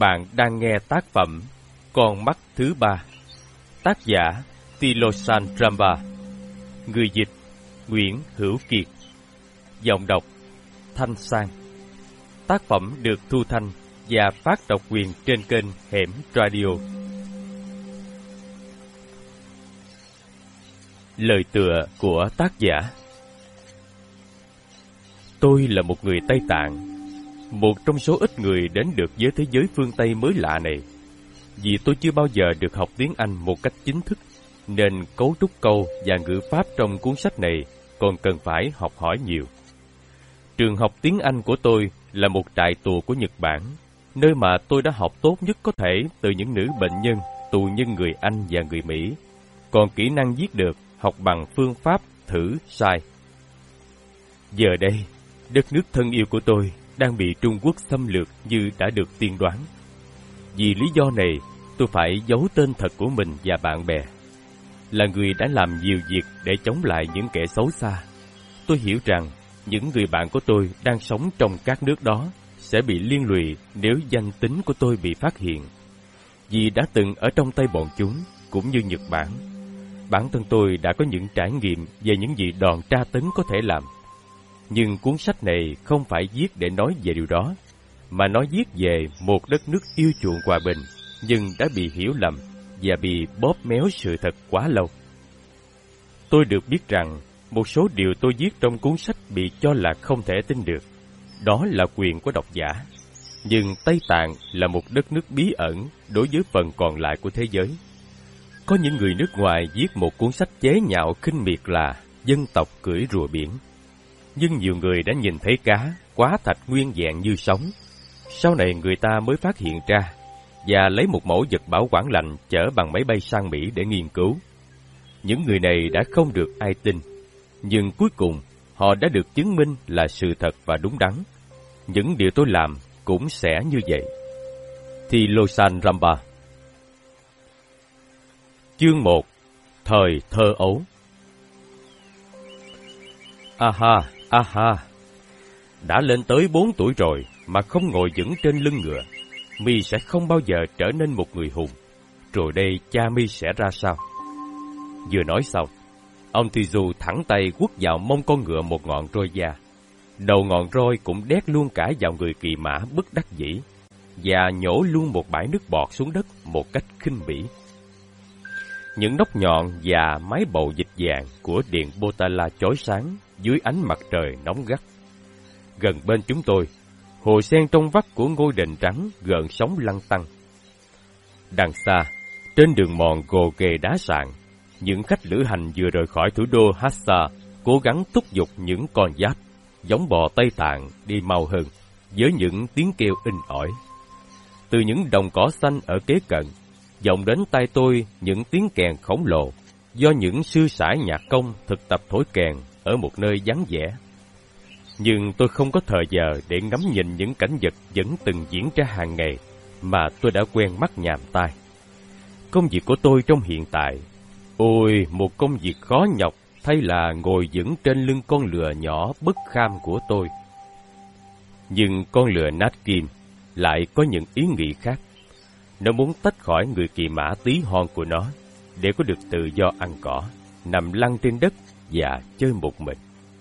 bạn đang nghe tác phẩm Con mắt thứ ba, tác giả Tilosan Tramba, người dịch Nguyễn Hữu Kiệt, giọng đọc Thanh Sang. Tác phẩm được thu thanh và phát độc quyền trên kênh Hẻm Radio. Lời tựa của tác giả: Tôi là một người Tây Tạng, một trong số ít người đến được với thế giới phương Tây mới lạ này. Vì tôi chưa bao giờ được học tiếng Anh một cách chính thức, nên cấu trúc câu và ngữ pháp trong cuốn sách này còn cần phải học hỏi nhiều. Trường học tiếng Anh của tôi là một trại tù của Nhật Bản, nơi mà tôi đã học tốt nhất có thể từ những nữ bệnh nhân, tù nhân người Anh và người Mỹ. Còn kỹ năng viết được học bằng phương pháp thử sai. Giờ đây, đất nước thân yêu của tôi đang bị Trung Quốc xâm lược như đã được tiên đoán. Vì lý do này, tôi phải giấu tên thật của mình và bạn bè. Là người đã làm nhiều việc để chống lại những kẻ xấu xa, tôi hiểu rằng những người bạn của tôi đang sống trong các nước đó sẽ bị liên lụy nếu danh tính của tôi bị phát hiện. Vì đã từng ở trong tay bọn chúng, cũng như Nhật Bản, bản thân tôi đã có những trải nghiệm về những gì đòn tra tấn có thể làm. Nhưng cuốn sách này không phải viết để nói về điều đó, mà nó viết về một đất nước yêu chuộng hòa bình, nhưng đã bị hiểu lầm và bị bóp méo sự thật quá lâu. Tôi được biết rằng một số điều tôi viết trong cuốn sách bị cho là không thể tin được. Đó là quyền của độc giả. Nhưng Tây Tạng là một đất nước bí ẩn đối với phần còn lại của thế giới. Có những người nước ngoài viết một cuốn sách chế nhạo khinh miệt là Dân tộc cưỡi rùa biển. Nhưng nhiều người đã nhìn thấy cá, hóa thạch nguyên vẹn như sống. Sau này người ta mới phát hiện ra và lấy một mẫu vật bảo quản lạnh chở bằng máy bay sang Mỹ để nghiên cứu. Những người này đã không được ai tin, nhưng cuối cùng họ đã được chứng minh là sự thật và đúng đắn. Những điều tôi làm cũng sẽ như vậy. Tilosan Tramba. Chương 1. Thời thơ ấu. Aha, đã lên tới 4 tuổi rồi mà không ngồi vững trên lưng ngựa, mi sẽ không bao giờ trở nên một người hùng. Rồi đây cha mi sẽ ra sao? Vừa nói xong, ông Tizu thẳng tay quất vào mông con ngựa một ngọn roi da. Đầu ngọn roi cũng đét luôn cả vào người kỳ mã bất đắc dĩ, và nhổ luôn một bãi nước bọt xuống đất một cách khinh bỉ. Những nóc nhọn và mái bầu dịch vàng của điện Potala chói sáng dưới ánh mặt trời nóng gắt. Gần bên chúng tôi, hồ sen trong vắt của ngôi đền trắng gợn sóng lăn tăn. Đằng xa, trên đường mòn gồ ghề đá sạn, những khách lữ hành vừa rời khỏi thủ đô Hassa cố gắng thúc giục những con giáp, giống bò Tây Tạng đi mau hơn, với những tiếng kêu inh ỏi. Từ những đồng cỏ xanh ở kế cận, vọng đến tai tôi những tiếng kèn khổng lồ do những sư sãi nhạc công thực tập thổi kèn ở một nơi vắng vẻ. Nhưng tôi không có thời giờ để ngắm nhìn những cảnh vật vẫn từng diễn ra hàng ngày mà tôi đã quen mắt nhàm tai. Công việc của tôi trong hiện tại, ôi, một công việc khó nhọc thay là ngồi vững trên lưng con lừa nhỏ bất kham của tôi. Nhưng con lừa nát kim lại có những ý nghĩ khác. Nó muốn tách khỏi người kỳ mã tí hon của nó để có được tự do ăn cỏ, nằm lăn trên đất và chơi một mình.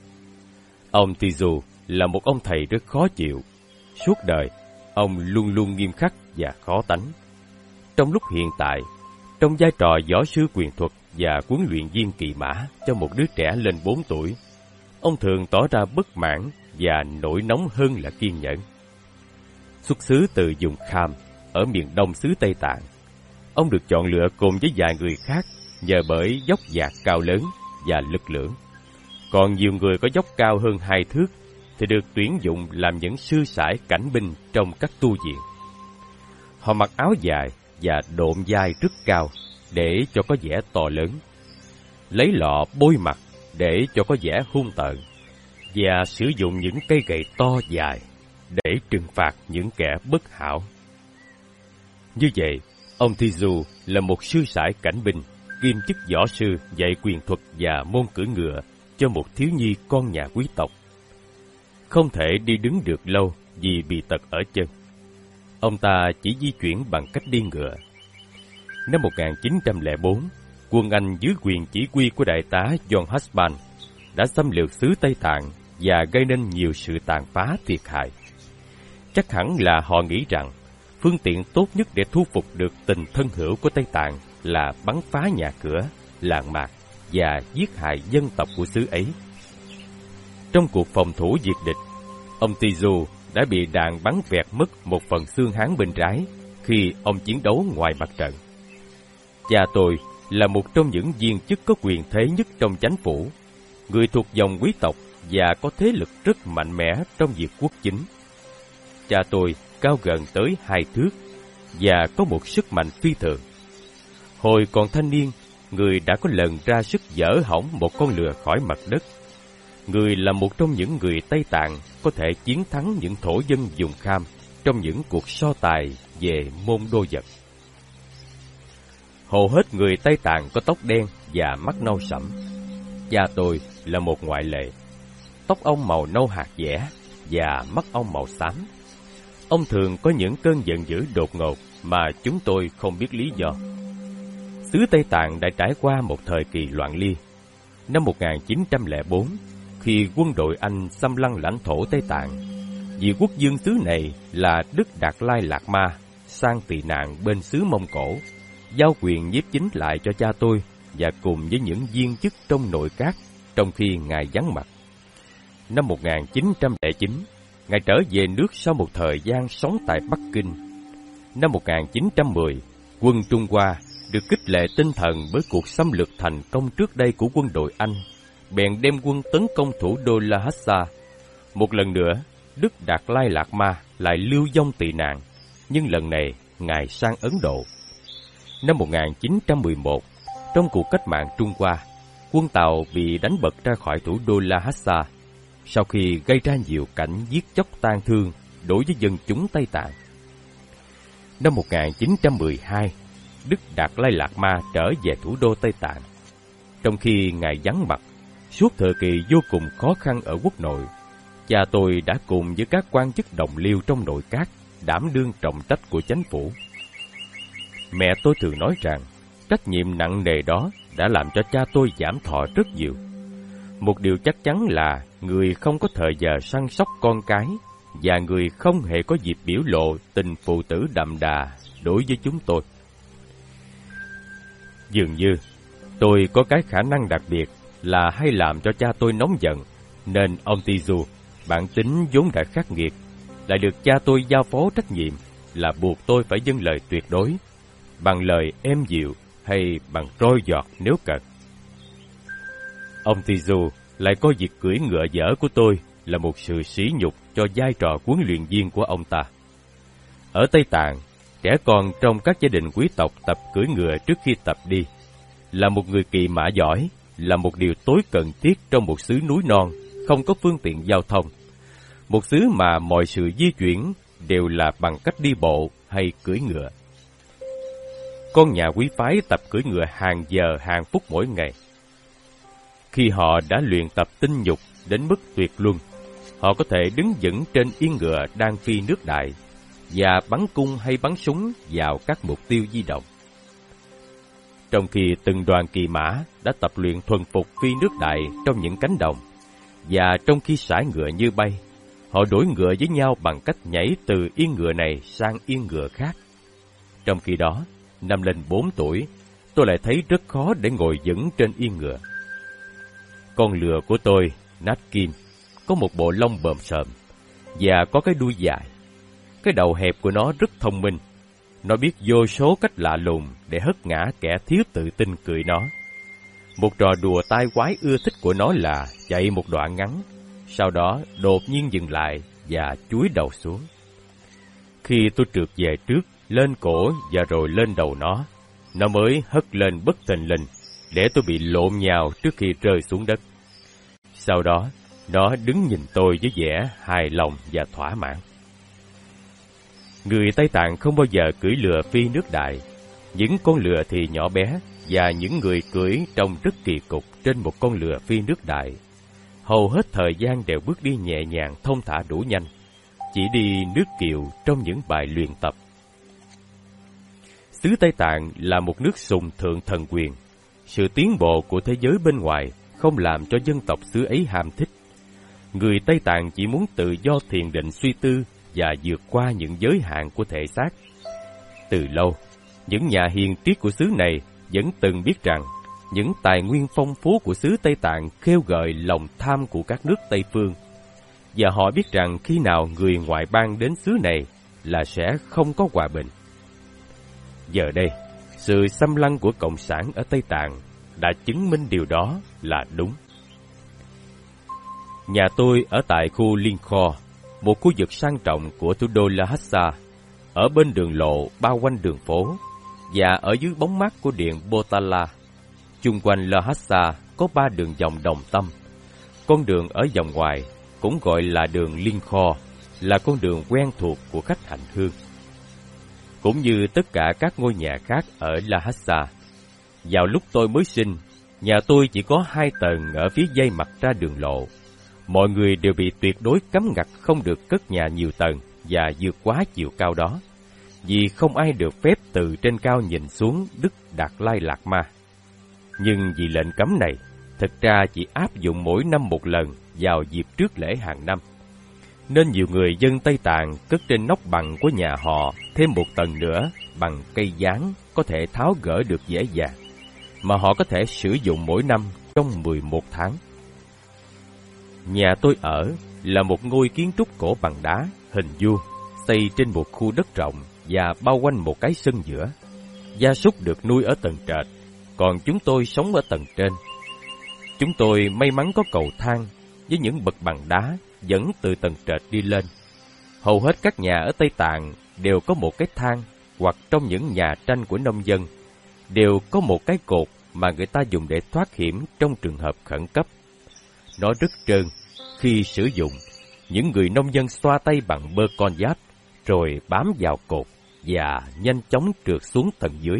Ông Tizu là một ông thầy rất khó chịu. Suốt đời, ông luôn luôn nghiêm khắc và khó tánh. Trong lúc hiện tại, trong vai trò võ sư quyền thuật và huấn luyện viên kỳ mã cho một đứa trẻ lên 4 tuổi, ông thường tỏ ra bất mãn và nổi nóng hơn là kiên nhẫn. Xuất xứ từ vùng Kham, ở miền đông xứ Tây Tạng, ông được chọn lựa cùng với vài người khác nhờ bởi dốc dạc cao lớn và lực lưỡng. Còn nhiều người có dốc cao hơn 2 thước thì được tuyển dụng làm những sư sãi cảnh binh trong các tu viện. Họ mặc áo dài và độn vai rất cao để cho có vẻ to lớn, lấy lọ bôi mặt để cho có vẻ hung tợn, và sử dụng những cây gậy to dài để trừng phạt những kẻ bất hảo. Như vậy, ông Tizu là một sư sãi cảnh binh, kiêm chức võ sư dạy quyền thuật và môn cưỡi ngựa cho một thiếu nhi con nhà quý tộc. Không thể đi đứng được lâu vì bị tật ở chân. ông ta chỉ di chuyển bằng cách đi ngựa. Năm 1904, quân Anh dưới quyền chỉ huy của đại tá John Husband đã xâm lược xứ Tây Tạng và gây nên nhiều sự tàn phá thiệt hại. Chắc hẳn là họ nghĩ rằng phương tiện tốt nhất để thu phục được tình thân hữu của Tây Tạng là bắn phá nhà cửa, làng mạc và giết hại dân tộc của xứ ấy. Trong cuộc phòng thủ diệt địch, ông Tizu đã bị đạn bắn vẹt mất một phần xương háng bên trái khi ông chiến đấu ngoài mặt trận. Cha tôi là một trong những viên chức có quyền thế nhất trong chánh phủ, người thuộc dòng quý tộc và có thế lực rất mạnh mẽ trong việc quốc chính. Cha tôi cao gần tới 2 thước và có một sức mạnh phi thường. Hồi còn thanh niên, người đã có lần ra sức dỡ hỏng một con lừa khỏi mặt đất. Người là một trong những người Tây Tạng có thể chiến thắng những thổ dân vùng Kham trong những cuộc so tài về môn đô vật. Hầu hết người Tây Tạng có tóc đen và mắt nâu sẫm. Cha tôi là một ngoại lệ. Tóc ông màu nâu hạt dẻ và mắt ông màu xám. Ông thường có những cơn giận dữ đột ngột mà chúng tôi không biết lý do. Xứ Tây Tạng đã trải qua một thời kỳ loạn ly. Năm 1904, khi quân đội Anh xâm lăng lãnh thổ Tây Tạng, vị quốc vương xứ này là Đức Đạt Lai Lạt Ma sang tị nạn bên xứ Mông Cổ, giao quyền nhiếp chính lại cho cha tôi và cùng với những viên chức trong nội các trong khi ngài vắng mặt. Năm 1909, ngài trở về nước sau một thời gian sống tại Bắc Kinh. Năm 1910, quân Trung Hoa được khích lệ tinh thần bởi cuộc xâm lược thành công trước đây của quân đội Anh, bèn đem quân tấn công thủ đô Lhasa. Một lần nữa, Đức Đạt Lai Lạt Ma lại lưu vong tị nạn, nhưng lần này ngài sang Ấn Độ. Năm 1911, trong cuộc cách mạng Trung Hoa, quân Tàu bị đánh bật ra khỏi thủ đô Lhasa sau khi gây ra nhiều cảnh giết chóc tang thương đối với dân chúng Tây Tạng. Năm 1912, Đức Đạt Lai Lạt Ma trở về thủ đô Tây Tạng. Trong khi ngài vắng mặt, suốt thời kỳ vô cùng khó khăn ở quốc nội, cha tôi đã cùng với các quan chức đồng liêu trong nội các đảm đương trọng trách của chánh phủ. Mẹ tôi thường nói rằng trách nhiệm nặng nề đó đã làm cho cha tôi giảm thọ rất nhiều. Một điều chắc chắn là người không có thời giờ săn sóc con cái và người không hề có dịp biểu lộ tình phụ tử đậm đà đối với chúng tôi. Dường như tôi có cái khả năng đặc biệt là hay làm cho cha tôi nóng giận, nên ông Tizu, bản tính vốn đã khắc nghiệt, lại được cha tôi giao phó trách nhiệm là buộc tôi phải dâng lời tuyệt đối, bằng lời êm dịu hay bằng roi giọt nếu cần. Ông Tizu lại coi việc cưỡi ngựa dở của tôi là một sự sỉ nhục cho vai trò huấn luyện viên của ông ta. Ở Tây Tạng, trẻ con trong các gia đình quý tộc tập cưỡi ngựa trước khi tập đi. Là một người kỵ mã giỏi là một điều tối cần thiết trong một xứ núi non, không có phương tiện giao thông. Một xứ mà mọi sự di chuyển đều là bằng cách đi bộ hay cưỡi ngựa. Con nhà quý phái tập cưỡi ngựa hàng giờ hàng phút mỗi ngày. Khi họ đã luyện tập tinh nhục đến mức tuyệt luân, họ có thể đứng vững trên yên ngựa đang phi nước đại và bắn cung hay bắn súng vào các mục tiêu di động. Trong khi từng đoàn kỳ mã đã tập luyện thuần phục phi nước đại trong những cánh đồng, và trong khi sải ngựa như bay, họ đổi ngựa với nhau bằng cách nhảy từ yên ngựa này sang yên ngựa khác. Trong khi đó, năm lên 4 tuổi, tôi lại thấy rất khó để ngồi vững trên yên ngựa. Con lừa của tôi, Nát Kim, có một bộ lông bờm sờm và có cái đuôi dài. Cái đầu hẹp của nó rất thông minh. Nó biết vô số cách lạ lùng để hất ngã kẻ thiếu tự tin cười nó. Một trò đùa tai quái ưa thích của nó là chạy một đoạn ngắn, sau đó đột nhiên dừng lại và chúi đầu xuống. Khi tôi trượt về trước, lên cổ và rồi lên đầu nó mới hất lên bất thình lình để tôi bị lộn nhào trước khi rơi xuống đất. Sau đó, nó đứng nhìn tôi với vẻ hài lòng và thỏa mãn. Người Tây Tạng không bao giờ cưỡi lừa phi nước đại. Những con lừa thì nhỏ bé, và những người cưỡi trông rất kỳ cục trên một con lừa phi nước đại. Hầu hết thời gian đều bước đi nhẹ nhàng, thông thả đủ nhanh. chỉ đi nước kiệu trong những bài luyện tập. Xứ Tây Tạng là một nước sùng thượng thần quyền. Sự tiến bộ của thế giới bên ngoài không làm cho dân tộc xứ ấy ham thích. Người Tây Tạng chỉ muốn tự do thiền định suy tư và vượt qua những giới hạn của thể xác. Từ lâu, những nhà hiền triết của xứ này vẫn từng biết rằng những tài nguyên phong phú của xứ Tây Tạng khêu gợi lòng tham của các nước Tây phương, và họ biết rằng khi nào người ngoại bang đến xứ này là sẽ không có hòa bình. Giờ đây, sự xâm lăng của Cộng sản ở Tây Tạng đã chứng minh điều đó là đúng. Nhà tôi ở tại khu Linkho, một khu vực sang trọng của thủ đô Lhasa, ở bên đường lộ bao quanh đường phố, và ở dưới bóng mát của điện Potala. Chung quanh Lhasa có 3 đường vòng đồng tâm. Con đường ở vòng ngoài, cũng gọi là đường Linkho, là con đường quen thuộc của khách hành hương. Cũng như tất cả các ngôi nhà khác ở Lhasa, vào lúc tôi mới sinh, nhà tôi chỉ có 2 tầng ở phía dây mặt ra đường lộ. Mọi người đều bị tuyệt đối cấm ngặt không được cất nhà nhiều tầng và vượt quá chiều cao đó, vì không ai được phép từ trên cao nhìn xuống Đức Đạt Lai Lạt Ma. Nhưng vì lệnh cấm này, thực ra chỉ áp dụng mỗi năm một lần vào dịp trước lễ hàng năm, nên nhiều người dân Tây Tạng cất trên nóc bằng của nhà họ thêm một tầng nữa bằng cây dán có thể tháo gỡ được dễ dàng, mà họ có thể sử dụng mỗi năm trong 11 tháng. Nhà tôi ở là một ngôi kiến trúc cổ bằng đá, hình vuông, xây trên một khu đất rộng và bao quanh một cái sân giữa. Gia súc được nuôi ở tầng trệt, còn chúng tôi sống ở tầng trên. Chúng tôi may mắn có cầu thang với những bậc bằng đá dẫn từ tầng trệt đi lên. Hầu hết các nhà ở Tây Tạng đều có một cái thang, hoặc trong những nhà tranh của nông dân, đều có một cái cột mà người ta dùng để thoát hiểm trong trường hợp khẩn cấp. Nó rất trơn. Khi sử dụng, những người nông dân xoa tay bằng bơ con giáp, rồi bám vào cột và nhanh chóng trượt xuống tầng dưới.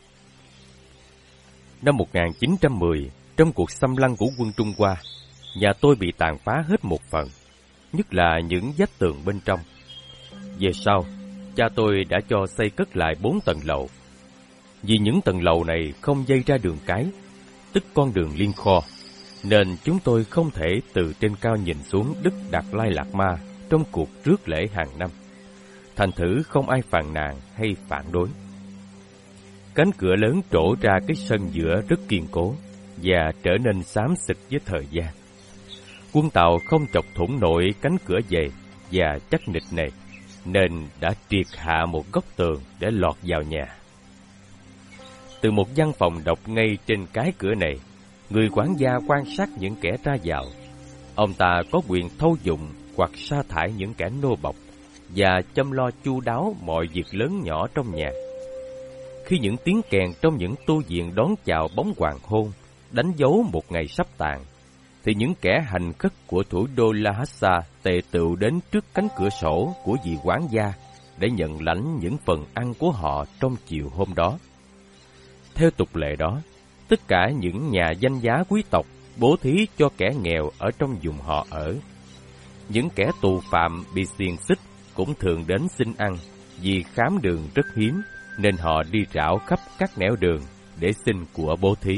Năm 1910, trong cuộc xâm lăng của quân Trung Hoa, nhà tôi bị tàn phá hết một phần, nhất là những vách tường bên trong. Về sau, cha tôi đã cho xây cất lại 4 tầng lầu. Vì những tầng lầu này không dây ra đường cái, tức con đường liên kho, nên chúng tôi không thể từ trên cao nhìn xuống Đức Đạt Lai Lạt Ma trong cuộc rước lễ hàng năm. Thành thử không ai phàn nàn hay phản đối. Cánh cửa lớn trổ ra cái sân giữa rất kiên cố và trở nên xám xịt với thời gian. Quân Tàu không chọc thủng nổi cánh cửa dày và chắc nịch này, nên đã triệt hạ một góc tường để lọt vào nhà. Từ một văn phòng độc ngay trên cái cửa này, người quản gia quan sát những kẻ ra vào. Ông ta có quyền thâu dụng hoặc sa thải những kẻ nô bộc và chăm lo chu đáo mọi việc lớn nhỏ trong nhà. Khi những tiếng kèn trong những tu viện đón chào bóng hoàng hôn đánh dấu một ngày sắp tàn, thì những kẻ hành khất của thủ đô Lhasa tề tựu đến trước cánh cửa sổ của vị quản gia để nhận lãnh những phần ăn của họ trong chiều hôm đó. Theo tục lệ đó, tất cả những nhà danh giá quý tộc bố thí cho kẻ nghèo ở trong vùng họ ở. Những kẻ tù phạm bị xiềng xích cũng thường đến xin ăn, vì khám đường rất hiếm, nên họ đi rảo khắp các nẻo đường để xin của bố thí.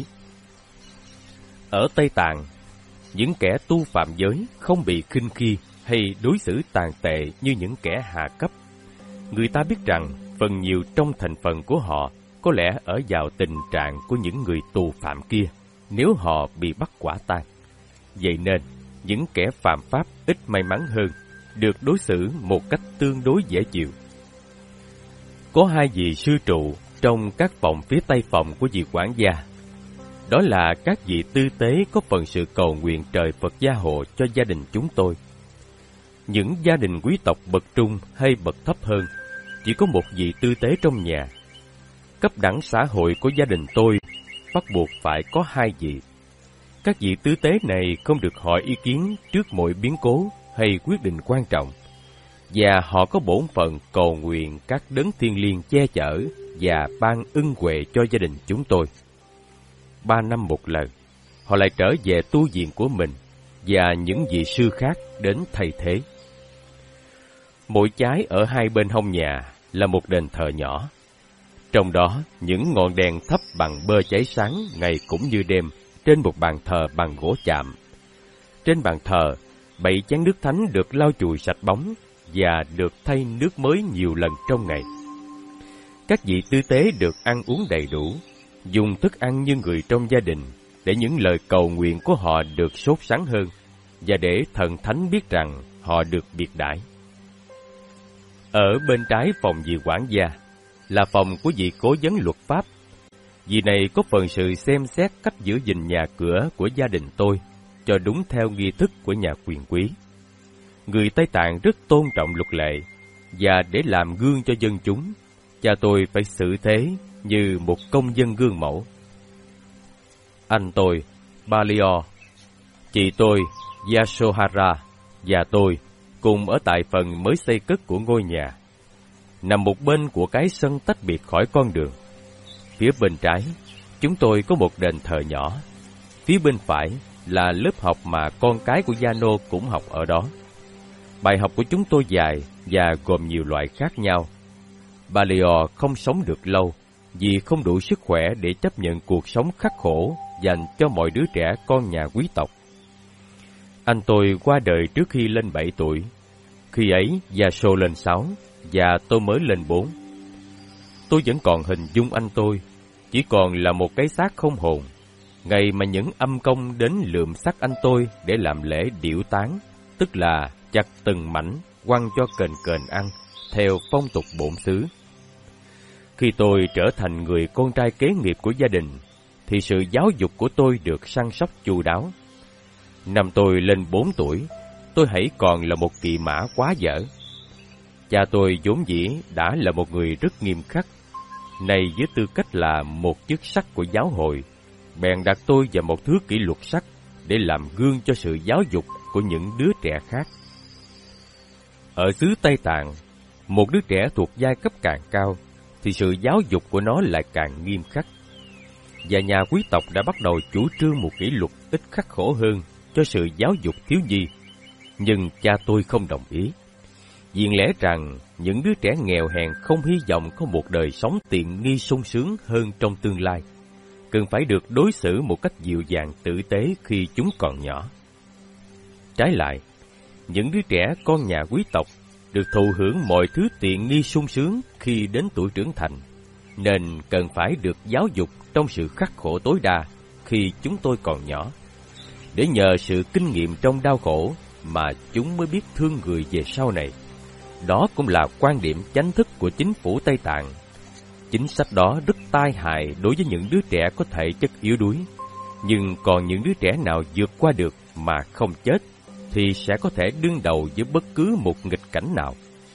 Ở Tây Tạng, những kẻ tu phạm giới không bị khinh khi hay đối xử tàn tệ như những kẻ hạ cấp. Người ta biết rằng phần nhiều trong thành phần của họ có lẽ ở vào tình trạng của những người tù phạm kia nếu họ bị bắt quả tang. Vậy nên, những kẻ phạm pháp ít may mắn hơn được đối xử một cách tương đối dễ chịu. Có 2 vị sư trụ trong các phòng phía tây phòng của vị quản gia. Đó là các vị tư tế có phần sự cầu nguyện trời Phật gia hộ cho gia đình chúng tôi. Những gia đình quý tộc bậc trung hay bậc thấp hơn, chỉ có một vị tư tế trong nhà. Cấp đẳng xã hội của gia đình tôi bắt buộc phải có 2 vị. Các vị tư tế này không được hỏi ý kiến trước mọi biến cố hay quyết định quan trọng, và họ có bổn phận cầu nguyện các đấng thiên liêng che chở và ban ân huệ cho gia đình chúng tôi. 3 năm một lần, họ lại trở về tu viện của mình, và những vị sư khác đến thay thế. Mỗi trái ở hai bên hông nhà là một đền thờ nhỏ. Trong đó, những ngọn đèn thấp bằng bơ cháy sáng ngày cũng như đêm trên một bàn thờ bằng gỗ chạm. Trên bàn thờ, 7 chén nước thánh được lau chùi sạch bóng và được thay nước mới nhiều lần trong ngày. Các vị tư tế được ăn uống đầy đủ, dùng thức ăn như người trong gia đình, để những lời cầu nguyện của họ được sốt sắng hơn, và để thần thánh biết rằng họ được biệt đãi. Ở bên trái phòng vị quản gia là phòng của vị cố vấn luật pháp. Vị này có phần sự xem xét cách giữ gìn nhà cửa của gia đình tôi cho đúng theo nghi thức của nhà quyền quý. Người Tây Tạng rất tôn trọng luật lệ, và để làm gương cho dân chúng, cha tôi phải xử thế như một công dân gương mẫu. Anh tôi, Balio, chị tôi, Yasohara, và tôi cùng ở tại phần mới xây cất của ngôi nhà, nằm một bên của cái sân tách biệt khỏi con đường. Phía bên trái, chúng tôi có một đền thờ nhỏ. Phía bên phải là lớp học mà con cái của Giano cũng học ở đó. Bài học của chúng tôi dài và gồm nhiều loại khác nhau. Balio không sống được lâu vì không đủ sức khỏe để chấp nhận cuộc sống khắc khổ dành cho mọi đứa trẻ con nhà quý tộc. Anh tôi qua đời trước khi lên 7 tuổi. Khi ấy, Yaso lên 6 và tôi mới lên 4. Tôi vẫn còn hình dung anh tôi, chỉ còn là một cái xác không hồn. Ngày mà những âm công đến lượm xác anh tôi để làm lễ điểu táng, tức là chặt từng mảnh quăng cho kền kền ăn, theo phong tục bổn xứ. Khi tôi trở thành người con trai kế nghiệp của gia đình, thì sự giáo dục của tôi được săn sóc chu đáo. Năm tôi lên 4 tuổi, tôi hãy còn là một kỵ mã quá dở. Cha tôi vốn dĩ đã là một người rất nghiêm khắc, nay với tư cách là một chức sắc của giáo hội, bèn đặt tôi vào một thứ kỷ luật sắc để làm gương cho sự giáo dục của những đứa trẻ khác. Ở xứ Tây Tạng, một đứa trẻ thuộc giai cấp càng cao, thì sự giáo dục của nó lại càng nghiêm khắc. Và nhà quý tộc đã bắt đầu chủ trương một kỷ luật ít khắc khổ hơn cho sự giáo dục thiếu nhi. Nhưng cha tôi không đồng ý, vì lẽ rằng những đứa trẻ nghèo hèn không hy vọng có một đời sống tiện nghi sung sướng hơn trong tương lai, cần phải được đối xử một cách dịu dàng tử tế khi chúng còn nhỏ. Trái lại, những đứa trẻ con nhà quý tộc được thụ hưởng mọi thứ tiện nghi sung sướng khi đến tuổi trưởng thành, nên cần phải được giáo dục trong sự khắc khổ tối đa khi chúng tôi còn nhỏ, để nhờ sự kinh nghiệm trong đau khổ mà chúng mới biết thương người về sau này. Đó cũng là quan điểm chánh thức của chính phủ Tây Tạng. Chính sách đó rất tai hại đối với những đứa trẻ có thể chất yếu đuối, nhưng còn những đứa trẻ nào vượt qua được mà không chết thì sẽ có thể đương đầu với bất cứ một nghịch cảnh nào.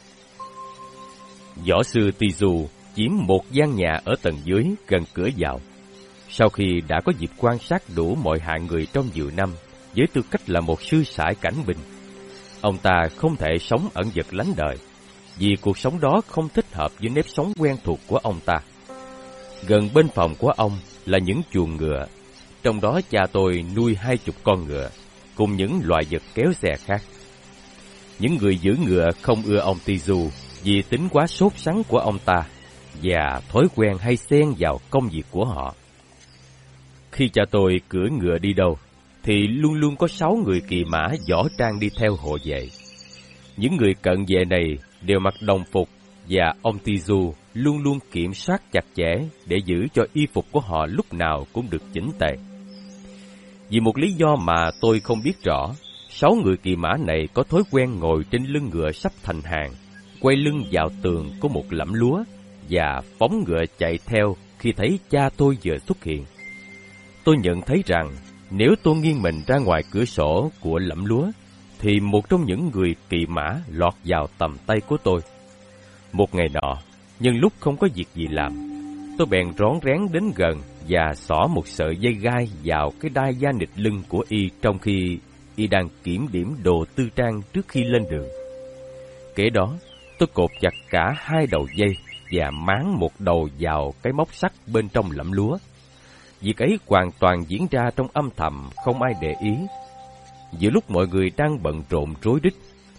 Võ sư Tizu chiếm một gian nhà ở tầng dưới gần cửa vào. Sau khi đã có dịp quan sát đủ mọi hạng người trong nhiều năm với tư cách là một sư sãi cảnh binh, ông ta không thể sống ẩn dật lánh đời, vì cuộc sống đó không thích hợp với nếp sống quen thuộc của ông ta. Gần bên phòng của ông là những chuồng ngựa, trong đó cha tôi nuôi 20 con ngựa, cùng những loài vật kéo xe khác. Những người giữ ngựa không ưa ông Tizu vì tính quá sốt sắng của ông ta và thói quen hay xen vào công việc của họ. Khi cha tôi cưỡi ngựa đi đâu, thì luôn luôn có 6 người kỳ mã võ trang đi theo hộ vệ. Những người cận vệ này đều mặc đồng phục, và ông Tizu luôn luôn kiểm soát chặt chẽ để giữ cho y phục của họ lúc nào cũng được chỉnh tề. Vì một lý do mà tôi không biết rõ, 6 người kỳ mã này có thói quen ngồi trên lưng ngựa sắp thành hàng, quay lưng vào tường của một lẫm lúa và phóng ngựa chạy theo khi thấy cha tôi vừa xuất hiện. Tôi nhận thấy rằng nếu tôi nghiêng mình ra ngoài cửa sổ của lẫm lúa, thì một trong những người kỳ mã lọt vào tầm tay của tôi. Một ngày nọ, nhân lúc không có việc gì làm, tôi bèn rón rén đến gần và xỏ một sợi dây gai vào cái đai da nịt lưng của y trong khi y đang kiểm điểm đồ tư trang trước khi lên đường. Kế đó, tôi cột chặt cả 2 đầu dây và máng một đầu vào cái móc sắt bên trong lẫm lúa. Việc ấy hoàn toàn diễn ra trong âm thầm, không ai để ý. Giữa lúc mọi người đang bận rộn rối rít,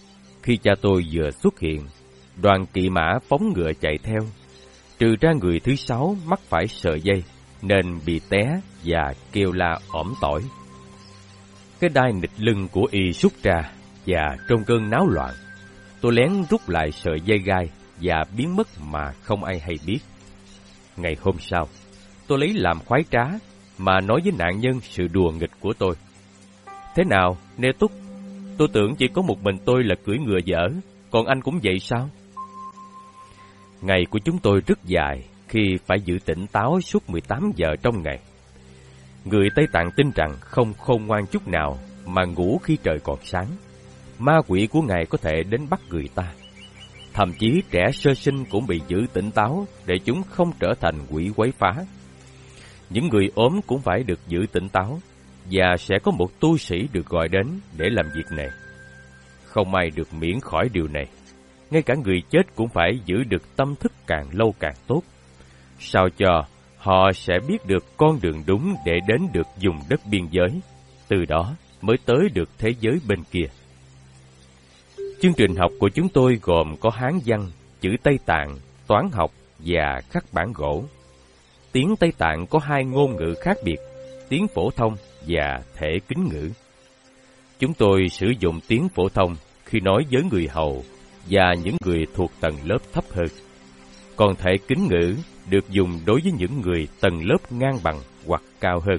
Khi cha tôi vừa xuất hiện, đoàn kỵ mã phóng ngựa chạy theo, trừ ra người thứ 6 mắc phải sợi dây, nên bị té và kêu la ỏm tỏi. Cái đai nịt lưng của y rút ra, và trong cơn náo loạn, tôi lén rút lại sợi dây gai và biến mất mà không ai hay biết. Ngày hôm sau, tôi lấy làm khoái trá mà nói với nạn nhân sự đùa nghịch của tôi. Thế nào, Nê Túc? Tôi tưởng chỉ có một mình tôi là cưỡi ngựa dở, còn anh cũng vậy sao? Ngày của chúng tôi rất dài khi phải giữ tỉnh táo suốt 18 giờ trong ngày. Người Tây Tạng tin rằng không khôn ngoan chút nào mà ngủ khi trời còn sáng. Ma quỷ của Ngài có thể đến bắt người ta. Thậm chí trẻ sơ sinh cũng bị giữ tỉnh táo để chúng không trở thành quỷ quấy phá. Những người ốm cũng phải được giữ tỉnh táo, và sẽ có một tu sĩ được gọi đến để làm việc này. Không ai được miễn khỏi điều này. Ngay cả người chết cũng phải giữ được tâm thức càng lâu càng tốt, sao cho họ sẽ biết được con đường đúng để đến được vùng đất biên giới, từ đó mới tới được thế giới bên kia. Chương trình học của chúng tôi gồm có Hán văn, chữ Tây Tạng, toán học và khắc bản gỗ. Tiếng Tây Tạng có 2 ngôn ngữ khác biệt, tiếng phổ thông và thể kính ngữ. Chúng tôi sử dụng tiếng phổ thông khi nói với người hầu và những người thuộc tầng lớp thấp hơn. Còn thể kính ngữ được dùng đối với những người tầng lớp ngang bằng hoặc cao hơn.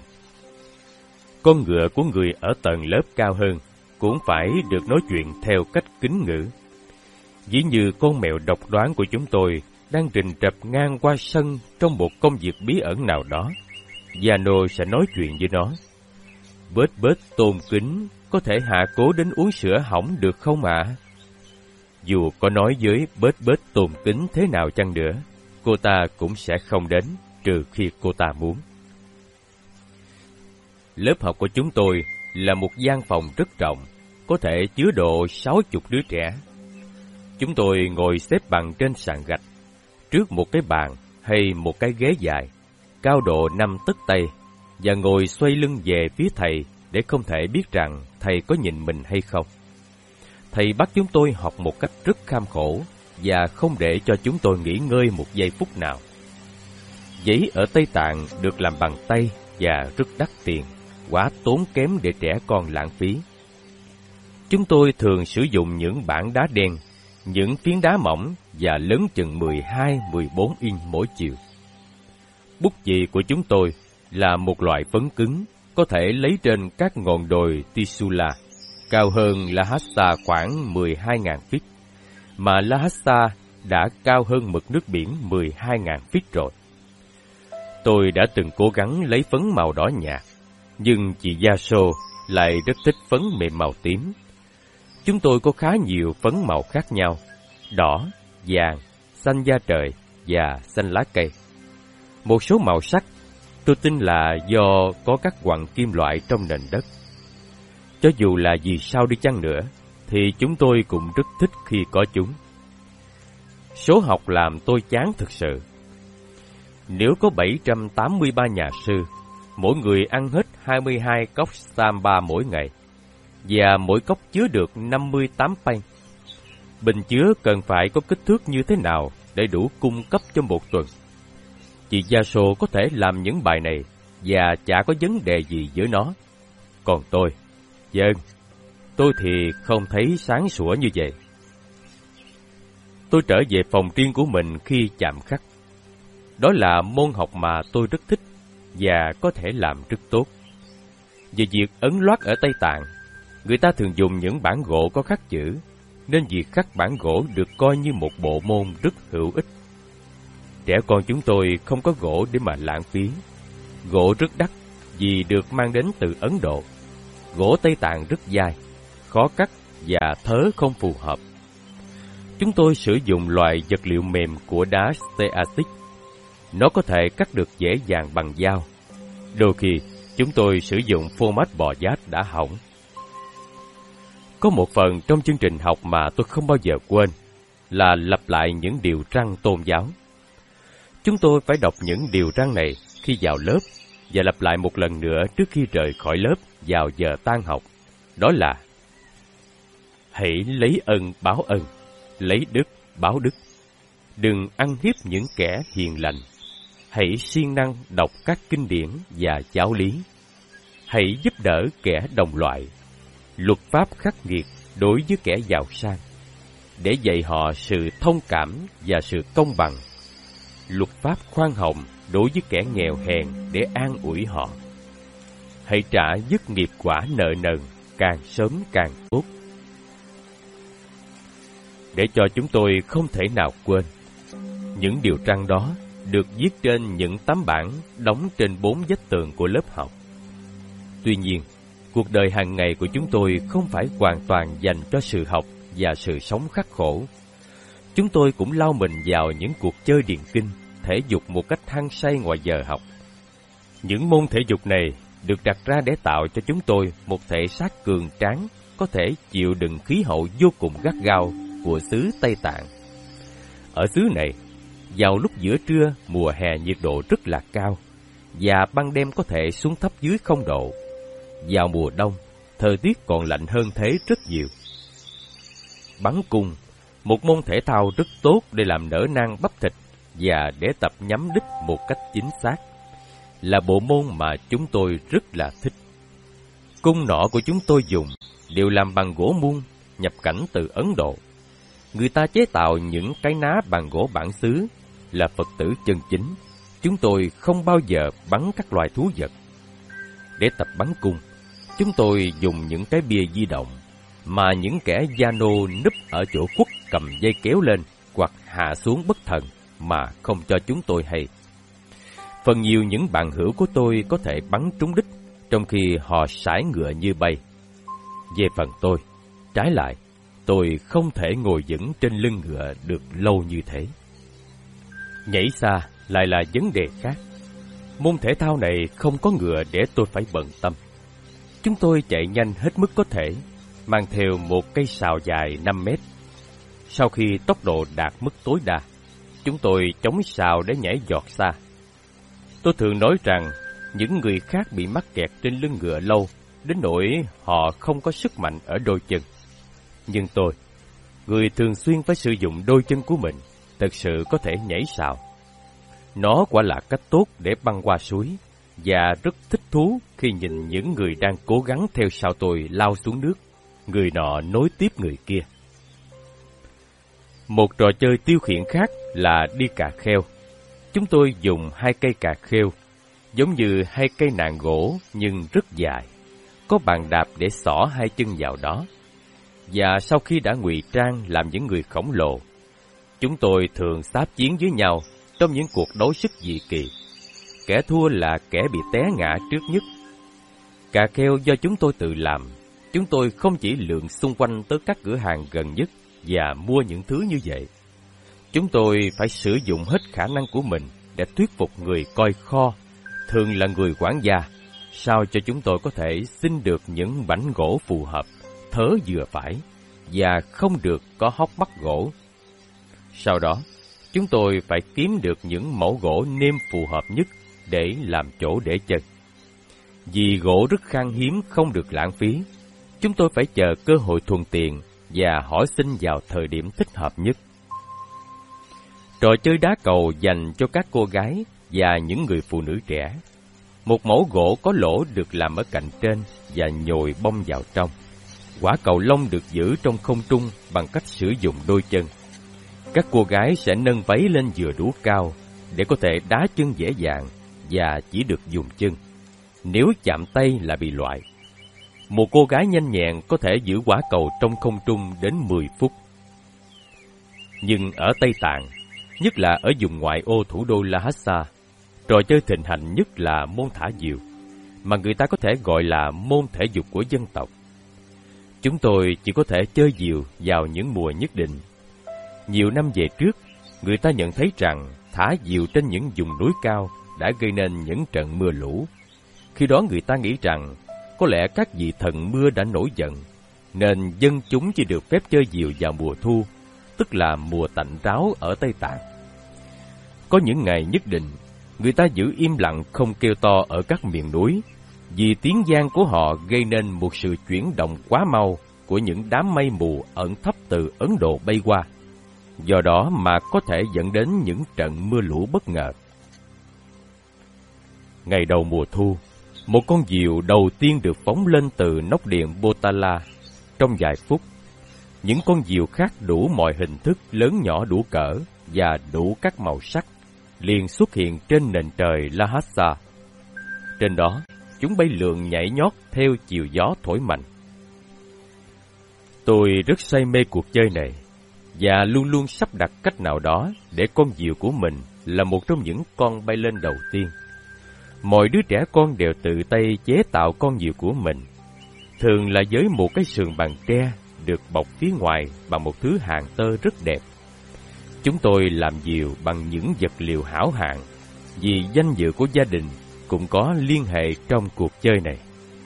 Con ngựa của người ở tầng lớp cao hơn cũng phải được nói chuyện theo cách kính ngữ. Ví như con mèo độc đoán của chúng tôi đang rình rập ngang qua sân trong một công việc bí ẩn nào đó, Giano sẽ nói chuyện với nó. Bết bết tôn kính, có thể hạ cố đến uống sữa hỏng được không ạ? Dù có nói với bết bết tôn kính thế nào chăng nữa, cô ta cũng sẽ không đến, trừ khi cô ta muốn. Lớp học của chúng tôi là một gian phòng rất rộng, có thể chứa độ 60 đứa trẻ. Chúng tôi ngồi xếp bằng trên sàn gạch, trước một cái bàn hay một cái ghế dài, cao độ 5 tấc tay, và ngồi xoay lưng về phía thầy để không thể biết rằng thầy có nhìn mình hay không. Thầy bắt chúng tôi học một cách rất kham khổ và không để cho chúng tôi nghỉ ngơi một giây phút nào. Giấy ở Tây Tạng được làm bằng tay và rất đắt tiền, quá tốn kém để trẻ con lãng phí. Chúng tôi thường sử dụng những bảng đá đen, những phiến đá mỏng và lớn chừng 12-14 inch mỗi chiều. Bút chì của chúng tôi là một loại phấn cứng, có thể lấy trên các ngọn đồi Tisula, cao hơn Lhasa khoảng 12.000 feet, mà Lhasa đã cao hơn mực nước biển 12.000 feet rồi. Tôi đã từng cố gắng lấy phấn màu đỏ nhạt, nhưng chị Yaso lại rất thích phấn mềm màu tím. Chúng tôi có khá nhiều phấn màu khác nhau, đỏ, vàng, xanh da trời và xanh lá cây. Một số màu sắc tôi tin là do có các quặng kim loại trong nền đất. Cho dù là vì sao đi chăng nữa, thì chúng tôi cũng rất thích khi có chúng. Số học làm tôi chán thực sự. Nếu có 783 nhà sư, mỗi người ăn hết 22 cốc samba mỗi ngày, và mỗi cốc chứa được 58 panh. Bình chứa cần phải có kích thước như thế nào để đủ cung cấp cho một tuần? Chị Yaso có thể làm những bài này và chả có vấn đề gì với nó. Còn tôi, tôi thì không thấy sáng sủa như vậy. Tôi trở về phòng riêng của mình khi chạm khắc. Đó là môn học mà tôi rất thích và có thể làm rất tốt. Về việc ấn loát ở Tây Tạng, người ta thường dùng những bản gỗ có khắc chữ, nên việc khắc bản gỗ được coi như một bộ môn rất hữu ích. Trẻ con chúng tôi không có gỗ để mà lãng phí. Gỗ rất đắt vì được mang đến từ Ấn Độ. Gỗ Tây Tạng rất dai, khó cắt và thớ không phù hợp. Chúng tôi sử dụng loại vật liệu mềm của đá steatic. Nó có thể cắt được dễ dàng bằng dao. Đôi khi, chúng tôi sử dụng format bò giác đã hỏng. Có một phần trong chương trình học mà tôi không bao giờ quên, là lặp lại những điều răn tôn giáo. Chúng tôi phải đọc những điều răn này khi vào lớp, và lặp lại một lần nữa trước khi rời khỏi lớp vào giờ tan học. Đó là: Hãy lấy ân báo ân, lấy đức báo đức. Đừng ăn hiếp những kẻ hiền lành. Hãy siêng năng đọc các kinh điển và giáo lý. Hãy giúp đỡ kẻ đồng loại. Luật pháp khắc nghiệt đối với kẻ giàu sang, để dạy họ sự thông cảm và sự công bằng. Luật pháp khoan hồng đối với kẻ nghèo hèn, để an ủi họ. Hãy trả dứt nghiệp quả nợ nần, càng sớm càng tốt, để cho chúng tôi không thể nào quên. Những điều răn đó được viết trên những tấm bảng đóng trên 4 vách tường của lớp học. Tuy nhiên, cuộc đời hàng ngày của chúng tôi không phải hoàn toàn dành cho sự học và sự sống khắc khổ. Chúng tôi cũng lao mình vào những cuộc chơi điền kinh, thể dục một cách hăng say ngoài giờ học. Những môn thể dục này được đặt ra để tạo cho chúng tôi một thể xác cường tráng, có thể chịu đựng khí hậu vô cùng gắt gao của xứ Tây Tạng. Ở xứ này, vào lúc giữa trưa, mùa hè nhiệt độ rất là cao, và ban đêm có thể xuống thấp dưới 0 độ. Vào mùa đông, thời tiết còn lạnh hơn thế rất nhiều. Bắn cung, một môn thể thao rất tốt để làm nở nang bắp thịt và để tập nhắm đích một cách chính xác, là bộ môn mà chúng tôi rất là thích. Cung nỏ của chúng tôi dùng đều làm bằng gỗ muôn, nhập cảnh từ Ấn Độ. Người ta chế tạo những cái ná bằng gỗ bản xứ, là Phật tử chân chính. Chúng tôi không bao giờ bắn các loài thú vật. Để tập bắn cung, chúng tôi dùng những cái bia di động mà những kẻ gia nô núp ở chỗ khuất cầm dây kéo lên hoặc hạ xuống bất thần mà không cho chúng tôi hay. Phần nhiều những bạn hữu của tôi có thể bắn trúng đích, trong khi họ sải ngựa như bay. Về phần tôi, trái lại, tôi không thể ngồi vững trên lưng ngựa được lâu như thế. Nhảy xa lại là vấn đề khác. Môn thể thao này không có ngựa để tôi phải bận tâm. Chúng tôi chạy nhanh hết mức có thể, mang theo một cây sào dài 5 mét. Sau khi tốc độ đạt mức tối đa, chúng tôi chống sào để nhảy giọt xa. Tôi thường nói rằng những người khác bị mắc kẹt trên lưng ngựa lâu đến nỗi họ không có sức mạnh ở đôi chân. Nhưng tôi, người thường xuyên phải sử dụng đôi chân của mình, thật sự có thể nhảy sào. Nó quả là cách tốt để băng qua suối, và rất thích thú khi nhìn những người đang cố gắng theo sau tôi lao xuống nước, người nọ nối tiếp người kia. Một trò chơi tiêu khiển khác là đi cà kheo. Chúng tôi dùng 2 cây cà kheo, giống như 2 cây nạng gỗ nhưng rất dài, có bàn đạp để xỏ 2 chân vào đó. Và sau khi đã ngụy trang làm những người khổng lồ, chúng tôi thường sáp chiến với nhau trong những cuộc đối sức dị kỳ. Kẻ thua là kẻ bị té ngã trước nhất. Cà kheo do chúng tôi tự làm, chúng tôi không chỉ lượn xung quanh tới các cửa hàng gần nhất và mua những thứ như vậy. Chúng tôi phải sử dụng hết khả năng của mình để thuyết phục người coi kho, thường là người quản gia, sao cho chúng tôi có thể xin được những mảnh gỗ phù hợp, thớ vừa phải, và không được có hốc mắt gỗ. Sau đó, chúng tôi phải kiếm được những mẫu gỗ nêm phù hợp nhất để làm chỗ để chân. Vì gỗ rất khan hiếm, không được lãng phí, chúng tôi phải chờ cơ hội thuận tiện và hỏi xin vào thời điểm thích hợp nhất. Trò chơi đá cầu dành cho các cô gái và những người phụ nữ trẻ. Một mẫu gỗ có lỗ được làm ở cạnh trên và nhồi bông vào trong. Quả cầu lông được giữ trong không trung bằng cách sử dụng đôi chân. Các cô gái sẽ nâng váy lên vừa đủ cao để có thể đá chân dễ dàng và chỉ được dùng chân. Nếu chạm tay là bị loại. Một cô gái nhanh nhẹn có thể giữ quả cầu trong không trung đến 10 phút. Nhưng ở Tây Tạng, nhất là ở vùng ngoại ô thủ đô Lhasa, trò chơi thịnh hành nhất là môn thả diều, mà người ta có thể gọi là môn thể dục của dân tộc. Chúng tôi chỉ có thể chơi diều vào những mùa nhất định. Nhiều năm về trước, người ta nhận thấy rằng thả diều trên những vùng núi cao đã gây nên những trận mưa lũ. Khi đó người ta nghĩ rằng có lẽ các vị thần mưa đã nổi giận, nên dân chúng chỉ được phép chơi diều vào mùa thu, tức là mùa tạnh ráo ở Tây Tạng. Có những ngày nhất định, người ta giữ im lặng không kêu to ở các miền núi, vì tiếng giang của họ gây nên một sự chuyển động quá mau của những đám mây mù ẩn thấp từ Ấn Độ bay qua, do đó mà có thể dẫn đến những trận mưa lũ bất ngờ. Ngày đầu mùa thu, một con diều đầu tiên được phóng lên từ nóc điện Potala. Trong vài phút, những con diều khác đủ mọi hình thức lớn nhỏ đủ cỡ và đủ các màu sắc liền xuất hiện trên nền trời Lhasa. Trên đó, chúng bay lượn nhảy nhót theo chiều gió thổi mạnh. Tôi rất say mê cuộc chơi này và luôn luôn sắp đặt cách nào đó để con diều của mình là một trong những con bay lên đầu tiên. Mọi đứa trẻ con đều tự tay chế tạo con diều của mình, thường là với một cái sườn bằng tre được bọc phía ngoài bằng một thứ hàng tơ rất đẹp. Chúng tôi làm diều bằng những vật liệu hảo hạng, vì danh dự của gia đình cũng có liên hệ trong cuộc chơi này.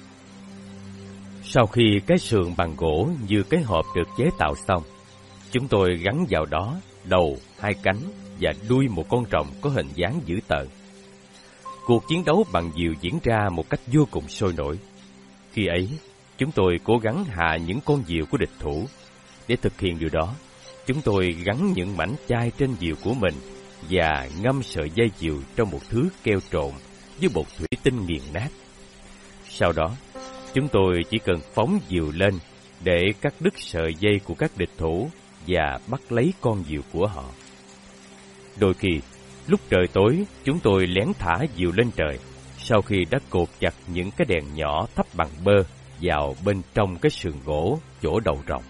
Sau khi cái sườn bằng gỗ như cái hộp được chế tạo xong, chúng tôi gắn vào đó đầu, hai cánh và đuôi một con rồng có hình dáng dữ tợn. Cuộc chiến đấu bằng diều diễn ra một cách vô cùng sôi nổi. Khi ấy, chúng tôi cố gắng hạ những con diều của địch thủ. Để thực hiện điều đó, chúng tôi gắn những mảnh chai trên diều của mình và ngâm sợi dây diều trong một thứ keo trộn với bột thủy tinh nghiền nát. Sau đó, chúng tôi chỉ cần phóng diều lên để cắt đứt sợi dây của các địch thủ và bắt lấy con diều của họ. Đôi khi, lúc trời tối, chúng tôi lén thả diều lên trời, sau khi đã cột chặt những cái đèn nhỏ thấp bằng bơ vào bên trong cái sườn gỗ chỗ đầu rồng.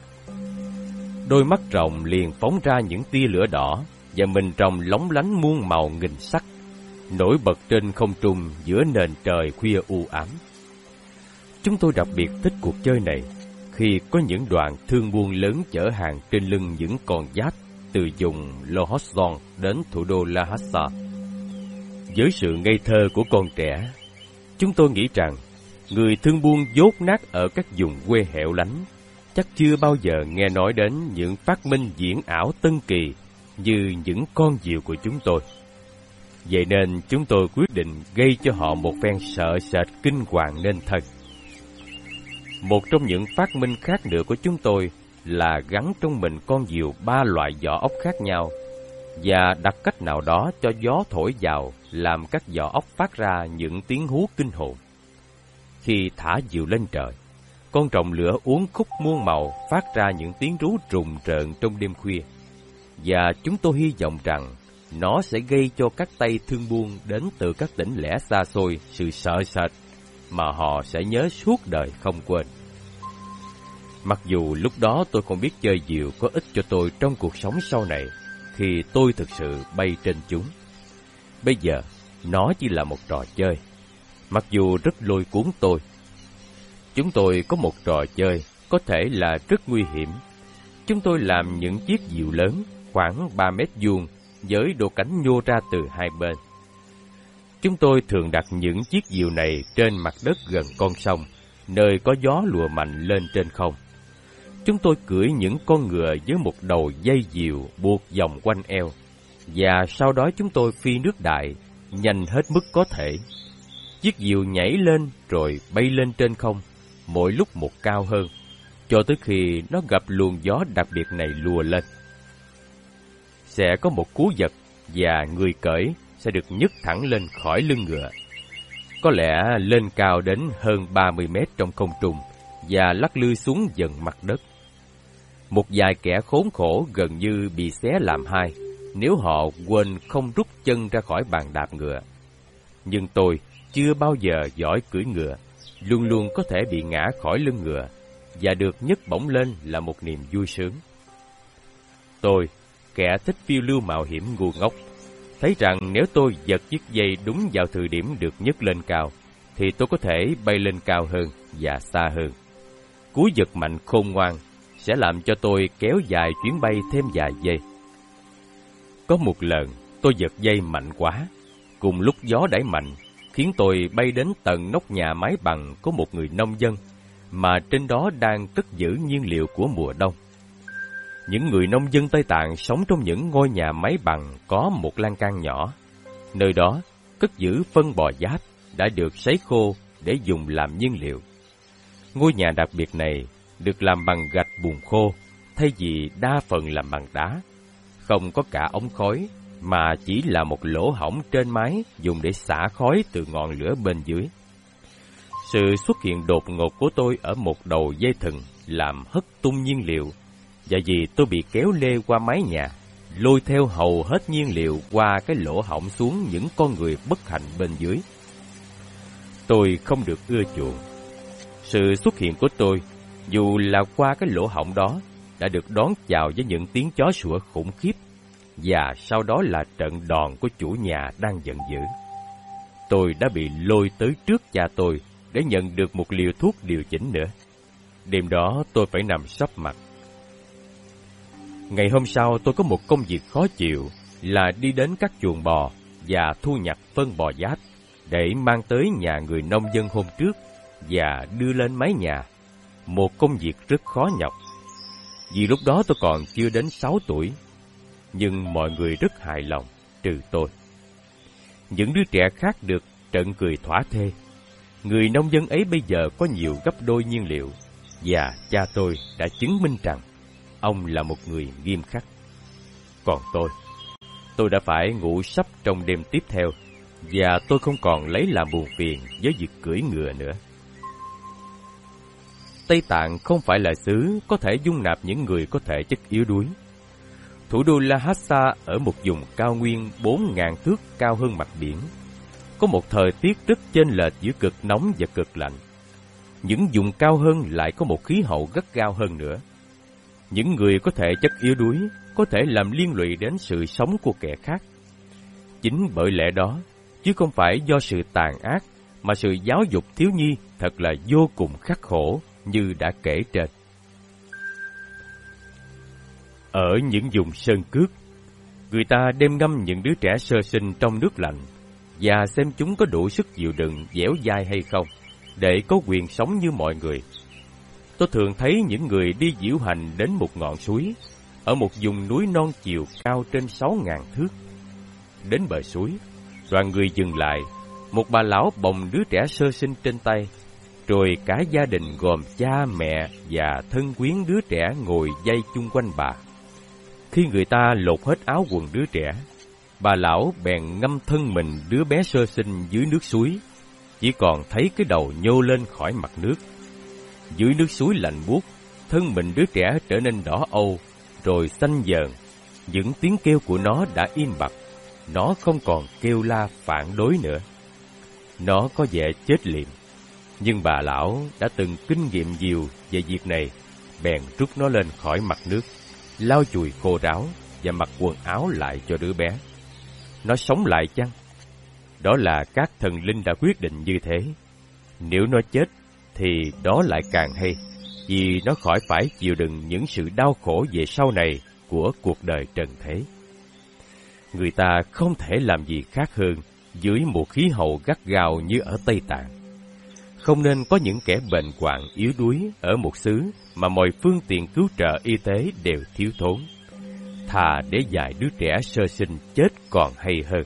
Đôi mắt rồng liền phóng ra những tia lửa đỏ và mình rồng lóng lánh muôn màu nghìn sắc, nổi bật trên không trung giữa nền trời khuya u ám. Chúng tôi đặc biệt thích cuộc chơi này khi có những đoàn thương buôn lớn chở hàng trên lưng những con giáp từ vùng Lhotson đến thủ đô Lhasa. Với sự ngây thơ của con trẻ, chúng tôi nghĩ rằng người thương buôn dốt nát ở các vùng quê hẻo lánh chắc chưa bao giờ nghe nói đến những phát minh diễn ảo tân kỳ như những con diều của chúng tôi. Vậy nên chúng tôi quyết định gây cho họ một phen sợ sệt kinh hoàng nên thân. Một trong những phát minh khác nữa của chúng tôi là gắn trong mình con diều 3 loại vỏ ốc khác nhau và đặt cách nào đó cho gió thổi vào làm các vỏ ốc phát ra những tiếng hú kinh hồn. Khi thả diều lên trời, con rồng lửa uốn khúc muôn màu phát ra những tiếng rú rùng rợn trong đêm khuya, và chúng tôi hy vọng rằng nó sẽ gây cho các tay thương buôn đến từ các tỉnh lẻ xa xôi sự sợ sệt mà họ sẽ nhớ suốt đời không quên. Mặc dù lúc đó tôi không biết chơi diều có ích cho tôi trong cuộc sống sau này khi tôi thực sự bay trên chúng. Bây giờ, nó chỉ là một trò chơi, mặc dù rất lôi cuốn tôi. Chúng tôi có một trò chơi có thể là rất nguy hiểm. Chúng tôi làm những chiếc diều lớn khoảng 3 mét vuông với đôi cánh nhô ra từ hai bên. Chúng tôi thường đặt những chiếc diều này trên mặt đất gần con sông, nơi có gió lùa mạnh lên trên không. Chúng tôi cưỡi những con ngựa với một đầu dây diều buộc vòng quanh eo, và sau đó chúng tôi phi nước đại, nhanh hết mức có thể. Chiếc diều nhảy lên rồi bay lên trên không, mỗi lúc một cao hơn, cho tới khi nó gặp luồng gió đặc biệt này lùa lên. Sẽ có một cú giật và người cưỡi sẽ được nhấc thẳng lên khỏi lưng ngựa, có lẽ lên cao đến hơn 30 mét trong không trung và lắc lư xuống dần mặt đất. Một vài kẻ khốn khổ gần như bị xé làm hai nếu họ quên không rút chân ra khỏi bàn đạp ngựa. Nhưng tôi chưa bao giờ giỏi cưỡi ngựa, luôn luôn có thể bị ngã khỏi lưng ngựa, và được nhấc bổng lên là một niềm vui sướng. Tôi, kẻ thích phiêu lưu mạo hiểm ngu ngốc, thấy rằng nếu tôi giật chiếc dây đúng vào thời điểm được nhấc lên cao, thì tôi có thể bay lên cao hơn và xa hơn. Cú giật mạnh khôn ngoan sẽ làm cho tôi kéo dài chuyến bay thêm vài giây. Có một lần, tôi giật dây mạnh quá, cùng lúc gió đẩy mạnh, khiến tôi bay đến tận nóc nhà mái bằng của một người nông dân, mà trên đó đang cất giữ nhiên liệu của mùa đông. Những người nông dân Tây Tạng sống trong những ngôi nhà mái bằng có một lan can nhỏ. Nơi đó, cất giữ phân bò giáp đã được sấy khô để dùng làm nhiên liệu. Ngôi nhà đặc biệt này được làm bằng gạch bùn khô, thay vì đa phần làm bằng đá. Không có cả ống khói, mà chỉ là một lỗ hổng trên mái dùng để xả khói từ ngọn lửa bên dưới. Sự xuất hiện đột ngột của tôi ở một đầu dây thừng làm hất tung nhiên liệu, và vì tôi bị kéo lê qua mái nhà, lôi theo hầu hết nhiên liệu qua cái lỗ hổng xuống những con người bất hạnh bên dưới. Tôi không được ưa chuộng. Sự xuất hiện của tôi, dù là qua cái lỗ hổng đó, đã được đón chào với những tiếng chó sủa khủng khiếp, và sau đó là trận đòn của chủ nhà đang giận dữ. Tôi đã bị lôi tới trước cha tôi để nhận được một liều thuốc điều chỉnh nữa. Đêm đó tôi phải nằm sấp mặt. Ngày hôm sau tôi có một công việc khó chịu là đi đến các chuồng bò và thu nhặt phân bò giáp để mang tới nhà người nông dân hôm trước và đưa lên mái nhà. Một công việc rất khó nhọc. Vì lúc đó tôi còn chưa đến 6 tuổi, nhưng mọi người rất hài lòng, trừ tôi. Những đứa trẻ khác được trận cười thỏa thê. Người nông dân ấy bây giờ có nhiều gấp đôi nhiên liệu, và cha tôi đã chứng minh rằng ông là một người nghiêm khắc. Còn tôi đã phải ngủ sấp trong đêm tiếp theo, và tôi không còn lấy làm buồn phiền với việc cưỡi ngựa nữa. Tây Tạng không phải là xứ có thể dung nạp những người có thể chất yếu đuối. Thủ đô Lhasa ở một vùng cao nguyên 4.000 thước cao hơn mặt biển, có một thời tiết rất chênh lệch giữa cực nóng và cực lạnh. Những vùng cao hơn lại có một khí hậu gắt gao hơn nữa. Những người có thể chất yếu đuối có thể làm liên lụy đến sự sống của kẻ khác. Chính bởi lẽ đó, chứ không phải do sự tàn ác, mà sự giáo dục thiếu nhi thật là vô cùng khắc khổ như đã kể trên. Ở những vùng sơn cước, người ta đem ngâm những đứa trẻ sơ sinh trong nước lạnh và xem chúng có đủ sức chịu đựng dẻo dai hay không, để có quyền sống như mọi người. Tôi thường thấy những người đi diễu hành đến một ngọn suối, ở một vùng núi non chiều cao trên 6.000 thước. Đến bờ suối, đoàn người dừng lại, một bà lão bồng đứa trẻ sơ sinh trên tay, rồi cả gia đình gồm cha, mẹ và thân quyến đứa trẻ ngồi dây chung quanh bà. Khi người ta lột hết áo quần đứa trẻ, bà lão bèn ngâm thân mình đứa bé sơ sinh dưới nước suối, chỉ còn thấy cái đầu nhô lên khỏi mặt nước. Dưới nước suối lạnh buốt, thân mình đứa trẻ trở nên đỏ âu, rồi xanh dờn. Những tiếng kêu của nó đã im bặt, nó không còn kêu la phản đối nữa. Nó có vẻ chết liệm, nhưng bà lão đã từng kinh nghiệm nhiều về việc này, bèn rút nó lên khỏi mặt nước, lau chùi khô ráo và mặc quần áo lại cho đứa bé. Nó sống lại chăng? Đó là các thần linh đã quyết định như thế. Nếu nó chết, thì đó lại càng hay, vì nó khỏi phải chịu đựng những sự đau khổ về sau này của cuộc đời trần thế. Người ta không thể làm gì khác hơn dưới một khí hậu gắt gao như ở Tây Tạng. Không nên có những kẻ bệnh hoạn yếu đuối ở một xứ mà mọi phương tiện cứu trợ y tế đều thiếu thốn. Thà để vài đứa trẻ sơ sinh chết còn hay hơn.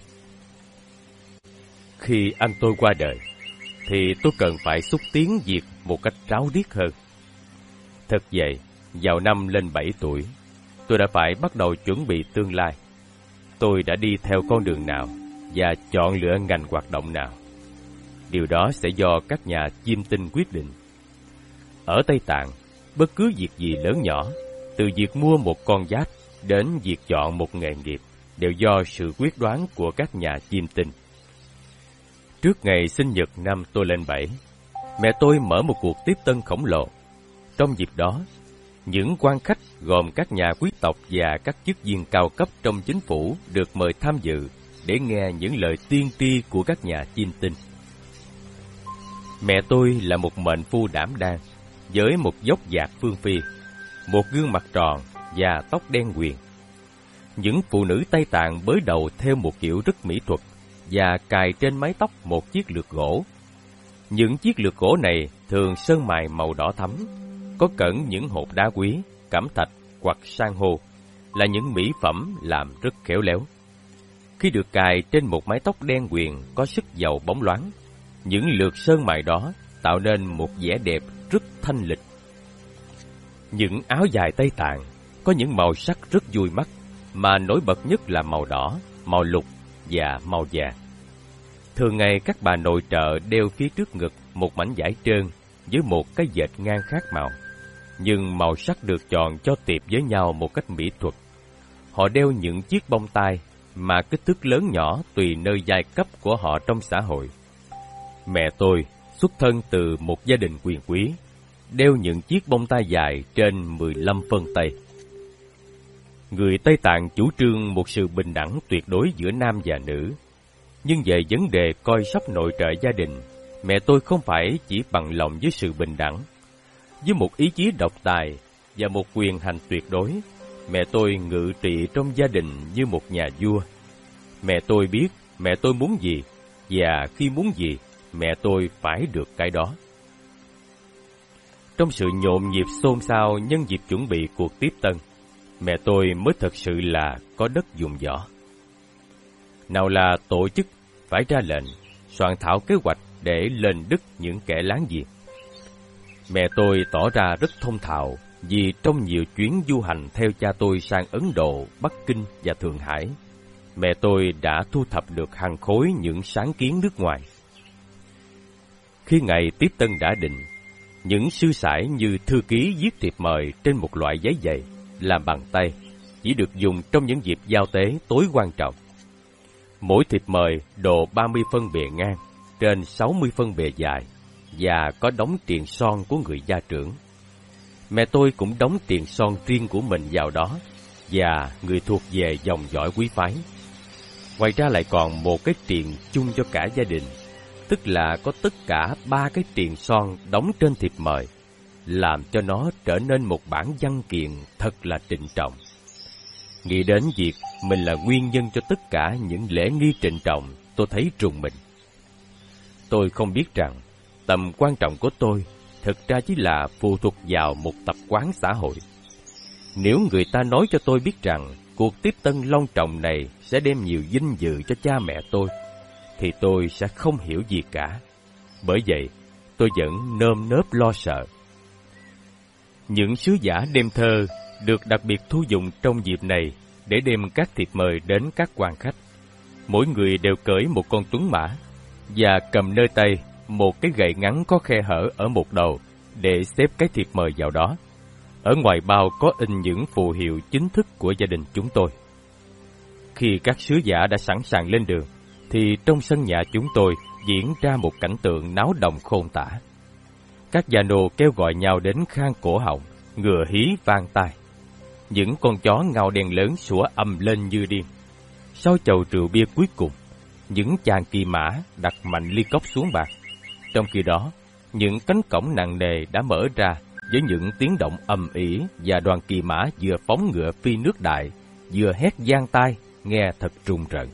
Khi anh tôi qua đời, thì tôi cần phải xúc tiến việc một cách ráo riết hơn. Thật vậy, vào năm lên 7 tuổi, tôi đã phải bắt đầu chuẩn bị tương lai. Tôi đã đi theo con đường nào và chọn lựa ngành hoạt động nào. Điều đó sẽ do các nhà chiêm tinh quyết định. Ở Tây Tạng, bất cứ việc gì lớn nhỏ, từ việc mua một con giáp đến việc chọn một nghề nghiệp, đều do sự quyết đoán của các nhà chiêm tinh. Trước ngày sinh nhật năm tôi lên 7, mẹ tôi mở một cuộc tiếp tân khổng lồ. Trong dịp đó, những quan khách gồm các nhà quý tộc và các chức viên cao cấp trong chính phủ được mời tham dự để nghe những lời tiên tri của các nhà chiêm tinh. Mẹ tôi là một mệnh phu đảm đang, với một dốc dạc phương phi, một gương mặt tròn và tóc đen quyền. Những phụ nữ Tây Tạng bới đầu theo một kiểu rất mỹ thuật và cài trên mái tóc một chiếc lược gỗ. Những chiếc lược gỗ này thường sơn mài màu đỏ thẫm, có cẩn những hột đá quý, cẩm thạch hoặc san hô, là những mỹ phẩm làm rất khéo léo. Khi được cài trên một mái tóc đen quyền có sức giàu bóng loáng, những lược sơn mài đó tạo nên một vẻ đẹp rất thanh lịch. Những áo dài Tây Tạng có những màu sắc rất vui mắt, mà nổi bật nhất là màu đỏ, màu lục và màu vàng. Thường ngày các bà nội trợ đeo phía trước ngực một mảnh vải trơn với một cái dệt ngang khác màu, nhưng màu sắc được chọn cho tiệp với nhau một cách mỹ thuật. Họ đeo những chiếc bông tai mà kích thước lớn nhỏ tùy nơi giai cấp của họ trong xã hội. Mẹ tôi xuất thân từ một gia đình quyền quý, đeo những chiếc bông tai dài trên 15 phân tay. Người Tây Tạng chủ trương một sự bình đẳng tuyệt đối giữa nam và nữ. Nhưng về vấn đề coi sóc nội trợ gia đình, mẹ tôi không phải chỉ bằng lòng với sự bình đẳng. Với một ý chí độc tài và một quyền hành tuyệt đối, mẹ tôi ngự trị trong gia đình như một nhà vua. Mẹ tôi biết mẹ tôi muốn gì, và khi muốn gì, mẹ tôi phải được cái đó. Trong sự nhộn nhịp xôn xao nhân dịp chuẩn bị cuộc tiếp tân, mẹ tôi mới thật sự là có đất dùng võ. Nào là tổ chức phải ra lệnh, soạn thảo kế hoạch để lên đức những kẻ láng giềng. Mẹ tôi tỏ ra rất thông thạo, vì trong nhiều chuyến du hành theo cha tôi sang Ấn Độ, Bắc Kinh và Thượng Hải, mẹ tôi đã thu thập được hàng khối những sáng kiến nước ngoài. Khi ngày tiếp tân đã định, những sư sãi như thư ký viết thiệp mời trên một loại giấy dày làm bằng tay, chỉ được dùng trong những dịp giao tế tối quan trọng. Mỗi thiệp mời độ 30 phân bề ngang, trên 60 phân bề dài, và có đóng tiền son của người gia trưởng. Mẹ tôi cũng đóng tiền son riêng của mình vào đó, và người thuộc về dòng dõi quý phái. Ngoài ra lại còn một cái tiền chung cho cả gia đình, tức là có tất cả 3 cái tiền son đóng trên thiệp mời, làm cho nó trở nên một bản văn kiện thật là trịnh trọng. Nghĩ đến việc mình là nguyên nhân cho tất cả những lễ nghi trịnh trọng, tôi thấy rùng mình. Tôi không biết rằng tầm quan trọng của tôi thực ra chỉ là phụ thuộc vào một tập quán xã hội. Nếu người ta nói cho tôi biết rằng cuộc tiếp tân long trọng này sẽ đem nhiều vinh dự cho cha mẹ tôi, thì tôi sẽ không hiểu gì cả. Bởi vậy, tôi vẫn nơm nớp lo sợ. Những sứ giả đem thơ được đặc biệt thu dụng trong dịp này để đem các thiệp mời đến các quan khách. Mỗi người đều cưỡi một con tuấn mã và cầm nơi tay một cái gậy ngắn có khe hở ở một đầu để xếp cái thiệp mời vào đó. Ở ngoài bao có in những phù hiệu chính thức của gia đình chúng tôi. Khi các sứ giả đã sẵn sàng lên đường, thì trong sân nhà chúng tôi diễn ra một cảnh tượng náo động khôn tả. Các gia nô kêu gọi nhau đến khang cổ họng, ngựa hí vang tai. Những con chó ngao đen lớn sủa ầm lên như điên. Sau chầu rượu bia cuối cùng, những chàng kỳ mã đặt mạnh ly cốc xuống bàn. Trong khi đó, những cánh cổng nặng nề đã mở ra với những tiếng động ầm ĩ, và đoàn kỳ mã vừa phóng ngựa phi nước đại, vừa hét vang tai, nghe thật rùng rợn.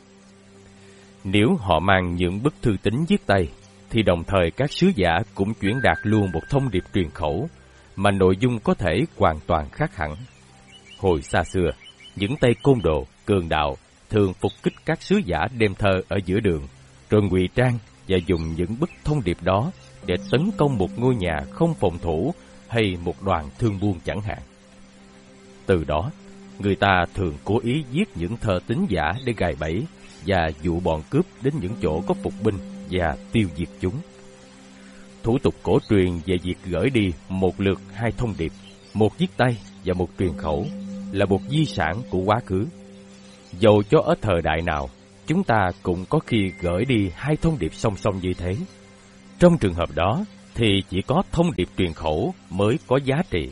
Nếu họ mang những bức thư tín viết tay, thì đồng thời các sứ giả cũng chuyển đạt luôn một thông điệp truyền khẩu, mà nội dung có thể hoàn toàn khác hẳn. Hồi xa xưa, những tay côn đồ, cường đạo thường phục kích các sứ giả đem thơ ở giữa đường, rồi ngụy trang và dùng những bức thông điệp đó để tấn công một ngôi nhà không phòng thủ hay một đoàn thương buôn chẳng hạn. Từ đó, người ta thường cố ý viết những thơ tín giả để gài bẫy và dụ bọn cướp đến những chỗ có phục binh và tiêu diệt chúng. Thủ tục cổ truyền về việc gửi đi một lượt 2 thông điệp, một viết tay và một truyền khẩu, là một di sản của quá khứ. Dầu cho ở thời đại nào, chúng ta cũng có khi gửi đi 2 thông điệp song song như thế. Trong trường hợp đó, thì chỉ có thông điệp truyền khẩu mới có giá trị.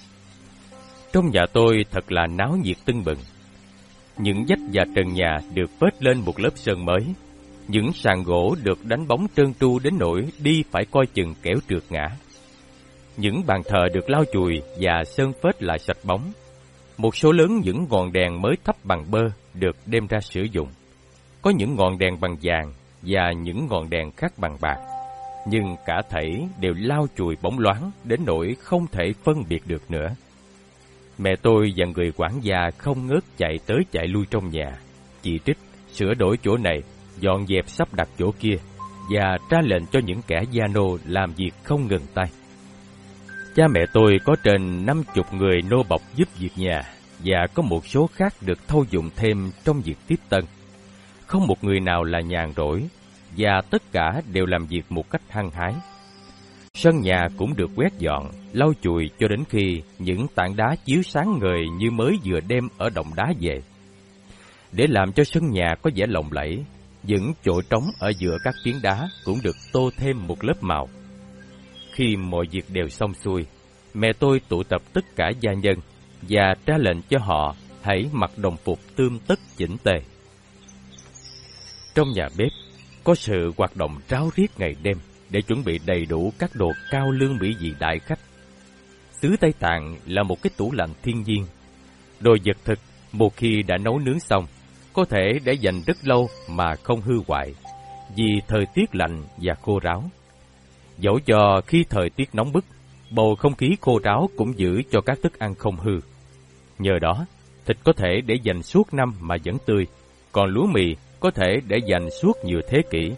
Trong nhà tôi thật là náo nhiệt tưng bừng. Những vách và trần nhà được phết lên một lớp sơn mới. Những sàn gỗ được đánh bóng trơn tru đến nỗi đi phải coi chừng kẻo trượt ngã. Những bàn thờ được lau chùi và sơn phết lại sạch bóng. Một số lớn những ngọn đèn mới thắp bằng bơ được đem ra sử dụng. Có những ngọn đèn bằng vàng và những ngọn đèn khác bằng bạc, nhưng cả thảy đều lau chùi bóng loáng đến nỗi không thể phân biệt được nữa. Mẹ tôi và người quản gia không ngớt chạy tới chạy lui trong nhà, chỉ trích, sửa đổi chỗ này, dọn dẹp sắp đặt chỗ kia, và ra lệnh cho những kẻ gia nô làm việc không ngừng tay. Cha mẹ tôi có trên 50 người nô bộc giúp việc nhà, và có một số khác được thâu dụng thêm trong việc tiếp tân. Không một người nào là nhàn rỗi, và tất cả đều làm việc một cách hăng hái. Sân nhà cũng được quét dọn, lau chùi cho đến khi những tảng đá chiếu sáng ngời như mới vừa đem ở động đá về. Để làm cho sân nhà có vẻ lộng lẫy, những chỗ trống ở giữa các phiến đá cũng được tô thêm một lớp màu. Khi mọi việc đều xong xuôi, mẹ tôi tụ tập tất cả gia nhân và ra lệnh cho họ hãy mặc đồng phục tươm tất chỉnh tề. Trong nhà bếp có sự hoạt động ráo riết ngày đêm để chuẩn bị đầy đủ các đồ cao lương mỹ vị đại khách. Xứ Tây Tạng là một cái tủ lạnh thiên nhiên. Đồ vật thực một khi đã nấu nướng xong, có thể để dành rất lâu mà không hư hoại, vì thời tiết lạnh và khô ráo. Dẫu cho khi thời tiết nóng bức, bầu không khí khô ráo cũng giữ cho các thức ăn không hư. Nhờ đó, thịt có thể để dành suốt năm mà vẫn tươi, còn lúa mì có thể để dành suốt nhiều thế kỷ.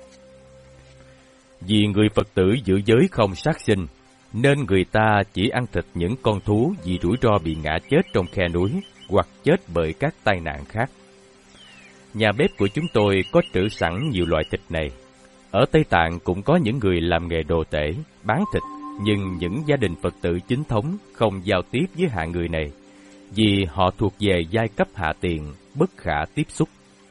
Vì người Phật tử giữ giới không sát sinh, nên người ta chỉ ăn thịt những con thú vì rủi ro bị ngã chết trong khe núi hoặc chết bởi các tai nạn khác. Nhà bếp của chúng tôi có trữ sẵn nhiều loại thịt này. Ở Tây Tạng cũng có những người làm nghề đồ tể, bán thịt, nhưng những gia đình Phật tử chính thống không giao tiếp với hạng người này, vì họ thuộc về giai cấp hạ tiền, bất khả tiếp xúc.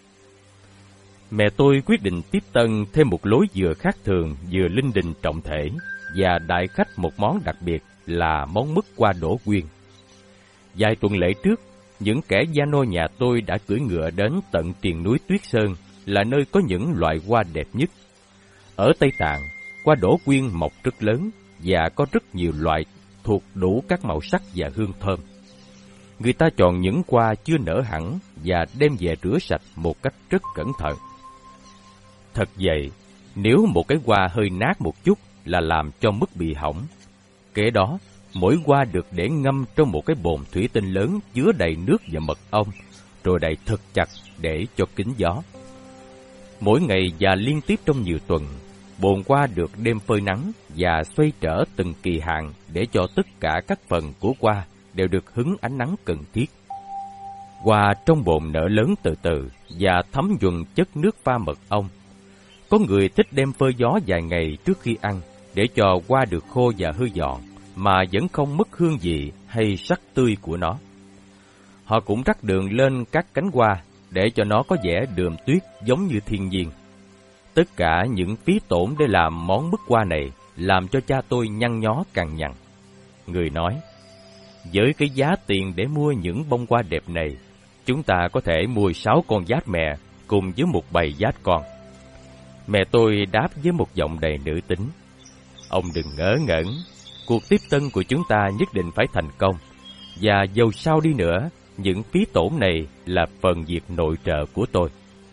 Mẹ tôi quyết định tiếp tân thêm một lối vừa khác thường, vừa linh đình trọng thể, và đại khách một món đặc biệt là món mứt qua đổ quyên. Vài tuần lễ trước, những kẻ gia nô nhà tôi đã cưỡi ngựa đến tận triền núi Tuyết Sơn, là nơi có những loại hoa đẹp nhất. Ở Tây Tạng, hoa đổ quyên mọc rất lớn và có rất nhiều loại thuộc đủ các màu sắc và hương thơm. Người ta chọn những hoa chưa nở hẳn và đem về rửa sạch một cách rất cẩn thận. Thật vậy, nếu một cái hoa hơi nát một chút là làm cho mứt bị hỏng. Kế đó, mỗi hoa được để ngâm trong một cái bồn thủy tinh lớn chứa đầy nước và mật ong, rồi đậy thật chặt để cho kín gió. Mỗi ngày và liên tiếp trong nhiều tuần, bồn hoa được đem phơi nắng và xoay trở từng kỳ hạn để cho tất cả các phần của hoa đều được hứng ánh nắng cần thiết. Hoa trong bồn nở lớn từ từ và thấm nhuần chất nước pha mật ong. Có người thích đem phơi gió vài ngày trước khi ăn để cho hoa được khô và hư giòn, mà vẫn không mất hương vị hay sắc tươi của nó. Họ cũng rắc đường lên các cánh hoa để cho nó có vẻ đượm tuyết giống như thiên nhiên. Tất cả những phí tổn để làm món mứt hoa này làm cho cha tôi nhăn nhó cằn nhằn. Người nói, với cái giá tiền để mua những bông hoa đẹp này, chúng ta có thể mua 6 con dát mẹ cùng với một bầy dát con. Mẹ tôi đáp với một giọng đầy nữ tính, ông đừng ngớ ngẩn, cuộc tiếp tân của chúng ta nhất định phải thành công, và dầu sao đi nữa, những phí tổn này là phần việc nội trợ của tôi.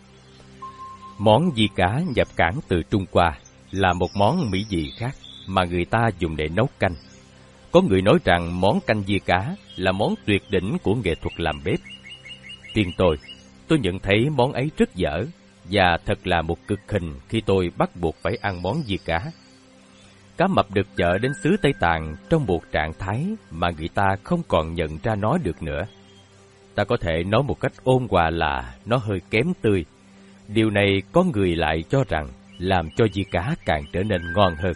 Món di cá nhập cảng từ Trung Hoa là một món mỹ vị khác mà người ta dùng để nấu canh. Có người nói rằng món canh di cá là món tuyệt đỉnh của nghệ thuật làm bếp. Riêng tôi nhận thấy món ấy rất dở, và thật là một cực hình khi tôi bắt buộc phải ăn món di cá. Cá mập được chợ đến xứ Tây Tạng trong một trạng thái mà người ta không còn nhận ra nó được nữa. Ta có thể nói một cách ôn hòa là nó hơi kém tươi. Điều này có người lại cho rằng làm cho di cá càng trở nên ngon hơn.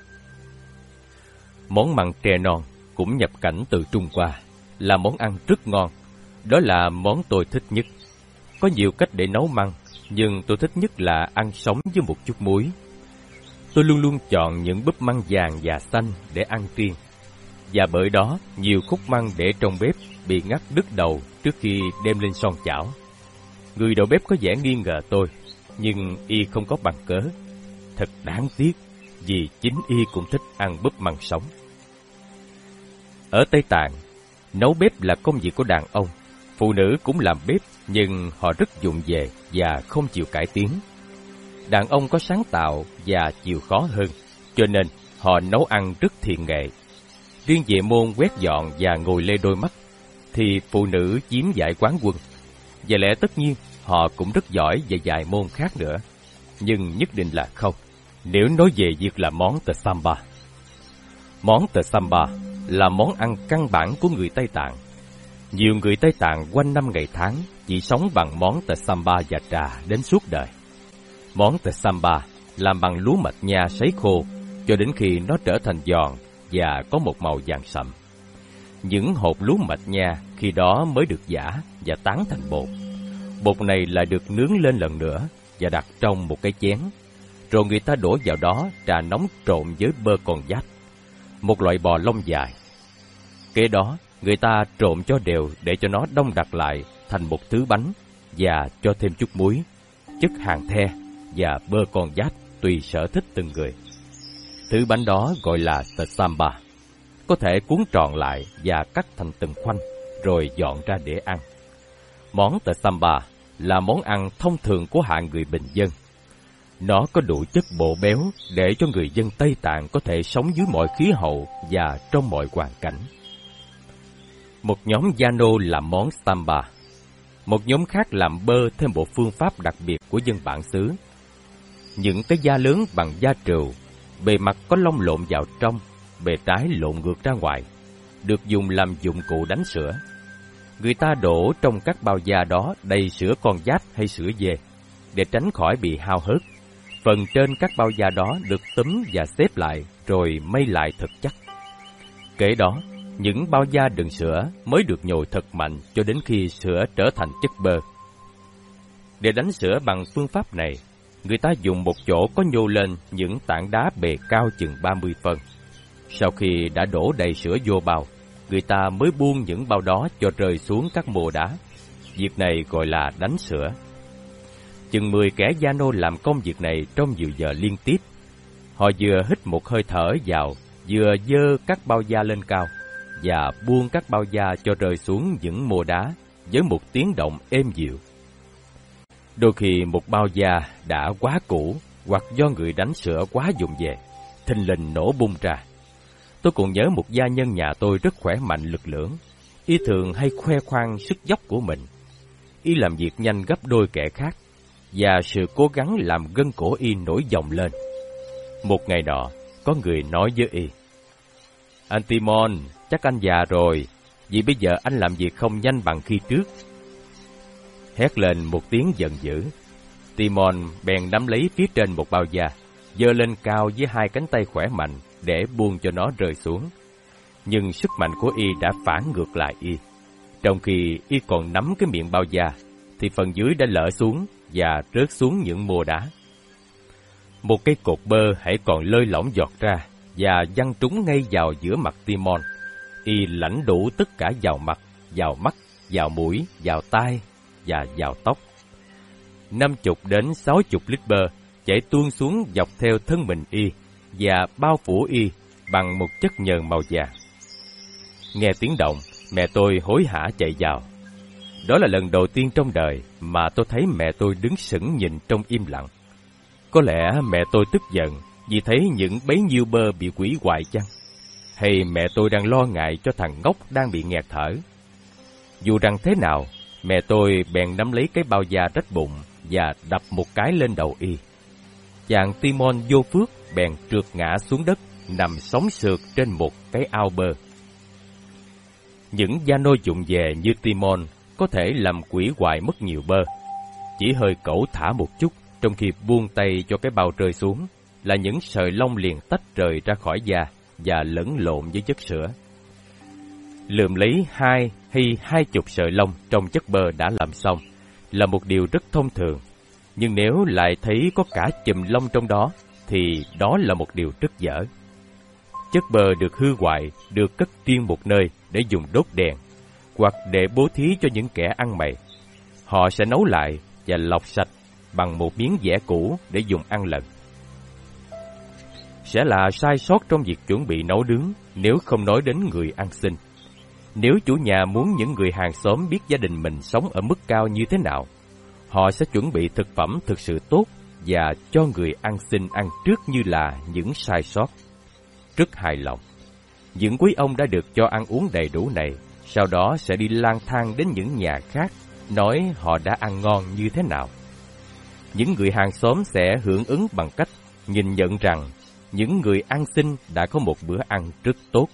Món măng tre non cũng nhập cảnh từ Trung Hoa, là món ăn rất ngon. Đó là món tôi thích nhất. Có nhiều cách để nấu măng, nhưng tôi thích nhất là ăn sống với một chút muối. Tôi luôn luôn chọn những búp măng vàng và xanh để ăn riêng. Và bởi đó, nhiều khúc măng để trong bếp bị ngắt đứt đầu trước khi đem lên son chảo. Người đầu bếp có vẻ nghi ngờ tôi, nhưng y không có bằng cớ. Thật đáng tiếc, vì chính y cũng thích ăn búp măng sống. Ở Tây Tạng, nấu bếp là công việc của đàn ông. Phụ nữ cũng làm bếp, nhưng họ rất vụng về và không chịu cải tiến. Đàn ông có sáng tạo và chịu khó hơn, cho nên họ nấu ăn rất thiện nghệ. Riêng về môn quét dọn và ngồi lê đôi mắt, thì phụ nữ chiếm giải quán quân. Và lẽ tất nhiên, họ cũng rất giỏi về vài môn khác nữa. Nhưng nhất định là không, nếu nói về việc làm món tờ samba. Món tờ samba là món ăn căn bản của người Tây Tạng. Nhiều người Tây Tạng quanh năm ngày tháng chỉ sống bằng món tờ samba và trà đến suốt đời. Món tờ samba làm bằng lúa mạch nha sấy khô cho đến khi nó trở thành giòn và có một màu vàng sậm. Những hột lúa mạch nha khi đó mới được giã và tán thành bột. Bột này lại được nướng lên lần nữa và đặt trong một cái chén. Rồi người ta đổ vào đó trà nóng trộn với bơ con dát, một loại bò lông dài. Kế đó, người ta trộn cho đều để cho nó đông đặc lại thành một thứ bánh và cho thêm chút muối, chất hàng the và bơ con dát tùy sở thích từng người. Thứ bánh đó gọi là tờ samba, có thể cuốn tròn lại và cắt thành từng khoanh rồi dọn ra để ăn. Món tờ samba là món ăn thông thường của hạng người bình dân. Nó có đủ chất bổ béo để cho người dân Tây Tạng có thể sống dưới mọi khí hậu và trong mọi hoàn cảnh. Một nhóm Yano làm món samba, một nhóm khác làm bơ theo một phương pháp đặc biệt của dân bản xứ. Những cái da lớn bằng da trừu, bề mặt có lông lộn vào trong, bề trái lộn ngược ra ngoài, được dùng làm dụng cụ đánh sữa. Người ta đổ trong các bao da đó đầy sữa con dát hay sữa dê, để tránh khỏi bị hao hớt. Phần trên các bao da đó được túm và xếp lại rồi may lại thật chắc. Kế đó, những bao da đựng sữa mới được nhồi thật mạnh cho đến khi sữa trở thành chất bơ. Để đánh sữa bằng phương pháp này, người ta dùng một chỗ có nhô lên những tảng đá bề cao chừng 30 phân. Sau khi đã đổ đầy sữa vô bao, người ta mới buông những bao đó cho rơi xuống các mồ đá. Việc này gọi là đánh sữa. Chừng 10 kẻ Yano làm công việc này trong nhiều giờ liên tiếp. Họ vừa hít một hơi thở vào, vừa giơ các bao da lên cao và buông các bao da cho rơi xuống những mồ đá với một tiếng động êm dịu. Đôi khi một bao da đã quá cũ hoặc do người đánh sữa quá dùng về, thình lình nổ bung ra. Tôi còn nhớ một gia nhân nhà tôi rất khỏe mạnh lực lưỡng. Y thường hay khoe khoang sức dốc của mình. Y làm việc nhanh gấp đôi kẻ khác, và sự cố gắng làm gân cổ y nổi dòng lên. Một ngày nọ, có người nói với y: "Anh Timon, chắc anh già rồi, vì bây giờ anh làm việc không nhanh bằng khi trước." Hét lên một tiếng giận dữ. Timon bèn nắm lấy phía trên một bao da, giơ lên cao với hai cánh tay khỏe mạnh để buông cho nó rơi xuống. Nhưng sức mạnh của y đã phản ngược lại y. Trong khi y còn nắm cái miệng bao da, thì phần dưới đã lở xuống và rớt xuống những mồ đá. Một cây cột bơ hãy còn lơi lỏng giọt ra và văng trúng ngay vào giữa mặt Timon. Y lãnh đủ tất cả vào mặt, vào mắt, vào mũi, vào tai và vào tóc. 50 đến 60 lít bơ chảy tuôn xuống dọc theo thân mình y và bao phủ y bằng một chất nhờn màu vàng. Nghe tiếng động, mẹ tôi hối hả chạy vào. Đó là lần đầu tiên trong đời mà tôi thấy mẹ tôi đứng sững nhìn trong im lặng. Có lẽ mẹ tôi tức giận vì thấy những bấy nhiêu bơ bị hủy hoại chăng? Hay mẹ tôi đang lo ngại cho thằng ngốc đang bị nghẹt thở? Dù rằng thế nào, mẹ tôi bèn nắm lấy cái bao da rách bụng và đập một cái lên đầu y. Chàng Timon vô phước bèn trượt ngã xuống đất, nằm sống sượt trên một cái ao bơ. Những Yano dụng về như Timon có thể làm hủy hoại mất nhiều bơ. Chỉ hơi cẩu thả một chút trong khi buông tay cho cái bao rơi xuống là những sợi lông liền tách rời ra khỏi da và lẫn lộn với chất sữa. Lượm lấy 2 hay 20 sợi lông trong chất bơ đã làm xong là một điều rất thông thường, nhưng nếu lại thấy có cả chùm lông trong đó thì đó là một điều rất dở. Chất bơ được hư hoại được cất riêng một nơi để dùng đốt đèn hoặc để bố thí cho những kẻ ăn mày. Họ sẽ nấu lại và lọc sạch bằng một miếng vẽ cũ để dùng ăn lần. Sẽ là sai sót trong việc chuẩn bị nấu nướng nếu không nói đến người ăn xin. Nếu chủ nhà muốn những người hàng xóm biết gia đình mình sống ở mức cao như thế nào, họ sẽ chuẩn bị thực phẩm thực sự tốt và cho người ăn xin ăn trước như là những sai sót. Rất hài lòng. Những quý ông đã được cho ăn uống đầy đủ này, sau đó sẽ đi lang thang đến những nhà khác, nói họ đã ăn ngon như thế nào. Những người hàng xóm sẽ hưởng ứng bằng cách nhìn nhận rằng những người ăn xin đã có một bữa ăn rất tốt.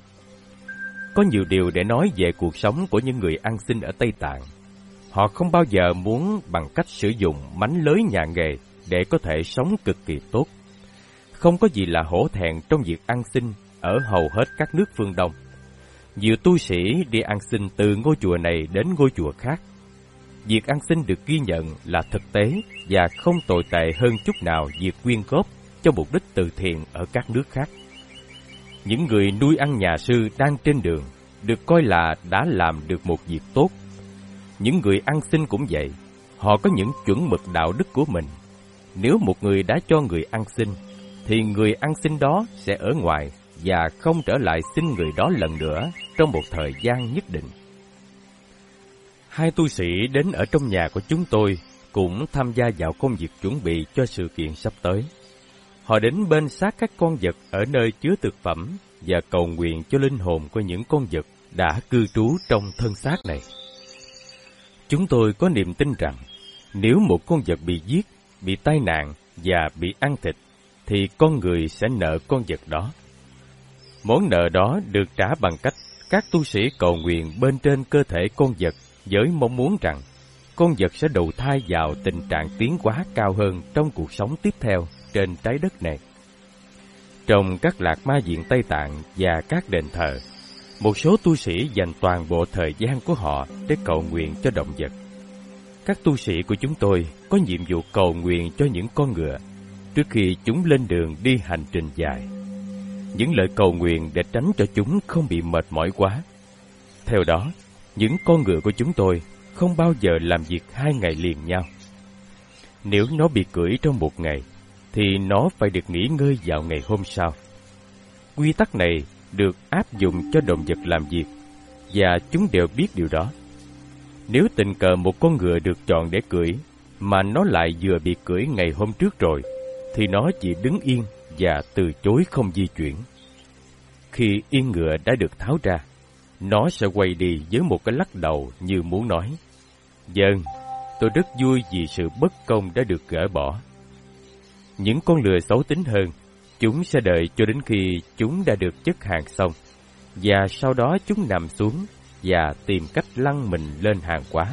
Có nhiều điều để nói về cuộc sống của những người ăn xin ở Tây Tạng. Họ không bao giờ muốn bằng cách sử dụng mánh lới nhà nghề để có thể sống cực kỳ tốt. Không có gì là hổ thẹn trong việc ăn xin ở hầu hết các nước phương Đông. Nhiều tu sĩ đi ăn xin từ ngôi chùa này đến ngôi chùa khác. Việc ăn xin được ghi nhận là thực tế và không tồi tệ hơn chút nào việc quyên góp cho mục đích từ thiện ở các nước khác. Những người nuôi ăn nhà sư đang trên đường được coi là đã làm được một việc tốt. Những người ăn xin cũng vậy, họ có những chuẩn mực đạo đức của mình. Nếu một người đã cho người ăn xin, thì người ăn xin đó sẽ ở ngoài và không trở lại xin người đó lần nữa trong một thời gian nhất định. Hai tu sĩ đến ở trong nhà của chúng tôi cũng tham gia vào công việc chuẩn bị cho sự kiện sắp tới. Họ đến bên xác các con vật ở nơi chứa thực phẩm và cầu nguyện cho linh hồn của những con vật đã cư trú trong thân xác này. Chúng tôi có niềm tin rằng nếu một con vật bị giết, bị tai nạn và bị ăn thịt, thì con người sẽ nợ con vật đó. Món nợ đó được trả bằng cách các tu sĩ cầu nguyện bên trên cơ thể con vật với mong muốn rằng con vật sẽ đầu thai vào tình trạng tiến hóa cao hơn trong cuộc sống tiếp theo trên trái đất này. Trong các lạc ma viện Tây Tạng và các đền thờ, một số tu sĩ dành toàn bộ thời gian của họ để cầu nguyện cho động vật. Các tu sĩ của chúng tôi có nhiệm vụ cầu nguyện cho những con ngựa trước khi chúng lên đường đi hành trình dài. Những lời cầu nguyện để tránh cho chúng không bị mệt mỏi quá. Theo đó, những con ngựa của chúng tôi không bao giờ làm việc 2 ngày liền nhau. Nếu nó bị cưỡi trong một ngày, thì nó phải được nghỉ ngơi vào ngày hôm sau. Quy tắc này được áp dụng cho động vật làm việc, và chúng đều biết điều đó. Nếu tình cờ một con ngựa được chọn để cưỡi, mà nó lại vừa bị cưỡi ngày hôm trước rồi, thì nó chỉ đứng yên và từ chối không di chuyển. Khi yên ngựa đã được tháo ra, nó sẽ quay đi với một cái lắc đầu như muốn nói: "Vâng, tôi rất vui vì sự bất công đã được gỡ bỏ." Những con lừa xấu tính hơn, chúng sẽ đợi cho đến khi chúng đã được chất hàng xong, và sau đó chúng nằm xuống và tìm cách lăn mình lên hàng hóa.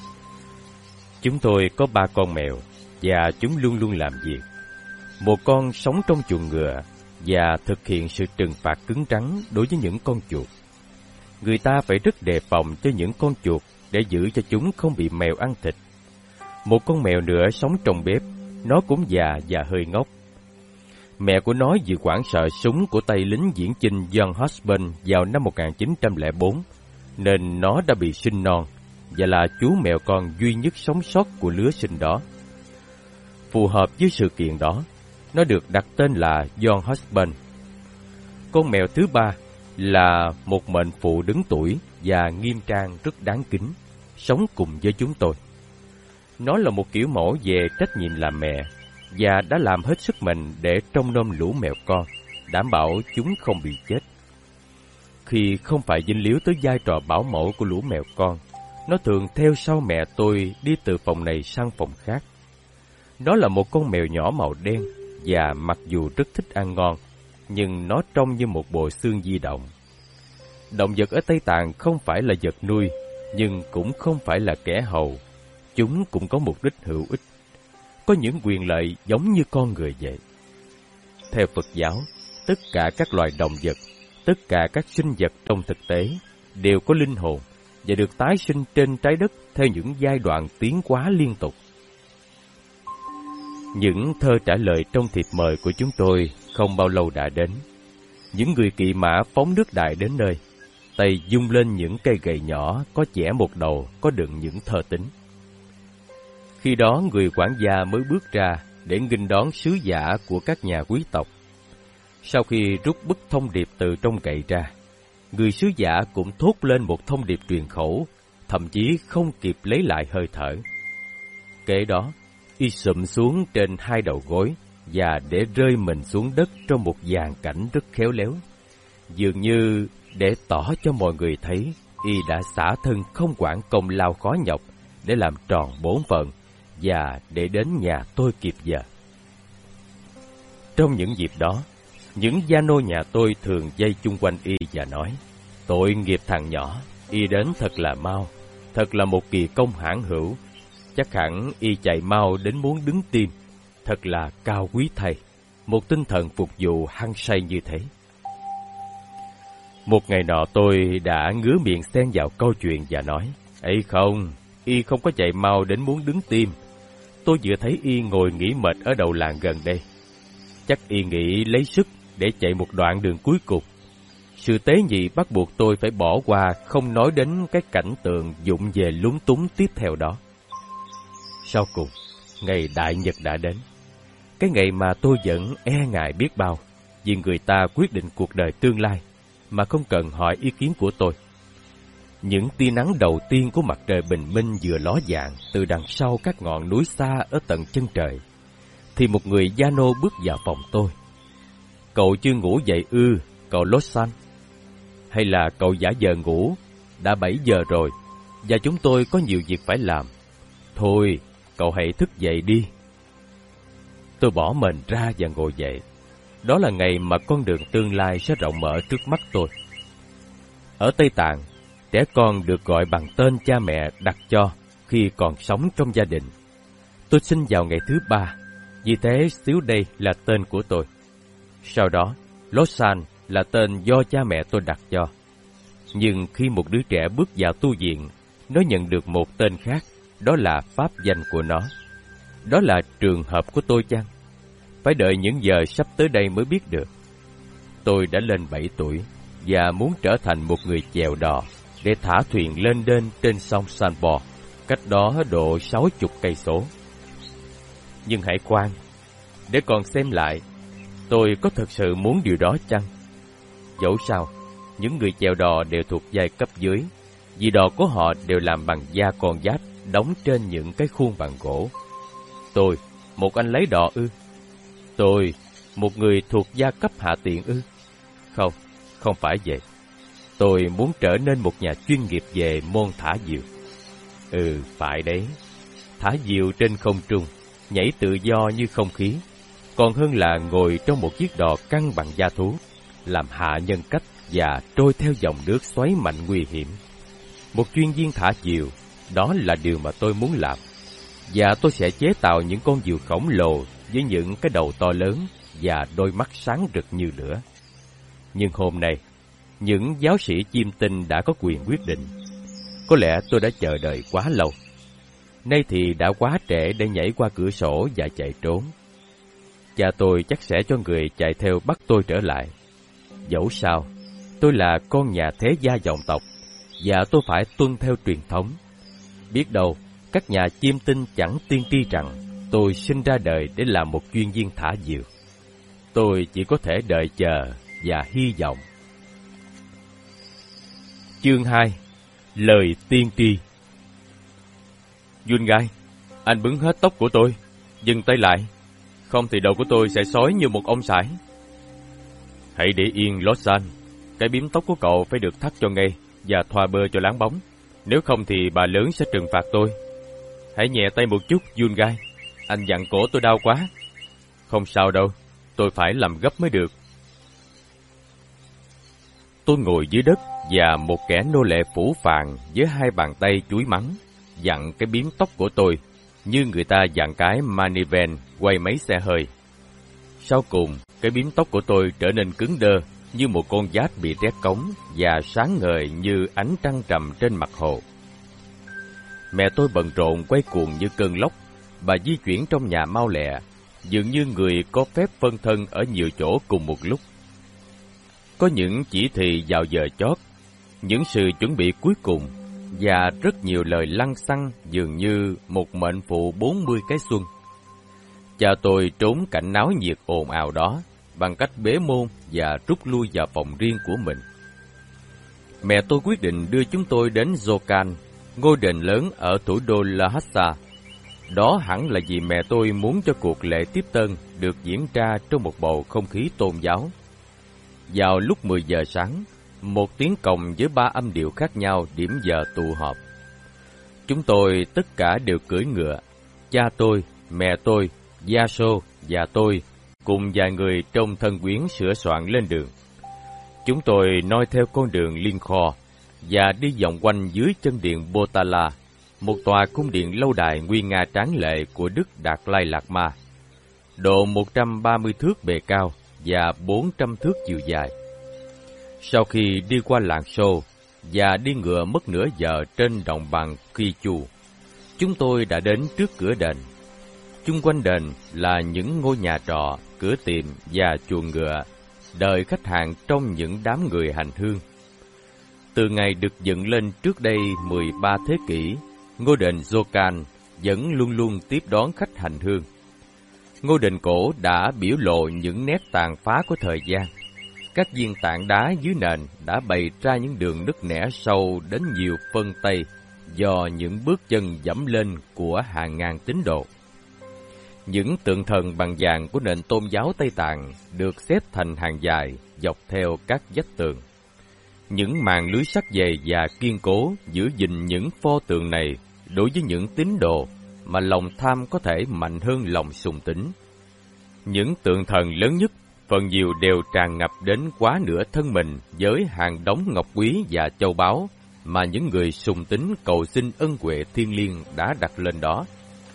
Chúng tôi có 3 con mèo, và chúng luôn luôn làm việc. Một con sống trong chuồng ngựa và thực hiện sự trừng phạt cứng rắn đối với những con chuột. Người ta phải rất đề phòng cho những con chuột để giữ cho chúng không bị mèo ăn thịt. Một con mèo nữa sống trong bếp, nó cũng già và hơi ngốc. Mẹ của nó vì hoảng sợ súng của tay lính viễn chinh John Husband vào năm 1904, nên nó đã bị sinh non, và là chú mèo con duy nhất sống sót của lứa sinh đó. Phù hợp với sự kiện đó, nó được đặt tên là John Husband. Con mèo thứ 3 là một mệnh phụ đứng tuổi và nghiêm trang rất đáng kính, sống cùng với chúng tôi. Nó là một kiểu mẫu về trách nhiệm làm mẹ, và đã làm hết sức mình để trông nom lũ mèo con, đảm bảo chúng không bị chết. Khi không phải dính líu tới vai trò bảo mẫu của lũ mèo con, nó thường theo sau mẹ tôi đi từ phòng này sang phòng khác. Nó là một con mèo nhỏ màu đen, và mặc dù rất thích ăn ngon, nhưng nó trông như một bộ xương di động. Động vật ở Tây Tạng không phải là vật nuôi, nhưng cũng không phải là kẻ hầu. Chúng cũng có mục đích hữu ích, có những quyền lợi giống như con người vậy. Theo Phật giáo, tất cả các loài động vật, tất cả các sinh vật trong thực tế đều có linh hồn và được tái sinh trên trái đất theo những giai đoạn tiến hóa liên tục. Những thơ trả lời trong thiệp mời của chúng tôi không bao lâu đã đến. Những người kỵ mã phóng nước đại đến nơi, tay vung lên những cây gậy nhỏ có chẻ một đầu có đựng những thơ tín. Khi đó người quản gia mới bước ra để nghênh đón sứ giả của các nhà quý tộc. Sau khi rút bức thông điệp từ trong gậy ra, người sứ giả cũng thốt lên một thông điệp truyền khẩu, thậm chí không kịp lấy lại hơi thở. Kế đó, y sụm xuống trên 2 đầu gối và để rơi mình xuống đất trong một dàn cảnh rất khéo léo. Dường như để tỏ cho mọi người thấy y đã xả thân không quản công lao khó nhọc để làm tròn bổn phận và để đến nhà tôi kịp giờ. Trong những dịp đó, Những gia nô nhà tôi thường dây chung quanh y và nói, tội nghiệp thằng nhỏ, y đến thật là mau, thật là một kỳ công hãn hữu, chắc hẳn y chạy mau đến muốn đứng tim, thật là cao quý thầy, một tinh thần phục vụ hăng say như thế. Một ngày nọ tôi đã ngứa miệng xen vào câu chuyện và nói, ấy không, y không có chạy mau đến muốn đứng tim, tôi vừa thấy y ngồi nghỉ mệt ở đầu làng gần đây. Chắc y nghĩ lấy sức để chạy một đoạn đường cuối cùng. Sự tế nhị bắt buộc tôi phải bỏ qua, không nói đến cái cảnh tượng vụng về lúng túng tiếp theo đó. Sau cùng, ngày đại nhật đã đến. Cái ngày mà tôi vẫn e ngại biết bao, vì người ta quyết định cuộc đời tương lai, mà không cần hỏi ý kiến của tôi. Những tia nắng đầu tiên của mặt trời bình minh vừa ló dạng từ đằng sau các ngọn núi xa ở tận chân trời, thì một người gia nô bước vào phòng tôi. Cậu chưa ngủ dậy ư, cậu Lawson? Hay là cậu giả vờ ngủ? Đã 7 giờ rồi, và chúng tôi có nhiều việc phải làm. Thôi, cậu hãy thức dậy đi. Tôi bỏ mền ra và ngồi dậy. Đó là ngày mà con đường tương lai sẽ rộng mở trước mắt tôi. Ở Tây Tạng, trẻ con được gọi bằng tên cha mẹ đặt cho khi còn sống trong gia đình. Tôi sinh vào ngày thứ 3, vì thế xíu đây là tên của tôi. Sau đó, Lawson là tên do cha mẹ tôi đặt cho. Nhưng khi một đứa trẻ bước vào tu viện, nó nhận được một tên khác, đó là pháp danh của nó. Đó là trường hợp của tôi chăng? Phải đợi những giờ sắp tới đây mới biết được. Tôi đã lên 7 tuổi và muốn trở thành một người chèo đò để thả thuyền lên đên trên sông Sanbo, cách đó độ 60 cây số. Nhưng hãy khoan, để còn xem lại, tôi có thực sự muốn điều đó chăng? Dẫu sao, những người chèo đò đều thuộc giai cấp dưới, vì đò của họ đều làm bằng da con giáp đóng trên những cái khuôn bằng gỗ. Tôi, một anh lấy đò ư? Tôi, một người thuộc gia cấp hạ tiện ư? Không, không phải vậy. Tôi muốn trở nên một nhà chuyên nghiệp về môn thả diều. Phải đấy. Thả diều trên không trung, nhảy tự do như không khí, còn hơn là ngồi trong một chiếc đò căng bằng da thú, làm hạ nhân cách và trôi theo dòng nước xoáy mạnh nguy hiểm. Một chuyên viên thả diều, đó là điều mà tôi muốn làm. Và tôi sẽ chế tạo những con diều khổng lồ với những cái đầu to lớn và đôi mắt sáng rực như lửa. Nhưng hôm nay, những giáo sĩ chiêm tinh đã có quyền quyết định. Có lẽ tôi đã chờ đợi quá lâu. Nay thì đã quá trễ để nhảy qua cửa sổ và chạy trốn. Cha tôi chắc sẽ cho người chạy theo bắt tôi trở lại. Dẫu sao, tôi là con nhà thế gia dòng tộc, và tôi phải tuân theo truyền thống. Biết đâu, các nhà chiêm tinh chẳng tiên tri rằng tôi sinh ra đời để làm một chuyên viên thả diều. Tôi chỉ có thể đợi chờ và hy vọng. Chương 2. Lời tiên tri. Yungai, anh bứng hết tóc của tôi, dừng tay lại, không thì đầu của tôi sẽ xói như một ông sải. Hãy để yên, Lawson, cái bím tóc của cậu phải được thắt cho ngay và thoa bơ cho láng bóng, nếu không thì bà lớn sẽ trừng phạt tôi. Hãy nhẹ tay một chút, Yungai, anh dặn cổ tôi đau quá. Không sao đâu, tôi phải làm gấp mới được. Tôi ngồi dưới đất và một kẻ nô lệ phũ phàng với 2 bàn tay chúi mắng, dặn cái bím tóc của tôi như người ta dặn cái maniven quay máy xe hơi. Sau cùng, cái bím tóc của tôi trở nên cứng đơ như một con giáp bị rét cống và sáng ngời như ánh trăng trầm trên mặt hồ. Mẹ tôi bận rộn quay cuồng như cơn lốc. Bà di chuyển trong nhà mau lẹ, dường như người có phép phân thân ở nhiều chỗ cùng một lúc. Có những chỉ thị vào giờ chót, những sự chuẩn bị cuối cùng, và rất nhiều lời lăng xăng dường như một mệnh phụ 40 cái xuân. Cha tôi trốn cảnh náo nhiệt ồn ào đó bằng cách bế môn và rút lui vào phòng riêng của mình. Mẹ tôi quyết định đưa chúng tôi đến Zokan, ngôi đền lớn ở thủ đô Lhasa. Đó hẳn là vì mẹ tôi muốn cho cuộc lễ tiếp tân được diễn ra trong một bầu không khí tôn giáo. Vào lúc 10 giờ sáng, một tiếng cồng với 3 âm điệu khác nhau điểm giờ tụ họp. Chúng tôi tất cả đều cưỡi ngựa. Cha tôi, mẹ tôi, Yaso và tôi cùng vài người trong thân quyến sửa soạn lên đường. Chúng tôi noi theo con đường Liên Kho và đi vòng quanh dưới chân điện Potala, một tòa cung điện lâu đài nguy nga tráng lệ của Đức Đạt Lai Lạt Ma, độ 130 thước bề cao và 400 thước chiều dài. Sau khi đi qua làng Sô và đi ngựa mất nửa giờ trên đồng bằng Kichu, chúng tôi đã đến trước cửa đền. Chung quanh đền là những ngôi nhà trọ, cửa tiệm và chuồng ngựa, đợi khách hàng trong những đám người hành hương. Từ ngày được dựng lên trước đây 13 thế kỷ, ngôi đền Jokan vẫn luôn luôn tiếp đón khách hành hương. Ngôi đền cổ đã biểu lộ những nét tàn phá của thời gian. Các viên tảng đá dưới nền đã bày ra những đường nứt nẻ sâu đến nhiều phân tây do những bước chân dẫm lên của hàng ngàn tín đồ. Những tượng thần bằng vàng của nền tôn giáo Tây Tạng được xếp thành hàng dài dọc theo các vách tường. Những màn lưới sắt dày và kiên cố giữ gìn những pho tượng này đối với những tín đồ mà lòng tham có thể mạnh hơn lòng sùng tín. Những tượng thần lớn nhất phần nhiều đều tràn ngập đến quá nửa thân mình với hàng đống ngọc quý và châu báu mà những người sùng tín cầu xin ân huệ thiêng liêng đã đặt lên đó.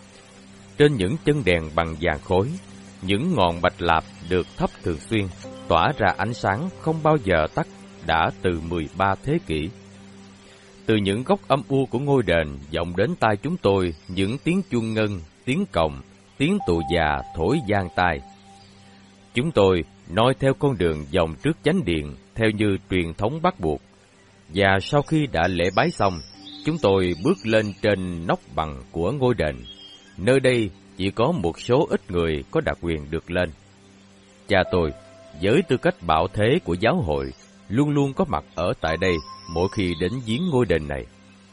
Trên những chân đèn bằng vàng khối, những ngọn bạch lạp được thắp thường xuyên, tỏa ra ánh sáng không bao giờ tắt đã từ 13 thế kỷ. Từ những góc âm u của ngôi đền vọng đến tai chúng tôi những tiếng chuông ngân, tiếng còng, tiếng tù già thổi vang tai. Chúng tôi noi theo con đường vòng trước chánh điện theo như truyền thống bắt buộc, và sau khi đã lễ bái xong, chúng tôi bước lên trên nóc bằng của ngôi đền. Nơi đây chỉ có một số ít người có đặc quyền được lên. Cha tôi, với tư cách bảo thế của giáo hội, luôn luôn có mặt ở tại đây mỗi khi đến viếng ngôi đền này.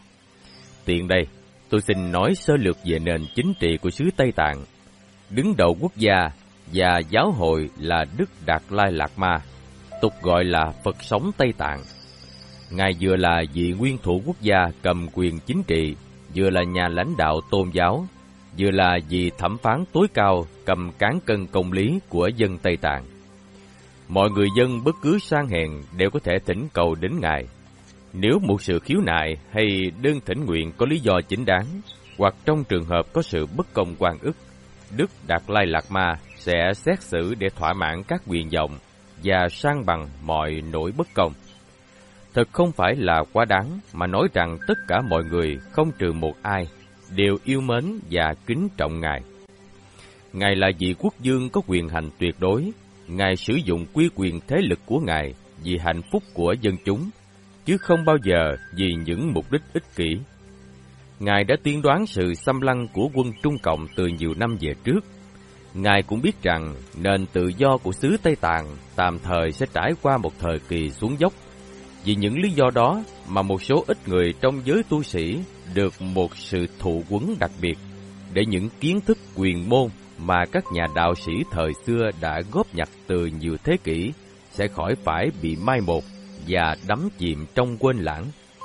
Tiện đây, tôi xin nói sơ lược về nền chính trị của xứ Tây Tạng. Đứng đầu quốc gia và giáo hội là Đức Đạt Lai Lạt Ma, tục gọi là Phật sống Tây Tạng. Ngài vừa là vị nguyên thủ quốc gia cầm quyền chính trị, vừa là nhà lãnh đạo tôn giáo, vừa là vị thẩm phán tối cao cầm cán cân công lý của dân Tây Tạng. Mọi người dân bất cứ sang hèn đều có thể thỉnh cầu đến Ngài. Nếu một sự khiếu nại hay đơn thỉnh nguyện có lý do chính đáng, hoặc trong trường hợp có sự bất công oan ức, Đức Đạt Lai Lạt Ma sẽ xét xử để thỏa mãn các nguyện vọng và san bằng mọi nỗi bất công. Thật không phải là quá đáng mà nói rằng tất cả mọi người, không trừ một ai, đều yêu mến và kính trọng Ngài. Ngài là vị quốc vương có quyền hành tuyệt đối. Ngài sử dụng quy quyền thế lực của Ngài vì hạnh phúc của dân chúng, chứ không bao giờ vì những mục đích ích kỷ. Ngài đã tiên đoán sự xâm lăng của quân Trung Cộng từ nhiều năm về trước. Ngài cũng biết rằng nền tự do của xứ Tây Tạng tạm thời sẽ trải qua một thời kỳ xuống dốc. Vì những lý do đó mà một số ít người trong giới tu sĩ được một sự thụ huấn đặc biệt để những kiến thức quyền môn mà các nhà đạo sĩ thời xưa đã góp nhặt từ nhiều thế kỷ sẽ khỏi phải bị mai một và đắm chìm trong quên lãng.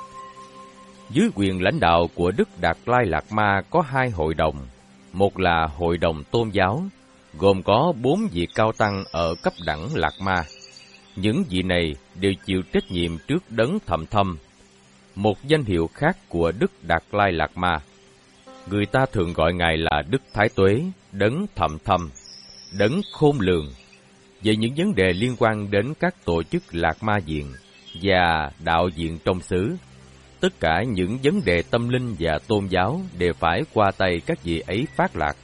Dưới quyền lãnh đạo của Đức Đạt Lai Lạt Ma có hai hội đồng. Một là hội đồng tôn giáo, gồm có 4 vị cao tăng ở cấp đẳng Lạt Ma. Những vị này đều chịu trách nhiệm trước Đấng Thậm Thâm, một danh hiệu khác của Đức Đạt Lai Lạt Ma. Người ta thường gọi Ngài là Đức Thái Tuế, Đấng Thậm Thâm, Đấng Khôn Lường, về những vấn đề liên quan đến các tổ chức Lạt Ma viện và đạo viện trong xứ. Tất cả những vấn đề tâm linh và tôn giáo đều phải qua tay các vị ấy phát lạc.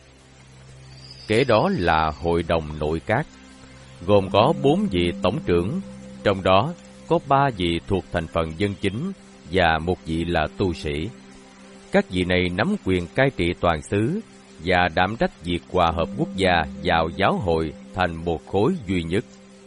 Kế đó là hội đồng nội các, gồm có 4 vị tổng trưởng, trong đó có 3 vị thuộc thành phần dân chính và 1 vị là tu sĩ. Các vị này nắm quyền cai trị toàn xứ và đảm trách việc hòa hợp quốc gia vào giáo hội thành một khối duy nhất.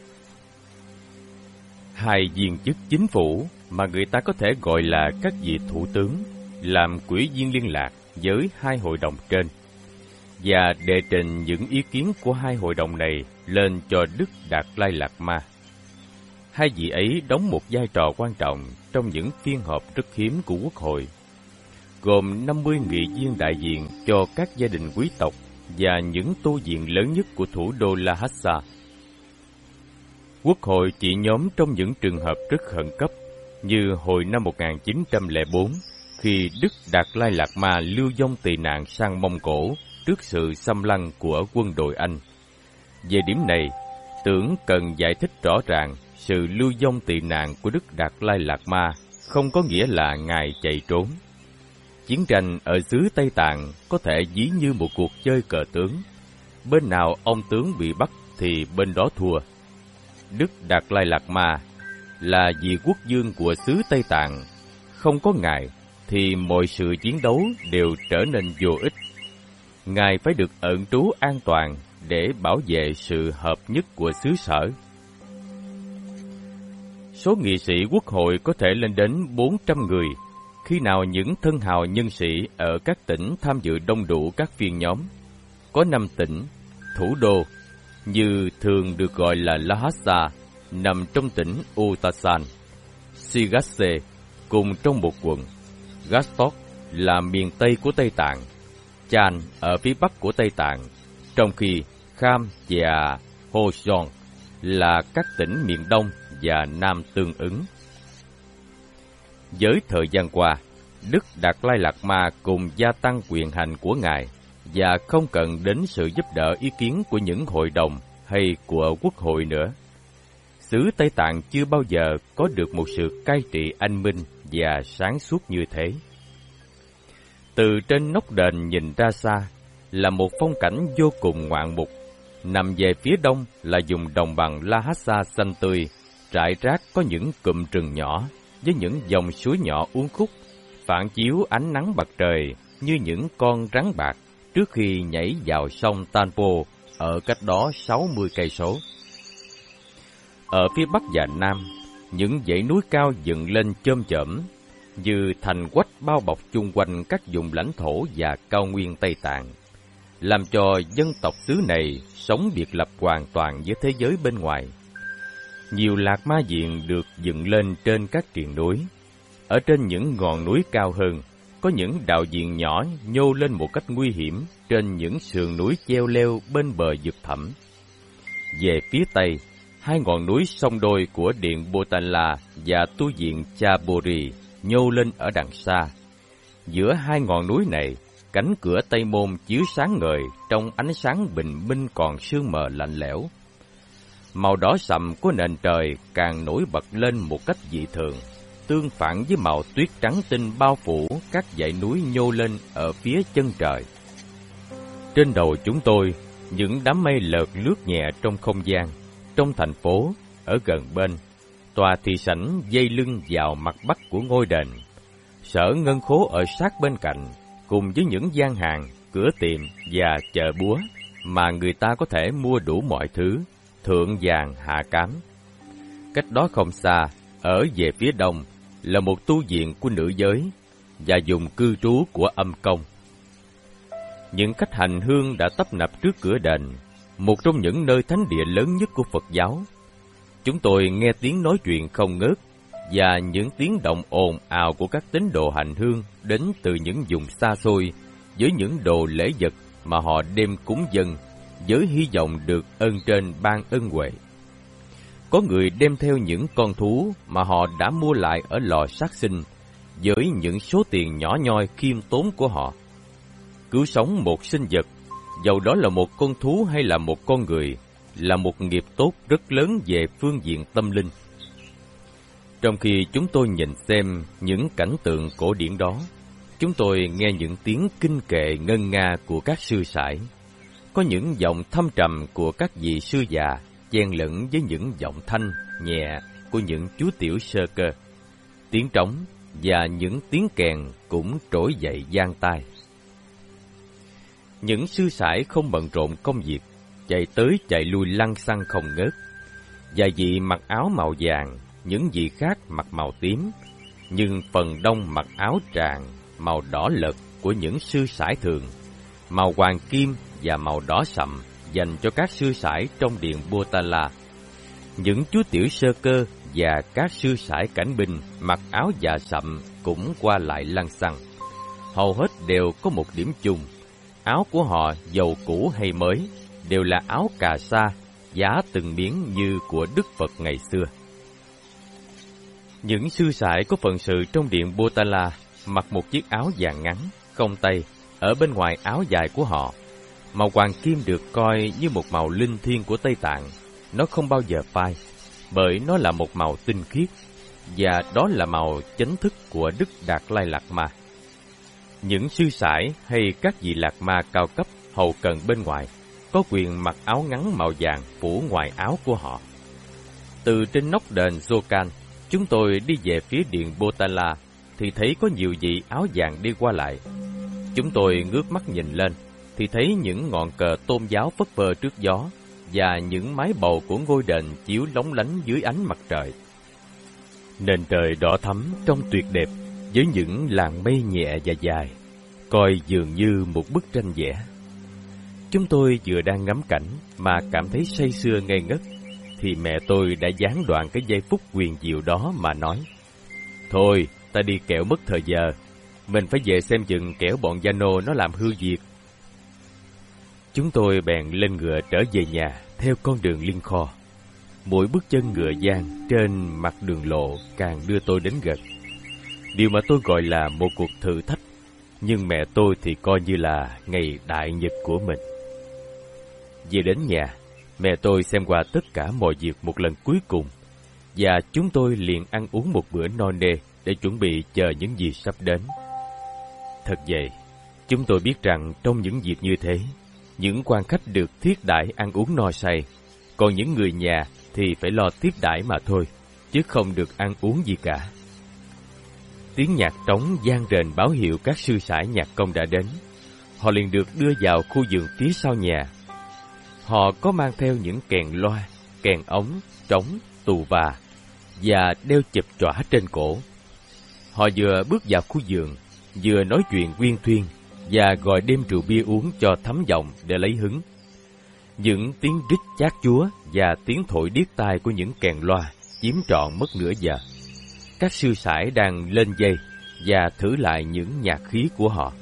2 viên chức chính phủ mà người ta có thể gọi là các vị thủ tướng làm ủy viên liên lạc với 2 hội đồng trên và đệ trình những ý kiến của 2 hội đồng này lên cho Đức Đạt Lai Lạt Ma. 2 vị ấy đóng một vai trò quan trọng trong những phiên họp rất hiếm của Quốc hội, gồm 50 nghị viên đại diện cho các gia đình quý tộc và những tu viện lớn nhất của thủ đô Lhasa. Quốc hội chỉ nhóm trong những trường hợp rất khẩn cấp, như hồi năm 1904, khi Đức Đạt Lai Lạt Ma lưu vong tị nạn sang Mông Cổ trước sự xâm lăng của quân đội Anh. Về điểm này, tưởng cần giải thích rõ ràng sự lưu vong tị nạn của Đức Đạt Lai Lạt Ma không có nghĩa là Ngài chạy trốn. Chiến tranh ở xứ Tây Tạng có thể ví như một cuộc chơi cờ tướng. Bên nào ông tướng bị bắt thì bên đó thua. Đức Đạt Lai Lạt Ma là vị quốc vương của xứ Tây Tạng. Không có Ngài thì mọi sự chiến đấu đều trở nên vô ích. Ngài phải được ẩn trú an toàn để bảo vệ sự hợp nhất của xứ sở. Số nghị sĩ quốc hội có thể lên đến 400 người, khi nào những thân hào nhân sĩ ở các tỉnh tham dự đông đủ các phiên nhóm. Có 5 tỉnh, thủ đô, như thường được gọi là Lhasa, nằm trong tỉnh Uttarakhand, Sigasse cùng trong một quận, Gastok là miền Tây của Tây Tạng, Chan ở phía Bắc của Tây Tạng, trong khi Kham và Hoson là các tỉnh miền Đông và Nam tương ứng. Với thời gian qua, Đức Đạt Lai Lạt Ma cùng gia tăng quyền hành của Ngài và không cần đến sự giúp đỡ ý kiến của những hội đồng hay của quốc hội nữa. Xứ Tây Tạng chưa bao giờ có được một sự cai trị anh minh và sáng suốt như thế. Từ trên nóc đền nhìn ra xa là một phong cảnh vô cùng ngoạn mục. Nằm về phía đông là vùng đồng bằng Lhasa xanh tươi, rải rác có những cụm rừng nhỏ với những dòng suối nhỏ uốn khúc, phản chiếu ánh nắng mặt trời như những con rắn bạc trước khi nhảy vào sông Tanpo ở cách đó 60 cây số. Ở phía bắc và nam, những dãy núi cao dựng lên chôm chởm như thành quách bao bọc chung quanh các vùng lãnh thổ và cao nguyên Tây Tạng, làm cho dân tộc xứ này sống biệt lập hoàn toàn với thế giới bên ngoài. Nhiều lạc ma viện được dựng lên trên các triền núi. Ở trên những ngọn núi cao hơn, có những đạo viện nhỏ nhô lên một cách nguy hiểm trên những sườn núi cheo leo bên bờ vực thẳm. Về phía tây, hai ngọn núi song đôi của điện Botala và tu viện Chaburi nhô lên ở đằng xa. Giữa hai ngọn núi này, cánh cửa Tây Môn chiếu sáng ngời trong ánh sáng bình minh còn sương mờ lạnh lẽo. Màu đỏ sậm của nền trời càng nổi bật lên một cách dị thường, tương phản với màu tuyết trắng tinh bao phủ các dãy núi nhô lên ở phía chân trời. Trên đầu chúng tôi, những đám mây lợt lướt nhẹ trong không gian. Trong thành phố, ở gần bên, tòa thị sảnh dây lưng vào mặt bắc của ngôi đền. Sở ngân khố ở sát bên cạnh, cùng với những gian hàng, cửa tiệm và chợ búa mà người ta có thể mua đủ mọi thứ, thượng vàng hạ cám. Cách đó không xa, ở về phía đông, là một tu viện của nữ giới và vùng cư trú của âm công. Những khách hành hương đã tấp nập trước cửa đền, một trong những nơi thánh địa lớn nhất của Phật giáo. Chúng tôi nghe tiếng nói chuyện không ngớt và những tiếng động ồn ào của các tín đồ hành hương đến từ những vùng xa xôi với những đồ lễ vật mà họ đem cúng dâng với hy vọng được ơn trên ban ân huệ. Có người đem theo những con thú mà họ đã mua lại ở lò sát sinh với những số tiền nhỏ nhoi khiêm tốn của họ. Cứu sống một sinh vật, dầu đó là một con thú hay là một con người, là một nghiệp tốt rất lớn về phương diện tâm linh. Trong khi chúng tôi nhìn xem những cảnh tượng cổ điển đó, chúng tôi nghe những tiếng kinh kệ ngân nga của các sư sãi. Có những giọng thâm trầm của các vị sư già chen lẫn với những giọng thanh nhẹ của những chú tiểu sơ cơ. Tiếng trống và những tiếng kèn cũng trỗi dậy vang tai. Những sư sãi không bận rộn công việc, chạy tới chạy lui lăng xăng không ngớt. Vài vị mặc áo màu vàng, những vị khác mặc màu tím, nhưng phần đông mặc áo tràng màu đỏ lợt của những sư sãi thường, màu hoàng kim và màu đỏ sậm dành cho các sư sãi trong điện Botala. Những chú tiểu sơ cơ và các sư sãi cảnh binh mặc áo dạ sậm cũng qua lại lăng xăng. Hầu hết đều có một điểm chung, áo của họ dầu cũ hay mới, đều là áo cà sa, giá từng miếng như của Đức Phật ngày xưa. Những sư sãi có phận sự trong điện Potala mặc một chiếc áo vàng ngắn, không tay, ở bên ngoài áo dài của họ. Màu hoàng kim được coi như một màu linh thiêng của Tây Tạng. Nó không bao giờ phai, bởi nó là một màu tinh khiết, và đó là màu chánh thức của Đức Đạt Lai Lạt Ma. Những sư sãi hay các vị Lạt Ma cao cấp hầu cận bên ngoài có quyền mặc áo ngắn màu vàng phủ ngoài áo của họ. Từ trên nóc đền Jokan, chúng tôi đi về phía điện Potala thì thấy có nhiều vị áo vàng đi qua lại. Chúng tôi ngước mắt nhìn lên thì thấy những ngọn cờ tôn giáo phất phơ trước gió và những mái bầu của ngôi đền chiếu lóng lánh dưới ánh mặt trời. Nền trời đỏ thắm trông tuyệt đẹp với những làn mây nhẹ và dài, coi dường như một bức tranh vẽ. Chúng tôi vừa đang ngắm cảnh mà cảm thấy say sưa ngây ngất, thì mẹ tôi đã gián đoạn cái giây phút huyền diệu đó mà nói: "Thôi, ta đi kẻo mất thời giờ, mình phải về xem chừng kẻo bọn Giano nó làm hư việc." Chúng tôi bèn lên ngựa trở về nhà theo con đường liên kho. Mỗi bước chân ngựa giang trên mặt đường lộ càng đưa tôi đến gần. Điều mà tôi gọi là một cuộc thử thách, nhưng mẹ tôi thì coi như là ngày đại nhật của mình. Về đến nhà, mẹ tôi xem qua tất cả mọi việc một lần cuối cùng, và chúng tôi liền ăn uống một bữa no nê để chuẩn bị chờ những gì sắp đến. Thật vậy, chúng tôi biết rằng trong những dịp như thế, những quan khách được thiết đãi ăn uống no say, còn những người nhà thì phải lo tiếp đãi mà thôi, chứ không được ăn uống gì cả. Tiếng nhạc trống vang rền báo hiệu các sư sãi nhạc công đã đến. Họ liền được đưa vào khu vườn phía sau nhà. Họ có mang theo những kèn loa, kèn ống, trống, tù và đeo chụp trỏa trên cổ. Họ vừa bước vào khu vườn, vừa nói chuyện uyên thuyên và gọi đêm rượu bia uống cho thấm giọng để lấy hứng. Những tiếng rít chát chúa và tiếng thổi điếc tai của những kèn loa chiếm trọn mất nửa giờ. Các sư sãi đang lên dây và thử lại những nhạc khí của họ.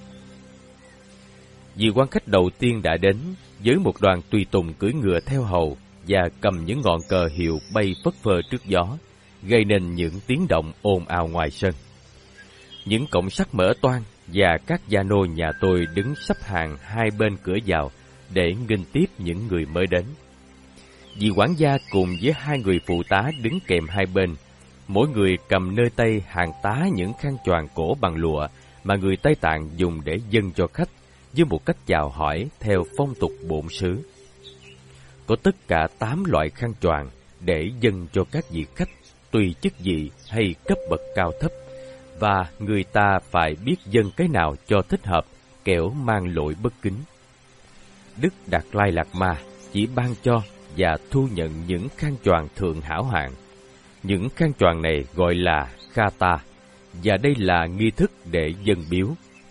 Vị quan khách đầu tiên đã đến với một đoàn tùy tùng cưỡi ngựa theo hầu và cầm những ngọn cờ hiệu bay phất phơ trước gió, gây nên những tiếng động ồn ào ngoài sân. Những cổng sắt mở toang và các gia nô nhà tôi đứng sắp hàng hai bên cửa vào để nghênh tiếp những người mới đến. Vị quản gia cùng với hai người phụ tá đứng kèm hai bên, mỗi người cầm nơi tay hàng tá những khăn choàng cổ bằng lụa mà người Tây Tạng dùng để dâng cho khách, với một cách chào hỏi theo phong tục bổn xứ. Có tất cả 8 loại khăn choàng để dâng cho các vị khách, tùy chức vị hay cấp bậc cao thấp, và người ta phải biết dâng cái nào cho thích hợp, kẻo mang lỗi bất kính. Đức Đạt Lai Lạt Ma chỉ ban cho và thu nhận những khăn choàng thượng hảo hạng. Những khăn choàng này gọi là khata, và đây là nghi thức để dâng biếu.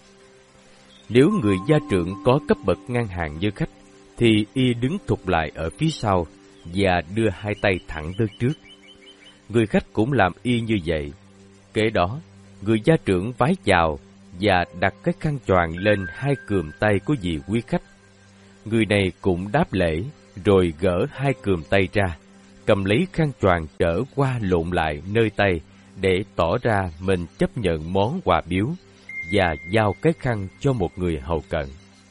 Nếu người gia trưởng có cấp bậc ngang hàng như khách, thì y đứng thụt lại ở phía sau và đưa hai tay thẳng tới trước. Người khách cũng làm y như vậy. Kế đó, người gia trưởng vái chào và đặt cái khăn choàng lên hai cườm tay của vị quý khách. Người này cũng đáp lễ, rồi gỡ hai cườm tay ra, cầm lấy khăn choàng trở qua lộn lại nơi tay để tỏ ra mình chấp nhận món quà biếu, và giao cái khăn cho một người hầu cận.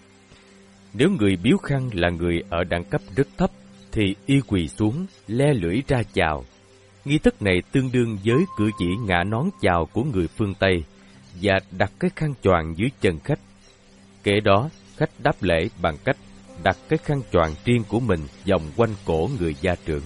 Nếu người biếu khăn là người ở đẳng cấp rất thấp, thì y quỳ xuống, le lưỡi ra chào. Nghi thức này tương đương với cử chỉ ngả nón chào của người phương Tây, và đặt cái khăn choàng dưới chân khách. Kế đó, khách đáp lễ bằng cách đặt cái khăn choàng riêng của mình vòng quanh cổ người gia trưởng.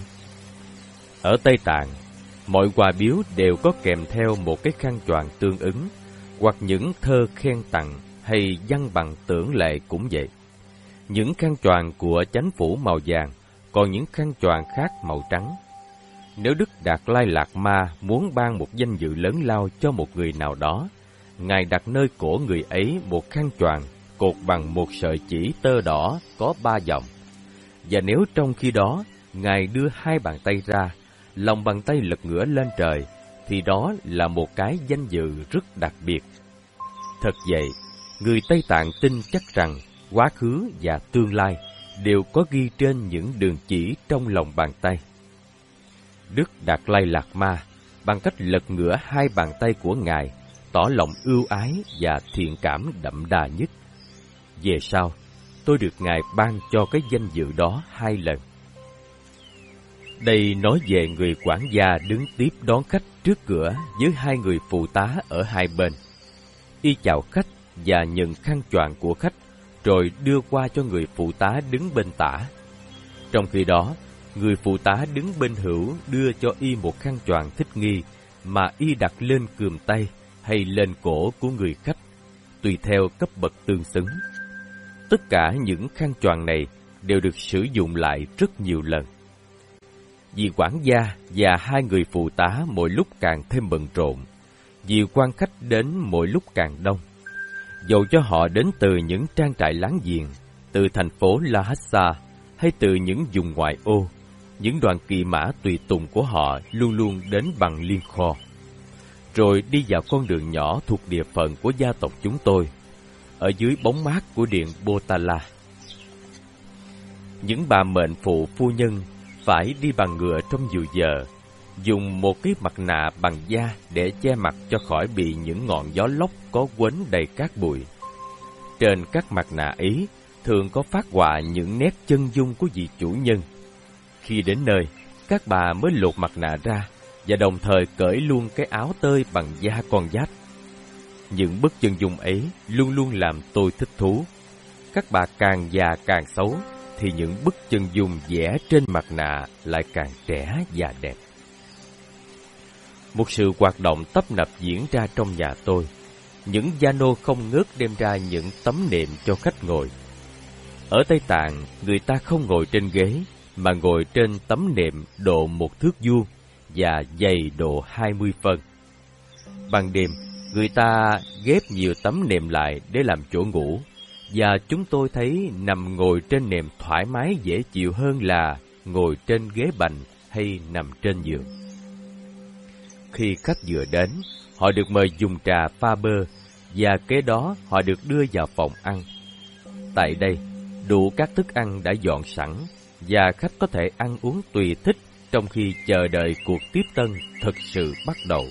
Ở Tây Tạng, mọi quà biếu đều có kèm theo một cái khăn choàng tương ứng, hoặc những thơ khen tặng hay văn bằng tưởng lệ cũng vậy. Những khăn choàng của chánh phủ màu vàng, còn những khăn choàng khác màu trắng. Nếu Đức Đạt Lai Lạt Ma muốn ban một danh dự lớn lao cho một người nào đó, Ngài đặt nơi cổ người ấy một khăn choàng cột bằng một sợi chỉ tơ đỏ có 3 dòng. Và nếu trong khi đó Ngài đưa hai bàn tay ra, lòng bàn tay lật ngửa lên trời, thì đó là một cái danh dự rất đặc biệt. Thật vậy, người Tây Tạng tin chắc rằng quá khứ và tương lai đều có ghi trên những đường chỉ trong lòng bàn tay. Đức Đạt Lai Lạt Ma bằng cách lật ngửa hai bàn tay của Ngài, tỏ lòng ưu ái và thiện cảm đậm đà nhất. Về sau, tôi được Ngài ban cho cái danh dự đó 2 lần. Đây nói về người quản gia đứng tiếp đón khách trước cửa với 2 người phụ tá ở hai bên. Y chào khách và nhận khăn choàng của khách, rồi đưa qua cho người phụ tá đứng bên tả. Trong khi đó, người phụ tá đứng bên hữu đưa cho y một khăn choàng thích nghi mà y đặt lên cườm tay hay lên cổ của người khách, tùy theo cấp bậc tương xứng. Tất cả những khăn choàng này đều được sử dụng lại rất nhiều lần. Vì quản gia và 2 người phụ tá mỗi lúc càng thêm bận rộn, vì quan khách đến mỗi lúc càng đông. Dầu cho họ đến từ những trang trại láng giềng, từ thành phố Lhasa hay từ những vùng ngoại ô, những đoàn kỵ mã tùy tùng của họ luôn luôn đến bằng liên kho, rồi đi vào con đường nhỏ thuộc địa phận của gia tộc chúng tôi, ở dưới bóng mát của điện Potala. Những bà mệnh phụ phu nhân phải đi bằng ngựa trong nhiều giờ, dùng một cái mặt nạ bằng da để che mặt cho khỏi bị những ngọn gió lốc có quấn đầy cát bụi. Trên các mặt nạ ấy thường có phác họa những nét chân dung của vị chủ nhân. Khi đến nơi, các bà mới lột mặt nạ ra và đồng thời cởi luôn cái áo tơi bằng da con giáp. Những bức chân dung ấy luôn luôn làm tôi thích thú. Các bà càng già càng xấu, thì những bức chân dung vẽ trên mặt nạ lại càng trẻ và đẹp. Một sự hoạt động tấp nập diễn ra trong nhà tôi. Những gia nô không ngớt đem ra những tấm nệm cho khách ngồi. Ở Tây Tạng, người ta không ngồi trên ghế, mà ngồi trên tấm nệm độ 1 thước vuông và dày độ 20 phân. Ban đêm, người ta ghép nhiều tấm nệm lại để làm chỗ ngủ, và chúng tôi thấy nằm ngồi trên nệm thoải mái dễ chịu hơn là ngồi trên ghế bành hay nằm trên giường. Khi khách vừa đến, họ được mời dùng trà pha bơ, và kế đó họ được đưa vào phòng ăn. Tại đây, đủ các thức ăn đã dọn sẵn, và khách có thể ăn uống tùy thích trong khi chờ đợi cuộc tiếp tân thực sự bắt đầu.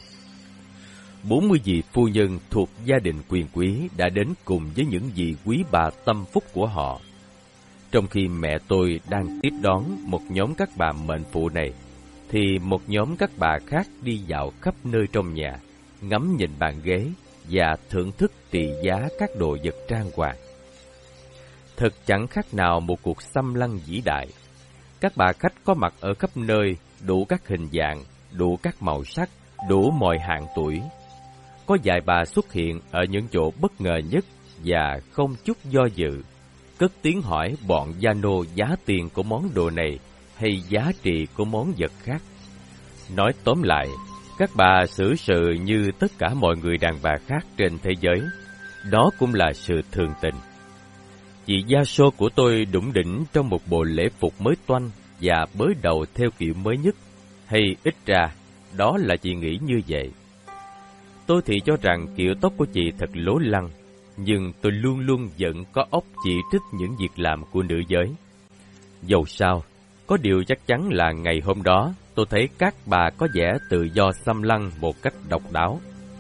40 vị phu nhân thuộc gia đình quyền quý đã đến cùng với những vị quý bà tâm phúc của họ. Trong khi mẹ tôi đang tiếp đón một nhóm các bà mệnh phụ này, thì một nhóm các bà khác đi dạo khắp nơi trong nhà, ngắm nhìn bàn ghế và thưởng thức trị giá các đồ vật trang hoàng. Thật chẳng khác nào một cuộc xâm lăng vĩ đại. Các bà khách có mặt ở khắp nơi, đủ các hình dạng, đủ các màu sắc, đủ mọi hạng tuổi. Có vài bà xuất hiện ở những chỗ bất ngờ nhất và không chút do dự, cất tiếng hỏi bọn gia nô giá tiền của món đồ này hay giá trị của món vật khác. Nói tóm lại, các bà xử sự như tất cả mọi người đàn bà khác trên thế giới. Đó cũng là sự thường tình. Chị gia sô của tôi đủng đỉnh trong một bộ lễ phục mới toanh và bới đầu theo kiểu mới nhất, hay ít ra, đó là chị nghĩ như vậy. Tôi thì cho rằng kiểu tóc của chị thật lố lăng, nhưng tôi luôn luôn vẫn có óc chỉ trích những việc làm của nữ giới. Dầu sao, có điều chắc chắn là ngày hôm đó tôi thấy các bà có vẻ tự do xâm lăng một cách độc đáo.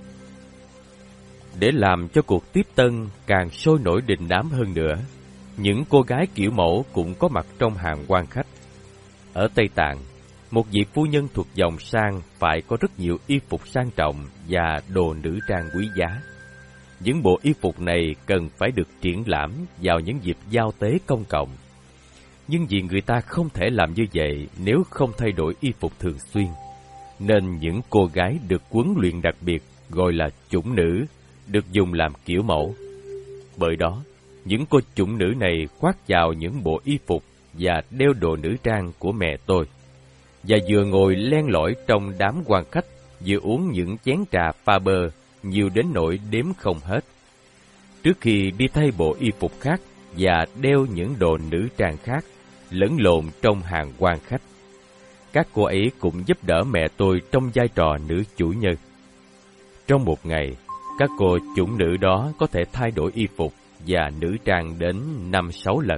Để làm cho cuộc tiếp tân càng sôi nổi đình đám hơn nữa, những cô gái kiểu mẫu cũng có mặt trong hàng quan khách. Ở Tây Tạng, một vị phu nhân thuộc dòng sang phải có rất nhiều y phục sang trọng và đồ nữ trang quý giá. Những bộ y phục này cần phải được triển lãm vào những dịp giao tế công cộng. Nhưng vì người ta không thể làm như vậy nếu không thay đổi y phục thường xuyên, nên những cô gái được huấn luyện đặc biệt gọi là chủng nữ được dùng làm kiểu mẫu. Bởi đó, những cô chủng nữ này khoác vào những bộ y phục và đeo đồ nữ trang của mẹ tôi, và vừa ngồi len lỏi trong đám quan khách, vừa uống những chén trà pha bơ nhiều đến nỗi đếm không hết, trước khi đi thay bộ y phục khác và đeo những đồ nữ trang khác, lẫn lộn trong hàng quan khách. Các cô ấy cũng giúp đỡ mẹ tôi trong vai trò nữ chủ nhân. Trong một ngày, các cô chủng nữ đó có thể thay đổi y phục và nữ trang đến 5-6 lần.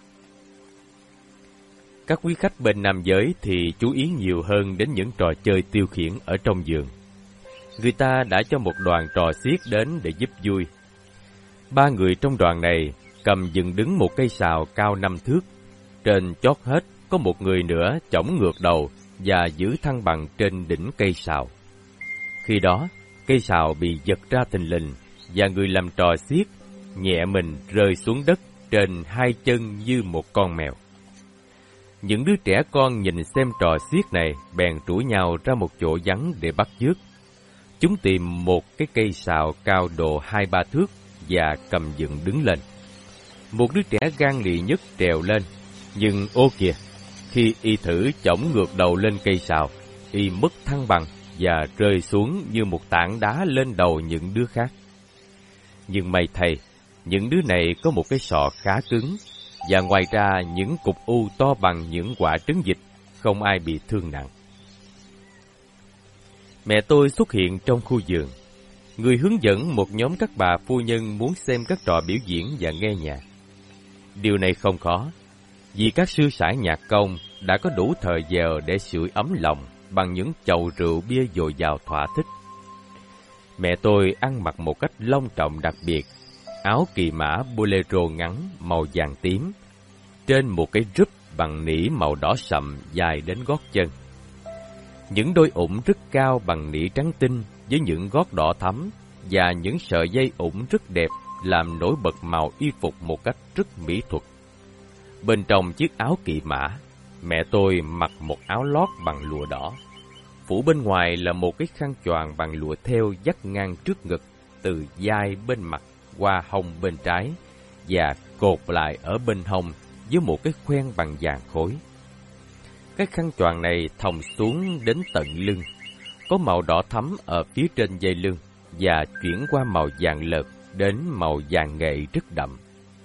Các quý khách bên nam giới thì chú ý nhiều hơn đến những trò chơi tiêu khiển ở trong giường. Người ta đã cho một đoàn trò xiếc đến để giúp vui. 3 người trong đoàn này cầm dựng đứng một cây sào cao 5 thước. Trên chót hết có một người nữa chổng ngược đầu và giữ thăng bằng trên đỉnh cây sào. Khi đó, cây sào bị giật ra thình lình và người làm trò xiếc nhẹ mình rơi xuống đất trên 2 chân như một con mèo. Những đứa trẻ con nhìn xem trò xiếc này bèn rủ nhau ra một chỗ vắng để bắt chước. Chúng tìm một cái cây sào cao độ 2-3 thước và cầm dựng đứng lên. Một đứa trẻ gan lì nhất trèo lên, nhưng ô kìa, khi y thử chổng ngược đầu lên cây sào, y mất thăng bằng và rơi xuống như một tảng đá lên đầu những đứa khác. Nhưng may thay, những đứa này có một cái sọ khá cứng, và ngoài ra những cục u to bằng những quả trứng vịt, không ai bị thương nặng. Mẹ tôi xuất hiện trong khu vườn. Người hướng dẫn một nhóm các bà phu nhân muốn xem các trò biểu diễn và nghe nhạc. Điều này không khó, vì các sư sãi nhạc công đã có đủ thời giờ để sưởi ấm lòng bằng những chậu rượu bia dồi dào thỏa thích. Mẹ tôi ăn mặc một cách long trọng đặc biệt, áo kỳ mã bolero ngắn màu vàng tím, trên một cái rúp bằng nỉ màu đỏ sậm dài đến gót chân. Những đôi ủng rất cao bằng nỉ trắng tinh với những gót đỏ thắm và những sợi dây ủng rất đẹp làm nổi bật màu y phục một cách rất mỹ thuật. Bên trong chiếc áo kỵ mã, mẹ tôi mặc một áo lót bằng lụa đỏ. Phủ bên ngoài là một cái khăn choàng bằng lụa thêu dắt ngang trước ngực, từ vai bên mặt qua hông bên trái và cột lại ở bên hông với một cái khoen bằng vàng khối. Cái khăn choàng này thòng xuống đến tận lưng, có màu đỏ thắm ở phía trên dây lưng và chuyển qua màu vàng lợt đến màu vàng nghệ rất đậm.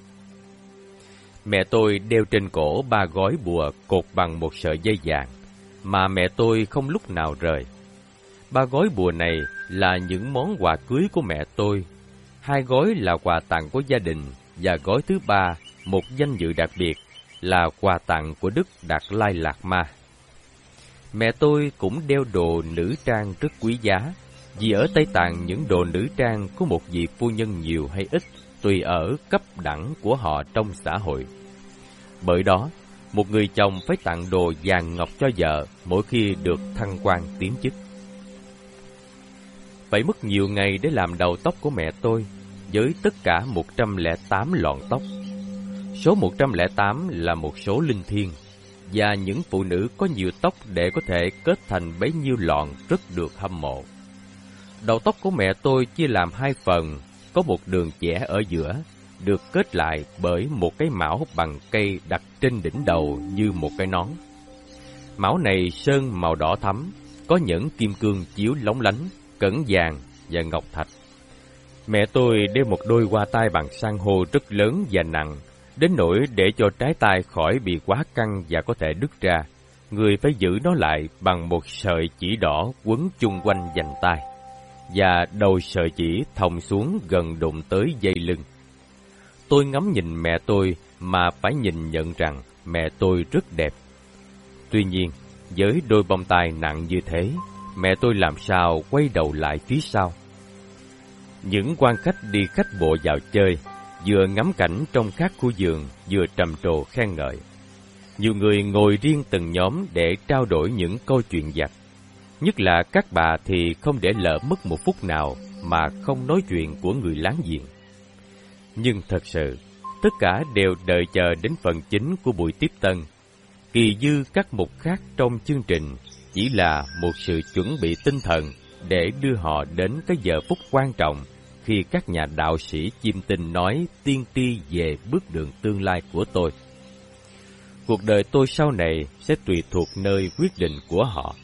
Mẹ tôi đeo trên cổ 3 gói bùa cột bằng một sợi dây vàng, mà mẹ tôi không lúc nào rời. 3 gói bùa này là những món quà cưới của mẹ tôi, 2 gói là quà tặng của gia đình, và gói thứ 3, một danh dự đặc biệt, là quà tặng của Đức Đạt Lai Lạt Ma. Mẹ tôi cũng đeo đồ nữ trang rất quý giá, vì ở Tây Tạng những đồ nữ trang có một vị phu nhân nhiều hay ít, tùy ở cấp đẳng của họ trong xã hội. Bởi đó, một người chồng phải tặng đồ vàng ngọc cho vợ mỗi khi được thăng quan tiến chức. Phải mất nhiều ngày để làm đầu tóc của mẹ tôi, với tất cả 108 lọn tóc. Số 108 là một số linh thiêng, và những phụ nữ có nhiều tóc để có thể kết thành bấy nhiêu lọn rất được hâm mộ. Đầu tóc của mẹ tôi chia làm 2 phần, có một đường chẻ ở giữa, được kết lại bởi một cái mão bằng cây đặt trên đỉnh đầu như một cái nón. Mão này sơn màu đỏ thắm, có nhẫn kim cương chiếu lóng lánh, cẩn vàng và ngọc thạch. Mẹ tôi đeo một đôi hoa tai bằng san hô rất lớn và nặng, đến nỗi để cho trái tai khỏi bị quá căng và có thể đứt ra, người phải giữ nó lại bằng một sợi chỉ đỏ quấn chung quanh vành tai, và đầu sợi chỉ thòng xuống gần đụng tới dây lưng. Tôi ngắm nhìn mẹ tôi mà phải nhìn nhận rằng mẹ tôi rất đẹp. Tuy nhiên, với đôi bông tai nặng như thế, mẹ tôi làm sao quay đầu lại phía sau? Những quan khách đi khách bộ vào chơi, vừa ngắm cảnh trong các khu vườn, vừa trầm trồ khen ngợi. Nhiều người ngồi riêng từng nhóm để trao đổi những câu chuyện vặt. Nhất là các bà thì không để lỡ mất một phút nào mà không nói chuyện của người láng giềng. Nhưng thật sự, tất cả đều đợi chờ đến phần chính của buổi tiếp tân. Kỳ dư các mục khác trong chương trình chỉ là một sự chuẩn bị tinh thần để đưa họ đến cái giờ phút quan trọng khi các nhà đạo sĩ chiêm tinh nói tiên tri về bước đường tương lai của tôi. Cuộc đời tôi sau này sẽ tùy thuộc nơi quyết định của họ.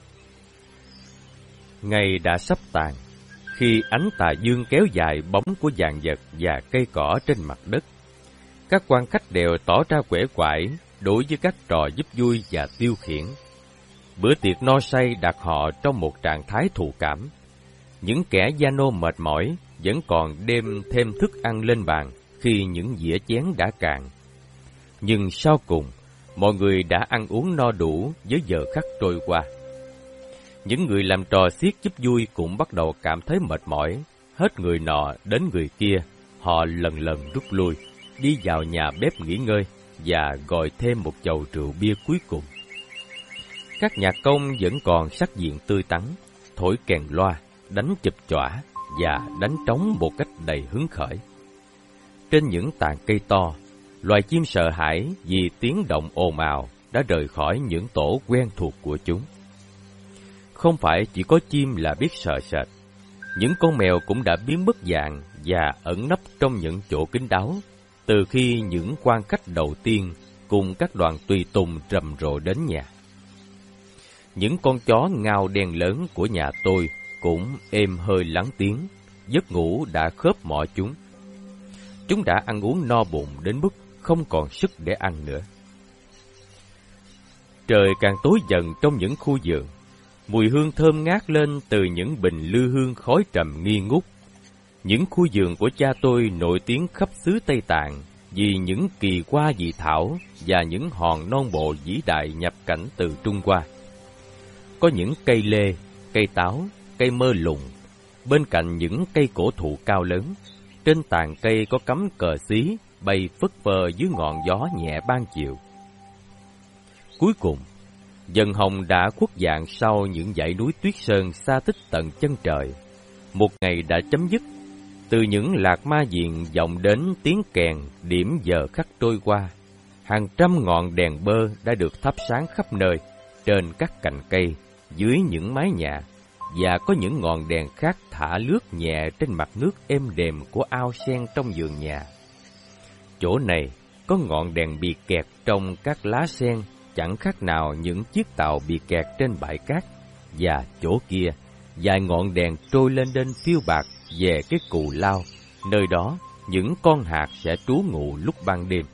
Ngày đã sắp tàn, khi ánh tà dương kéo dài bóng của vạn vật và cây cỏ trên mặt đất. Các quan khách đều tỏ ra quể quải đối với các trò giúp vui và tiêu khiển. Bữa tiệc no say đặt họ trong một trạng thái thụ cảm. Những kẻ gia nô mệt mỏi vẫn còn đem thêm thức ăn lên bàn khi những dĩa chén đã cạn. Nhưng sau cùng, mọi người đã ăn uống no đủ với giờ khắc trôi qua. Những người làm trò xiết giúp vui cũng bắt đầu cảm thấy mệt mỏi. Hết người nọ đến người kia, họ lần lần rút lui, đi vào nhà bếp nghỉ ngơi và gọi thêm một chầu rượu bia cuối cùng. Các nhạc công vẫn còn sắc diện tươi tắn, thổi kèn loa, đánh chụp chõa và đánh trống một cách đầy hứng khởi. Trên những tàn cây to, loài chim sợ hãi vì tiếng động ồn ào đã rời khỏi những tổ quen thuộc của chúng. Không phải chỉ có chim là biết sợ sệt, những con mèo cũng đã biến mất dạng và ẩn nấp trong những chỗ kín đáo, từ khi những quan khách đầu tiên cùng các đoàn tùy tùng rầm rộ đến nhà. Những con chó ngao đen lớn của nhà tôi cũng êm hơi lắng tiếng, giấc ngủ đã khớp mỏ chúng. Chúng đã ăn uống no bụng đến mức không còn sức để ăn nữa. Trời càng tối dần trong những khu vườn, mùi hương thơm ngát lên từ những bình lư hương khói trầm nghi ngút. Những khu vườn của cha tôi nổi tiếng khắp xứ Tây Tạng vì những kỳ hoa dị thảo và những hòn non bộ vĩ đại nhập cảnh từ Trung Hoa. Có những cây lê, cây táo, cây mơ lùng, bên cạnh những cây cổ thụ cao lớn. Trên tàn cây có cắm cờ xí bay phất phơ dưới ngọn gió nhẹ ban chiều. Cuối cùng, dần hồng đã khuất dạng sau những dãy núi tuyết sơn xa tích tận chân trời. Một ngày đã chấm dứt. Từ những lạc ma viện vọng đến tiếng kèn điểm giờ khắc trôi qua. Hàng trăm ngọn đèn bơ đã được thắp sáng khắp nơi, trên các cành cây, dưới những mái nhà, và có những ngọn đèn khác thả lướt nhẹ trên mặt nước êm đềm của ao sen trong vườn nhà. Chỗ này có ngọn đèn bị kẹt trong các lá sen, chẳng khác nào những chiếc tàu bị kẹt trên bãi cát, và chỗ kia, vài ngọn đèn trôi lên đên phiêu bạc về cái cù lao, nơi đó những con hạt sẽ trú ngụ lúc ban đêm.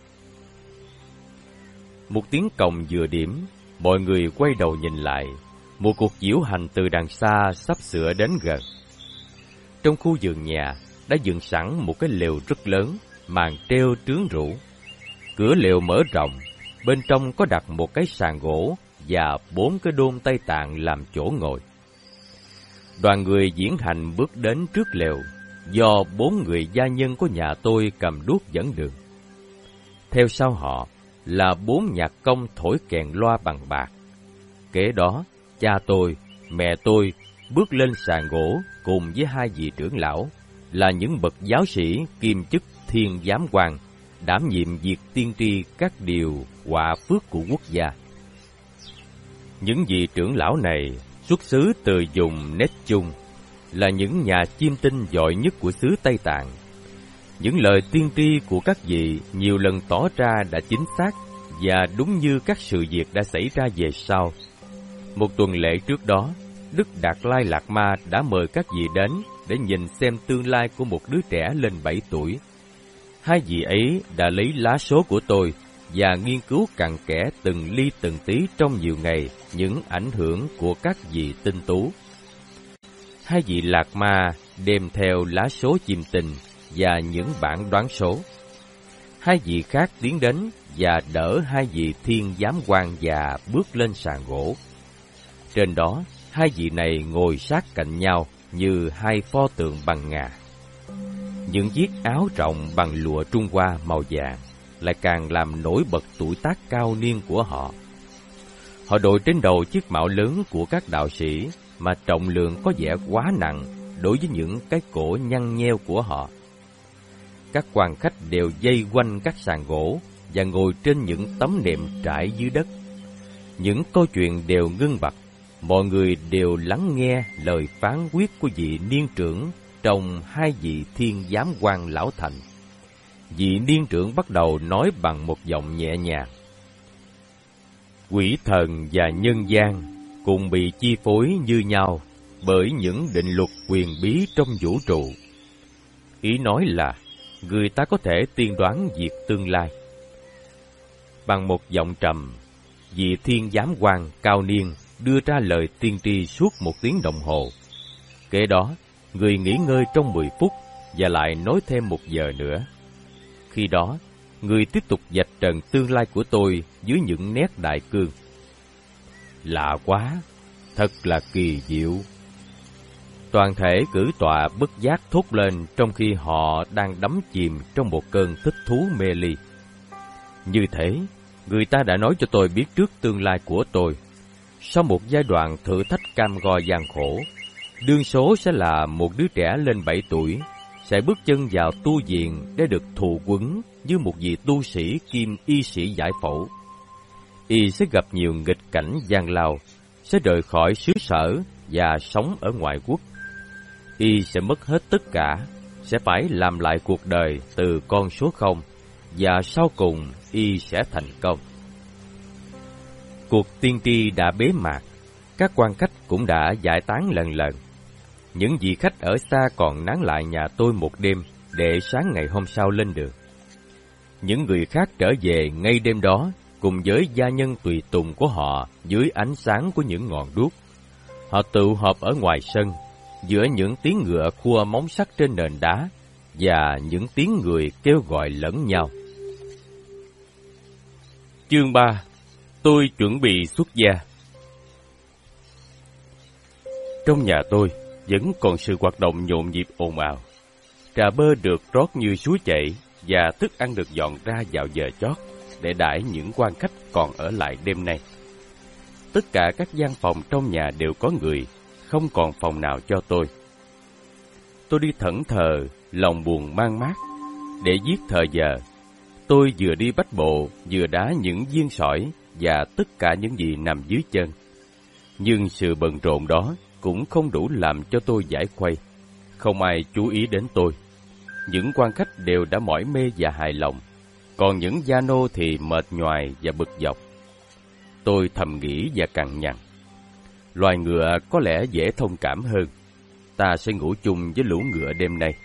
Một tiếng còng vừa điểm, mọi người quay đầu nhìn lại, một cuộc diễu hành từ đằng xa sắp sửa đến gần. Trong khu vườn nhà đã dựng sẵn một cái lều rất lớn, màn treo trướng rủ. Cửa lều mở rộng, bên trong có đặt một cái sàn gỗ và 4 cái đôn Tây Tạng làm chỗ ngồi. Đoàn người diễn hành bước đến trước lều, do 4 người gia nhân của nhà tôi cầm đuốc dẫn đường. Theo sau họ là 4 nhạc công thổi kèn loa bằng bạc. Kế đó, cha tôi, mẹ tôi bước lên sàn gỗ cùng với 2 vị trưởng lão, là những bậc giáo sĩ kiêm chức thiên giám quan, đảm nhiệm việc tiên tri các điều họa phước của quốc gia. Những vị trưởng lão này xuất xứ từ vùng Nét Chung, là những nhà chiêm tinh giỏi nhất của xứ Tây Tạng. Những lời tiên tri của các vị nhiều lần tỏ ra đã chính xác và đúng như các sự việc đã xảy ra về sau. Một tuần lễ trước đó, Đức Đạt Lai Lạt Ma đã mời các vị đến để nhìn xem tương lai của một đứa trẻ lên 7 tuổi. 2 vị ấy đã lấy lá số của tôi và nghiên cứu cặn kẽ từng ly từng tí trong nhiều ngày những ảnh hưởng của các vị tinh tú. 2 vị Lạt Ma đem theo lá số chiêm tinh và những bản đoán số. 2 vị khác tiến đến và đỡ 2 vị thiên giám quan và bước lên sàn gỗ. Trên đó, 2 vị này ngồi sát cạnh nhau như 2 pho tượng bằng ngà. Những chiếc áo rộng bằng lụa Trung Hoa màu vàng lại càng làm nổi bật tuổi tác cao niên của họ. Họ đội trên đầu chiếc mão lớn của các đạo sĩ mà trọng lượng có vẻ quá nặng đối với những cái cổ nhăn nheo của họ. Các quan khách đều vây quanh các sàn gỗ và ngồi trên những tấm nệm trải dưới đất. Những câu chuyện đều ngưng bặt, mọi người đều lắng nghe lời phán quyết của vị niên trưởng trong 2 vị thiên giám quan lão thành. Vị niên trưởng bắt đầu nói bằng một giọng nhẹ nhàng. Quỷ thần và nhân gian cùng bị chi phối như nhau bởi những định luật quyền bí trong vũ trụ. Ý nói là người ta có thể tiên đoán việc tương lai. Bằng một giọng trầm, vị thiên giám quan cao niên đưa ra lời tiên tri suốt 1 tiếng đồng hồ. Kế đó, người nghỉ ngơi trong 10 phút và lại nói thêm 1 giờ nữa. khi đó, người tiếp tục vạch trần tương lai của tôi dưới những nét đại cương. Lạ quá, thật là kỳ diệu. Toàn thể cử tọa bất giác thốt lên trong khi họ đang đắm chìm trong một cơn thích thú mê ly. Như thế, người ta đã nói cho tôi biết trước tương lai của tôi. Sau một giai đoạn thử thách cam go gian khổ, đương số sẽ là một đứa trẻ lên 7 tuổi, sẽ bước chân vào tu viện để được thụ quấn như một vị tu sĩ kim y sĩ giải phẫu. Y sẽ gặp nhiều nghịch cảnh gian lao, sẽ rời khỏi xứ sở và sống ở ngoại quốc. Y sẽ mất hết tất cả, sẽ phải làm lại cuộc đời từ con số 0, và sau cùng Y sẽ thành công. Cuộc tiên tri đã bế mạc, các quan khách cũng đã giải tán lần lần. Những vị khách ở xa còn nán lại nhà tôi một đêm để sáng ngày hôm sau lên đường. Những người khác trở về ngay đêm đó cùng với gia nhân tùy tùng của họ dưới ánh sáng của những ngọn đuốc. Họ tụ họp ở ngoài sân, giữa những tiếng ngựa khua móng sắt trên nền đá và những tiếng người kêu gọi lẫn nhau. Chương 3. Tôi chuẩn bị xuất gia. Trong nhà tôi vẫn còn sự hoạt động nhộn nhịp ồn ào. Trà bơ được rót như suối chảy và thức ăn được dọn ra vào giờ chót để đãi những quan khách còn ở lại đêm nay. Tất cả các gian phòng trong nhà đều có người, không còn phòng nào cho tôi. Tôi đi thẫn thờ, lòng buồn man mác. Để giết thời giờ, tôi vừa đi bách bộ, vừa đá những viên sỏi và tất cả những gì nằm dưới chân. Nhưng sự bận rộn đó cũng không đủ làm cho tôi giải khuây. Không ai chú ý đến tôi. Những quan khách đều đã mỏi mê và hài lòng, còn những gia nô thì mệt nhoài và bực dọc. Tôi thầm nghĩ và cằn nhằn. Loài ngựa có lẽ dễ thông cảm hơn. Ta sẽ ngủ chung với lũ ngựa đêm nay.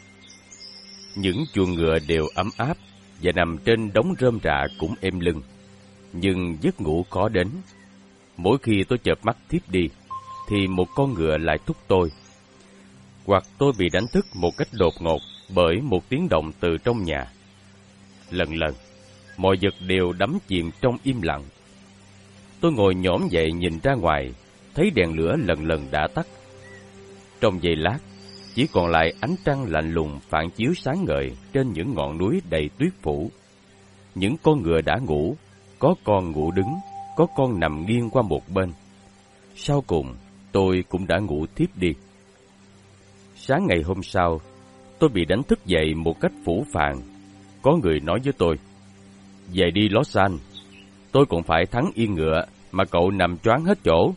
Những chuồng ngựa đều ấm áp và nằm trên đống rơm rạ cũng êm lưng. Nhưng giấc ngủ khó đến. Mỗi khi tôi chợp mắt thiếp đi, thì một con ngựa lại thúc tôi. Hoặc tôi bị đánh thức một cách đột ngột bởi một tiếng động từ trong nhà. Lần lần, mọi vật đều đắm chìm trong im lặng. Tôi ngồi nhổm dậy nhìn ra ngoài, thấy đèn lửa lần lần đã tắt. Trong giây lát, chỉ còn lại ánh trăng lạnh lùng phản chiếu sáng ngời trên những ngọn núi đầy tuyết phủ. Những con ngựa đã ngủ, có con ngủ đứng, có con nằm nghiêng qua một bên. Sau cùng, tôi cũng đã ngủ thiếp đi. Sáng ngày hôm sau, tôi bị đánh thức dậy một cách phũ phàng. Có người nói với tôi, "Về đi Lausanne, tôi cũng phải thắng yên ngựa, mà cậu nằm choáng hết chỗ."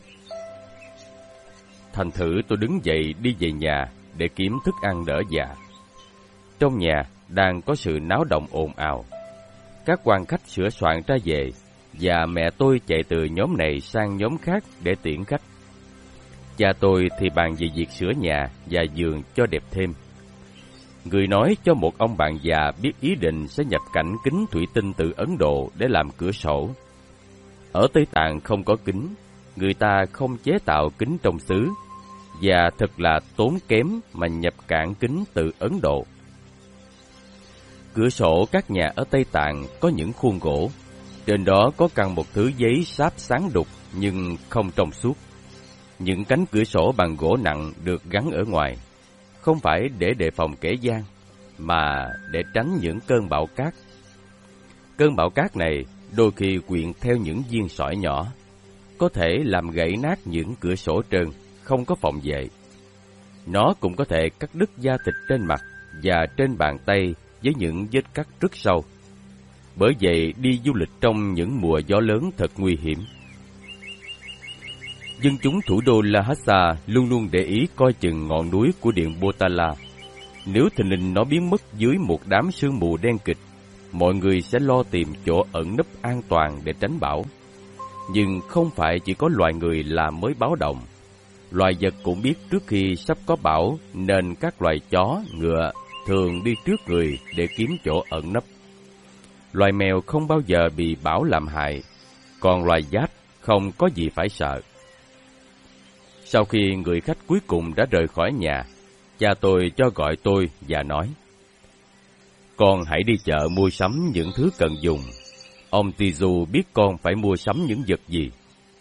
Thành thử tôi đứng dậy đi về nhà để kiếm thức ăn đỡ dạ. Trong nhà đang có sự náo động ồn ào. Các quan khách sửa soạn ra về, và mẹ tôi chạy từ nhóm này sang nhóm khác để tiễn khách. Cha tôi thì bàn về việc sửa nhà và giường cho đẹp thêm. Người nói cho một ông bạn già biết ý định sẽ nhập cảnh kính thủy tinh từ Ấn Độ để làm cửa sổ. Ở Tây Tạng không có kính, người ta không chế tạo kính trong xứ, và thật là tốn kém mà nhập cảng kính từ Ấn Độ. Cửa sổ các nhà ở Tây Tạng có những khuôn gỗ, trên đó có căng một thứ giấy sáp sáng đục nhưng không trong suốt. Những cánh cửa sổ bằng gỗ nặng được gắn ở ngoài, không phải để đề phòng kẻ gian, mà để tránh những cơn bão cát. Cơn bão cát này đôi khi quyện theo những viên sỏi nhỏ, có thể làm gãy nát những cửa sổ trơn, không có phòng vệ. Nó cũng có thể cắt đứt da thịt trên mặt và trên bàn tay với những vết cắt rất sâu. Bởi vậy, đi du lịch trong những mùa gió lớn thật nguy hiểm. Dân chúng thủ đô Lhasa luôn luôn để ý coi chừng ngọn núi của điện Potala. Nếu thình lình nó biến mất dưới một đám sương mù đen kịt, mọi người sẽ lo tìm chỗ ẩn nấp an toàn để tránh bão. Nhưng không phải chỉ có loài người là mới báo động. Loài vật cũng biết trước khi sắp có bão, nên các loài chó, ngựa thường đi trước người để kiếm chỗ ẩn nấp. Loài mèo không bao giờ bị bão làm hại, còn loài giáp không có gì phải sợ. Sau khi người khách cuối cùng đã rời khỏi nhà, cha tôi cho gọi tôi và nói, Con hãy đi chợ mua sắm những thứ cần dùng. Ông Tizu biết con phải mua sắm những vật gì.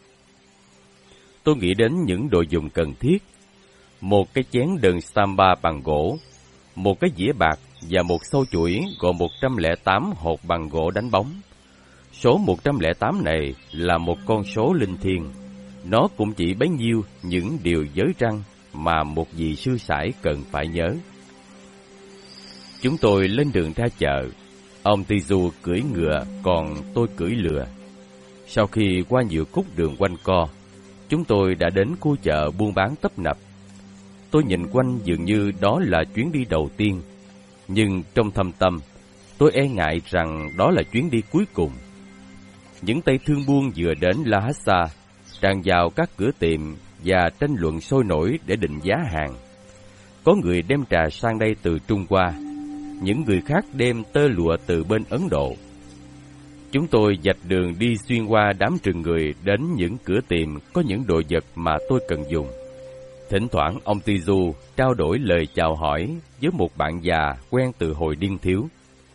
Tôi nghĩ đến những đồ dùng cần thiết. Một cái chén đựng samba bằng gỗ, một cái dĩa bạc và một sâu chuỗi gồm 108 hột bằng gỗ đánh bóng. Số 108 này là một con số linh thiêng. Nó cũng chỉ bấy nhiêu những điều giới trăng mà một vị sư sãi cần phải nhớ. Chúng tôi lên đường ra chợ. Ông Tizu cưỡi ngựa, còn tôi cưỡi lừa. Sau khi qua nhiều khúc đường quanh co, chúng tôi đã đến khu chợ buôn bán tấp nập. Tôi nhìn quanh dường như đó là chuyến đi đầu tiên, nhưng trong thâm tâm, tôi e ngại rằng đó là chuyến đi cuối cùng. Những tay thương buôn vừa đến Lhasa tràn vào các cửa tiệm và tranh luận sôi nổi để định giá hàng. Có người đem trà sang đây từ Trung Hoa, những người khác đem tơ lụa từ bên Ấn Độ. Chúng tôi dạch đường đi xuyên qua đám rừng người đến những cửa tiệm có những đồ vật mà tôi cần dùng. Thỉnh thoảng ông Tizu trao đổi lời chào hỏi với một bạn già quen từ hồi niên thiếu.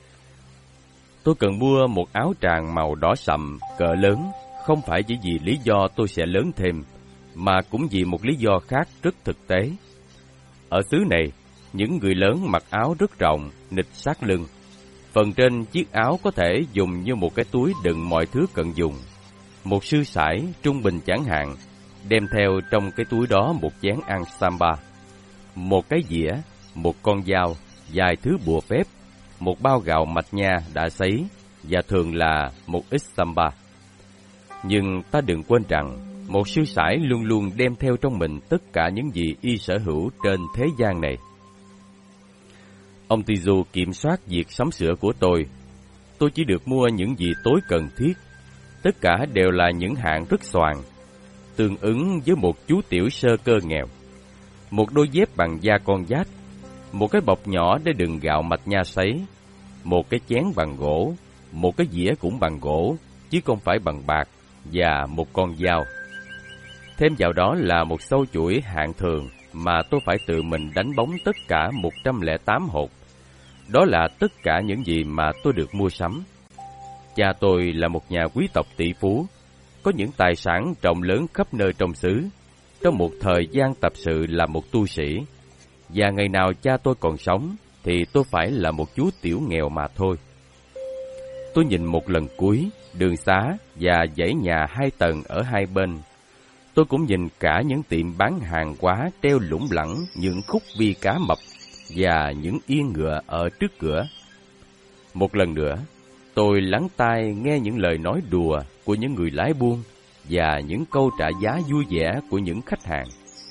Tôi cần mua một áo tràng màu đỏ sậm, cỡ lớn, không phải chỉ vì lý do tôi sẽ lớn thêm, mà cũng vì một lý do khác rất thực tế. Ở xứ này, những người lớn mặc áo rất rộng, nịt sát lưng. Phần trên chiếc áo có thể dùng như một cái túi đựng mọi thứ cần dùng. Một sư sãi trung bình chẳng hạn, đem theo trong cái túi đó một chén ăn samba, một cái dĩa, một con dao, vài thứ bùa phép, một bao gạo mạch nha đã sấy và thường là một ít samba. Nhưng ta đừng quên rằng, một sư sãi luôn luôn đem theo trong mình tất cả những gì y sở hữu trên thế gian này. Ông Tizu kiểm soát việc sắm sửa của tôi. Tôi chỉ được mua những gì tối cần thiết. Tất cả đều là những hạng rất xoàn, tương ứng với một chú tiểu sơ cơ nghèo. Một đôi dép bằng da con giát, một cái bọc nhỏ để đựng gạo mạch nha sấy, một cái chén bằng gỗ, một cái dĩa cũng bằng gỗ, chứ không phải bằng bạc, và một con dao. Thêm vào đó là một sâu chuỗi hạng thường mà tôi phải tự mình đánh bóng tất cả 108 hột. Đó là tất cả những gì mà tôi được mua sắm. Cha tôi là một nhà quý tộc tỷ phú, có những tài sản rộng lớn khắp nơi trong xứ, trong một thời gian tập sự là một tu sĩ. Và ngày nào cha tôi còn sống, thì tôi phải là một chú tiểu nghèo mà thôi. Tôi nhìn một lần cuối, đường xá và dãy nhà 2 tầng ở hai bên. Tôi cũng nhìn cả những tiệm bán hàng hóa treo lủng lẳng những khúc vi cá mập và những yên ngựa ở trước cửa. Một lần nữa, tôi lắng tai nghe những lời nói đùa của những người lái buôn và những câu trả giá vui vẻ của những khách hàng.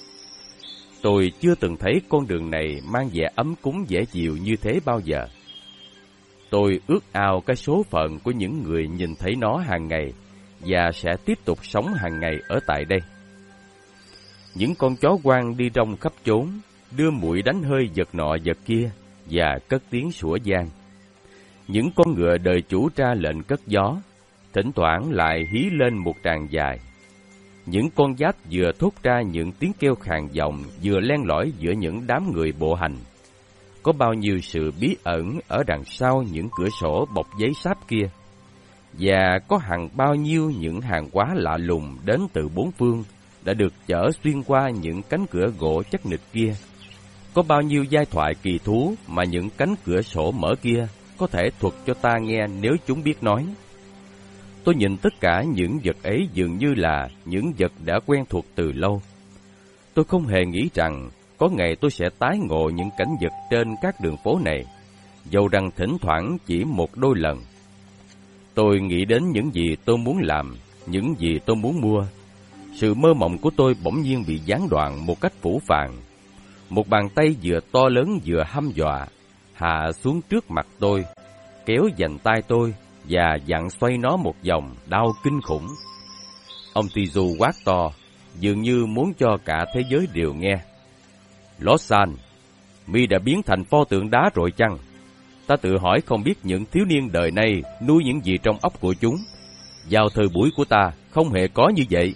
Tôi chưa từng thấy con đường này mang vẻ ấm cúng dễ chịu như thế bao giờ. Tôi ước ao cái số phận của những người nhìn thấy nó hàng ngày và sẽ tiếp tục sống hàng ngày ở tại đây. Những con chó hoang đi rong khắp chốn, đưa muỗi đánh hơi vật nọ vật kia và cất tiếng sủa vang. Những con ngựa đời chủ ra lệnh cất gió, thỉnh thoảng lại hí lên một tràng dài. Những con giáp vừa thốt ra những tiếng kêu khàn giọng, vừa len lỏi giữa những đám người bộ hành. Có bao nhiêu sự bí ẩn ở đằng sau những cửa sổ bọc giấy sáp kia, và có hàng bao nhiêu những hàng hóa lạ lùng đến từ bốn phương đã được chở xuyên qua những cánh cửa gỗ chắc nịch kia. Có bao nhiêu giai thoại kỳ thú mà những cánh cửa sổ mở kia có thể thuật cho ta nghe nếu chúng biết nói. Tôi nhìn tất cả những vật ấy dường như là những vật đã quen thuộc từ lâu. Tôi không hề nghĩ rằng có ngày tôi sẽ tái ngộ những cảnh vật trên các đường phố này, dầu rằng thỉnh thoảng chỉ một đôi lần. Tôi nghĩ đến những gì tôi muốn làm, những gì tôi muốn mua. Sự mơ mộng của tôi bỗng nhiên bị gián đoạn một cách phũ phàng. Một bàn tay vừa to lớn vừa hăm dọa hạ xuống trước mặt tôi, kéo giành tay tôi và dặn xoay nó một vòng, đau kinh khủng. Ông Tizu quát to, dường như muốn cho cả thế giới đều nghe. Lawson, mi đã biến thành pho tượng đá rồi chăng? Ta tự hỏi không biết những thiếu niên đời nay nuôi những gì trong óc của chúng. Vào thời buổi của ta không hề có như vậy.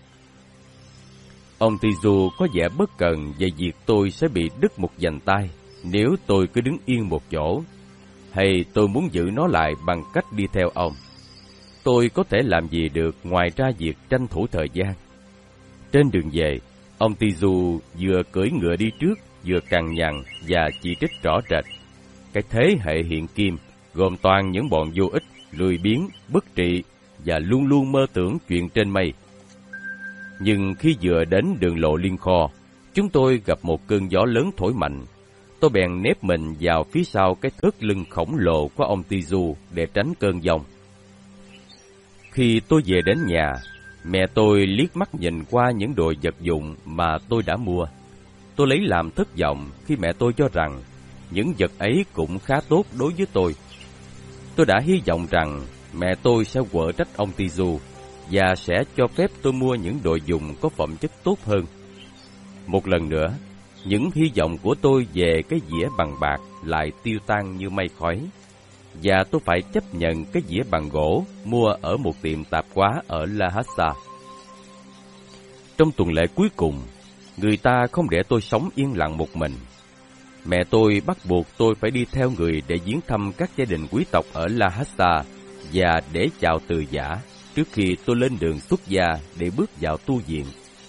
Ông Tizu có vẻ bất cần về việc tôi sẽ bị đứt một vành tay nếu tôi cứ đứng yên một chỗ. hay tôi muốn giữ nó lại bằng cách đi theo ông? Tôi có thể làm gì được ngoài ra việc tranh thủ thời gian? Trên đường về, ông Tizu vừa cưỡi ngựa đi trước, vừa cằn nhằn và chỉ trích rõ rệt. Cái thế hệ hiện kim gồm toàn những bọn vô ích, lười biếng, bất trị và luôn luôn mơ tưởng chuyện trên mây. Nhưng khi vừa đến đường lộ Liên Kho, chúng tôi gặp một cơn gió lớn thổi mạnh. Tôi bèn nép mình vào phía sau cái thớt lưng khổng lồ của ông Tizu để tránh cơn giông. Khi tôi về đến nhà, mẹ tôi liếc mắt nhìn qua những đồ vật dụng mà tôi đã mua. Tôi lấy làm thất vọng khi mẹ tôi cho rằng những vật ấy cũng khá tốt đối với tôi. Tôi đã hy vọng rằng mẹ tôi sẽ quở trách ông Tizu và sẽ cho phép tôi mua những đồ dùng có phẩm chất tốt hơn. Một lần nữa, những hy vọng của tôi về cái dĩa bằng bạc lại tiêu tan như mây khói, và tôi phải chấp nhận cái dĩa bằng gỗ mua ở một tiệm tạp hóa ở Lhasa. Trong tuần lễ cuối cùng, người ta không để tôi sống yên lặng một mình. Mẹ tôi bắt buộc tôi phải đi theo người để viếng thăm các gia đình quý tộc ở Lhasa và để chào từ giả trước khi tôi lên đường xuất gia để bước vào tu viện.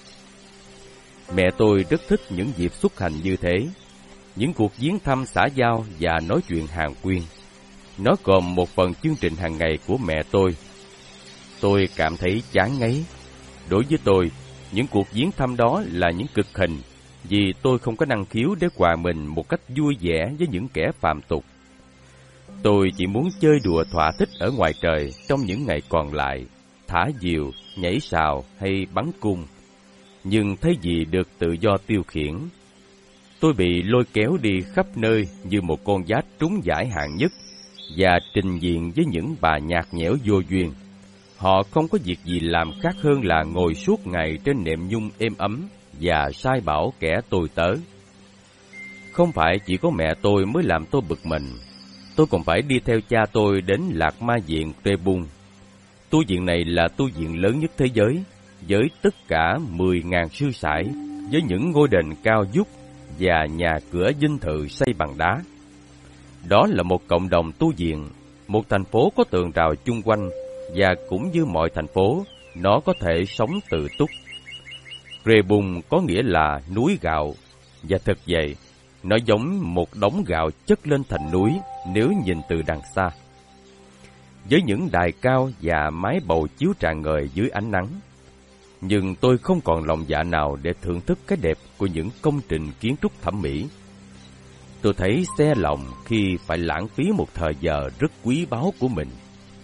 Mẹ tôi rất thích những dịp xuất hành như thế, những cuộc viếng thăm xã giao và nói chuyện hàn huyên. Nó gồm một phần chương trình hàng ngày của mẹ tôi. Tôi cảm thấy chán ngấy. Đối với tôi, những cuộc viếng thăm đó là những cực hình, vì tôi không có năng khiếu để hòa mình một cách vui vẻ với những kẻ phàm tục. Tôi chỉ muốn chơi đùa thỏa thích ở ngoài trời trong những ngày còn lại, thả diều, nhảy sào hay bắn cung. Nhưng thấy gì được tự do tiêu khiển. Tôi bị lôi kéo đi khắp nơi như một con giáp trúng giải hạng nhất và trình diện với những bà nhạt nhẽo vô duyên. Họ không có việc gì làm khác hơn là ngồi suốt ngày trên nệm nhung êm ấm và sai bảo kẻ tôi tớ. Không phải chỉ có mẹ tôi mới làm tôi bực mình. Tôi còn phải đi theo cha tôi đến Lạc Ma Viện Rebung. Tu viện này là tu viện lớn nhất thế giới, với tất cả 10.000 sư sãi, với những ngôi đền cao vút và nhà cửa dinh thự xây bằng đá. Đó là một cộng đồng tu viện, một thành phố có tường rào chung quanh, và cũng như mọi thành phố, nó có thể sống tự túc. Rebung có nghĩa là núi gạo, và thực vậy, nó giống một đống gạo chất lên thành núi nếu nhìn từ đằng xa. Với những đài cao và mái bầu chiếu rạng ngời dưới ánh nắng. Nhưng tôi không còn lòng dạ nào để thưởng thức cái đẹp của những công trình kiến trúc thẩm mỹ. Tôi thấy xe lòng khi phải lãng phí một thời giờ rất quý báu của mình.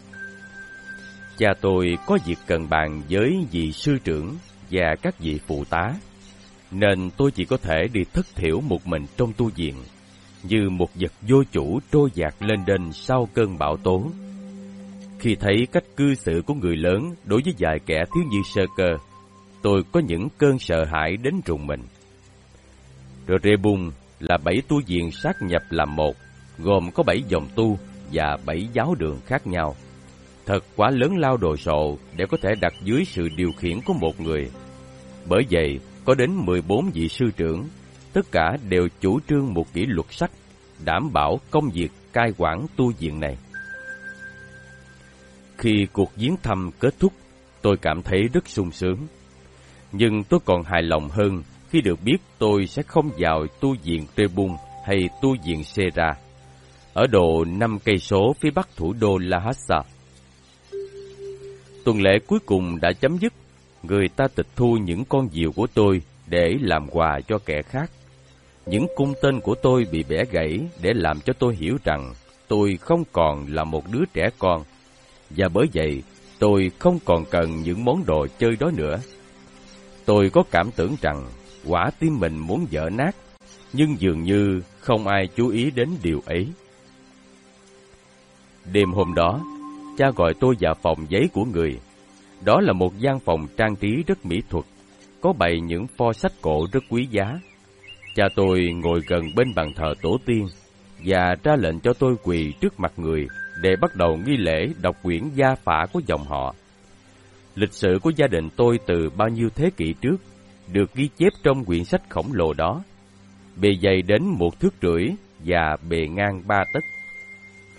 Cha tôi có việc cần bàn với vị sư trưởng và các vị phụ tá, nên tôi chỉ có thể đi thất thiểu một mình trong tu viện, như một vật vô chủ trôi dạt lên đên sau cơn bão tố. Khi thấy cách cư xử của người lớn đối với vài kẻ thiếu nhi sơ cơ, tôi có những cơn sợ hãi đến rùng mình. Rebung là 7 tu viện sát nhập làm một, gồm có 7 dòng tu và 7 giáo đường khác nhau. Thật quá lớn lao đồ sộ để có thể đặt dưới sự điều khiển của một người. Bởi vậy, có đến 14 vị sư trưởng, tất cả đều chủ trương một kỷ luật sắc, đảm bảo công việc cai quản tu viện này. Khi cuộc viếng thăm kết thúc, tôi cảm thấy rất sung sướng. Nhưng tôi còn hài lòng hơn khi được biết tôi sẽ không vào tu viện Rebung hay tu viện Sera, ở độ 5 cây số phía bắc thủ đô Lhasa. Tuần lễ cuối cùng đã chấm dứt, người ta tịch thu những con diều của tôi để làm quà cho kẻ khác. Những cung tên của tôi bị bẻ gãy để làm cho tôi hiểu rằng tôi không còn là một đứa trẻ con, và bởi vậy tôi không còn cần những món đồ chơi đó nữa. Tôi có cảm tưởng rằng quả tim mình muốn vỡ nát, nhưng dường như không ai chú ý đến điều ấy. Đêm hôm đó, cha gọi tôi vào phòng giấy của người. Đó là một gian phòng trang trí rất mỹ thuật, có bày những pho sách cổ rất quý giá. Cha tôi ngồi gần bên bàn thờ tổ tiên và ra lệnh cho tôi quỳ trước mặt người để bắt đầu nghi lễ đọc quyển gia phả của dòng họ. Lịch sử của gia đình tôi từ bao nhiêu thế kỷ trước được ghi chép trong quyển sách khổng lồ đó, bề dày đến 1,5 thước và bề ngang 3 tấc.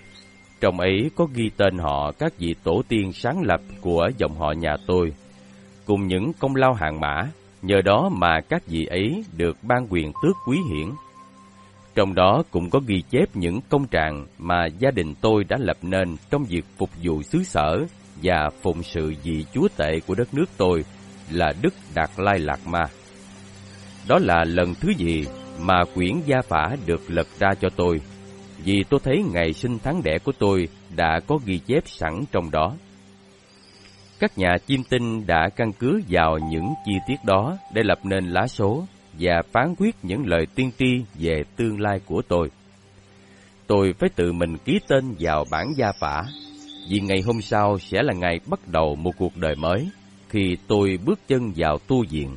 Trong ấy có ghi tên họ các vị tổ tiên sáng lập của dòng họ nhà tôi, cùng những công lao hạng mã, nhờ đó mà các vị ấy được ban quyền tước quý hiển. Trong đó cũng có ghi chép những công trạng mà gia đình tôi đã lập nên trong việc phục vụ xứ sở và phụng sự vị chúa tể của đất nước tôi là Đức Đạt Lai Lạt Ma. Đó là lần thứ gì mà quyển gia phả được lật ra cho tôi, vì tôi thấy ngày sinh tháng đẻ của tôi đã có ghi chép sẵn trong đó. Các nhà chiêm tinh đã căn cứ vào những chi tiết đó để lập nên lá số và phán quyết những lời tiên tri về tương lai của tôi. Tôi phải tự mình ký tên vào bản gia phả, vì ngày hôm sau sẽ là ngày bắt đầu một cuộc đời mới, khi tôi bước chân vào tu viện.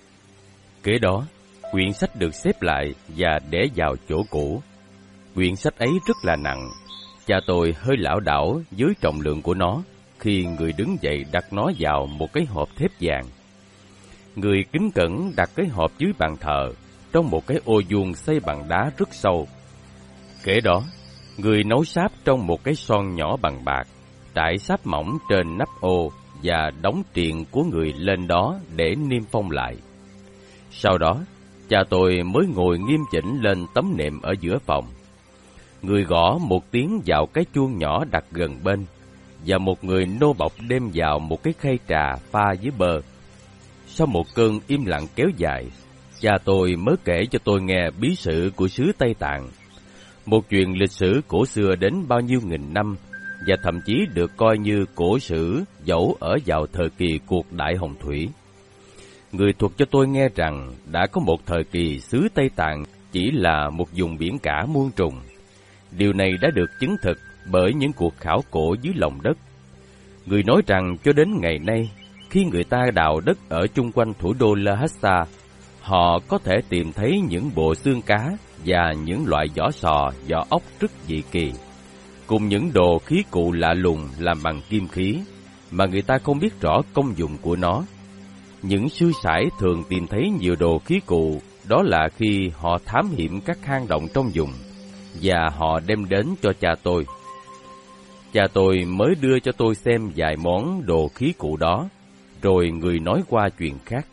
Kế đó, quyển sách được xếp lại và để vào chỗ cũ. Quyển sách ấy rất là nặng. Cha tôi hơi lảo đảo với trọng lượng của nó khi người đứng dậy đặt nó vào một cái hộp thép vàng. Người kính cẩn đặt cái hộp dưới bàn thờ, trong một cái ô vuông xây bằng đá rất sâu. Kế đó, người nấu sáp trong một cái son nhỏ bằng bạc, trải sáp mỏng trên nắp ô và đóng triện của người lên đó để niêm phong lại. Sau đó, cha tôi mới ngồi nghiêm chỉnh lên tấm nệm ở giữa phòng. Người gõ một tiếng vào cái chuông nhỏ đặt gần bên, và một người nô bộc đem vào một cái khay trà pha với bơ. Sau một cơn im lặng kéo dài, cha tôi mới kể cho tôi nghe bí sử của xứ Tây Tạng, một chuyện lịch sử cổ xưa đến bao nhiêu nghìn năm, và thậm chí được coi như cổ sử dẫu ở vào thời kỳ cuộc Đại Hồng Thủy. Người thuật cho tôi nghe rằng đã có một thời kỳ xứ Tây Tạng chỉ là một vùng biển cả muôn trùng. Điều này đã được chứng thực bởi những cuộc khảo cổ dưới lòng đất. Người nói rằng cho đến ngày nay, khi người ta đào đất ở chung quanh thủ đô Lhasa, họ có thể tìm thấy những bộ xương cá và những loại vỏ sò, vỏ ốc rất dị kỳ, cùng những đồ khí cụ lạ lùng làm bằng kim khí, mà người ta không biết rõ công dụng của nó. Những sư sãi thường tìm thấy nhiều đồ khí cụ, đó là khi họ thám hiểm các hang động trong vùng, và họ đem đến cho cha tôi. Cha tôi mới đưa cho tôi xem vài món đồ khí cụ đó, rồi người nói qua chuyện khác.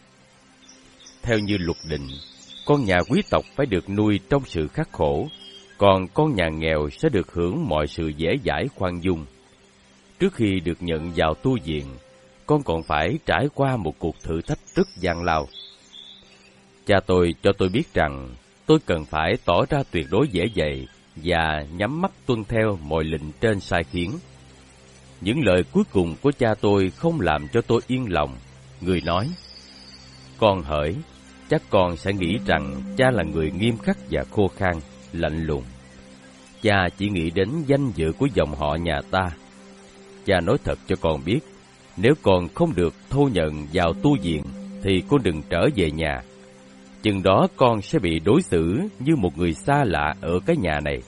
Theo như luật định, con nhà quý tộc phải được nuôi trong sự khắc khổ, còn con nhà nghèo sẽ được hưởng mọi sự dễ dãi khoan dung. Trước khi được nhận vào tu viện, con còn phải trải qua một cuộc thử thách rất gian lao. Cha tôi cho tôi biết rằng tôi cần phải tỏ ra tuyệt đối dễ dậy và nhắm mắt tuân theo mọi lệnh trên sai khiến. Những lời cuối cùng của cha tôi không làm cho tôi yên lòng. Người nói: "Con hỡi, chắc con sẽ nghĩ rằng cha là người nghiêm khắc và khô khan, lạnh lùng. Cha chỉ nghĩ đến danh dự của dòng họ nhà ta. Cha nói thật cho con biết, nếu con không được thâu nhận vào tu viện, thì con đừng trở về nhà. Chừng đó con sẽ bị đối xử như một người xa lạ ở cái nhà này."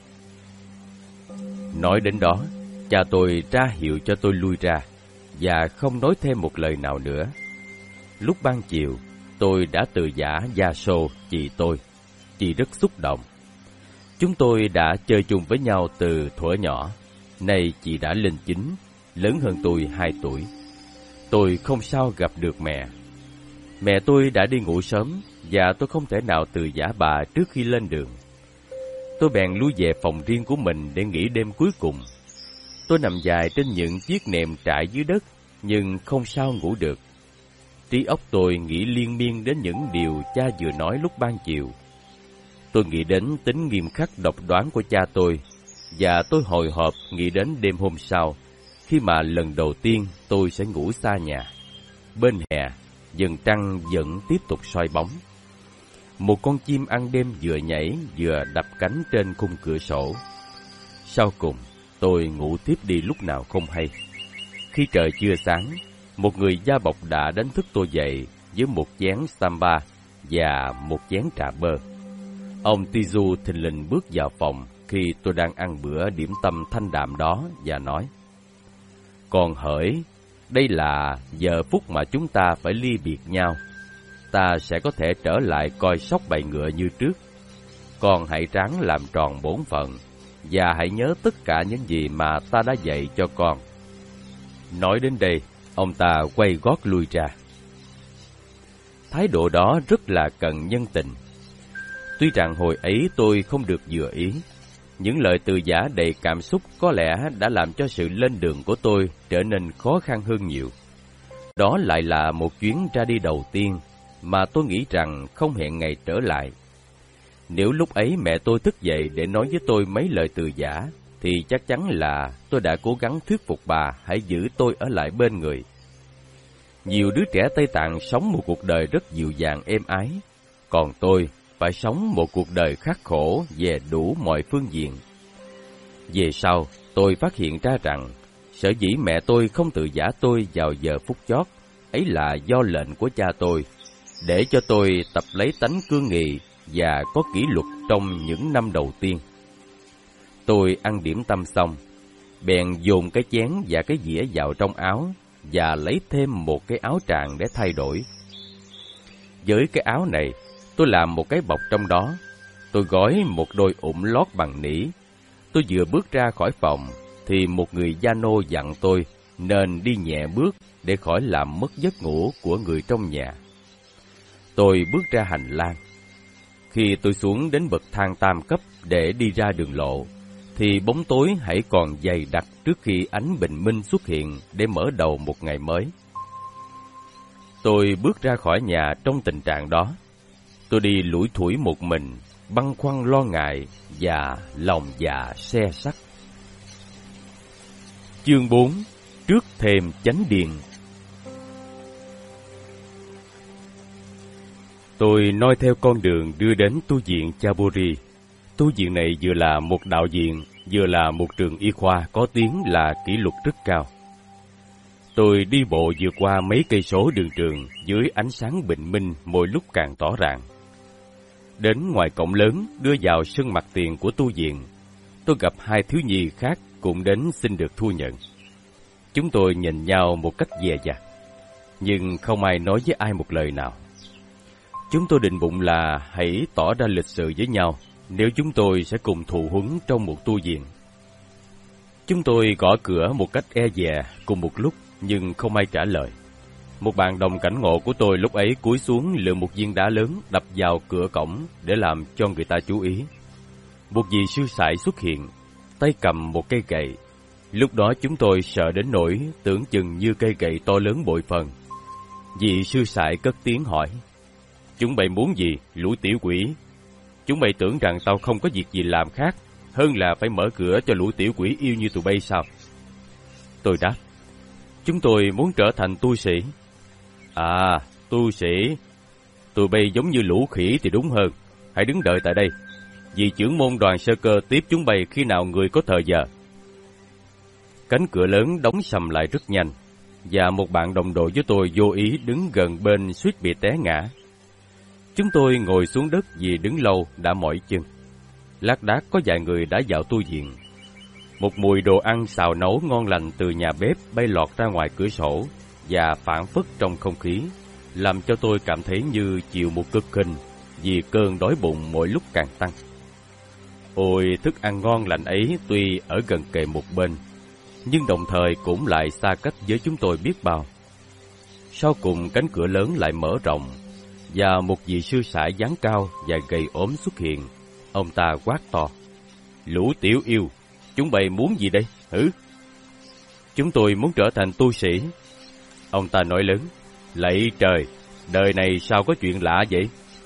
Nói đến đó, cha tôi ra hiệu cho tôi lui ra, và không nói thêm một lời nào nữa. Lúc ban chiều, tôi đã từ giã Gia Sô, chị tôi. Chị rất xúc động. Chúng tôi đã chơi chung với nhau từ thuở nhỏ. Nay chị đã lên 9, lớn hơn tôi 2 tuổi. Tôi không sao gặp được mẹ. Mẹ tôi đã đi ngủ sớm, và tôi không thể nào từ giã bà trước khi lên đường. Tôi bèn lui về phòng riêng của mình để nghỉ đêm cuối cùng. Tôi nằm dài trên những chiếc nệm trải dưới đất, nhưng không sao ngủ được. Trí óc tôi nghĩ liên miên đến những điều cha vừa nói lúc ban chiều. Tôi nghĩ đến tính nghiêm khắc độc đoán của cha tôi, và tôi hồi hộp nghĩ đến đêm hôm sau, khi mà lần đầu tiên tôi sẽ ngủ xa nhà. Bên hè, dần trăng vẫn tiếp tục soi bóng. Một con chim ăn đêm vừa nhảy vừa đập cánh trên khung cửa sổ. Sau cùng, tôi ngủ tiếp đi lúc nào không hay. Khi trời chưa sáng, một người da bọc đã đánh thức tôi dậy với một chén samba và một chén trà bơ. Ông Tizu thình lình bước vào phòng khi tôi đang ăn bữa điểm tâm thanh đạm đó và nói: "Con hỡi, đây là giờ phút mà chúng ta phải ly biệt nhau. Ta sẽ có thể trở lại coi sóc bày ngựa như trước. Con hãy ráng làm tròn bổn phận, và hãy nhớ tất cả những gì mà ta đã dạy cho con. Nói đến đây, ông ta quay gót lui ra. Thái độ đó rất là cận nhân tình. Tuy rằng hồi ấy tôi không được vừa ý, những lời từ giả đầy cảm xúc có lẽ đã làm cho sự lên đường của tôi trở nên khó khăn hơn nhiều. Đó lại là một chuyến ra đi đầu tiên mà tôi nghĩ rằng không hẹn ngày trở lại. Nếu lúc ấy mẹ tôi thức dậy để nói với tôi mấy lời từ giả, thì chắc chắn là tôi đã cố gắng thuyết phục bà hãy giữ tôi ở lại bên người. Nhiều đứa trẻ Tây Tạng sống một cuộc đời rất dịu dàng êm ái, còn tôi phải sống một cuộc đời khắc khổ về đủ mọi phương diện. Về sau, tôi phát hiện ra rằng, sở dĩ mẹ tôi không tự giả tôi vào giờ phút chót, ấy là do lệnh của cha tôi, để cho tôi tập lấy tánh cương nghị và có kỷ luật trong những năm đầu tiên. Tôi ăn điểm tâm xong, bèn dồn cái chén và cái dĩa vào trong áo và lấy thêm một cái áo tràng để thay đổi. Với cái áo này, tôi làm một cái bọc trong đó. Tôi gói một đôi ủng lót bằng nỉ. Tôi vừa bước ra khỏi phòng, thì một người gia nô dặn tôi nên đi nhẹ bước để khỏi làm mất giấc ngủ của người trong nhà. Tôi bước ra hành lang. Khi tôi xuống đến bậc thang tam cấp để đi ra đường lộ, thì bóng tối hãy còn dày đặc trước khi ánh bình minh xuất hiện để mở đầu một ngày mới. Tôi bước ra khỏi nhà trong tình trạng đó. Tôi đi lủi thủi một mình, băn khoăn lo ngại và lòng dạ xe sắt. Chương 4. Trước thềm chánh điện. Tôi noi theo con đường đưa đến tu viện Chaburi. Tu viện này vừa là một đạo viện, vừa là một trường y khoa có tiếng là kỷ luật rất cao. Tôi đi bộ vượt qua mấy cây số đường trường dưới ánh sáng bình minh mỗi lúc càng tỏ rạng. Đến ngoài cổng lớn đưa vào sân mặt tiền của tu viện, tôi gặp hai thiếu nhi khác cũng đến xin được thu nhận. Chúng tôi nhìn nhau một cách dè dặt, nhưng không ai nói với ai một lời nào. Chúng tôi định bụng là hãy tỏ ra lịch sự với nhau nếu chúng tôi sẽ cùng thụ huấn trong một tu viện. Chúng tôi gõ cửa một cách e dè cùng một lúc, nhưng không ai trả lời. Một bạn đồng cảnh ngộ của tôi lúc ấy cúi xuống lựa một viên đá lớn đập vào cửa cổng để làm cho người ta chú ý. Một vị sư sãi xuất hiện, tay cầm một cây gậy. Lúc đó chúng tôi sợ đến nỗi tưởng chừng như cây gậy to lớn bội phần. Vị sư sãi cất tiếng hỏi: "Chúng bay muốn gì, lũ tiểu quỷ? Chúng bay tưởng rằng tao không có việc gì làm khác hơn là phải mở cửa cho lũ tiểu quỷ yêu như tụi bay sao?" Tôi đáp: "Chúng tôi muốn trở thành tu sĩ." "À, tu sĩ. Tụi bay giống như lũ khỉ thì đúng hơn. Hãy đứng đợi tại đây. Vị trưởng môn đoàn sơ cơ tiếp chúng bay khi nào người có thời giờ." Cánh cửa lớn đóng sầm lại rất nhanh, và một bạn đồng đội với tôi vô ý đứng gần bên suýt bị té ngã. Chúng tôi ngồi xuống đất vì đứng lâu đã mỏi chân. Lác đác có vài người đã vào tu viện. Một mùi đồ ăn xào nấu ngon lành từ nhà bếp bay lọt ra ngoài cửa sổ và phảng phất trong không khí, làm cho tôi cảm thấy như chịu một cực hình vì cơn đói bụng mỗi lúc càng tăng. Ôi, thức ăn ngon lành ấy tuy ở gần kề một bên, nhưng đồng thời cũng lại xa cách với chúng tôi biết bao. Sau cùng cánh cửa lớn lại mở rộng, và một vị sư sãi dáng cao và gầy ốm xuất hiện. Ông ta quát to: "Lũ tiểu yêu, chúng bay muốn gì đây, hử?" "Chúng tôi muốn trở thành tu sĩ." Ông ta nói lớn: "Lạy trời, đời này sao có chuyện lạ vậy?"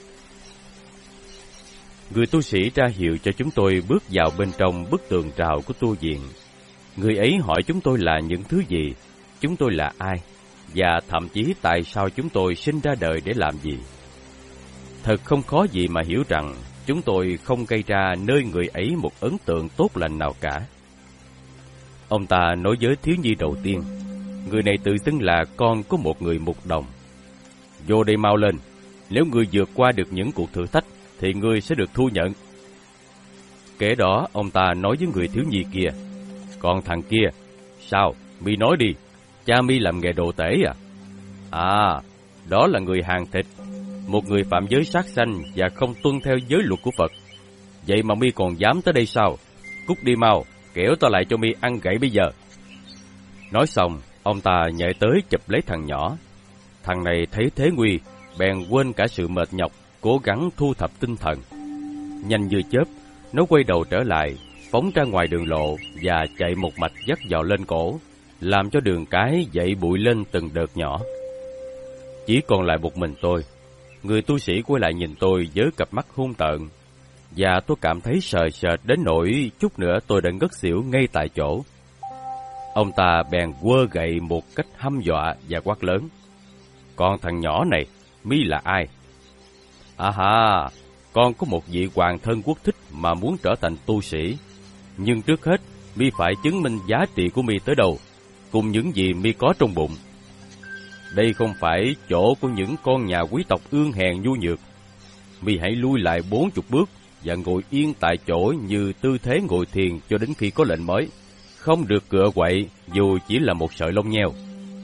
Người tu sĩ ra hiệu cho chúng tôi bước vào bên trong bức tường rào của tu viện. Người ấy hỏi chúng tôi là những thứ gì, chúng tôi là ai, và thậm chí tại sao chúng tôi sinh ra đời để làm gì. Thật không khó gì mà hiểu rằng chúng tôi không gây ra nơi người ấy một ấn tượng tốt lành nào cả. Ông ta nói với thiếu nhi đầu tiên, người này tự xưng là con của một người mục đồng: "Vô đây mau lên, nếu ngươi vượt qua được những cuộc thử thách thì ngươi sẽ được thu nhận." Kế đó ông ta nói với người thiếu nhi kia: "Còn thằng kia, sao, mi nói đi, cha mi làm nghề đồ tể à?" "À, đó là người hàng thịt, một người phạm giới sát sanh và không tuân theo giới luật của Phật. Vậy mà mi còn dám tới đây sao? Cút đi mau, kẻo tao lại cho mi ăn gậy bây giờ. Nói xong, ông ta nhảy tới chụp lấy thằng nhỏ. Thằng này thấy thế nguy, bèn quên cả sự mệt nhọc, cố gắng thu thập tinh thần. Nhanh như chớp, nó quay đầu trở lại, phóng ra ngoài đường lộ và chạy một mạch dắt vào lên cổ, làm cho đường cái dậy bụi lên từng đợt nhỏ. Chỉ còn lại một mình tôi. Người tu sĩ quay lại nhìn tôi với cặp mắt hung tợn, và tôi cảm thấy sợ sệt đến nỗi chút nữa tôi đã ngất xỉu ngay tại chỗ. Ông ta bèn quơ gậy một cách hăm dọa và quát lớn: "Còn thằng nhỏ này, mi là ai?" "À ha, con có một vị hoàng thân quốc thích mà muốn trở thành tu sĩ. Nhưng trước hết, mi phải chứng minh giá trị của mi tới đâu, cùng những gì mi có trong bụng. Đây không phải chỗ của những con nhà quý tộc ương hèn nhu nhược. Mi hãy lui lại 40 bước và ngồi yên tại chỗ như tư thế ngồi thiền cho đến khi có lệnh mới. Không được cựa quậy dù chỉ là một sợi lông nheo."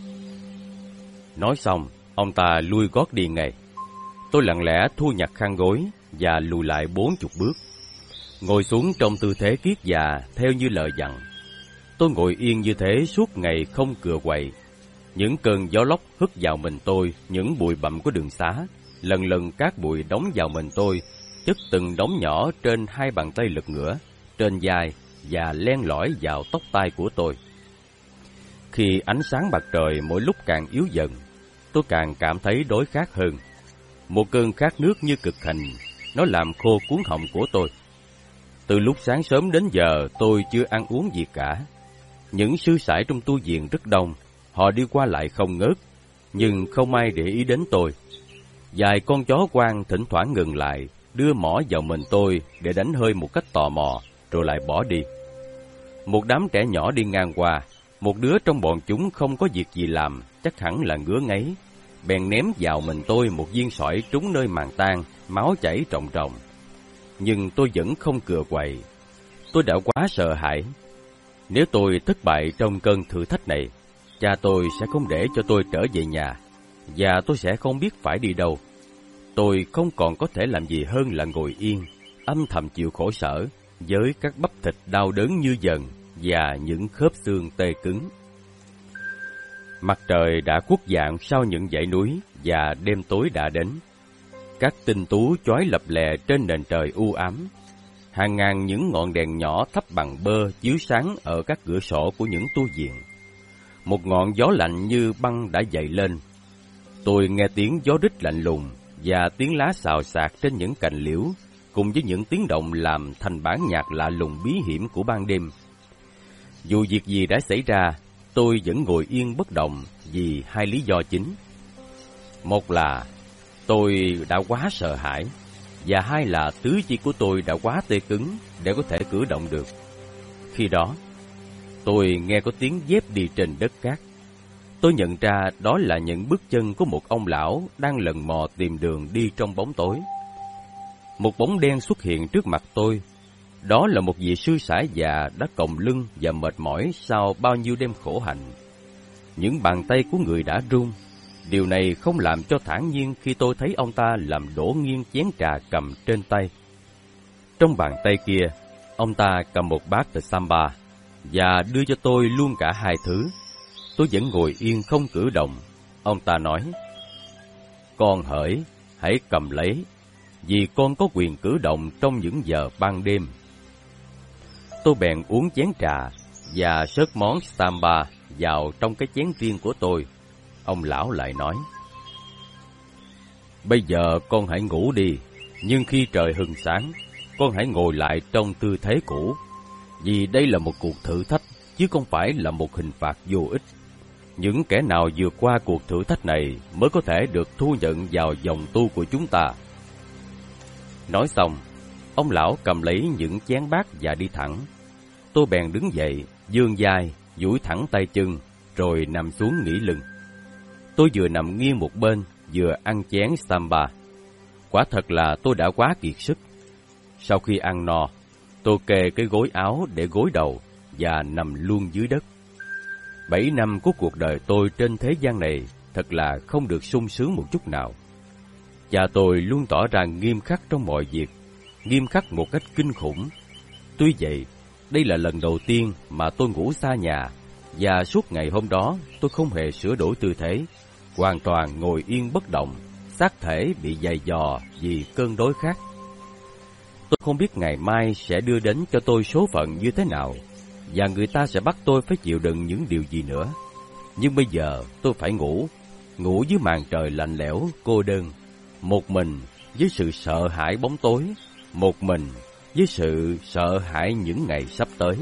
Nói xong, ông ta lui gót đi ngay. Tôi lặng lẽ thu nhặt khăn gối và lùi lại 40 bước, ngồi xuống trong tư thế kiết già theo như lời dặn. Tôi ngồi yên như thế suốt ngày không cựa quậy. Những cơn gió lốc hất vào mình tôi những bụi bặm của đường xá, lần lần cát bụi đóng vào mình tôi, chất từng đống nhỏ trên hai bàn tay lật ngửa, trên vai và len lỏi vào tóc tai của tôi. Khi ánh sáng mặt trời mỗi lúc càng yếu dần, tôi càng cảm thấy đói khát hơn. Một cơn khát nước như cực hình, nó làm khô cuống họng của tôi. Từ lúc sáng sớm đến giờ tôi chưa ăn uống gì cả. Những sư sãi trong tu viện rất đông, họ đi qua lại không ngớt, nhưng không ai để ý đến tôi. Vài con chó hoang thỉnh thoảng ngừng lại, đưa mỏ vào mình tôi để đánh hơi một cách tò mò, rồi lại bỏ đi. Một đám trẻ nhỏ đi ngang qua, một đứa trong bọn chúng không có việc gì làm, chắc hẳn là ngứa ngáy, bèn ném vào mình tôi một viên sỏi trúng nơi màng tang, máu chảy ròng ròng. Nhưng tôi vẫn không cựa quậy. Tôi đã quá sợ hãi. Nếu tôi thất bại trong cơn thử thách này, cha tôi sẽ không để cho tôi trở về nhà, và tôi sẽ không biết phải đi đâu. Tôi không còn có thể làm gì hơn là ngồi yên, âm thầm chịu khổ sở, với các bắp thịt đau đớn như dần và những khớp xương tê cứng. Mặt trời đã khuất dạng sau những dãy núi và đêm tối đã đến. Các tinh tú chói lập lè trên nền trời u ám. Hàng ngàn những ngọn đèn nhỏ thấp bằng bơ chiếu sáng ở các cửa sổ của những tu viện. Một ngọn gió lạnh như băng đã dậy lên. Tôi nghe tiếng gió rít lạnh lùng và tiếng lá xào xạc trên những cành liễu, cùng với những tiếng động làm thành bản nhạc lạ lùng bí hiểm của ban đêm. Dù việc gì đã xảy ra, tôi vẫn ngồi yên bất động vì hai lý do chính. Một là tôi đã quá sợ hãi, và hai là tứ chi của tôi đã quá tê cứng để có thể cử động được. Khi đó, tôi nghe có tiếng dép đi trên đất cát. Tôi nhận ra đó là những bước chân của một ông lão đang lần mò tìm đường đi trong bóng tối. Một bóng đen xuất hiện trước mặt tôi. Đó là một vị sư sãi già đã còng lưng và mệt mỏi sau bao nhiêu đêm khổ hạnh. Những bàn tay của người đã run. Điều này không làm cho thản nhiên khi tôi thấy ông ta làm đổ nghiêng chén trà cầm trên tay. Trong bàn tay kia, ông ta cầm một bát samba và đưa cho tôi luôn cả hai thứ. Tôi vẫn ngồi yên không cử động. Ông ta nói: "Con hỡi, hãy cầm lấy, vì con có quyền cử động trong những giờ ban đêm." Tôi bèn uống chén trà và xớt món samba vào trong cái chén riêng của tôi. Ông lão lại nói: "Bây giờ con hãy ngủ đi, nhưng khi trời hừng sáng, con hãy ngồi lại trong tư thế cũ, vì đây là một cuộc thử thách, chứ không phải là một hình phạt vô ích. Những kẻ nào vượt qua cuộc thử thách này mới có thể được thu nhận vào dòng tu của chúng ta." Nói xong, ông lão cầm lấy những chén bát và đi thẳng. Tôi bèn đứng dậy, vươn vai, duỗi thẳng tay chân, rồi nằm xuống nghỉ lưng. Tôi vừa nằm nghiêng một bên, vừa ăn chén samba. Quả thật là tôi đã quá kiệt sức. Sau khi ăn no, tôi kê cái gối áo để gối đầu và nằm luôn dưới đất. 7 năm của cuộc đời tôi trên thế gian này thật là không được sung sướng một chút nào. Cha tôi luôn tỏ ra nghiêm khắc trong mọi việc, nghiêm khắc một cách kinh khủng. Tuy vậy, Đây là lần đầu tiên mà tôi ngủ xa nhà, và suốt ngày hôm đó tôi không hề sửa đổi tư thế, hoàn toàn ngồi yên bất động, xác thể bị dày dò vì cơn đói khát. Tôi không biết ngày mai sẽ đưa đến cho tôi số phận như thế nào, và người ta sẽ bắt tôi phải chịu đựng những điều gì nữa. Nhưng bây giờ tôi phải ngủ dưới màn trời lạnh lẽo, cô đơn, một mình với sự sợ hãi bóng tối, một mình với sự sợ hãi những ngày sắp tới.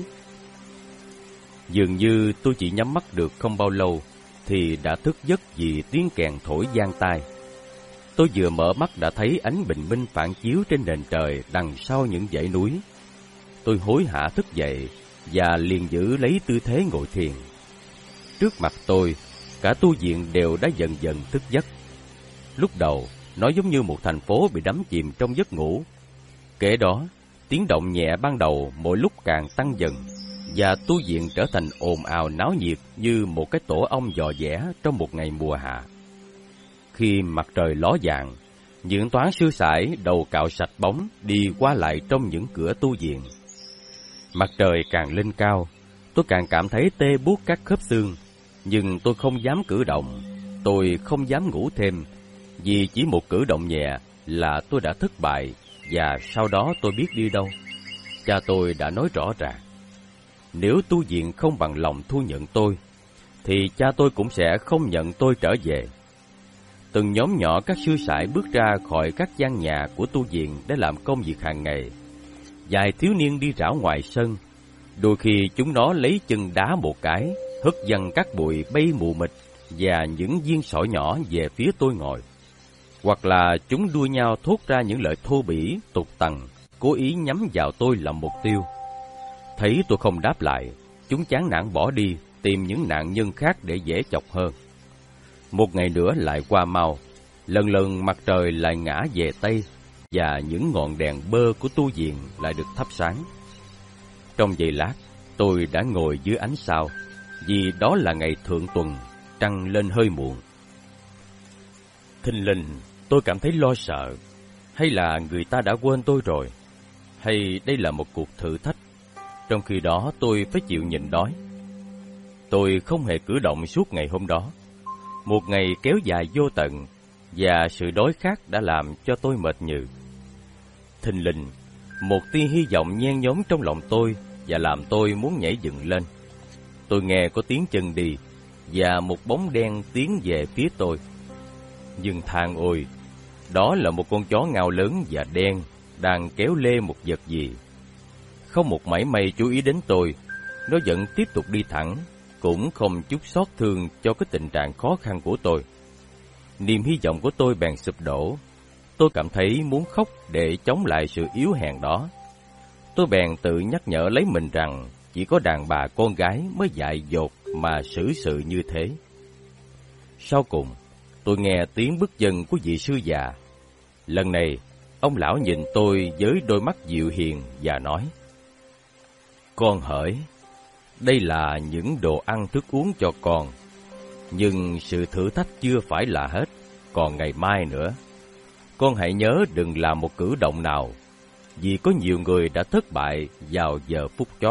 Dường như tôi chỉ nhắm mắt được không bao lâu thì đã thức giấc vì tiếng kèn thổi vang tai. Tôi vừa mở mắt đã thấy ánh bình minh phản chiếu trên nền trời đằng sau những dãy núi. Tôi hối hả thức dậy và liền giữ lấy tư thế ngồi thiền. Trước mặt tôi, cả tu viện đều đã dần dần thức giấc. Lúc đầu, nó giống như một thành phố bị đắm chìm trong giấc ngủ. Kể đó, tiếng động nhẹ ban đầu mỗi lúc càng tăng dần, và tu viện trở thành ồn ào náo nhiệt như một cái tổ ong dò dẻ trong một ngày mùa hạ. Khi mặt trời ló dạng, những toán sư sãi đầu cạo sạch bóng đi qua lại trong những cửa tu viện. Mặt trời càng lên cao, tôi càng cảm thấy tê buốt các khớp xương, nhưng tôi không dám cử động, tôi không dám ngủ thêm, vì chỉ một cử động nhẹ là tôi đã thất bại, và sau đó tôi biết đi đâu. Cha tôi đã nói rõ ràng, nếu tu viện không bằng lòng thu nhận tôi, thì cha tôi cũng sẽ không nhận tôi trở về. Từng nhóm nhỏ các sư sãi bước ra khỏi các gian nhà của tu viện để làm công việc hàng ngày. Vài thiếu niên đi rảo ngoài sân, đôi khi chúng nó lấy chân đá một cái, hất văng các bụi bay mù mịt và những viên sỏi nhỏ về phía tôi ngồi. Hoặc là chúng đua nhau thốt ra những lời thô bỉ, tục tằn, cố ý nhắm vào tôi làm mục tiêu. Thấy tôi không đáp lại, chúng chán nản bỏ đi, tìm những nạn nhân khác để dễ chọc hơn. Một ngày nữa lại qua mau, lần lần mặt trời lại ngã về Tây, và những ngọn đèn bơ của tu viện lại được thắp sáng. Trong giây lát, tôi đã ngồi dưới ánh sao, vì đó là ngày thượng tuần, trăng lên hơi muộn. Thình lình, tôi cảm thấy lo sợ. Hay là người ta đã quên tôi rồi? Hay đây là một cuộc thử thách? Trong khi đó tôi phải chịu nhịn đói. Tôi không hề cử động suốt ngày hôm đó. Một ngày kéo dài vô tận, và sự đói khát đã làm cho tôi mệt nhừ. Thình lình, một tia hy vọng nhen nhóm trong lòng tôi và làm tôi muốn nhảy dựng lên. Tôi nghe có tiếng chân đi, và một bóng đen tiến về phía tôi. Nhưng thang ôi, đó là một con chó ngao lớn và đen đang kéo lê một vật gì. Không một mảy may chú ý đến tôi, nó vẫn tiếp tục đi thẳng, cũng không chút xót thương cho cái tình trạng khó khăn của tôi. Niềm hy vọng của tôi bèn sụp đổ. Tôi cảm thấy muốn khóc để chống lại sự yếu hèn đó. Tôi bèn tự nhắc nhở lấy mình rằng chỉ có đàn bà con gái mới dại dột mà xử sự như thế. Sau cùng, tôi nghe tiếng bước chân của vị sư già. Lần này, ông lão nhìn tôi với đôi mắt dịu hiền và nói: "Con hỡi, đây là những đồ ăn thức uống cho con. Nhưng sự thử thách chưa phải là hết, còn ngày mai nữa. Con hãy nhớ đừng làm một cử động nào, vì có nhiều người đã thất bại vào giờ phút chót."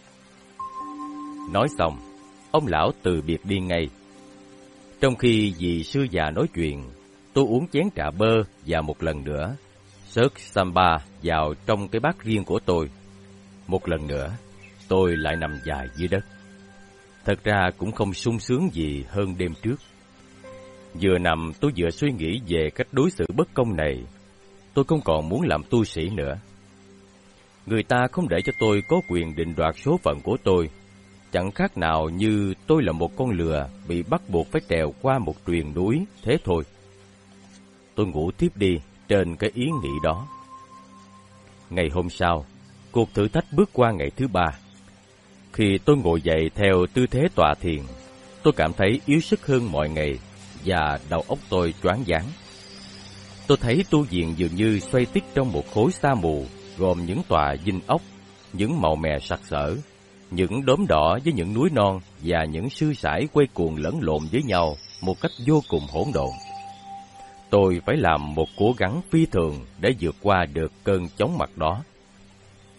Nói xong, ông lão từ biệt đi ngay. Trong khi vị sư già nói chuyện, tôi uống chén trà bơ và một lần nữa xớt samba vào trong cái bát riêng của tôi. Một lần nữa, tôi lại nằm dài dưới đất. Thật ra cũng không sung sướng gì hơn đêm trước. Vừa nằm tôi vừa suy nghĩ về cách đối xử bất công này. Tôi không còn muốn làm tu sĩ nữa. Người ta không để cho tôi có quyền định đoạt số phận của tôi. Chẳng khác nào như tôi là một con lừa bị bắt buộc phải trèo qua một triền núi, thế thôi. Tôi ngủ tiếp đi trên cái ý nghĩ đó. Ngày hôm sau, cuộc thử thách bước qua ngày thứ 3. Khi tôi ngồi dậy theo tư thế tọa thiền, tôi cảm thấy yếu sức hơn mọi ngày và đầu óc tôi choáng váng. Tôi thấy tu viện dường như xoay tít trong một khối sa mù gồm những tòa dinh ốc, những màu mè sặc sỡ, những đốm đỏ với những núi non và những sư sãi quay cuồng lẫn lộn với nhau một cách vô cùng hỗn độn. Tôi phải làm một cố gắng phi thường để vượt qua được cơn chóng mặt đó.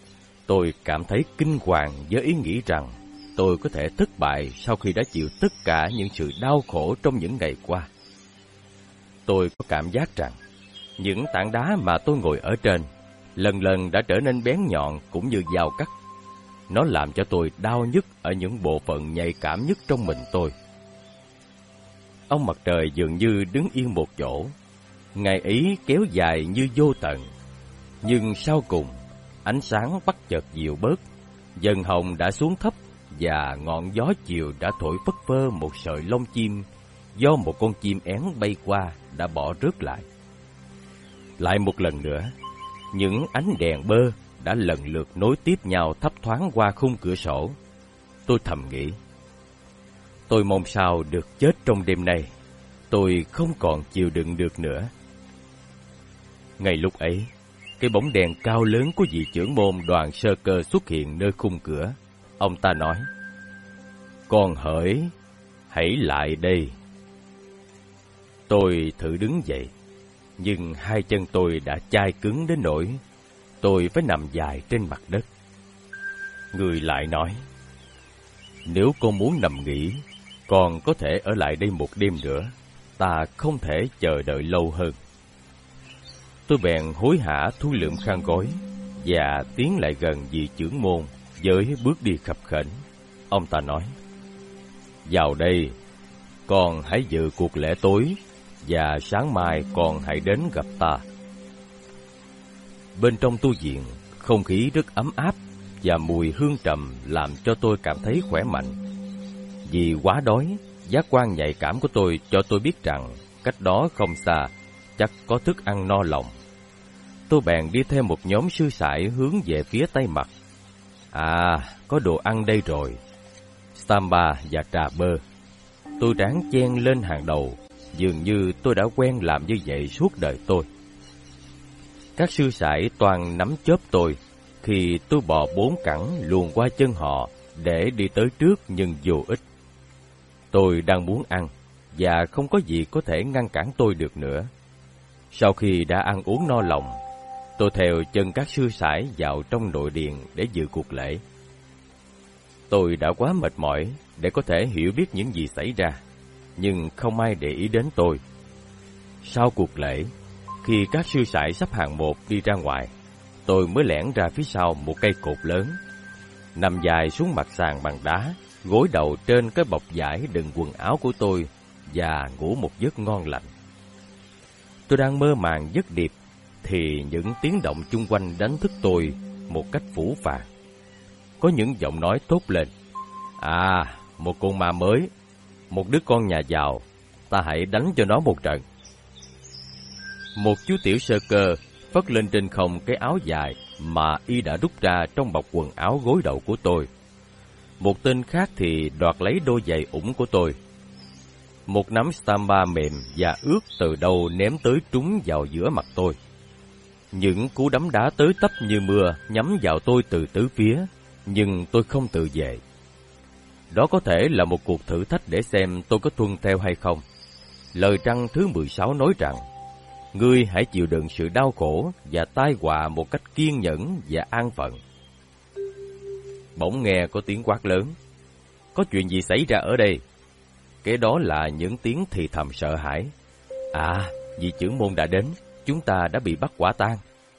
Tôi cảm thấy kinh hoàng với ý nghĩ rằng tôi có thể thất bại sau khi đã chịu tất cả những sự đau khổ trong những ngày qua. Tôi có cảm giác rằng những tảng đá mà tôi ngồi ở trên lần lần đã trở nên bén nhọn cũng như dao cắt. Nó làm cho tôi đau nhức ở những bộ phận nhạy cảm nhất trong mình tôi. Ông mặt trời dường như đứng yên một chỗ. Ngày ấy kéo dài như vô tận. Nhưng sau cùng, ánh sáng bắt chợt dịu bớt, dần hồng đã xuống thấp và ngọn gió chiều đã thổi phất phơ một sợi lông chim do một con chim én bay qua đã bỏ rớt lại. Lại một lần nữa, những ánh đèn bơ đã lần lượt nối tiếp nhau thấp thoáng qua khung cửa sổ. Tôi thầm nghĩ, tôi mong sao được chết trong đêm nay, tôi không còn chịu đựng được nữa. Ngay lúc ấy, cái bóng đèn cao lớn của vị trưởng môn Đoàn Sơ Cơ xuất hiện nơi khung cửa. Ông ta nói, "Con Hởi, hãy lại đây." Tôi thử đứng dậy, nhưng hai chân tôi đã chai cứng đến nỗi tôi phải nằm dài trên mặt đất. Người lại nói, "Nếu con muốn nằm nghỉ, con có thể ở lại đây một đêm nữa, ta không thể chờ đợi lâu hơn." Tôi bèn hối hả thu lượm khăn gối và tiến lại gần vị trưởng môn với bước đi khập khểnh. Ông ta nói, "Vào đây, con hãy dự cuộc lễ tối và sáng mai con hãy đến gặp ta." Bên trong tu viện, không khí rất ấm áp và mùi hương trầm làm cho tôi cảm thấy khỏe mạnh. Vì quá đói, giác quan nhạy cảm của tôi cho tôi biết rằng cách đó không xa chắc có thức ăn no lòng. Tôi bèn đi theo một nhóm sư sãi hướng về phía tây mặt. À, có đồ ăn đây rồi, samba và trà bơ. Tôi ráng chen lên hàng đầu, dường như tôi đã quen làm như vậy suốt đời tôi. Các sư sãi toàn nắm chớp tôi khi tôi bò 4 cẳng luồn qua chân họ để đi tới trước nhưng vô ích. Tôi đang muốn ăn và không có gì có thể ngăn cản tôi được nữa. Sau khi đã ăn uống no lòng, tôi theo chân các sư sãi vào trong nội điện để dự cuộc lễ. Tôi đã quá mệt mỏi để có thể hiểu biết những gì xảy ra, nhưng không ai để ý đến tôi. Sau cuộc lễ, khi các sư sãi sắp hàng một đi ra ngoài, tôi mới lẻn ra phía sau một cây cột lớn, nằm dài xuống mặt sàn bằng đá, gối đầu trên cái bọc vải đựng quần áo của tôi và ngủ một giấc ngon lành. Tôi đang mơ màng giấc điệp thì những tiếng động chung quanh đánh thức tôi một cách phũ phàng. Có những giọng nói thốt lên, "À, một con ma mới, một đứa con nhà giàu, ta hãy đánh cho nó một trận." Một chú tiểu Sơ Cơ phất lên trên không cái áo dài mà y đã rút ra trong bọc quần áo gối đầu của tôi. Một tên khác thì đoạt lấy đôi giày ủng của tôi. Một nắm samba mềm và ướt từ đâu ném tới trúng vào giữa mặt tôi. Những cú đấm đá tới tấp như mưa nhắm vào tôi từ tứ phía, nhưng tôi không tự vệ. Đó có thể là một cuộc thử thách để xem tôi có tuân theo hay không. Lời răn thứ 16 nói rằng, ngươi hãy chịu đựng sự đau khổ và tai họa một cách kiên nhẫn và an phận. Bỗng nghe có tiếng quát lớn, "Có chuyện gì xảy ra ở đây?" Kế đó là những tiếng thì thầm sợ hãi. "À, vị trưởng môn đã đến, chúng ta đã bị bắt quả tang."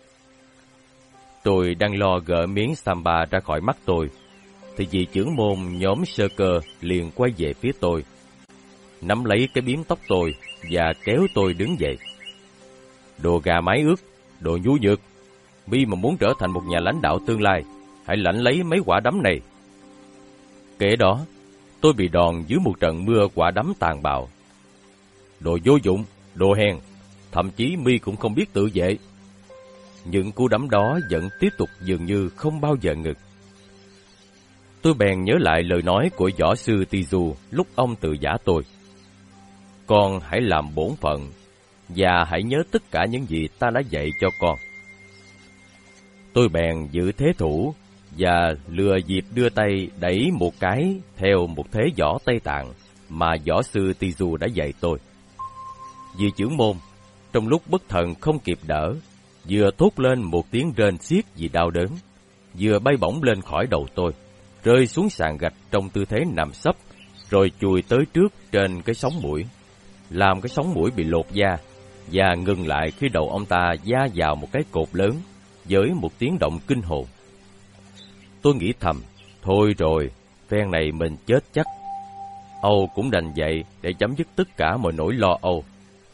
Tôi đang lo gỡ miếng samba ra khỏi mắt tôi, thì vị trưởng môn nhóm Sơ Cơ liền quay về phía tôi, nắm lấy cái bím tóc tôi và kéo tôi đứng dậy. "Đồ gà mái ướt, đồ nhu nhược, mi mà muốn trở thành một nhà lãnh đạo tương lai, hãy lãnh lấy mấy quả đấm này." Kế đó, tôi bị đòn dưới một trận mưa quả đấm tàn bạo. "Đồ vô dụng, đồ hèn, thậm chí mi cũng không biết tự vệ." Những cú đấm đó vẫn tiếp tục dường như không bao giờ ngừng. Tôi bèn nhớ lại lời nói của võ sư Tizu lúc ông tự giả tôi. "Con hãy làm bổn phận và hãy nhớ tất cả những gì ta đã dạy cho con." Tôi bèn giữ thế thủ và lừa dịp đưa tay đẩy một cái theo một thế võ Tây Tạng mà võ sư Tizu đã dạy tôi. Vị trưởng môn, trong lúc bất thần không kịp đỡ, vừa thốt lên một tiếng rên xiết vì đau đớn, vừa bay bổng lên khỏi đầu tôi, rơi xuống sàn gạch trong tư thế nằm sấp, rồi chùi tới trước trên cái sống mũi, làm cái sống mũi bị lột da, và ngừng lại khi đầu ông ta va vào một cái cột lớn với một tiếng động kinh hồn. Tôi nghĩ thầm, thôi rồi, phen này mình chết chắc. Âu cũng đành vậy để chấm dứt tất cả mọi nỗi lo âu.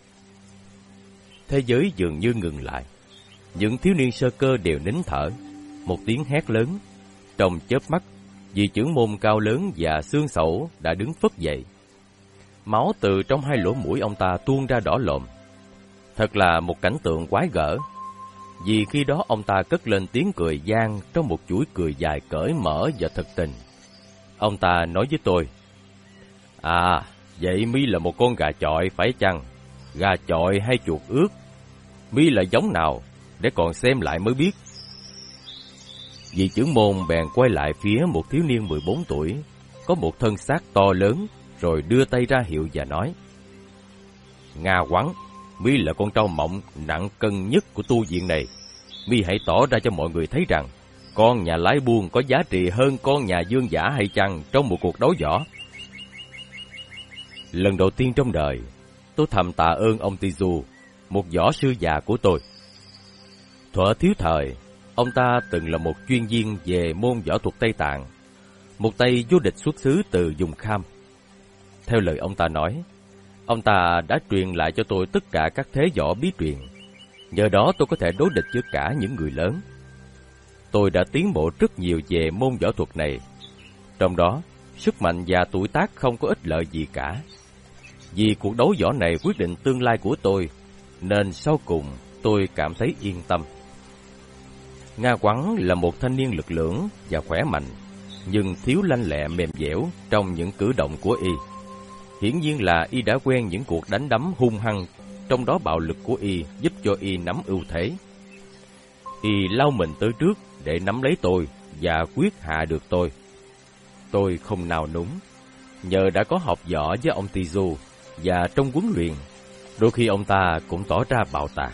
Thế giới dường như ngừng lại. Những thiếu niên sơ cơ đều nín thở. Một tiếng hét lớn. Trong chớp mắt, vị trưởng môn cao lớn và xương xẩu đã đứng phất dậy. Máu từ trong hai lỗ mũi ông ta tuôn ra đỏ lồm. Thật là một cảnh tượng quái gở. Vì khi đó ông ta cất lên tiếng cười gian trong một chuỗi cười dài cởi mở và thật tình. Ông ta nói với tôi: "À, vậy Mi là một con gà chọi phải chăng? Gà chọi hay chuột ướt? Mi là giống nào? Để còn xem lại mới biết." Vị trưởng môn bèn quay lại phía một thiếu niên 14 tuổi, có một thân xác to lớn, rồi đưa tay ra hiệu và nói: "Nga Quắn, Mi là con trâu mộng nặng cân nhất của tu viện này. Mi hãy tỏ ra cho mọi người thấy rằng con nhà lái buôn có giá trị hơn con nhà vương giả hay chăng trong một cuộc đấu võ." Lần đầu tiên trong đời, tôi thầm tạ ơn ông Tizu, một võ sư già của tôi. Thuở thiếu thời, ông ta từng là một chuyên viên về môn võ thuật Tây Tạng, một tay vô địch xuất xứ từ vùng Kham. Theo lời ông ta nói, ông ta đã truyền lại cho tôi tất cả các thế võ bí truyền. Nhờ đó tôi có thể đối địch với cả những người lớn. Tôi đã tiến bộ rất nhiều về môn võ thuật này. Trong đó, sức mạnh và tuổi tác không có ích lợi gì cả. Vì cuộc đấu võ này quyết định tương lai của tôi, nên sau cùng tôi cảm thấy yên tâm. Nga Quắn là một thanh niên lực lưỡng và khỏe mạnh, nhưng thiếu lanh lẹ mềm dẻo trong những cử động của y. Hiển nhiên là y đã quen những cuộc đánh đấm hung hăng, trong đó bạo lực của y giúp cho y nắm ưu thế. Y lao mình tới trước để nắm lấy tôi và quyết hạ được tôi. Tôi không nào núng, nhờ đã có học võ với ông Tizu và trong huấn luyện, đôi khi ông ta cũng tỏ ra bạo tạc.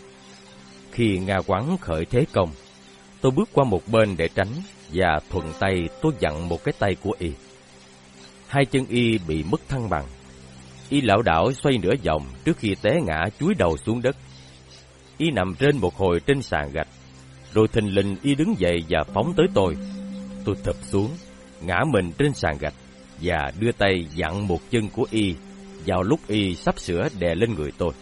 Khi Nga Quắn khởi thế công, tôi bước qua một bên để tránh và thuận tay tôi vặn một cái tay của y. Hai chân y bị mất thăng bằng. Y lảo đảo xoay nửa vòng trước khi té ngã chúi đầu xuống đất. Y nằm trên một hồi trên sàn gạch, rồi thình lình y đứng dậy và phóng tới tôi. Tôi thụp xuống, ngã mình trên sàn gạch và đưa tay vặn một chân của y vào lúc y sắp sửa đè lên người tôi.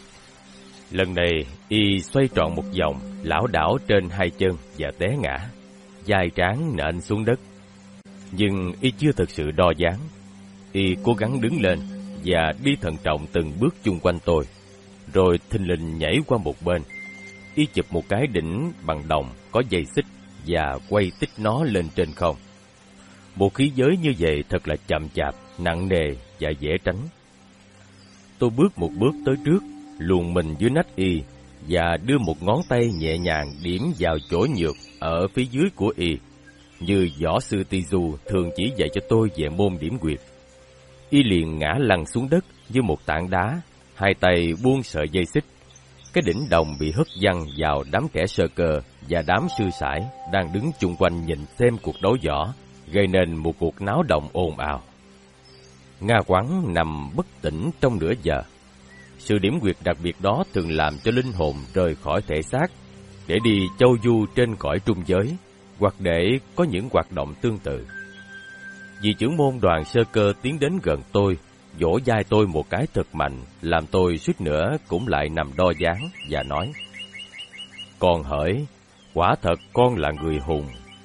Lần này y xoay tròn một vòng, lảo đảo trên hai chân và té ngã, vai trán nện xuống đất. Nhưng y chưa thực sự đo dáng. Y cố gắng đứng lên và đi thận trọng từng bước chung quanh tôi, rồi thình lình nhảy qua một bên. Y chụp một cái đỉnh bằng đồng có dây xích và quay tích nó lên trên không. Một khí giới như vậy thật là chậm chạp, nặng nề và dễ tránh. Tôi bước một bước tới trước, luồn mình dưới nách y và đưa một ngón tay nhẹ nhàng điểm vào chỗ nhược ở phía dưới của y, như võ sư Tizu thường chỉ dạy cho tôi về môn điểm quyệt. Y liền ngã lăn xuống đất như một tảng đá, hai tay buông sợi dây xích. Cái đỉnh đồng bị hất văng vào đám kẻ sơ cơ và đám sư sãi đang đứng chung quanh nhìn xem cuộc đấu võ, gây nên một cuộc náo động ồn ào. Nga Quắn nằm bất tỉnh trong nửa giờ. Sự điểm quyệt đặc biệt đó thường làm cho linh hồn rời khỏi thể xác để đi châu du trên cõi trung giới, hoặc để có những hoạt động tương tự. Vị trưởng môn đoàn sơ cơ tiến đến gần tôi, vỗ vai tôi một cái thật mạnh, làm tôi suýt nữa cũng lại nằm đo dáng và nói: "Con hỡi, quả thật con là người hùng."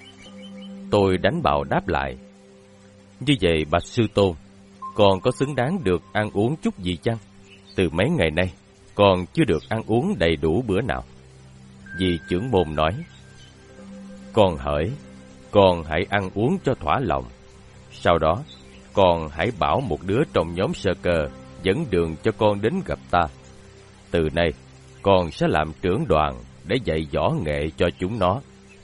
Tôi đánh bạo đáp lại: "Như vậy bạch sư tôn, con có xứng đáng được ăn uống chút gì chăng? Từ mấy ngày nay, con chưa được ăn uống đầy đủ bữa nào." Vị trưởng môn nói: "Con hỡi, con hãy ăn uống cho thỏa lòng. Sau đó, con hãy bảo một đứa trong nhóm sơ cơ dẫn đường cho con đến gặp ta. Từ nay, con sẽ làm trưởng đoàn để dạy võ nghệ cho chúng nó."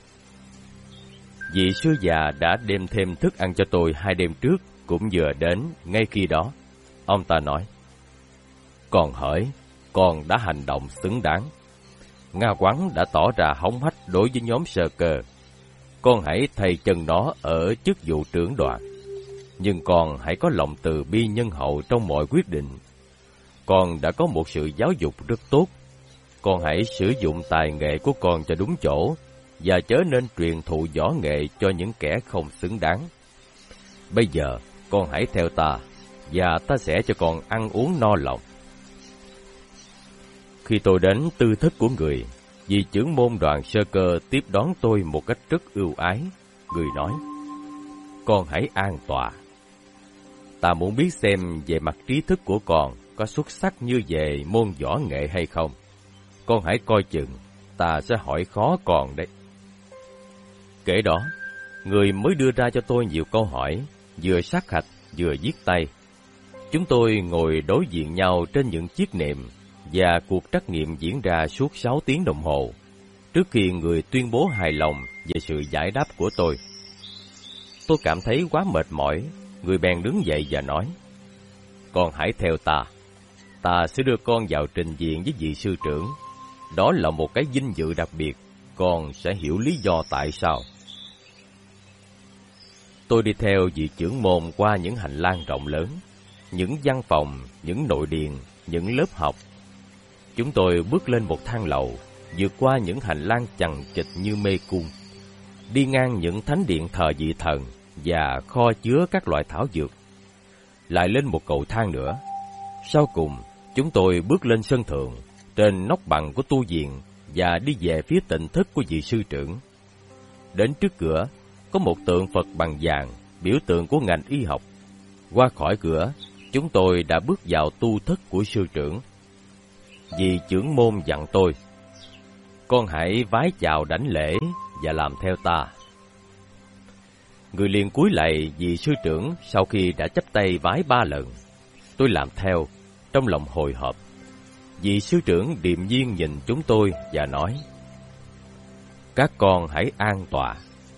Vị sư già đã đem thêm thức ăn cho tôi 2 đêm trước cũng vừa đến ngay khi đó. Ông ta nói: "Con hỡi, con đã hành động xứng đáng. Nga Quắn đã tỏ ra hống hách đối với nhóm sơ cơ. con hãy thay chân nó ở chức vụ trưởng đoàn. Nhưng con hãy có lòng từ bi nhân hậu trong mọi quyết định. Con đã có một sự giáo dục rất tốt. Con hãy sử dụng tài nghệ của con cho đúng chỗ, và chớ nên truyền thụ võ nghệ cho những kẻ không xứng đáng. Bây giờ, con hãy theo ta, và ta sẽ cho con ăn uống no lòng. Khi tôi đến tư thất của người, vị trưởng môn đoàn sơ cơ tiếp đón tôi một cách rất ưu ái. Người nói, con hãy an tọa. Ta muốn biết xem về mặt trí thức của con có xuất sắc như về môn võ nghệ hay không. Con hãy coi chừng, ta sẽ hỏi khó con đấy. Kể đó, người mới đưa ra cho tôi nhiều câu hỏi, vừa sát hạch, vừa viết tay. Chúng tôi ngồi đối diện nhau trên những chiếc nệm, và cuộc trắc nghiệm diễn ra suốt 6 tiếng đồng hồ, trước khi người tuyên bố hài lòng về sự giải đáp của tôi. Tôi cảm thấy quá mệt mỏi, người bèn đứng dậy và nói, con hãy theo ta. Ta sẽ đưa con vào trình diện với vị sư trưởng. Đó là một cái vinh dự đặc biệt, con sẽ hiểu lý do tại sao. Tôi đi theo vị trưởng môn qua những hành lang rộng lớn, những văn phòng, những nội điện, những lớp học. Chúng tôi bước lên một thang lầu, vượt qua những hành lang chằng chịt như mê cung, đi ngang những thánh điện thờ vị thần và kho chứa các loại thảo dược. Lại lên một cầu thang nữa. Sau cùng, chúng tôi bước lên sân thượng, trên nóc bằng của tu viện, và đi về phía tịnh thất của vị sư trưởng. Đến trước cửa, có một tượng Phật bằng vàng, biểu tượng của ngành y học. Qua khỏi cửa, chúng tôi đã bước vào tu thất của sư trưởng. Vị trưởng môn dặn tôi, con hãy vái chào đảnh lễ và làm theo ta. Người liền cúi lạy vị sư trưởng sau khi đã chắp tay vái 3 lần. Tôi làm theo, trong lòng hồi hộp. Vị sư trưởng điềm nhiên nhìn chúng tôi và nói, các con hãy an tọa.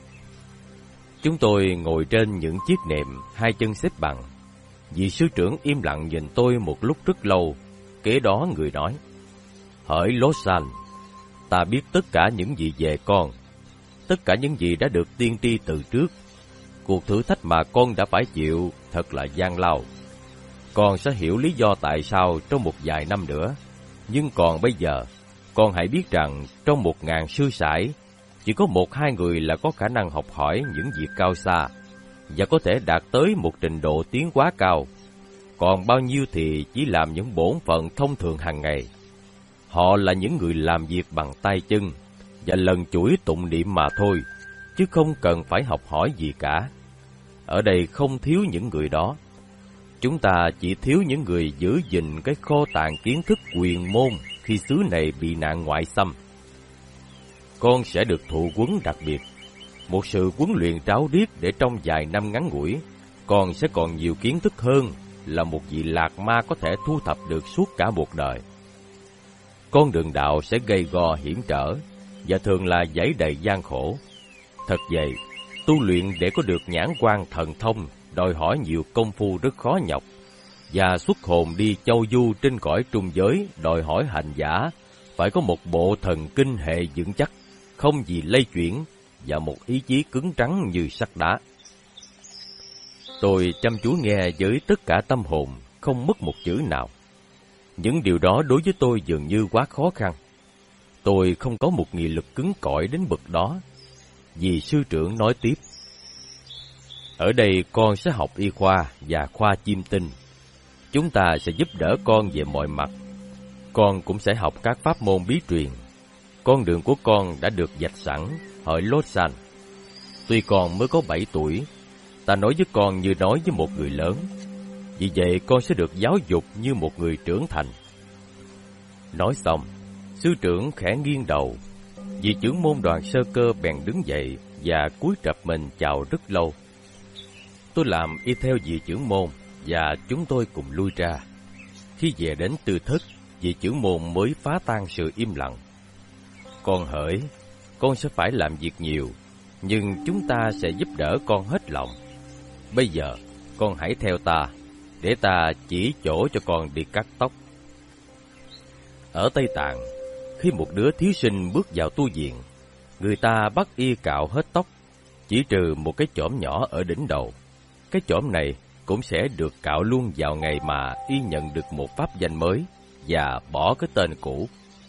Chúng tôi ngồi trên những chiếc nệm, 2 chân xếp bằng. Vị sư trưởng im lặng nhìn tôi một lúc rất lâu. Kế đó người nói, hỡi Lô San, ta biết tất cả những gì về con, tất cả những gì đã được tiên tri từ trước. Cuộc thử thách mà con đã phải chịu thật là gian lao. Con sẽ hiểu lý do tại sao trong một vài năm nữa. Nhưng còn bây giờ, con hãy biết rằng trong 1000 sư sãi, chỉ có 1-2 người là có khả năng học hỏi những việc cao xa và có thể đạt tới một trình độ tiến hóa cao. Còn bao nhiêu thì chỉ làm những bổn phận thông thường hàng ngày. Họ là những người làm việc bằng tay chân và lần chuỗi tụng niệm mà thôi, chứ không cần phải học hỏi gì cả. Ở đây không thiếu những người đó. Chúng ta chỉ thiếu những người giữ gìn cái kho tàng kiến thức quyền môn khi xứ này bị nạn ngoại xâm. Con sẽ được thụ huấn đặc biệt, một sự huấn luyện ráo riết để trong vài năm ngắn ngủi, con sẽ còn nhiều kiến thức hơn là một vị lạc ma có thể thu thập được suốt cả một đời. Con đường đạo sẽ gay go hiểm trở và thường là dãy đầy gian khổ. Thật vậy, tu luyện để có được nhãn quan thần thông đòi hỏi nhiều công phu rất khó nhọc, và xuất hồn đi châu du trên cõi trung giới đòi hỏi hành giả phải có một bộ thần kinh hệ vững chắc, không gì lay chuyển, và một ý chí cứng rắn như sắt đá. Tôi chăm chú nghe với tất cả tâm hồn, không mất một chữ nào. Những điều đó đối với tôi dường như quá khó khăn. Tôi không có một nghị lực cứng cỏi đến bậc đó. Vì sư trưởng nói tiếp, ở đây con sẽ học y khoa và khoa chiêm tinh. Chúng ta sẽ giúp đỡ con về mọi mặt. Con cũng sẽ học các pháp môn bí truyền. Con đường của con đã được vạch sẵn, hỡi Lô San. Tuy con mới có 7 tuổi, ta nói với con như nói với một người lớn. Vì vậy con sẽ được giáo dục như một người trưởng thành. Nói xong, sư trưởng khẽ nghiêng đầu. Vị trưởng môn đoàn sơ cơ bèn đứng dậy và cúi trập mình chào rất lâu. Tôi làm y theo vị trưởng môn và chúng tôi cùng lui ra. Khi về đến tư thất, vị trưởng môn mới phá tan sự im lặng. Con hỡi, con sẽ phải làm việc nhiều, nhưng chúng ta sẽ giúp đỡ con hết lòng. Bây giờ, con hãy theo ta, để ta chỉ chỗ cho con đi cắt tóc. Ở Tây Tạng, khi một đứa thí sinh bước vào tu viện, người ta bắt y cạo hết tóc, chỉ trừ một cái chỏm nhỏ ở đỉnh đầu. Cái chỏm này cũng sẽ được cạo luôn vào ngày mà y nhận được một pháp danh mới và bỏ cái tên cũ.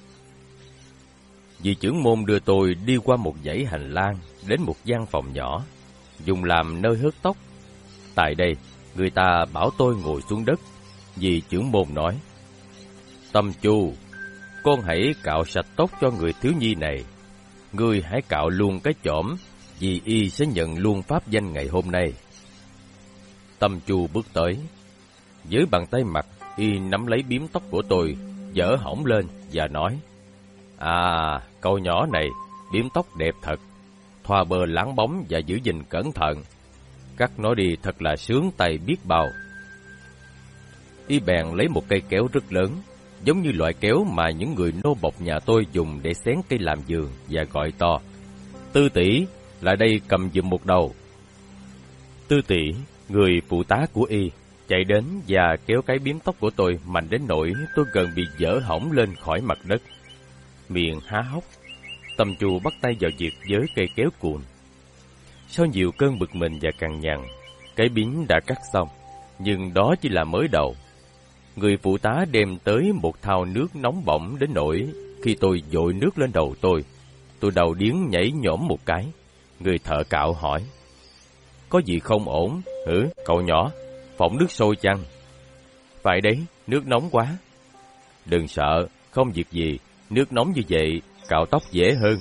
Vị trưởng môn đưa tôi đi qua một dãy hành lang đến một gian phòng nhỏ, dùng làm nơi hớt tóc. Tại đây, người ta bảo tôi ngồi xuống đất. Vị trưởng môn nói: Tâm Chu, con hãy cạo sạch tóc cho người thiếu nhi này. Ngươi hãy cạo luôn cái chỏm, vì y sẽ nhận luôn pháp danh ngày hôm nay. Tâm Chu bước tới, với bàn tay mặt, y nắm lấy bím tóc của tôi, giở hõng lên và nói: Cậu nhỏ này, bím tóc đẹp thật, thoa bơ láng bóng và giữ gìn cẩn thận. Cắt nó đi thật là sướng tay biết bao. Y bèn lấy một cây kéo rất lớn, giống như loại kéo mà những người nô bộc nhà tôi dùng để xén cây làm giường, và gọi to: Tư tỷ, lại đây cầm giùm một đầu. Tư tỷ, người phụ tá của y, chạy đến và kéo cái bím tóc của tôi mạnh đến nỗi tôi gần bị dở hõng lên khỏi mặt đất. Miệng há hốc, Tâm Chu bắt tay vào việc với cây kéo cuồn. Sau nhiều cơn bực mình và cằn nhằn, cái bím đã cắt xong, nhưng đó chỉ là mới đầu. Người phụ tá đem tới một thau nước nóng bỏng đến nỗi khi tôi dội nước lên đầu tôi đầu điếng nhảy nhổm một cái. Người thợ cạo hỏi: Có gì không ổn, hử, cậu nhỏ? Phỏng nước sôi chăng? Phải đấy, nước nóng quá. Đừng sợ, không việc gì, nước nóng như vậy, cạo tóc dễ hơn.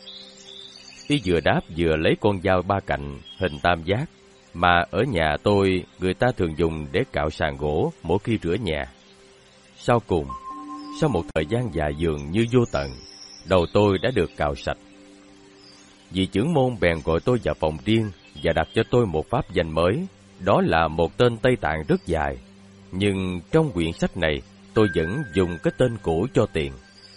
Y vừa đáp vừa lấy con dao ba cạnh, hình tam giác, mà ở nhà tôi người ta thường dùng để cạo sàn gỗ mỗi khi rửa nhà. Sau cùng, sau một thời gian dài dường như vô tận, đầu tôi đã được cạo sạch. Vị trưởng môn bèn gọi tôi vào phòng riêng và đặt cho tôi một pháp danh mới, đó là một tên Tây Tạng rất dài. Nhưng trong quyển sách này, tôi vẫn dùng cái tên cũ cho tiền.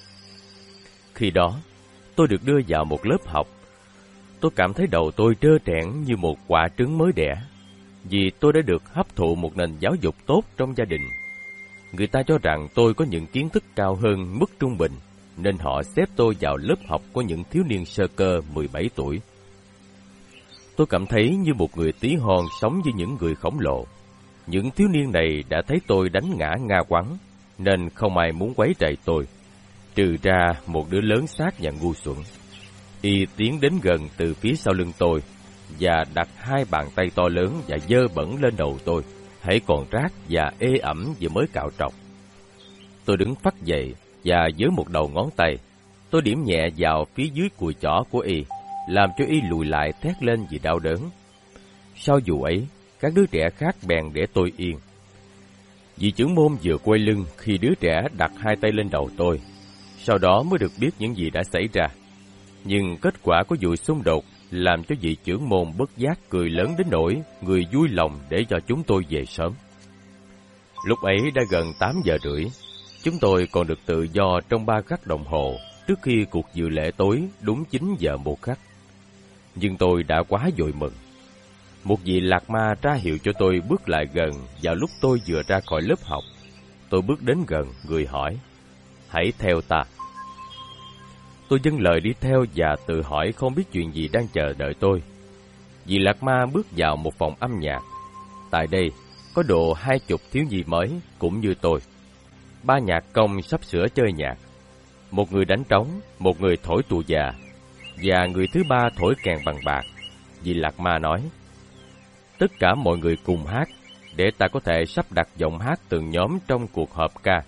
Khi đó, tôi được đưa vào một lớp học. Tôi cảm thấy đầu tôi trơ trẽn như một quả trứng mới đẻ, vì tôi đã được hấp thụ một nền giáo dục tốt trong gia đình. Người ta cho rằng tôi có những kiến thức cao hơn mức trung bình, nên họ xếp tôi vào lớp học của những thiếu niên sơ cơ 17 tuổi. Tôi cảm thấy như một người tí hon sống với những người khổng lồ. Những thiếu niên này đã thấy tôi đánh ngã nga quắn, nên không ai muốn quấy rầy tôi, trừ ra một đứa lớn xác và ngu xuẩn. Y tiến đến gần từ phía sau lưng tôi và đặt hai bàn tay to lớn và dơ bẩn lên đầu tôi, hãy còn rát và ê ẩm vừa mới cạo trọc. Tôi đứng phắt dậy và với một đầu ngón tay, tôi điểm nhẹ vào phía dưới cùi chỏ của y, làm cho y lùi lại thét lên vì đau đớn. Sau dù ấy, các đứa trẻ khác bèn để tôi yên. Vị trưởng môn vừa quay lưng khi đứa trẻ đặt hai tay lên đầu tôi, sau đó mới được biết những gì đã xảy ra. Nhưng kết quả của vụ xung đột làm cho vị trưởng môn bất giác cười lớn đến nỗi người vui lòng để cho chúng tôi về sớm. Lúc ấy đã gần 8 giờ rưỡi, chúng tôi còn được tự do trong 3 khắc đồng hồ trước khi cuộc dự lễ tối đúng 9 giờ 1 khắc. Nhưng tôi đã quá vội mừng. Một vị lạc ma ra hiệu cho tôi bước lại gần vào lúc tôi vừa ra khỏi lớp học. Tôi bước đến gần, người hỏi: Hãy theo ta. Tôi dâng lời đi theo và tự hỏi không biết chuyện gì đang chờ đợi tôi. Vị lạc ma bước vào một phòng âm nhạc. Tại đây có độ 20 thiếu nhi mới cũng như tôi. 3 nhạc công sắp sửa chơi nhạc. Một người đánh trống, một người thổi tù già, và người thứ ba thổi kèn bằng bạc. Vị lạc ma nói: Tất cả mọi người cùng hát, để ta có thể sắp đặt giọng hát từng nhóm trong cuộc họp ca.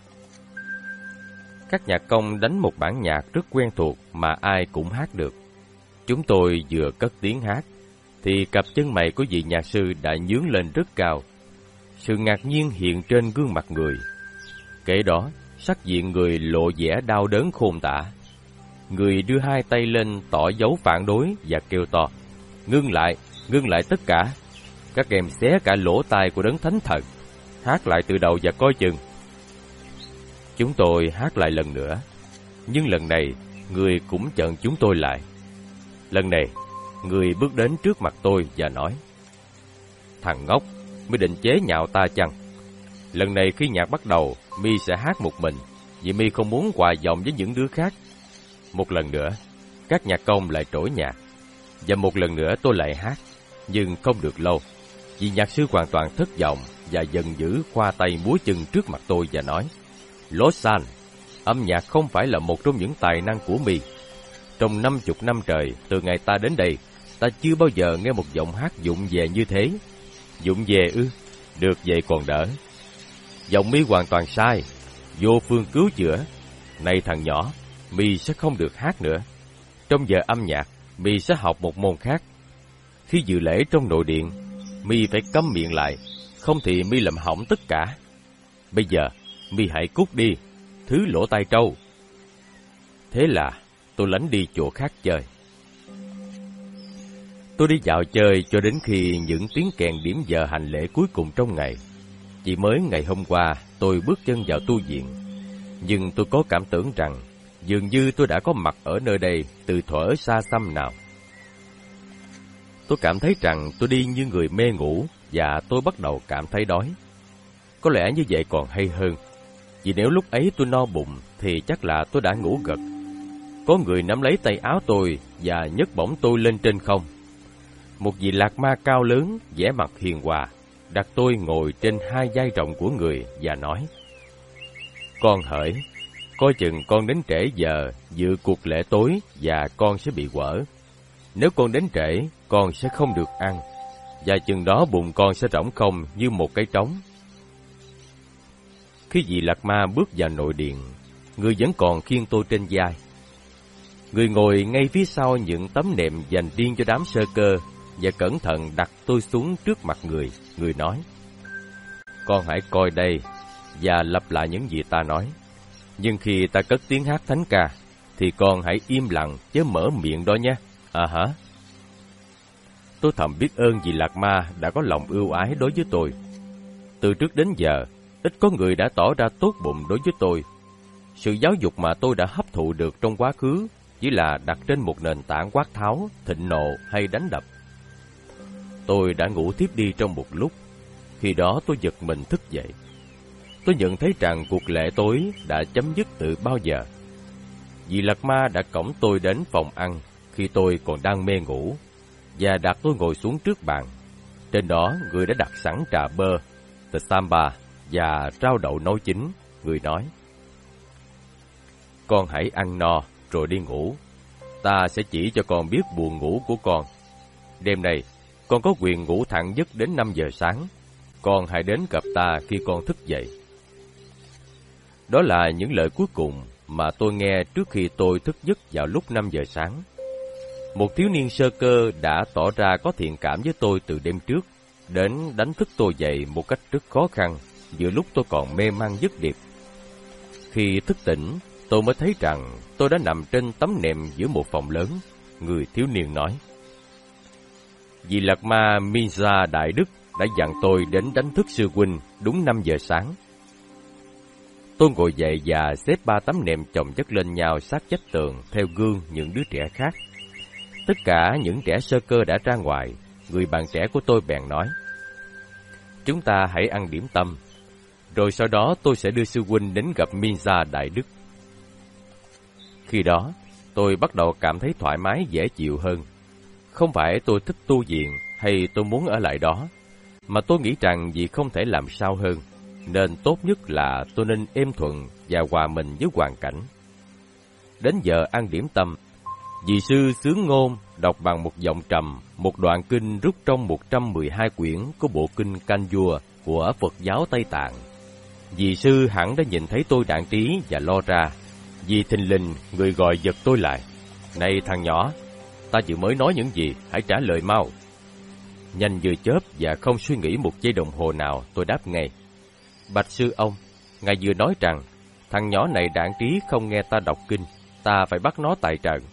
Các nhạc công đánh một bản nhạc rất quen thuộc mà ai cũng hát được. Chúng tôi vừa cất tiếng hát, thì cặp chân mày của vị nhạc sư đã nhướng lên rất cao. Sự ngạc nhiên hiện trên gương mặt người. Kể đó, sắc diện người lộ vẻ đau đớn khôn tả. Người đưa hai tay lên tỏ dấu phản đối và kêu to: ngưng lại tất cả. Các em xé cả lỗ tai của đấng thánh thần. Hát lại từ đầu và coi chừng. Chúng tôi hát lại lần nữa, nhưng lần này người cũng chặn chúng tôi lại. Lần này, người bước đến trước mặt tôi và nói: Thằng ngốc, mi định chế nhạo ta chăng? Lần này khi nhạc bắt đầu, mi sẽ hát một mình, vì mi không muốn hòa giọng với những đứa khác. Một lần nữa, các nhạc công lại trỗi nhạc. Và một lần nữa tôi lại hát, nhưng không được lâu, vì nhạc sư hoàn toàn thất vọng và giận dữ khoa tay múa chân trước mặt tôi và nói: Lausanne, âm nhạc không phải là một trong những tài năng của mi. Trong 50 năm trời, từ ngày ta đến đây, ta chưa bao giờ nghe một giọng hát vụng về như thế. Vụng về ư? Được vậy còn đỡ. Giọng mi hoàn toàn sai, vô phương cứu chữa. Này thằng nhỏ, mi sẽ không được hát nữa. Trong giờ âm nhạc, mi sẽ học một môn khác. Khi dự lễ trong nội điện, mi phải câm miệng lại, không thì mi làm hỏng tất cả. Bây giờ, mi hãy cút đi, thứ lỗ tai trâu. Thế là tôi lánh đi chỗ khác chơi. Tôi đi dạo chơi cho đến khi những tiếng kèn điểm giờ hành lễ cuối cùng trong ngày. Chỉ mới ngày hôm qua tôi bước chân vào tu viện, nhưng tôi có cảm tưởng rằng dường như tôi đã có mặt ở nơi đây từ thuở xa xăm nào. Tôi cảm thấy rằng tôi đi như người mê ngủ và tôi bắt đầu cảm thấy đói. Có lẽ như vậy còn hay hơn, vì nếu lúc ấy tôi no bụng thì chắc là tôi đã ngủ gật. Có người nắm lấy tay áo tôi và nhấc bổng tôi lên trên không. Một vị lạc ma cao lớn, vẻ mặt hiền hòa, đặt tôi ngồi trên hai vai rộng của người và nói: Con hỡi, coi chừng con đến trễ giờ dự cuộc lễ tối và con sẽ bị quở. Nếu con đến trễ, con sẽ không được ăn, và chừng đó bụng con sẽ rỗng không như một cái trống. Khi vị lạc ma bước vào nội điện, người vẫn còn khiêng tôi trên vai. Người ngồi ngay phía sau những tấm nệm dành riêng cho đám sơ cơ và cẩn thận đặt tôi xuống trước mặt người. Người nói: Con hãy coi đây và lặp lại những gì ta nói. Nhưng khi ta cất tiếng hát thánh ca, thì con hãy im lặng chớ mở miệng đó nhé. À hả? Tôi thầm biết ơn vì lạc ma đã có lòng ưu ái đối với tôi. Từ trước đến giờ, ít có người đã tỏ ra tốt bụng đối với tôi. Sự giáo dục mà tôi đã hấp thụ được trong quá khứ chỉ là đặt trên một nền tảng quát tháo, thịnh nộ hay đánh đập. Tôi đã ngủ thiếp đi trong một lúc. Khi đó tôi giật mình thức dậy. Tôi nhận thấy rằng cuộc lễ tối đã chấm dứt từ bao giờ. Vì lạc ma đã cõng tôi đến phòng ăn khi tôi còn đang mê ngủ và đặt tôi ngồi xuống trước bàn. Trên đó người đã đặt sẵn trà bơ, thịt samba và rau đậu nấu chín. Người nói: Con hãy ăn no rồi đi ngủ. Ta sẽ chỉ cho con biết buồng ngủ của con. Đêm nay, con có quyền ngủ thẳng giấc đến 5 giờ sáng. Con hãy đến gặp ta khi con thức dậy. Đó là những lời cuối cùng mà tôi nghe trước khi tôi thức giấc vào lúc 5 giờ sáng. Một thiếu niên sơ cơ đã tỏ ra có thiện cảm với tôi từ đêm trước, đến đánh thức tôi dậy một cách rất khó khăn, giữa lúc tôi còn mê man giấc điệp. Khi thức tỉnh, tôi mới thấy rằng tôi đã nằm trên tấm nệm giữa một phòng lớn. Người thiếu niên nói: Vị lạc ma Minza Đại Đức đã dặn tôi đến đánh thức sư huynh đúng 5 giờ sáng. Tôi ngồi dậy và xếp 3 tấm nệm chồng chất lên nhau sát vách tường theo gương những đứa trẻ khác. Tất cả những trẻ sơ cơ đã ra ngoài. Người bạn trẻ của tôi bèn nói: Chúng ta hãy ăn điểm tâm, rồi sau đó tôi sẽ đưa sư huynh đến gặp Minza Đại Đức. Khi đó, tôi bắt đầu cảm thấy thoải mái dễ chịu hơn. Không phải tôi thích tu viện hay tôi muốn ở lại đó, mà tôi nghĩ rằng vì không thể làm sao hơn, nên tốt nhất là tôi nên êm thuận và hòa mình với hoàn cảnh. Đến giờ ăn điểm tâm, vị sư xướng ngôn đọc bằng một giọng trầm một đoạn kinh rút trong 112 quyển của bộ kinh Canh Vua của Phật giáo Tây Tạng. Vị sư hẳn đã nhìn thấy tôi đạn trí và lo ra, vì thình lình người gọi giật tôi lại: Này thằng nhỏ, ta vừa mới nói những gì, hãy trả lời mau. Nhanh như chớp và không suy nghĩ một giây đồng hồ nào, tôi đáp ngay: Bạch sư ông, ngài vừa nói rằng thằng nhỏ này đạn trí không nghe ta đọc kinh, ta phải bắt nó tại trận.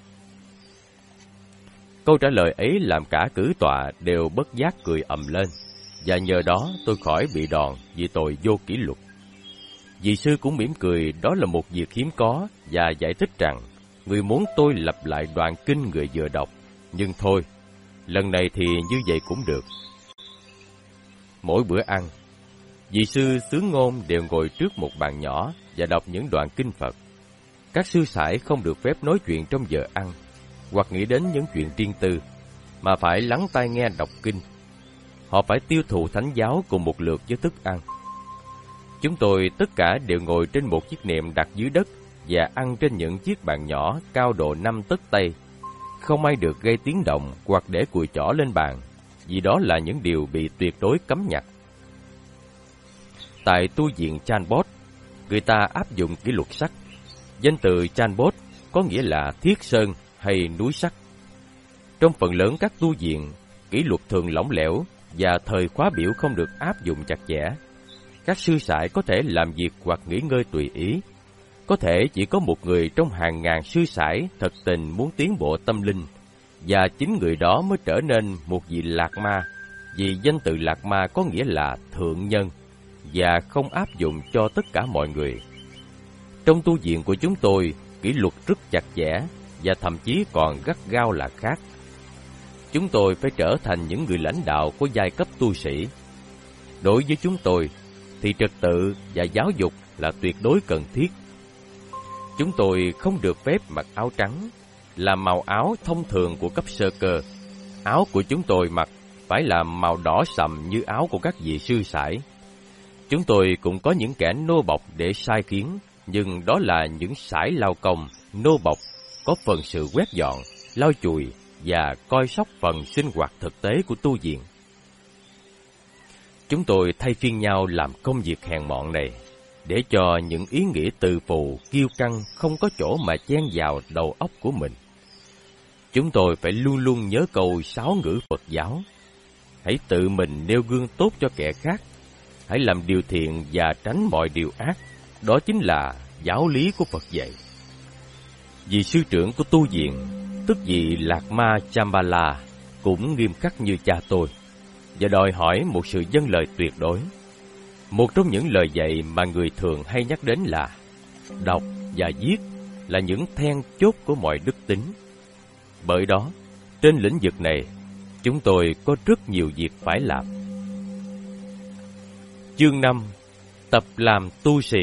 Câu trả lời ấy làm cả cử tọa đều bất giác cười ầm lên, và nhờ đó tôi khỏi bị đòn vì tội vô kỷ luật. Vị sư cũng mỉm cười, đó là một việc hiếm có, và giải thích rằng người muốn tôi lặp lại đoạn kinh người vừa đọc, nhưng thôi, lần này thì như vậy cũng được. Mỗi bữa ăn, vị sư xướng ngôn đều ngồi trước một bàn nhỏ và đọc những đoạn kinh Phật. Các sư sãi không được phép nói chuyện trong giờ ăn, hoặc nghĩ đến những chuyện riêng tư. mà phải lắng tai nghe đọc kinh. Họ phải tiêu thụ thánh giáo cùng một lượt với thức ăn. Chúng tôi tất cả đều ngồi trên một chiếc nệm đặt dưới đất và ăn trên những chiếc bàn nhỏ cao độ 5 tấc tây. Không ai được gây tiếng động hoặc để cùi chỏ lên bàn, vì đó là những điều bị tuyệt đối cấm nhặt. Tại tu viện Chanbot, người ta áp dụng kỷ luật sắt. Danh từ Chanbot có nghĩa là thiết sơn hay núi sắt. Trong phần lớn các tu viện, kỷ luật thường lỏng lẻo và thời khóa biểu không được áp dụng chặt chẽ. Các sư sãi có thể làm việc hoặc nghỉ ngơi tùy ý. Có thể chỉ có một người trong hàng ngàn sư sãi thật tình muốn tiến bộ tâm linh, và chính người đó mới trở nên một vị Lạc Ma, vì danh từ Lạc Ma có nghĩa là thượng nhân, và không áp dụng cho tất cả mọi người. Trong tu viện của chúng tôi, kỷ luật rất chặt chẽ, và thậm chí còn gắt gao là khác. Chúng tôi phải trở thành những người lãnh đạo của giai cấp tu sĩ. Đối với chúng tôi, thì trật tự và giáo dục là tuyệt đối cần thiết. Chúng tôi không được phép mặc áo trắng, là màu áo thông thường của cấp sơ cơ. Áo của chúng tôi mặc phải là màu đỏ sậm như áo của các vị sư sãi. Chúng tôi cũng có những kẻ nô bộc để sai khiến, nhưng đó là những sãi lao công, nô bộc, có phần sự quét dọn, lau chùi và coi sóc phần sinh hoạt thực tế của tu viện. Chúng tôi thay phiên nhau làm công việc hèn mọn này, để cho những ý nghĩ từ phù, kiêu căng không có chỗ mà chen vào đầu óc của mình. Chúng tôi phải luôn luôn nhớ câu 6 ngữ Phật giáo: hãy tự mình nêu gương tốt cho kẻ khác, hãy làm điều thiện và tránh mọi điều ác. Đó chính là giáo lý của Phật dạy. Vị sư trưởng của tu viện, tức vị Lạc Ma Chambala, cũng nghiêm khắc như cha tôi, và đòi hỏi một sự vâng lời tuyệt đối. Một trong những lời dạy mà người thường hay nhắc đến là đọc và viết là những then chốt của mọi đức tính. Bởi đó, trên lĩnh vực này, chúng tôi có rất nhiều việc phải làm. Chương 5. Tập làm tu sĩ.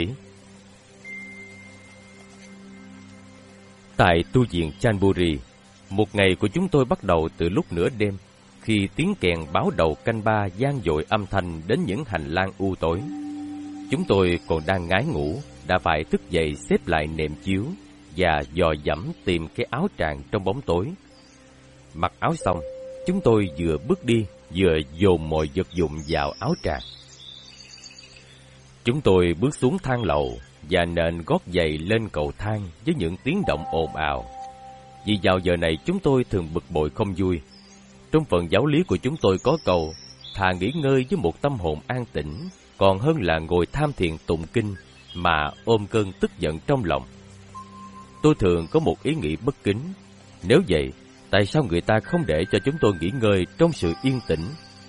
Tại tu viện Chanburi, một ngày của chúng tôi bắt đầu từ lúc nửa đêm, khi tiếng kèn báo đầu canh ba vang dội âm thanh đến những hành lang u tối. Chúng tôi còn đang ngái ngủ, đã phải thức dậy xếp lại nệm chiếu và dò dẫm tìm cái áo tràng trong bóng tối. Mặc áo xong, chúng tôi vừa bước đi, vừa dồn mọi vật dụng vào áo tràng. Chúng tôi bước xuống thang lầu và nện gót giày lên cầu thang với những tiếng động ồn ào. Vì vào giờ này chúng tôi thường bực bội không vui. Trong phần giáo lý của chúng tôi có câu: thà nghỉ ngơi với một tâm hồn an tĩnh, còn hơn là ngồi tham thiền tụng kinh mà ôm cơn tức giận trong lòng. Tôi thường có một ý nghĩ bất kính: nếu vậy, tại sao người ta không để cho chúng tôi nghỉ ngơi trong sự yên tĩnh?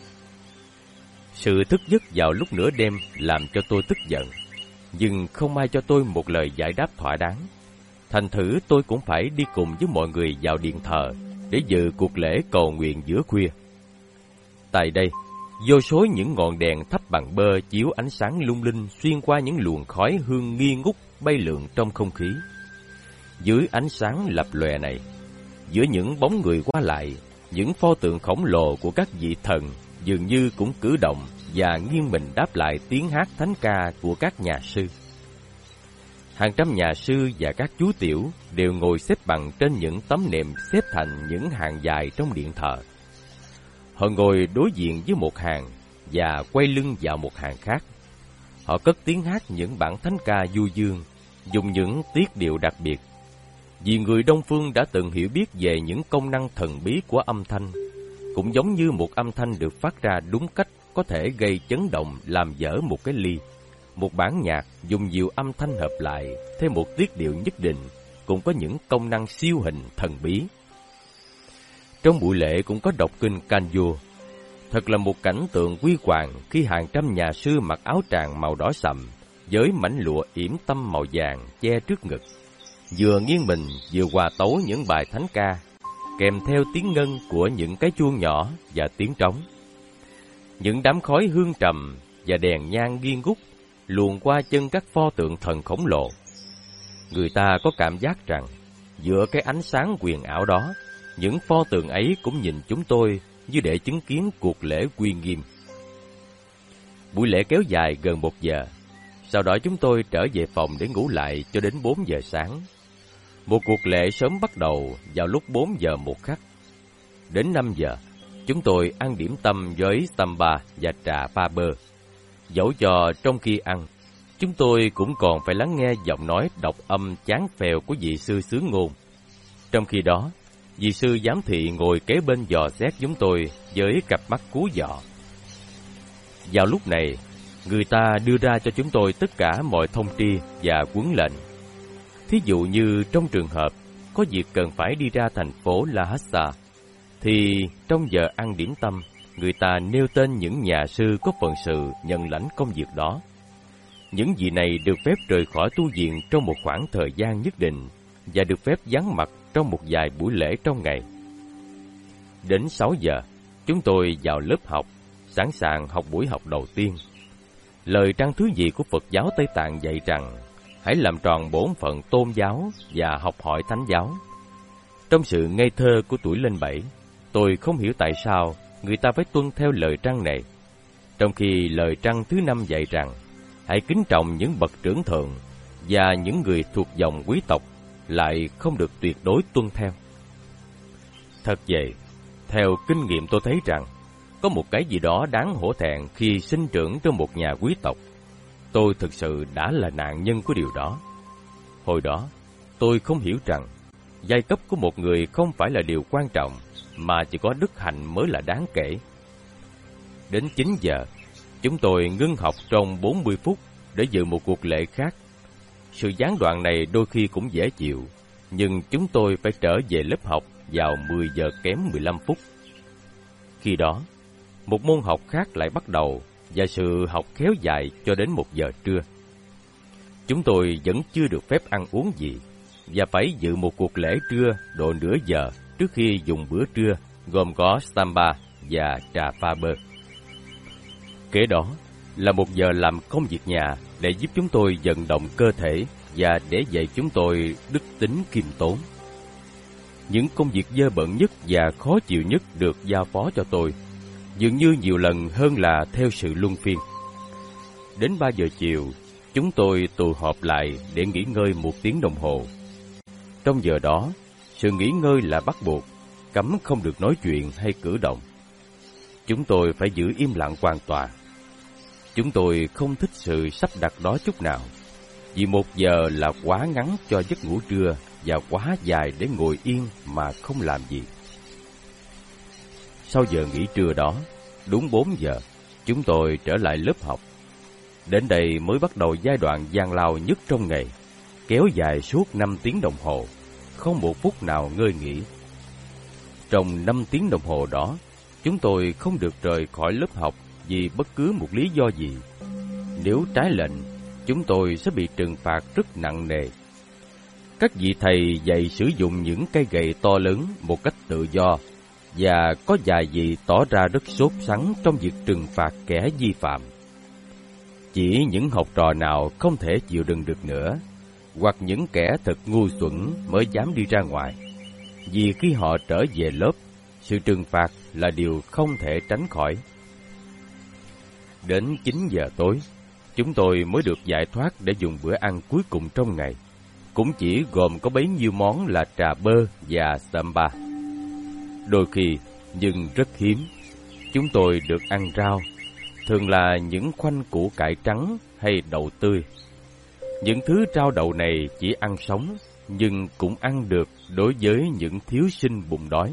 Sự thức giấc vào lúc nửa đêm làm cho tôi tức giận, nhưng không ai cho tôi một lời giải đáp thỏa đáng. Thành thử tôi cũng phải đi cùng với mọi người vào điện thờ để dự cuộc lễ cầu nguyện giữa khuya. Tại đây, vô số những ngọn đèn thắp bằng bơ chiếu ánh sáng lung linh xuyên qua những luồng khói hương nghi ngút bay lượn trong không khí. Dưới ánh sáng lập lòe này, giữa những bóng người qua lại, những pho tượng khổng lồ của các vị thần dường như cũng cử động và nghiêng mình đáp lại tiếng hát thánh ca của các nhà sư. Hàng trăm nhà sư và các chú tiểu đều ngồi xếp bằng trên những tấm nệm xếp thành những hàng dài trong điện thờ. Họ ngồi đối diện với một hàng và quay lưng vào một hàng khác. Họ cất tiếng hát những bản thánh ca du dương, dùng những tiết điệu đặc biệt. Vì người Đông Phương đã từng hiểu biết về những công năng thần bí của âm thanh, cũng giống như một âm thanh được phát ra đúng cách có thể gây chấn động làm vỡ một cái ly. Một bản nhạc dùng nhiều âm thanh hợp lại thêm một tiết điệu nhất định cũng có những công năng siêu hình thần bí. Trong buổi lễ cũng có đọc kinh Kanyo. Thật là một cảnh tượng quy hoàng khi hàng trăm nhà sư mặc áo tràng màu đỏ sậm với mảnh lụa yểm tăm màu vàng che trước ngực, vừa nghiêng mình vừa hòa tấu những bài thánh ca, kèm theo tiếng ngân của những cái chuông nhỏ và tiếng trống. Những đám khói hương trầm và đèn nhang nghi ngút luồn qua chân các pho tượng thần khổng lồ. Người ta có cảm giác rằng giữa cái ánh sáng huyền ảo đó, những pho tượng ấy cũng nhìn chúng tôi như để chứng kiến cuộc lễ uy nghiêm. Buổi lễ kéo dài gần 1 giờ, sau đó chúng tôi trở về phòng để ngủ lại cho đến 4 giờ sáng. Một cuộc lễ sớm bắt đầu vào lúc 4 giờ 1 khắc. Đến 5 giờ, chúng tôi ăn điểm tâm với samba và trà pha bơ. Dẫu cho trong khi ăn, chúng tôi cũng còn phải lắng nghe giọng nói đọc âm chán phèo của vị sư xứ ngôn. Trong khi đó, vị sư giám thị ngồi kế bên dò xét chúng tôi với cặp mắt cú dọ. Vào lúc này, người ta đưa ra cho chúng tôi tất cả mọi thông tri và huấn lệnh. Thí dụ như trong trường hợp có việc cần phải đi ra thành phố Lhasa, thì trong giờ ăn điểm tâm, người ta nêu tên những nhà sư có phận sự nhận lãnh công việc đó. Những vị này được phép rời khỏi tu viện trong một khoảng thời gian nhất định và được phép vắng mặt trong một vài buổi lễ trong ngày. Đến 6 giờ, chúng tôi vào lớp học, sẵn sàng học buổi học đầu tiên. Lời trăng thứ gì của Phật giáo Tây Tạng dạy rằng hãy làm tròn bổn phận tôn giáo và học hỏi thánh giáo. Trong sự ngây thơ của tuổi lên 7, tôi không hiểu tại sao người ta phải tuân theo lời trăng này, trong khi lời trăng thứ 5 dạy rằng hãy kính trọng những bậc trưởng thượng và những người thuộc dòng quý tộc lại không được tuyệt đối tuân theo. Thật vậy, theo kinh nghiệm tôi thấy rằng có một cái gì đó đáng hổ thẹn khi sinh trưởng trong một nhà quý tộc. Tôi thực sự đã là nạn nhân của điều đó. Hồi đó, tôi không hiểu rằng giai cấp của một người không phải là điều quan trọng, mà chỉ có đức hạnh mới là đáng kể. Đến 9 giờ, chúng tôi ngưng học trong 40 phút để dự một cuộc lễ khác. Sự gián đoạn này đôi khi cũng dễ chịu, nhưng chúng tôi phải trở về lớp học vào 10 giờ kém 15 phút. Khi đó, một môn học khác lại bắt đầu và sự học kéo dài cho đến 1 giờ trưa. Chúng tôi vẫn chưa được phép ăn uống gì và phải dự một cuộc lễ trưa độ nửa giờ trước khi dùng bữa trưa, gồm có samba và trà pha bơ. Kế đó là 1 giờ làm công việc nhà để giúp chúng tôi vận động cơ thể và để dạy chúng tôi đức tính khiêm tốn. Những công việc dơ bẩn nhất và khó chịu nhất được giao phó cho tôi, dường như nhiều lần hơn là theo sự luân phiên. Đến 3 giờ chiều, chúng tôi tụ họp lại để nghỉ ngơi 1 tiếng đồng hồ. Trong giờ đó, sự nghỉ ngơi là bắt buộc, cấm không được nói chuyện hay cử động. Chúng tôi phải giữ im lặng hoàn toàn. Chúng tôi không thích sự sắp đặt đó chút nào, vì 1 giờ là quá ngắn cho giấc ngủ trưa và quá dài để ngồi yên mà không làm gì. Sau giờ nghỉ trưa đó, đúng 4 giờ, chúng tôi trở lại lớp học. Đến đây mới bắt đầu giai đoạn gian lao nhất trong ngày, kéo dài suốt 5 tiếng đồng hồ, không một phút nào ngơi nghỉ. Trong 5 tiếng đồng hồ đó, chúng tôi không được rời khỏi lớp học vì bất cứ một lý do gì. Nếu trái lệnh, chúng tôi sẽ bị trừng phạt rất nặng nề. Các vị thầy dạy sử dụng những cây gậy to lớn một cách tự do, và có vài vị tỏ ra rất sốt sắng trong việc trừng phạt kẻ vi phạm. Chỉ những học trò nào không thể chịu đựng được nữa, hoặc những kẻ thật ngu xuẩn mới dám đi ra ngoài, vì khi họ trở về lớp, sự trừng phạt là điều không thể tránh khỏi. Đến 9 giờ tối, chúng tôi mới được giải thoát để dùng bữa ăn cuối cùng trong ngày, cũng chỉ gồm có bấy nhiêu món là trà bơ và samba. Đôi khi, nhưng rất hiếm, chúng tôi được ăn rau, thường là những khoanh củ cải trắng hay đậu tươi. Những thứ rau đậu này chỉ ăn sống, nhưng cũng ăn được đối với những thiếu sinh bụng đói.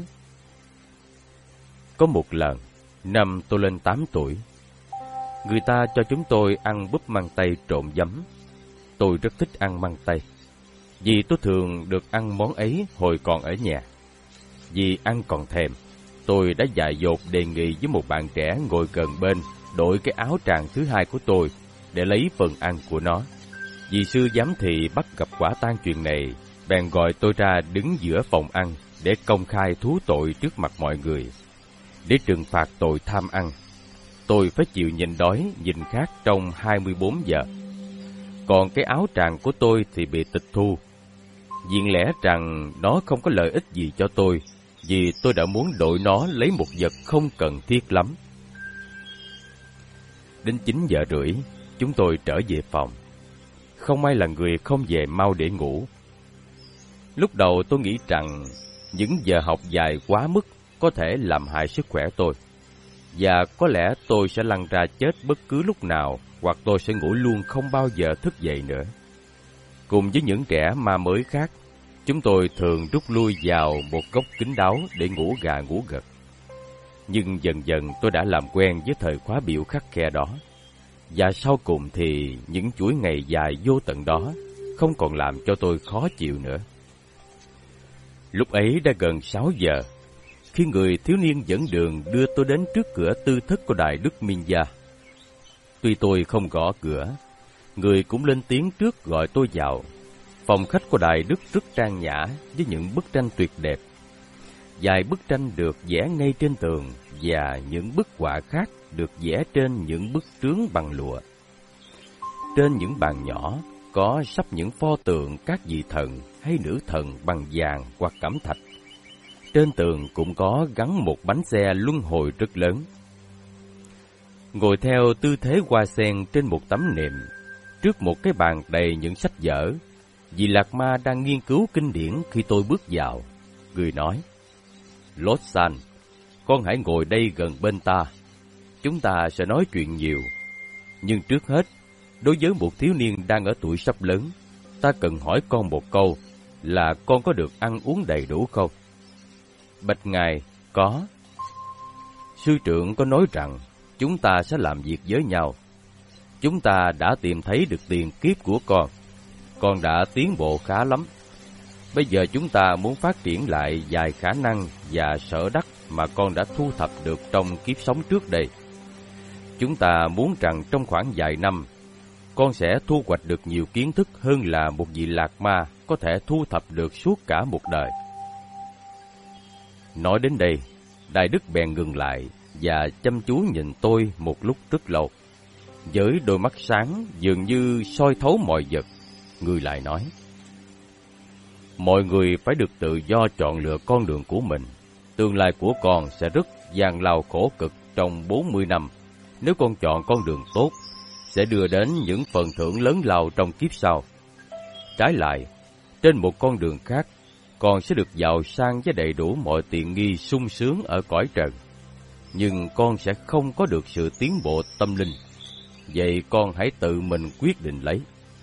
Có một lần, năm tôi lên 8 tuổi, người ta cho chúng tôi ăn búp măng tây trộn giấm. Tôi rất thích ăn măng tây, vì tôi thường được ăn món ấy hồi còn ở nhà. Vì ăn còn thèm, tôi đã dại dột đề nghị với một bạn trẻ ngồi gần bên đổi cái áo tràng thứ 2 của tôi để lấy phần ăn của nó. Vì sư giám thị bắt gặp quả tang chuyện này, bèn gọi tôi ra đứng giữa phòng ăn để công khai thú tội trước mặt mọi người. Để trừng phạt tội tham ăn, tôi phải chịu nhìn đói nhìn khát trong 24 giờ. Còn cái áo tràng của tôi thì bị tịch thu. Diện lẽ rằng nó không có lợi ích gì cho tôi, vì tôi đã muốn đổi nó lấy một vật không cần thiết lắm. Đến 9 giờ rưỡi, chúng tôi trở về phòng. Không may là người không về mau để ngủ. Lúc đầu tôi nghĩ rằng những giờ học dài quá mức có thể làm hại sức khỏe tôi, và có lẽ tôi sẽ lăn ra chết bất cứ lúc nào, hoặc tôi sẽ ngủ luôn không bao giờ thức dậy nữa. Cùng với những trẻ ma mới khác, chúng tôi thường rút lui vào một góc kín đáo để ngủ gà ngủ gật. Nhưng dần dần tôi đã làm quen với thời khóa biểu khắt khe đó, và sau cùng thì những chuỗi ngày dài vô tận đó không còn làm cho tôi khó chịu nữa. Lúc ấy đã gần 6 giờ, khi người thiếu niên dẫn đường đưa tôi đến trước cửa tư thất của Đại Đức Minh Gia. Tuy tôi không gõ cửa, người cũng lên tiếng trước gọi tôi vào. Phòng khách của Đại Đức rất trang nhã với những bức tranh tuyệt đẹp. Vài bức tranh được vẽ ngay trên tường, và những bức họa khác được vẽ trên những bức trướng bằng lụa. Trên những bàn nhỏ có sắp những pho tượng các vị thần hay nữ thần bằng vàng hoặc cẩm thạch. Trên tường cũng có gắn một bánh xe luân hồi rất lớn. Ngồi theo tư thế hoa sen trên một tấm nệm, trước một cái bàn đầy những sách vở, vị Lạc Ma đang nghiên cứu kinh điển khi tôi bước vào. Người nói: "Lốt San, con hãy ngồi đây gần bên ta. Chúng ta sẽ nói chuyện nhiều. Nhưng trước hết, đối với một thiếu niên đang ở tuổi sắp lớn, ta cần hỏi con một câu là con có được ăn uống đầy đủ không?" Bạch ngài: "Có." "Sư trưởng có nói rằng chúng ta sẽ làm việc với nhau. Chúng ta đã tìm thấy được tiền kiếp của con đã tiến bộ khá lắm. Bây giờ chúng ta muốn phát triển lại vài khả năng và sở đắc mà con đã thu thập được trong kiếp sống trước đây. Chúng ta muốn rằng trong khoảng vài năm, con sẽ thu hoạch được nhiều kiến thức hơn là một vị Lạc Ma có thể thu thập được suốt cả một đời." Nói đến đây, Đại Đức bèn ngừng lại và chăm chú nhìn tôi một lúc rất lâu. Với đôi mắt sáng dường như soi thấu mọi vật, người lại nói: "Mọi người phải được tự do chọn lựa con đường của mình. Tương lai của con sẽ rất gian lao khổ cực trong 40 năm. Nếu con chọn con đường tốt, sẽ đưa đến những phần thưởng lớn lao trong kiếp sau. Trái lại, trên một con đường khác, con sẽ được giàu sang với đầy đủ mọi tiện nghi sung sướng ở cõi trần. Nhưng con sẽ không có được sự tiến bộ tâm linh. Vậy con hãy tự mình quyết định lấy."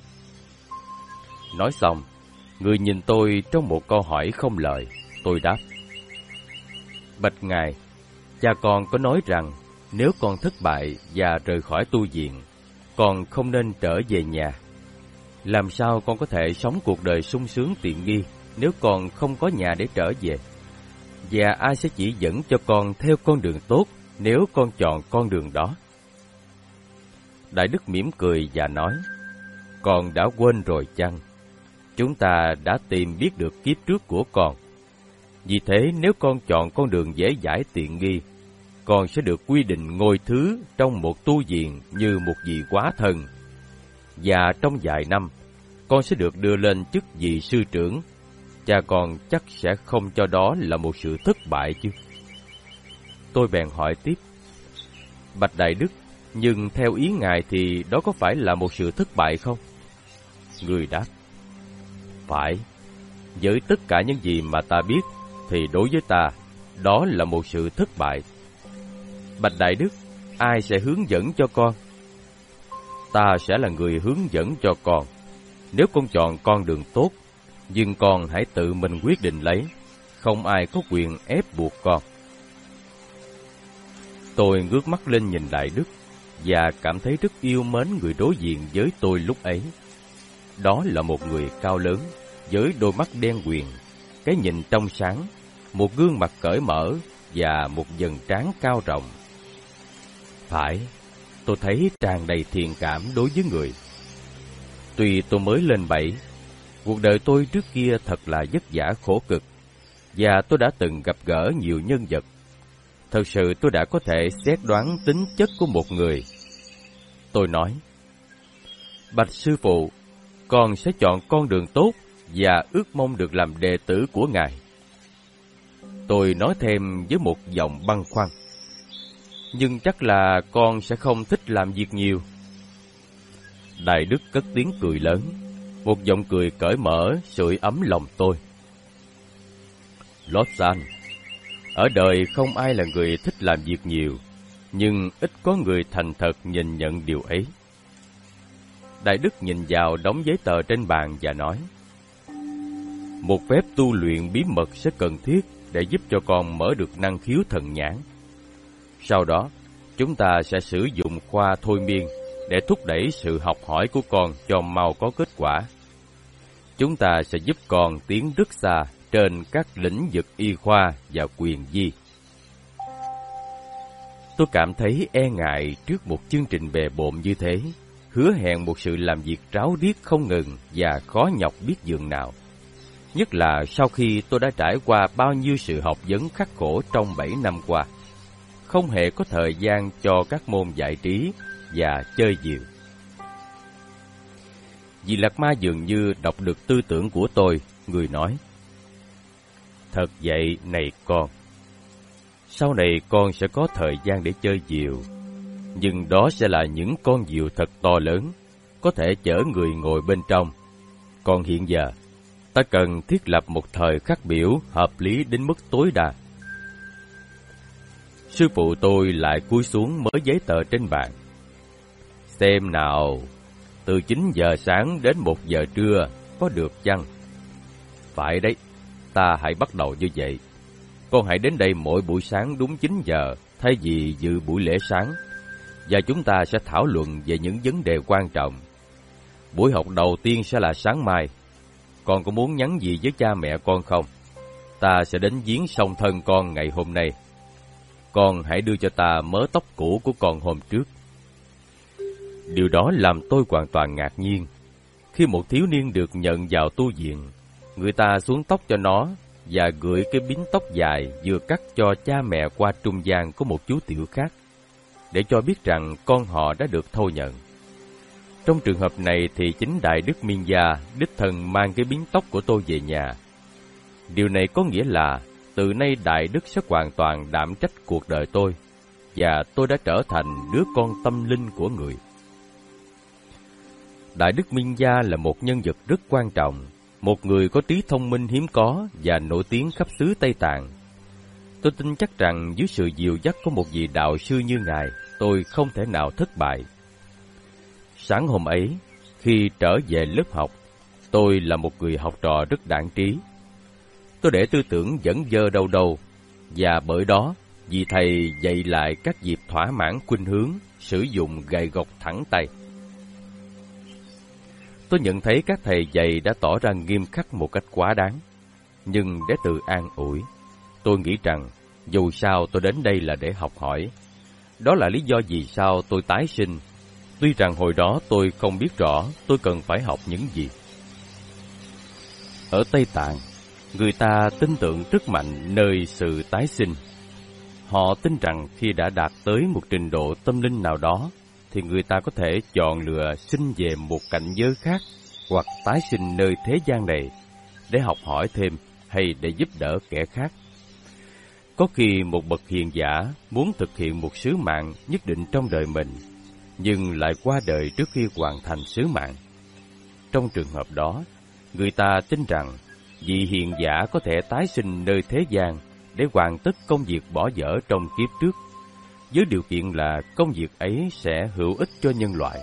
Nói xong, người nhìn tôi trong một câu hỏi không lời. Tôi đáp: "Bạch ngài, cha con có nói rằng nếu con thất bại và rời khỏi tu viện, con không nên trở về nhà. Làm sao con có thể sống cuộc đời sung sướng tiện nghi nếu con không có nhà để trở về? Và ai sẽ chỉ dẫn cho con theo con đường tốt nếu con chọn con đường đó?" Đại Đức mỉm cười và nói: "Con đã quên rồi chăng? Chúng ta đã tìm biết được kiếp trước của con. Vì thế nếu con chọn con đường dễ dãi tiện nghi, con sẽ được quy định ngôi thứ trong một tu viện như một vị quá thần. Và trong vài năm, con sẽ được đưa lên chức vị sư trưởng. Cha con chắc sẽ không cho đó là một sự thất bại chứ?" Tôi bèn hỏi tiếp: "Bạch Đại Đức, nhưng theo ý ngài thì đó có phải là một sự thất bại không?" Người đáp: "Phải. Với tất cả những gì mà ta biết, thì đối với ta, đó là một sự thất bại." "Bạch Đại Đức, ai sẽ hướng dẫn cho con?" "Ta sẽ là người hướng dẫn cho con. Nếu con chọn con đường tốt, nhưng con hãy tự mình quyết định lấy, không ai có quyền ép buộc con." Tôi ngước mắt lên nhìn Đại Đức và cảm thấy rất yêu mến người đối diện với tôi lúc ấy. Đó là một người cao lớn, với đôi mắt đen quyền, cái nhìn trong sáng, một gương mặt cởi mở và một vầng trán cao rộng. Phải, tôi thấy tràn đầy thiện cảm đối với người. Tuy tôi mới lên 7, cuộc đời tôi trước kia thật là vất vả khổ cực, và tôi đã từng gặp gỡ nhiều nhân vật. Thật sự tôi đã có thể xét đoán tính chất của một người. Tôi nói: "Bạch sư phụ, con sẽ chọn con đường tốt và ước mong được làm đệ tử của ngài." Tôi nói thêm với một giọng băn khoăn. Nhưng chắc là con sẽ không thích làm việc nhiều. Đại Đức cất tiếng cười lớn, một giọng cười cởi mở sưởi ấm lòng tôi. Lotsan, ở đời không ai là người thích làm việc nhiều, nhưng ít có người thành thật nhìn nhận điều ấy. Đại Đức nhìn vào đống giấy tờ trên bàn và nói, một phép tu luyện bí mật sẽ cần thiết để giúp cho con mở được năng khiếu thần nhãn. Sau đó, chúng ta sẽ sử dụng khoa thôi miên để thúc đẩy sự học hỏi của con cho mau có kết quả. Chúng ta sẽ giúp con tiến rất xa trên các lĩnh vực y khoa và quyền vi. Tôi cảm thấy e ngại trước một chương trình bề bộn như thế, hứa hẹn một sự làm việc ráo riết không ngừng và khó nhọc biết dường nào. Nhất là sau khi tôi đã trải qua bao nhiêu sự học vấn khắc khổ trong 7 năm qua, không hề có thời gian cho các môn giải trí và chơi diều. Vị Lạc Ma dường như đọc được tư tưởng của tôi, người nói, thật vậy này con, sau này con sẽ có thời gian để chơi diều, nhưng đó sẽ là những con diều thật to lớn, có thể chở người ngồi bên trong. Còn hiện giờ, ta cần thiết lập một thời khắc biểu hợp lý đến mức tối đa. Sư phụ tôi lại cúi xuống mở giấy tờ trên bàn. Xem nào, từ 9 giờ sáng đến 1 giờ trưa, có được chăng? Phải đấy, ta hãy bắt đầu như vậy. Con hãy đến đây mỗi buổi sáng đúng 9 giờ, thay vì dự buổi lễ sáng, và chúng ta sẽ thảo luận về những vấn đề quan trọng. Buổi học đầu tiên sẽ là sáng mai. Con có muốn nhắn gì với cha mẹ con không? Ta sẽ đến viếng song thân con ngày hôm nay. Con hãy đưa cho ta mớ tóc cũ của con hôm trước. Điều đó làm tôi hoàn toàn ngạc nhiên. Khi một thiếu niên được nhận vào tu viện, người ta xuống tóc cho nó và gửi cái bím tóc dài vừa cắt cho cha mẹ qua trung gian có một chú tiểu khác, để cho biết rằng con họ đã được thâu nhận. Trong trường hợp này thì chính Đại Đức Miên Gia đích thân mang cái bím tóc của tôi về nhà. Điều này có nghĩa là từ nay Đại Đức sẽ hoàn toàn đảm trách cuộc đời tôi, và tôi đã trở thành đứa con tâm linh của người. Đại Đức Miên Gia là một nhân vật rất quan trọng, một người có trí thông minh hiếm có và nổi tiếng khắp xứ Tây Tạng. Tôi tin chắc rằng dưới sự dìu dắt của một vị đạo sư như Ngài, tôi không thể nào thất bại. Sáng hôm ấy, khi trở về lớp học, tôi là một người học trò rất đảng trí. Tôi để tư tưởng dẫn dơ đâu đâu, và bởi đó, vị thầy dạy lại các dịp thỏa mãn khuynh hướng, sử dụng gậy gộc thẳng tay. Tôi nhận thấy các thầy dạy đã tỏ ra nghiêm khắc một cách quá đáng, nhưng để tự an ủi, tôi nghĩ rằng dù sao tôi đến đây là để học hỏi. Đó là lý do vì sao tôi tái sinh, tuy rằng hồi đó tôi không biết rõ tôi cần phải học những gì. Ở Tây Tạng, người ta tin tưởng rất mạnh nơi sự tái sinh. Họ tin rằng khi đã đạt tới một trình độ tâm linh nào đó, thì người ta có thể chọn lựa sinh về một cảnh giới khác hoặc tái sinh nơi thế gian này để học hỏi thêm hay để giúp đỡ kẻ khác. Có khi một bậc hiền giả muốn thực hiện một sứ mạng nhất định trong đời mình, nhưng lại qua đời trước khi hoàn thành sứ mạng. Trong trường hợp đó, người ta tin rằng vị hiền giả có thể tái sinh nơi thế gian để hoàn tất công việc bỏ dở trong kiếp trước, với điều kiện là công việc ấy sẽ hữu ích cho nhân loại.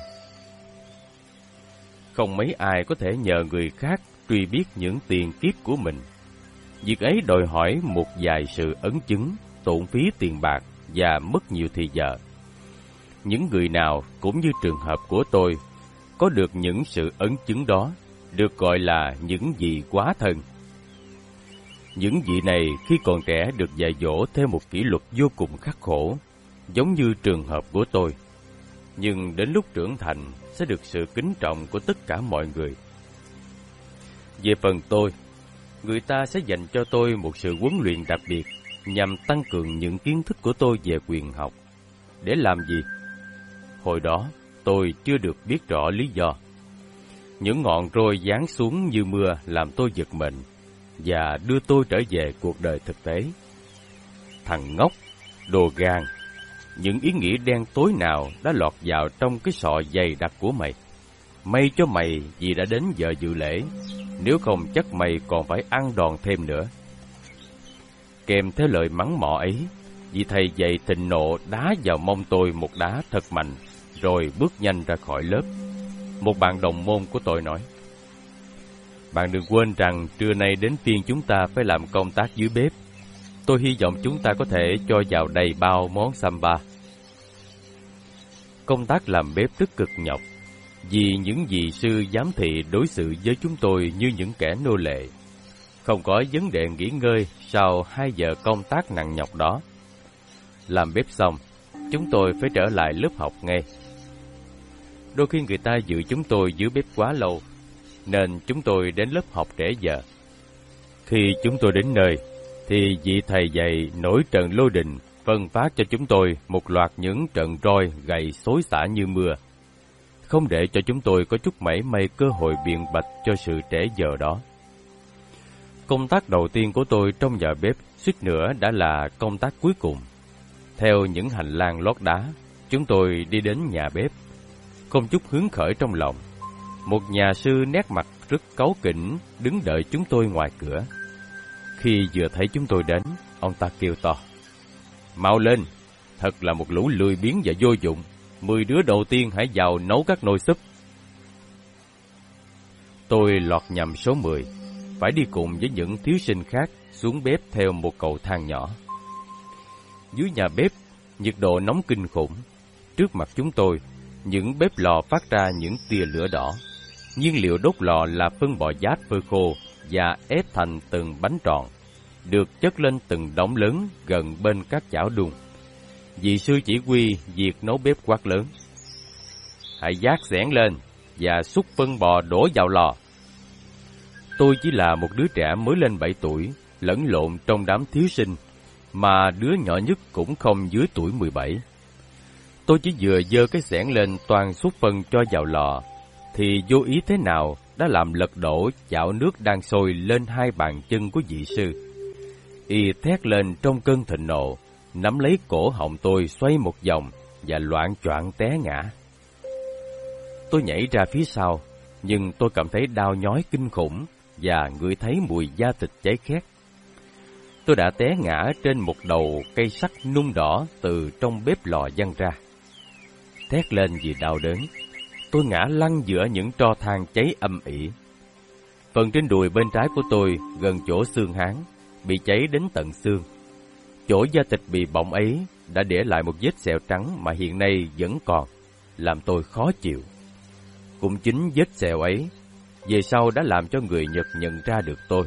Không mấy ai có thể nhờ người khác truy biết những tiền kiếp của mình. Việc ấy đòi hỏi một vài sự ấn chứng, tốn phí tiền bạc và mất nhiều thời giờ. Những người nào, cũng như trường hợp của tôi, có được những sự ấn chứng đó, được gọi là những vị quá thân. Những vị này khi còn trẻ được dạy dỗ theo một kỷ luật vô cùng khắc khổ, giống như trường hợp của tôi. Nhưng đến lúc trưởng thành sẽ được sự kính trọng của tất cả mọi người. Về phần tôi, người ta sẽ dành cho tôi một sự huấn luyện đặc biệt nhằm tăng cường những kiến thức của tôi về quyền học. Để làm gì? Hồi đó, tôi chưa được biết rõ lý do. Những ngọn roi giáng xuống như mưa làm tôi giật mình và đưa tôi trở về cuộc đời thực tế. thằng ngốc, đồ gan. Những ý nghĩ đen tối nào đã lọt vào trong cái sọ dày đặc của mày? May cho mày vì đã đến giờ dự lễ, nếu không chắc mày còn phải ăn đòn thêm nữa. Kèm theo lời mắng mỏ ấy, vị thầy dạy thịnh nộ đá vào mông tôi một đá thật mạnh, rồi bước nhanh ra khỏi lớp. Một bạn đồng môn của tôi nói: "Bạn đừng quên rằng trưa nay đến phiên chúng ta phải làm công tác dưới bếp. Tôi hy vọng chúng ta có thể cho vào đầy bao món samba." Công tác làm bếp rất cực nhọc, vì những vị sư giám thị đối xử với chúng tôi như những kẻ nô lệ. Không có vấn đề nghỉ ngơi sau 2 giờ công tác nặng nhọc đó. Làm bếp xong, chúng tôi phải trở lại lớp học ngay. Đôi khi người ta giữ chúng tôi dưới bếp quá lâu, nên chúng tôi đến lớp học trễ giờ. Khi chúng tôi đến nơi, thì vị thầy dạy nổi trận lôi đình, phân phát cho chúng tôi một loạt những trận roi gậy xối xả như mưa, không để cho chúng tôi có chút mảy may cơ hội biện bạch cho sự trễ giờ đó. Công tác đầu tiên của tôi trong nhà bếp suýt nữa đã là công tác cuối cùng. Theo những hành lang lót đá, chúng tôi đi đến nhà bếp, không chút hứng khởi trong lòng. Một nhà sư nét mặt rất cáu kỉnh đứng đợi chúng tôi ngoài cửa. Khi vừa thấy chúng tôi đến, ông ta kêu to: "Mau lên, thật là một lũ lười biếng và vô dụng. 10 đứa đầu tiên hãy vào nấu các nồi súp." Tôi lọt nhầm số 10, phải đi cùng với những thí sinh khác xuống bếp theo một cầu thang nhỏ. Dưới nhà bếp, nhiệt độ nóng kinh khủng. Trước mặt chúng tôi, những bếp lò phát ra những tia lửa đỏ. Nhiên liệu đốt lò là phân bò giác phơi khô và ép thành từng bánh tròn, được chất lên từng đống lớn gần bên các chảo đun. Vị sư chỉ huy việc nấu bếp quát lớn: "Hãy vác xẻng lên và xúc phân bò đổ vào lò." Tôi chỉ là một đứa trẻ mới lên 7 tuổi, lẫn lộn trong đám thí sinh, mà đứa nhỏ nhất cũng không dưới tuổi 17. Tôi chỉ vừa giơ cái xẻng lên toan xúc phân cho vào lò, thì vô ý thế nào đã làm lật đổ chảo nước đang sôi lên 2 bàn chân của vị sư. Y thét lên trong cơn thịnh nộ, nắm lấy cổ họng tôi xoay một vòng và loạng choạng té ngã. Tôi nhảy ra phía sau, nhưng tôi cảm thấy đau nhói kinh khủng và ngửi thấy mùi da thịt cháy khét. Tôi đã té ngã trên một đầu cây sắt nung đỏ từ trong bếp lò văng ra. Thét lên vì đau đớn, tôi ngã lăn giữa những tro than cháy âm ỉ. Phần trên đùi bên trái của tôi, gần chỗ xương háng, bị cháy đến tận xương. Chỗ da thịt bị bỏng ấy đã để lại một vết sẹo trắng mà hiện nay vẫn còn, làm tôi khó chịu. Cũng chính vết sẹo ấy, về sau đã làm cho người Nhật nhận ra được tôi.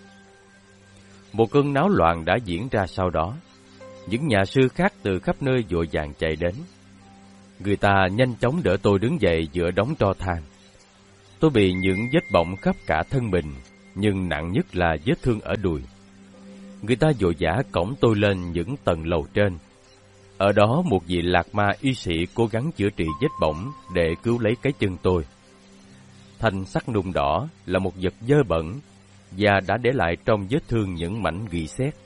Một cơn náo loạn đã diễn ra sau đó. Những nhà sư khác từ khắp nơi vội vàng chạy đến. Người ta nhanh chóng đỡ tôi đứng dậy giữa đống tro than. Tôi bị những vết bỏng khắp cả thân mình, nhưng nặng nhất là vết thương ở đùi. Người ta vội vã cõng tôi lên những tầng lầu trên. Ở đó một vị lạc ma y sĩ cố gắng chữa trị vết bỏng để cứu lấy cái chân tôi. Thanh sắt nung đỏ là một vật dơ bẩn và đã để lại trong vết thương những mảnh gỉ sét.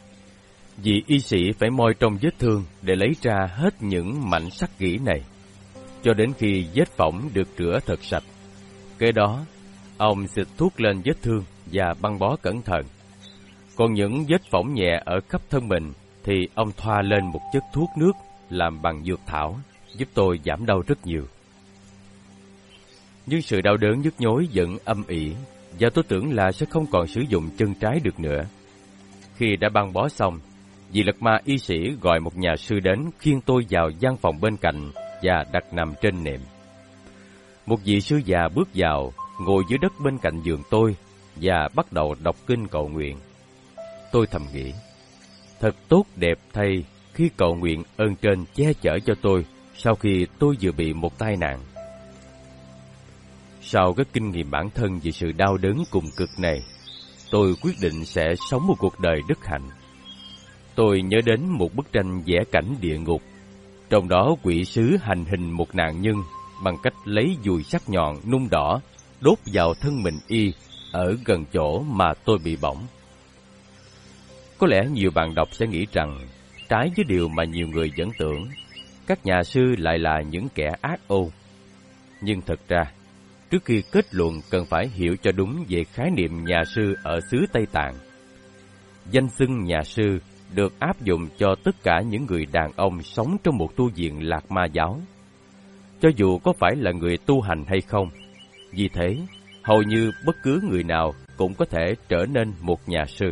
Vị y sĩ phải moi trong vết thương để lấy ra hết những mảnh sắt gỉ này, cho đến khi vết phỏng được rửa thật sạch. Kế đó, ông xịt thuốc lên vết thương và băng bó cẩn thận. Còn những vết phỏng nhẹ ở khắp thân mình thì ông thoa lên một chất thuốc nước làm bằng dược thảo, giúp tôi giảm đau rất nhiều. Nhưng sự đau đớn nhức nhối vẫn âm ỉ, và tôi tưởng là sẽ không còn sử dụng chân trái được nữa. Khi đã băng bó xong, vị lạc ma y sĩ gọi một nhà sư đến khiêng tôi vào gian phòng bên cạnh và đặt nằm trên nệm. Một vị sư già bước vào, ngồi dưới đất bên cạnh giường tôi và bắt đầu đọc kinh cầu nguyện. Tôi thầm nghĩ, thật tốt đẹp thay khi cầu nguyện ơn trên che chở cho tôi sau khi tôi vừa bị một tai nạn. Sau cái kinh nghiệm bản thân về sự đau đớn cùng cực này, tôi quyết định sẽ sống một cuộc đời đức hạnh. Tôi nhớ đến một bức tranh vẽ cảnh địa ngục, trong đó quỷ sứ hành hình một nạn nhân bằng cách lấy dùi sắc nhọn nung đỏ đốt vào thân mình y ở gần chỗ mà tôi bị bỏng. Có lẽ nhiều bạn đọc sẽ nghĩ rằng, trái với điều mà nhiều người vẫn tưởng, các nhà sư lại là những kẻ ác ô. Nhưng thật ra, trước khi kết luận cần phải hiểu cho đúng về khái niệm nhà sư ở xứ Tây Tạng. Danh xưng nhà sư được áp dụng cho tất cả những người đàn ông sống trong một tu viện Lạc Ma giáo, cho dù có phải là người tu hành hay không. Vì thế, hầu như bất cứ người nào cũng có thể trở nên một nhà sư.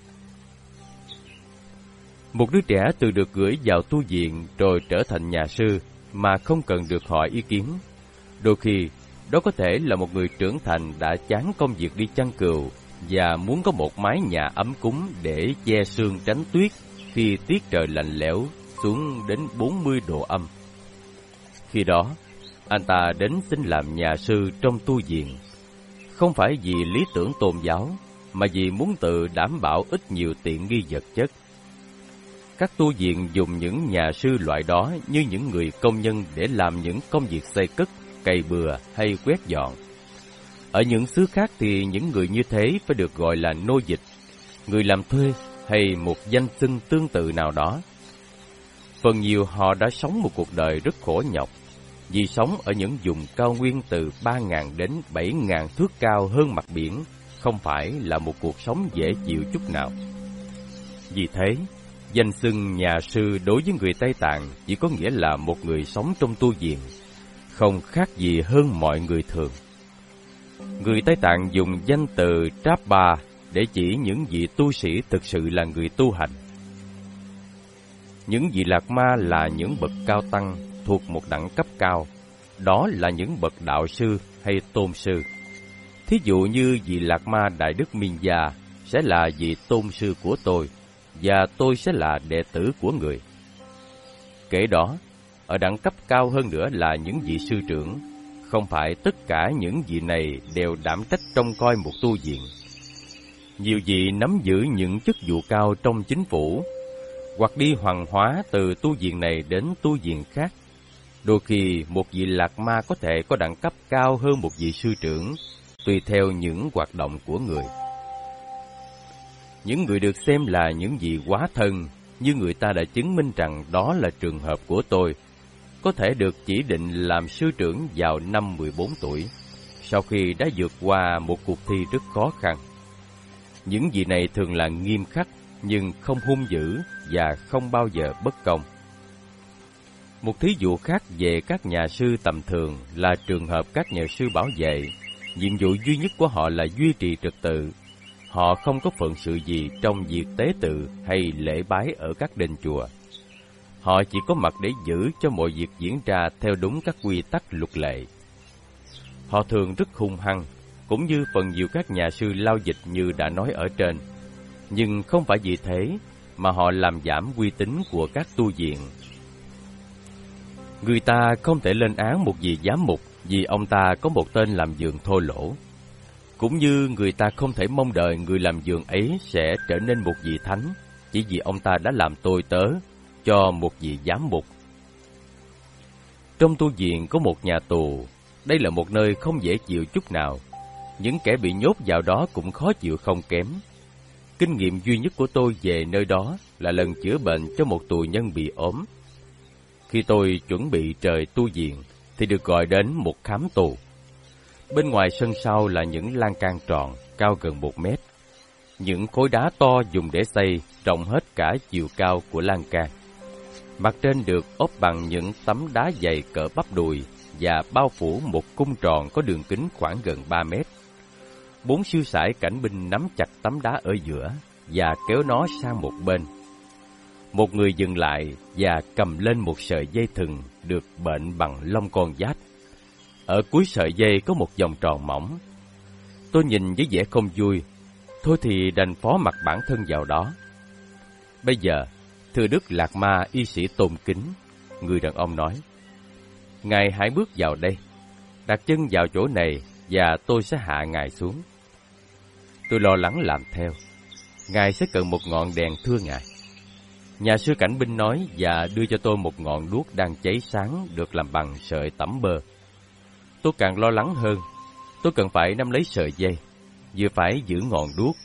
Một đứa trẻ từ được gửi vào tu viện rồi trở thành nhà sư mà không cần được hỏi ý kiến. Đôi khi, đó có thể là một người trưởng thành đã chán công việc đi chăn cừu và muốn có một mái nhà ấm cúng để che sương tránh tuyết khi tiết trời lạnh lẽo xuống đến 40 độ âm. Khi đó, anh ta đến xin làm nhà sư trong tu viện, không phải vì lý tưởng tôn giáo, mà vì muốn tự đảm bảo ít nhiều tiện nghi vật chất. Các tu viện dùng những nhà sư loại đó như những người công nhân để làm những công việc xây cất, cày bừa hay quét dọn. Ở những xứ khác thì những người như thế phải được gọi là nô dịch, người làm thuê hay một danh xưng tương tự nào đó. Phần nhiều họ đã sống một cuộc đời rất khổ nhọc, vì sống ở những vùng cao nguyên từ 3.000 đến 7.000 thước cao hơn mặt biển không phải là một cuộc sống dễ chịu chút nào. Vì thế, danh xưng nhà sư đối với người Tây Tạng chỉ có nghĩa là một người sống trong tu viện, không khác gì hơn mọi người thường. Người Tây Tạng dùng danh từ Trappa để chỉ những vị tu sĩ thực sự là người tu hành. Những vị Lạc Ma là những bậc cao tăng thuộc một đẳng cấp cao, đó là những bậc đạo sư hay tôn sư. Thí dụ như vị Lạc Ma Đại Đức Minh Gia sẽ là vị tôn sư của tôi, và tôi sẽ là đệ tử của người. Kể đó, ở đẳng cấp cao hơn nữa là những vị sư trưởng. Không phải tất cả những vị này đều đảm trách trông coi một tu viện. Nhiều vị nắm giữ những chức vụ cao trong chính phủ, hoặc đi hoàng hóa từ tu viện này đến tu viện khác. Đôi khi một vị Lạc Ma có thể có đẳng cấp cao hơn một vị sư trưởng, tùy theo những hoạt động của người. Những người được xem là những vị quá thân, như người ta đã chứng minh rằng đó là trường hợp của tôi, có thể được chỉ định làm sư trưởng vào năm 14 tuổi, sau khi đã vượt qua một cuộc thi rất khó khăn. Những vị này thường là nghiêm khắc, nhưng không hung dữ và không bao giờ bất công. Một thí dụ khác về các nhà sư tầm thường là trường hợp các nhà sư bảo vệ. Nhiệm vụ duy nhất của họ là duy trì trật tự. Họ không có phận sự gì trong việc tế tự hay lễ bái ở các đền chùa. Họ chỉ có mặt để giữ cho mọi việc diễn ra theo đúng các quy tắc luật lệ. Họ thường rất hung hăng, cũng như phần nhiều các nhà sư lao dịch như đã nói ở trên. Nhưng không phải vì thế mà họ làm giảm uy tín của các tu viện. Người ta không thể lên án một vị giám mục vì ông ta có một tên làm vườn thô lỗ. Cũng như người ta không thể mong đợi người làm vườn ấy sẽ trở nên một vị thánh chỉ vì ông ta đã làm tôi tớ cho một vị giám mục. Trong tu viện có một nhà tù, đây là một nơi không dễ chịu chút nào. Những kẻ bị nhốt vào đó cũng khó chịu không kém. Kinh nghiệm duy nhất của tôi về nơi đó là lần chữa bệnh cho một tù nhân bị ốm. Khi tôi chuẩn bị rời tu viện thì được gọi đến một khám tù. Bên ngoài sân sau là những lan can tròn, cao gần 1 mét. Những khối đá to dùng để xây rộng hết cả chiều cao của lan can. Mặt trên được ốp bằng những tấm đá dày cỡ bắp đùi và bao phủ một cung tròn có đường kính khoảng gần 3 mét. 4 sư sãi cảnh binh nắm chặt tấm đá ở giữa và kéo nó sang một bên. Một người dừng lại và cầm lên một sợi dây thừng được bện bằng lông con giáp. Ở cuối sợi dây có một vòng tròn mỏng. Tôi nhìn với vẻ không vui, thôi thì đành phó mặc bản thân vào đó. Bây giờ, thưa Đức Lạc Ma y sĩ tôn kính, người đàn ông nói, Ngài hãy bước vào đây, đặt chân vào chỗ này và tôi sẽ hạ Ngài xuống. Tôi lo lắng làm theo. Ngài sẽ cần một ngọn đèn thưa Ngài. Nhà sư cảnh binh nói và đưa cho tôi một ngọn đuốc đang cháy sáng được làm bằng sợi tẩm bơ. Tôi càng lo lắng hơn. Tôi cần phải nắm lấy sợi dây, vừa phải giữ ngọn đuốc.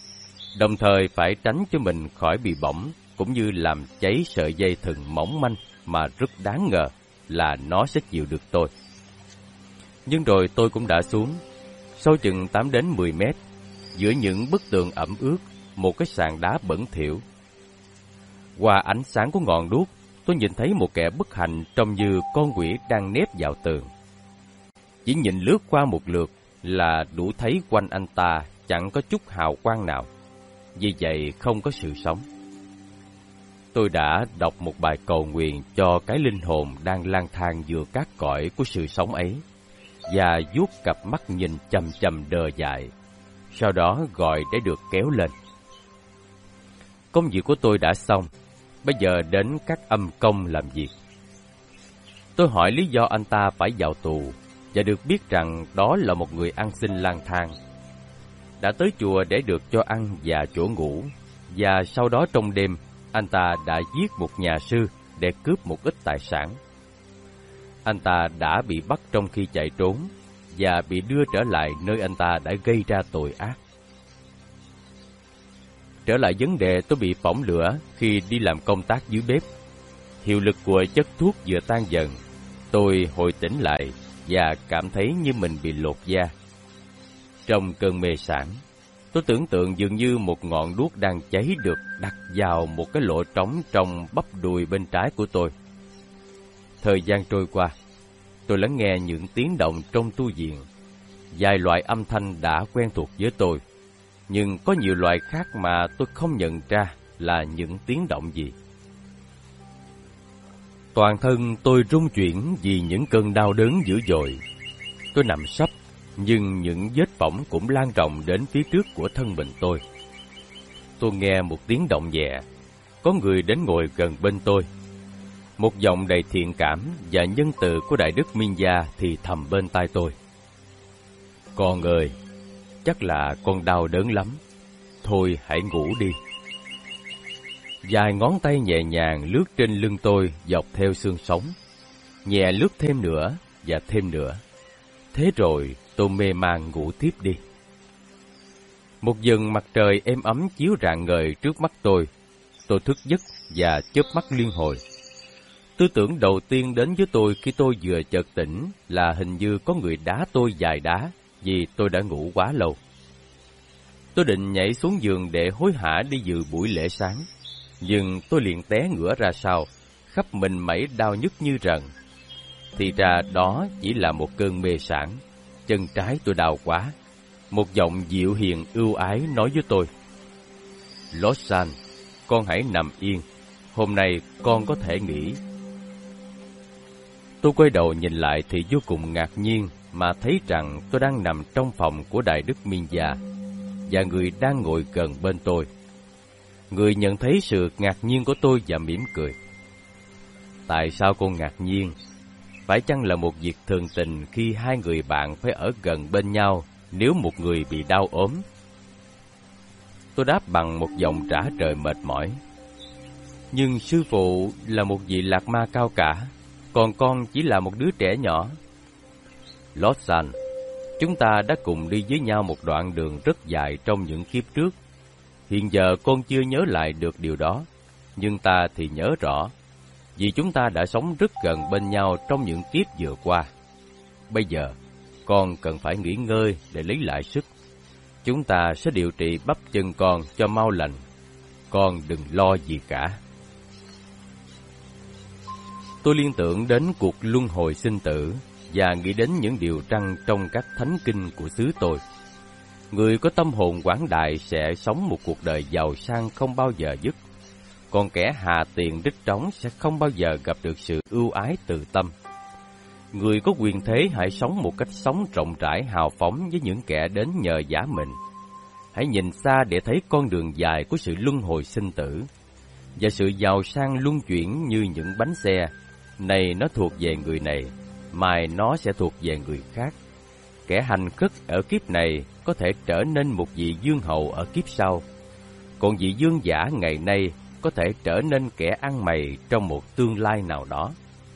đồng thời phải tránh cho mình khỏi bị bỏng, cũng như làm cháy sợi dây thừng mỏng manh mà rất đáng ngờ là nó sẽ chịu được tôi. Nhưng rồi tôi cũng đã xuống, sâu chừng 8 đến 10 mét, giữa những bức tường ẩm ướt, một cái sàn đá bẩn thỉu. Qua ánh sáng của ngọn đuốc, tôi nhìn thấy một kẻ bất hạnh trông như con quỷ đang nép vào tường. Chỉ nhìn lướt qua một lượt là đủ thấy quanh anh ta chẳng có chút hào quang nào, vì vậy không có sự sống. Tôi đã đọc một bài cầu nguyện cho cái linh hồn đang lang thang giữa các cõi của sự sống ấy, và vuốt cặp mắt nhìn chằm chằm đờ dại, sau đó gọi để được kéo lên. Công việc của tôi đã xong, bây giờ đến các âm công làm việc. Tôi hỏi lý do anh ta phải vào tù, và được biết rằng đó là một người ăn xin lang thang. Đã tới chùa để được cho ăn và chỗ ngủ, và sau đó trong đêm, anh ta đã giết một nhà sư để cướp một ít tài sản. Anh ta đã bị bắt trong khi chạy trốn, và bị đưa trở lại nơi anh ta đã gây ra tội ác. Trở lại vấn đề tôi bị phỏng lửa khi đi làm công tác dưới bếp. Hiệu lực của chất thuốc vừa tan dần, tôi hồi tỉnh lại và cảm thấy như mình bị lột da. Trong cơn mê sảng, tôi tưởng tượng dường như một ngọn đuốc đang cháy được đặt vào một cái lỗ trống trong bắp đùi bên trái của tôi. Thời gian trôi qua, tôi lắng nghe những tiếng động trong tu viện. Vài loại âm thanh đã quen thuộc với tôi, nhưng có nhiều loại khác mà tôi không nhận ra là những tiếng động gì. Toàn thân tôi rung chuyển vì những cơn đau đớn dữ dội. Tôi nằm sấp, nhưng những vết bỏng cũng lan rộng đến phía trước của thân mình tôi. Tôi nghe một tiếng động nhẹ, có người đến ngồi gần bên tôi. Một giọng đầy thiện cảm và nhân từ của Đại Đức Minh Gia thì thầm bên tai tôi: "Con ơi, chắc là con đau đớn lắm. Thôi hãy ngủ đi." Vài ngón tay nhẹ nhàng lướt trên lưng tôi dọc theo xương sống, nhẹ lướt thêm nữa và thêm nữa. Thế rồi tôi mê man ngủ tiếp đi. Một vầng mặt trời êm ấm chiếu rạng ngời trước mắt tôi. Tôi thức giấc và chớp mắt liên hồi. Tư tưởng đầu tiên đến với tôi khi tôi vừa chợt tỉnh là hình như có người đá tôi vài đá vì tôi đã ngủ quá lâu. Tôi định nhảy xuống giường để hối hả đi dự buổi lễ sáng, nhưng tôi liền té ngửa ra sau, khắp mình mẩy đau nhức như rần. Thì ra đó chỉ là một cơn mê sảng. Chân trái tôi đau quá. Một giọng dịu hiền ưu ái nói với tôi: "Loshan, con hãy nằm yên. Hôm nay con có thể nghỉ." Tôi quay đầu nhìn lại thì vô cùng ngạc nhiên mà thấy rằng tôi đang nằm trong phòng của Đại Đức Minh Gia, và người đang ngồi gần bên tôi. Người nhận thấy sự ngạc nhiên của tôi và mỉm cười. "Tại sao con ngạc nhiên? Phải chăng là một việc thường tình khi hai người bạn phải ở gần bên nhau nếu một người bị đau ốm?" Tôi đáp bằng một giọng trả trời mệt mỏi: "Nhưng sư phụ là một vị lạc ma cao cả, còn con chỉ là một đứa trẻ nhỏ." "Loshan, chúng ta đã cùng đi với nhau một đoạn đường rất dài trong những kiếp trước. Hiện giờ con chưa nhớ lại được điều đó, nhưng ta thì nhớ rõ, vì chúng ta đã sống rất gần bên nhau trong những kiếp vừa qua. Bây giờ, con cần phải nghỉ ngơi để lấy lại sức. Chúng ta sẽ điều trị bắp chân con cho mau lành. Con đừng lo gì cả." Tôi liên tưởng đến cuộc luân hồi sinh tử và nghĩ đến những điều răn trong các thánh kinh của xứ tôi. Người có tâm hồn quảng đại sẽ sống một cuộc đời giàu sang không bao giờ dứt, còn kẻ hà tiền đích trống sẽ không bao giờ gặp được sự ưu ái từ tâm. Người có quyền thế hãy sống một cách sống rộng rãi hào phóng với những kẻ đến nhờ vả mình. Hãy nhìn xa để thấy con đường dài của sự luân hồi sinh tử, và sự giàu sang luân chuyển như những bánh xe. Này nó thuộc về người này, mai nó sẽ thuộc về người khác. Kẻ hành khất ở kiếp này có thể trở nên một vị dương hậu ở kiếp sau, còn vị dương giả ngày nay có thể trở nên kẻ ăn mày trong một tương lai nào đó.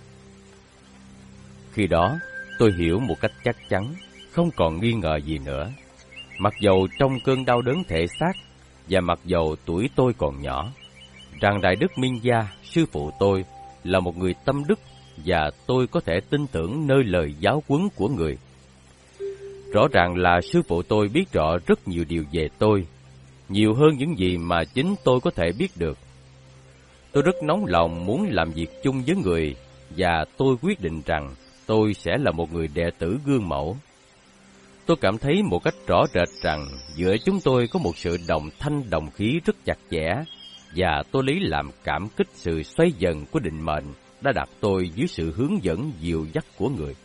Khi đó, tôi hiểu một cách chắc chắn, không còn nghi ngờ gì nữa. Mặc dầu trong cơn đau đớn thể xác, và mặc dầu tuổi tôi còn nhỏ, rằng Đại Đức Minh Gia, sư phụ tôi, là một người tâm đức và tôi có thể tin tưởng nơi lời giáo huấn của người. Rõ ràng là sư phụ tôi biết rõ rất nhiều điều về tôi, nhiều hơn những gì mà chính tôi có thể biết được. Tôi rất nóng lòng muốn làm việc chung với người, và tôi quyết định rằng tôi sẽ là một người đệ tử gương mẫu. Tôi cảm thấy một cách rõ rệt rằng giữa chúng tôi có một sự đồng thanh đồng khí rất chặt chẽ, và tôi lấy làm cảm kích sự xoay dần của định mệnh đã đặt tôi dưới sự hướng dẫn dìu dắt của người.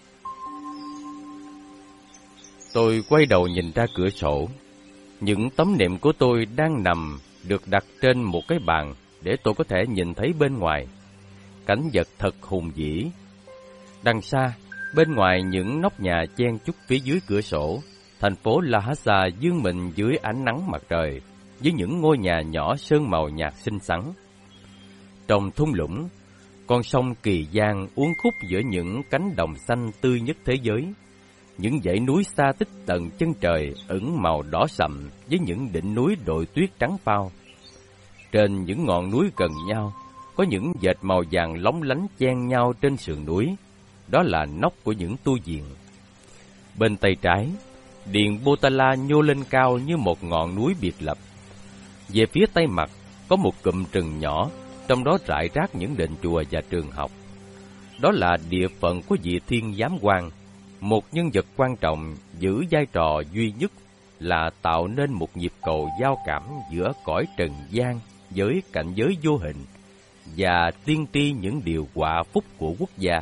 Tôi quay đầu nhìn ra cửa sổ. Những tấm nệm của tôi đang nằm được đặt trên một cái bàn để tôi có thể nhìn thấy bên ngoài. Cảnh vật thật hùng vĩ. Đằng xa, bên ngoài những nóc nhà chen chúc phía dưới cửa sổ, thành phố Lhasa vươn mình dưới ánh nắng mặt trời, với những ngôi nhà nhỏ sơn màu nhạt xinh xắn. Trong thung lũng, con sông Kỳ Giang uốn khúc giữa những cánh đồng xanh tươi nhất thế giới. Những dãy núi xa tích tận chân trời ửng màu đỏ sậm với những đỉnh núi đội tuyết trắng phao. Trên những ngọn núi gần nhau, có những vệt màu vàng lóng lánh chen nhau trên sườn núi. Đó là nóc của những tu viện. Bên tay trái, điện Potala nhô lên cao như một ngọn núi biệt lập. Về phía tây mặt, có một cụm rừng nhỏ, trong đó rải rác những đền chùa và trường học. Đó là địa phận của vị Thiên Giám Quan, một nhân vật quan trọng giữ vai trò duy nhất là tạo nên một nhịp cầu giao cảm giữa cõi trần gian với cảnh giới vô hình và tiên tri những điều họa phúc của quốc gia.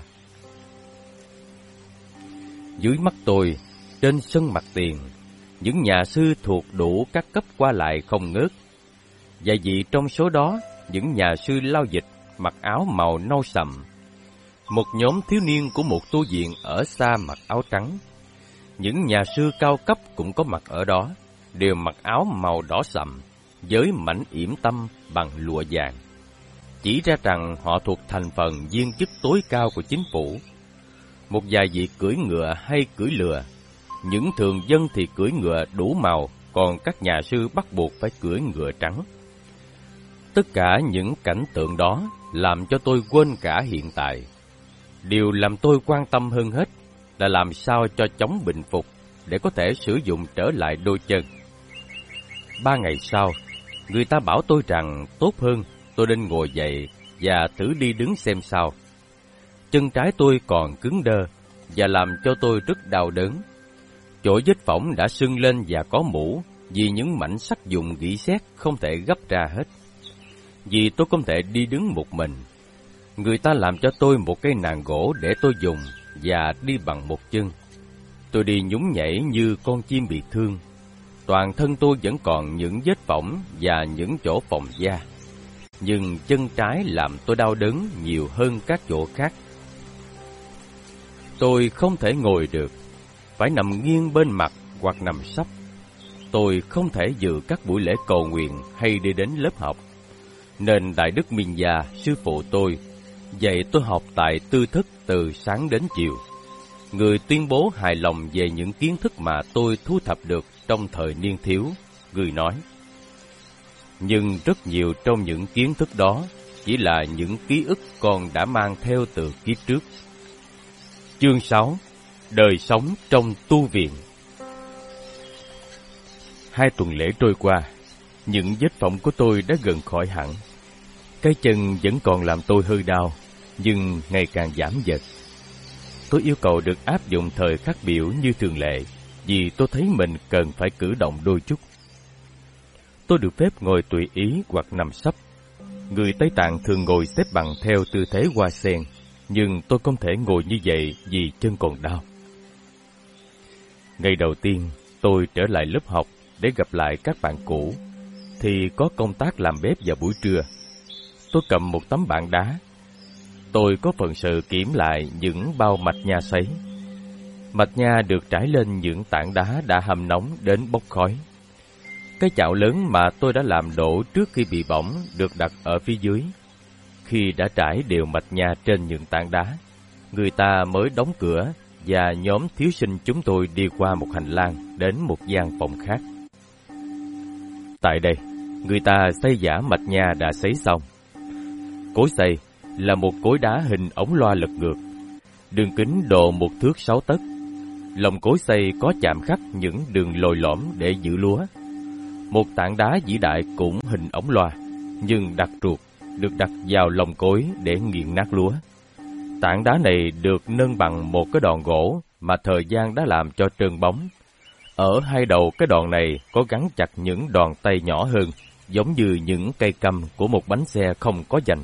Dưới mắt tôi, trên sân mặt tiền, những nhà sư thuộc đủ các cấp qua lại không ngớt. Và vì trong số đó, những nhà sư lao dịch mặc áo màu nâu sậm. Một nhóm thiếu niên của một tu viện ở xa mặc áo trắng. Những nhà sư cao cấp cũng có mặt ở đó, đều mặc áo màu đỏ sậm, với mảnh yểm tâm bằng lụa vàng, chỉ ra rằng họ thuộc thành phần viên chức tối cao của chính phủ. Một vài vị cưỡi ngựa hay cưỡi lừa, những thường dân thì cưỡi ngựa đủ màu, còn các nhà sư bắt buộc phải cưỡi ngựa trắng. Tất cả những cảnh tượng đó làm cho tôi quên cả hiện tại. Điều làm tôi quan tâm hơn hết là làm sao cho chóng bình phục để có thể sử dụng trở lại đôi chân. 3 ngày sau, người ta bảo tôi rằng tốt hơn tôi nên ngồi dậy và thử đi đứng xem sao. Chân trái tôi còn cứng đơ và làm cho tôi rất đau đớn. Chỗ vết phỏng đã sưng lên và có mủ vì những mảnh sắt dùng gỉ sét không thể gấp ra hết. Vì tôi không thể đi đứng một mình, người ta làm cho tôi một cây nạng gỗ để tôi dùng và đi bằng một chân. Tôi đi nhún nhảy như con chim bị thương. Toàn thân tôi vẫn còn những vết phỏng và những chỗ phồng da, nhưng chân trái làm tôi đau đớn nhiều hơn các chỗ khác. Tôi không thể ngồi được, phải nằm nghiêng bên mặt hoặc nằm sấp. Tôi không thể dự các buổi lễ cầu nguyện hay đi đến lớp học, nên Đại Đức Minh Gia, sư phụ tôi, dạy tôi học tại tư thất từ sáng đến chiều. Người tuyên bố hài lòng về những kiến thức mà tôi thu thập được trong thời niên thiếu. Người nói, nhưng rất nhiều trong những kiến thức đó chỉ là những ký ức con đã mang theo từ kiếp trước. Chương 6. Đời sống trong tu viện. 2 tuần lễ trôi qua, những vết phỏng của tôi đã gần khỏi hẳn. Cái chân vẫn còn làm tôi hơi đau, nhưng ngày càng giảm dần. Tôi yêu cầu được áp dụng thời khắc biểu như thường lệ, vì tôi thấy mình cần phải cử động đôi chút. Tôi được phép ngồi tùy ý hoặc nằm sấp. Người Tây Tạng thường ngồi xếp bằng theo tư thế hoa sen, nhưng tôi không thể ngồi như vậy vì chân còn đau. Ngày đầu tiên, tôi trở lại lớp học để gặp lại các bạn cũ, thì có công tác làm bếp vào buổi trưa. Tôi cầm một tấm bảng đá. Tôi có phần sự kiểm lại những bao mạch nha sấy. Mạch nha được trải lên những tảng đá đã hầm nóng đến bốc khói. Cái chảo lớn mà tôi đã làm đổ trước khi bị bỏng được đặt ở phía dưới. Khi đã trải đều mạch nha trên những tảng đá, người ta mới đóng cửa và nhóm thiếu sinh chúng tôi đi qua một hành lang đến một gian phòng khác. Tại đây, người ta xây giả mạch nha đã sấy xong. Cối xay là một cối đá hình ống loa lật ngược, đường kính độ 1 thước 6 tấc. Lòng cối xay có chạm khắc những đường lồi lõm để giữ lúa. Một tảng đá vĩ đại cũng hình ống loa, nhưng đặc ruột, được đặt vào lòng cối để nghiền nát lúa. Tảng đá này được nâng bằng một cái đòn gỗ mà thời gian đã làm cho trơn bóng. Ở hai đầu cái đòn này có gắn chặt những đòn tay nhỏ hơn, giống như những cây căm của một bánh xe không có dành.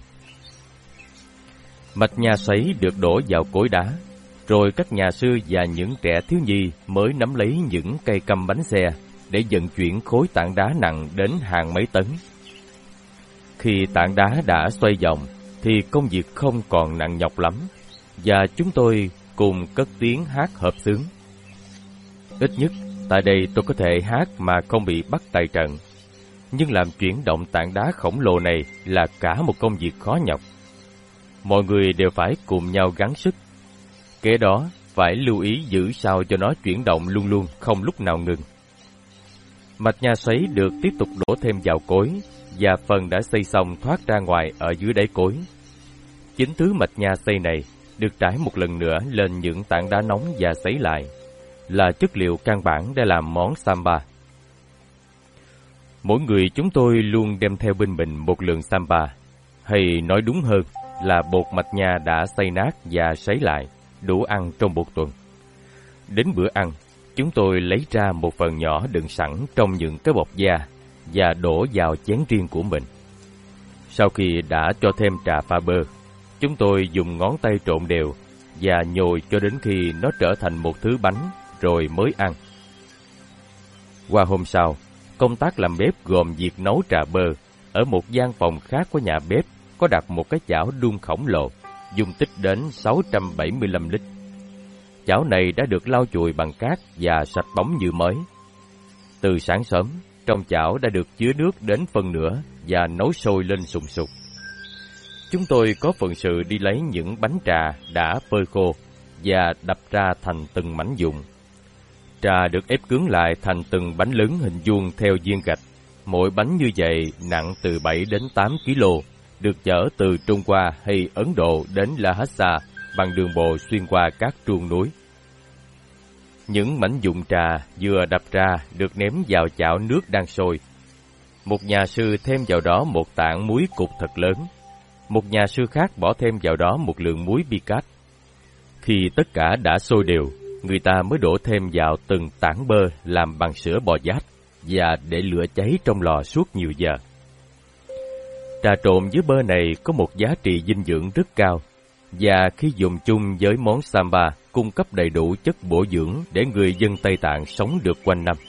Mạch nha sấy được đổ vào cối đá, rồi các nhà sư và những trẻ thiếu nhi mới nắm lấy những cây căm bánh xe để vận chuyển khối tảng đá nặng đến hàng mấy tấn. Khi tảng đá đã xoay vòng, thì công việc không còn nặng nhọc lắm, và chúng tôi cùng cất tiếng hát hợp xướng. Ít nhất, tại đây tôi có thể hát mà không bị bắt tại trận. Nhưng làm chuyển động tảng đá khổng lồ này là cả một công việc khó nhọc. Mọi người đều phải cùng nhau gắng sức. Kế đó, phải lưu ý giữ sao cho nó chuyển động luôn luôn, không lúc nào ngừng. Mạch nha sấy được tiếp tục đổ thêm vào cối, và phần đã xây xong thoát ra ngoài ở dưới đáy cối. Chính thứ mạch nha xây này được trải một lần nữa lên những tảng đá nóng và sấy lại, là chất liệu căn bản để làm món samba. Mỗi người chúng tôi luôn đem theo bên mình một lượng samba, hay nói đúng hơn là bột mạch nha đã xay nát và sấy lại, đủ ăn trong một tuần. Đến bữa ăn, chúng tôi lấy ra một phần nhỏ đựng sẵn trong những cái bọc da và đổ vào chén riêng của mình. Sau khi đã cho thêm trà pha bơ, chúng tôi dùng ngón tay trộn đều và nhồi cho đến khi nó trở thành một thứ bánh, rồi mới ăn. Qua hôm sau, công tác làm bếp gồm việc nấu trà bơ. Ở một gian phòng khác của nhà bếp có đặt một cái chảo đun khổng lồ, dung tích đến 675 lít. Chảo này đã được lau chùi bằng cát và sạch bóng như mới. Từ sáng sớm, trong chảo đã được chứa nước đến phân nửa và nấu sôi lên sùng sục. Chúng tôi có phận sự đi lấy những bánh trà đã phơi khô và đập ra thành từng mảnh vụn. Trà được ép cứng lại thành từng bánh lớn hình vuông theo viên gạch. Mỗi bánh như vậy nặng từ 7 đến 8 kg, được chở từ Trung Hoa hay Ấn Độ đến Lhasa bằng đường bộ xuyên qua các truông núi. Những mảnh vụn trà vừa đập ra được ném vào chảo nước đang sôi. Một nhà sư thêm vào đó một tảng muối cục thật lớn. Một nhà sư khác bỏ thêm vào đó một lượng muối bicat. Khi tất cả đã sôi đều, người ta mới đổ thêm vào từng tảng bơ làm bằng sữa bò giác và để lửa cháy trong lò suốt nhiều giờ. Trà trộn với bơ này có một giá trị dinh dưỡng rất cao, và khi dùng chung với món samba cung cấp đầy đủ chất bổ dưỡng để người dân Tây Tạng sống được quanh năm.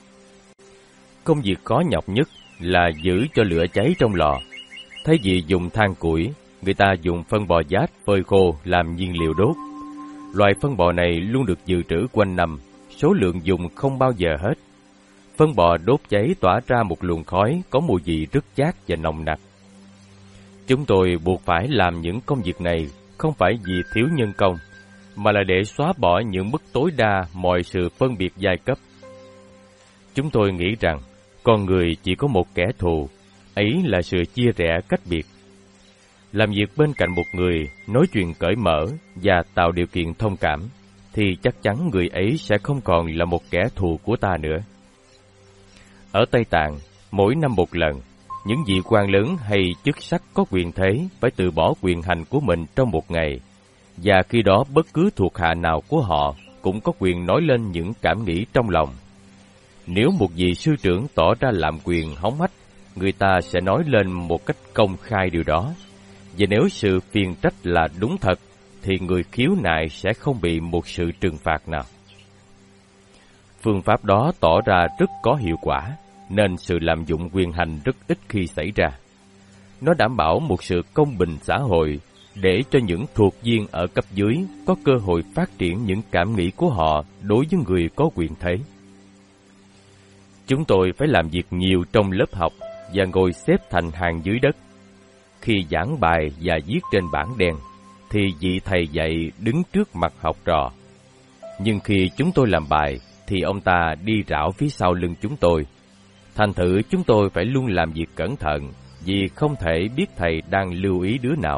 Công việc khó nhọc nhất là giữ cho lửa cháy trong lò. Thay vì dùng than củi, người ta dùng phân bò giác phơi khô làm nhiên liệu đốt. Loại phân bò này luôn được dự trữ quanh năm, số lượng dùng không bao giờ hết. Phân bò đốt cháy tỏa ra một luồng khói có mùi vị rất chát và nồng nặc. Chúng tôi buộc phải làm những công việc này không phải vì thiếu nhân công, mà là để xóa bỏ những mức tối đa mọi sự phân biệt giai cấp. Chúng tôi nghĩ rằng con người chỉ có một kẻ thù, ấy là sự chia rẽ cách biệt. Làm việc bên cạnh một người, nói chuyện cởi mở và tạo điều kiện thông cảm, thì chắc chắn người ấy sẽ không còn là một kẻ thù của ta nữa. Ở Tây Tạng, mỗi năm một lần, những vị quan lớn hay chức sắc có quyền thế phải từ bỏ quyền hành của mình trong một ngày, và khi đó bất cứ thuộc hạ nào của họ cũng có quyền nói lên những cảm nghĩ trong lòng. Nếu một vị sư trưởng tỏ ra lạm quyền hống hách, người ta sẽ nói lên một cách công khai điều đó, và nếu sự phiền trách là đúng thật, thì người khiếu nại sẽ không bị một sự trừng phạt nào. Phương pháp đó tỏ ra rất có hiệu quả, nên sự lạm dụng quyền hành rất ít khi xảy ra. Nó đảm bảo một sự công bình xã hội, để cho những thuộc viên ở cấp dưới có cơ hội phát triển những cảm nghĩ của họ đối với người có quyền thế. Chúng tôi phải làm việc nhiều trong lớp học và ngồi xếp thành hàng dưới đất. Khi giảng bài và viết trên bảng đen, thì vị thầy dạy đứng trước mặt học trò. Nhưng khi chúng tôi làm bài, thì ông ta đi rảo phía sau lưng chúng tôi. Thành thử chúng tôi phải luôn làm việc cẩn thận, vì không thể biết thầy đang lưu ý đứa nào.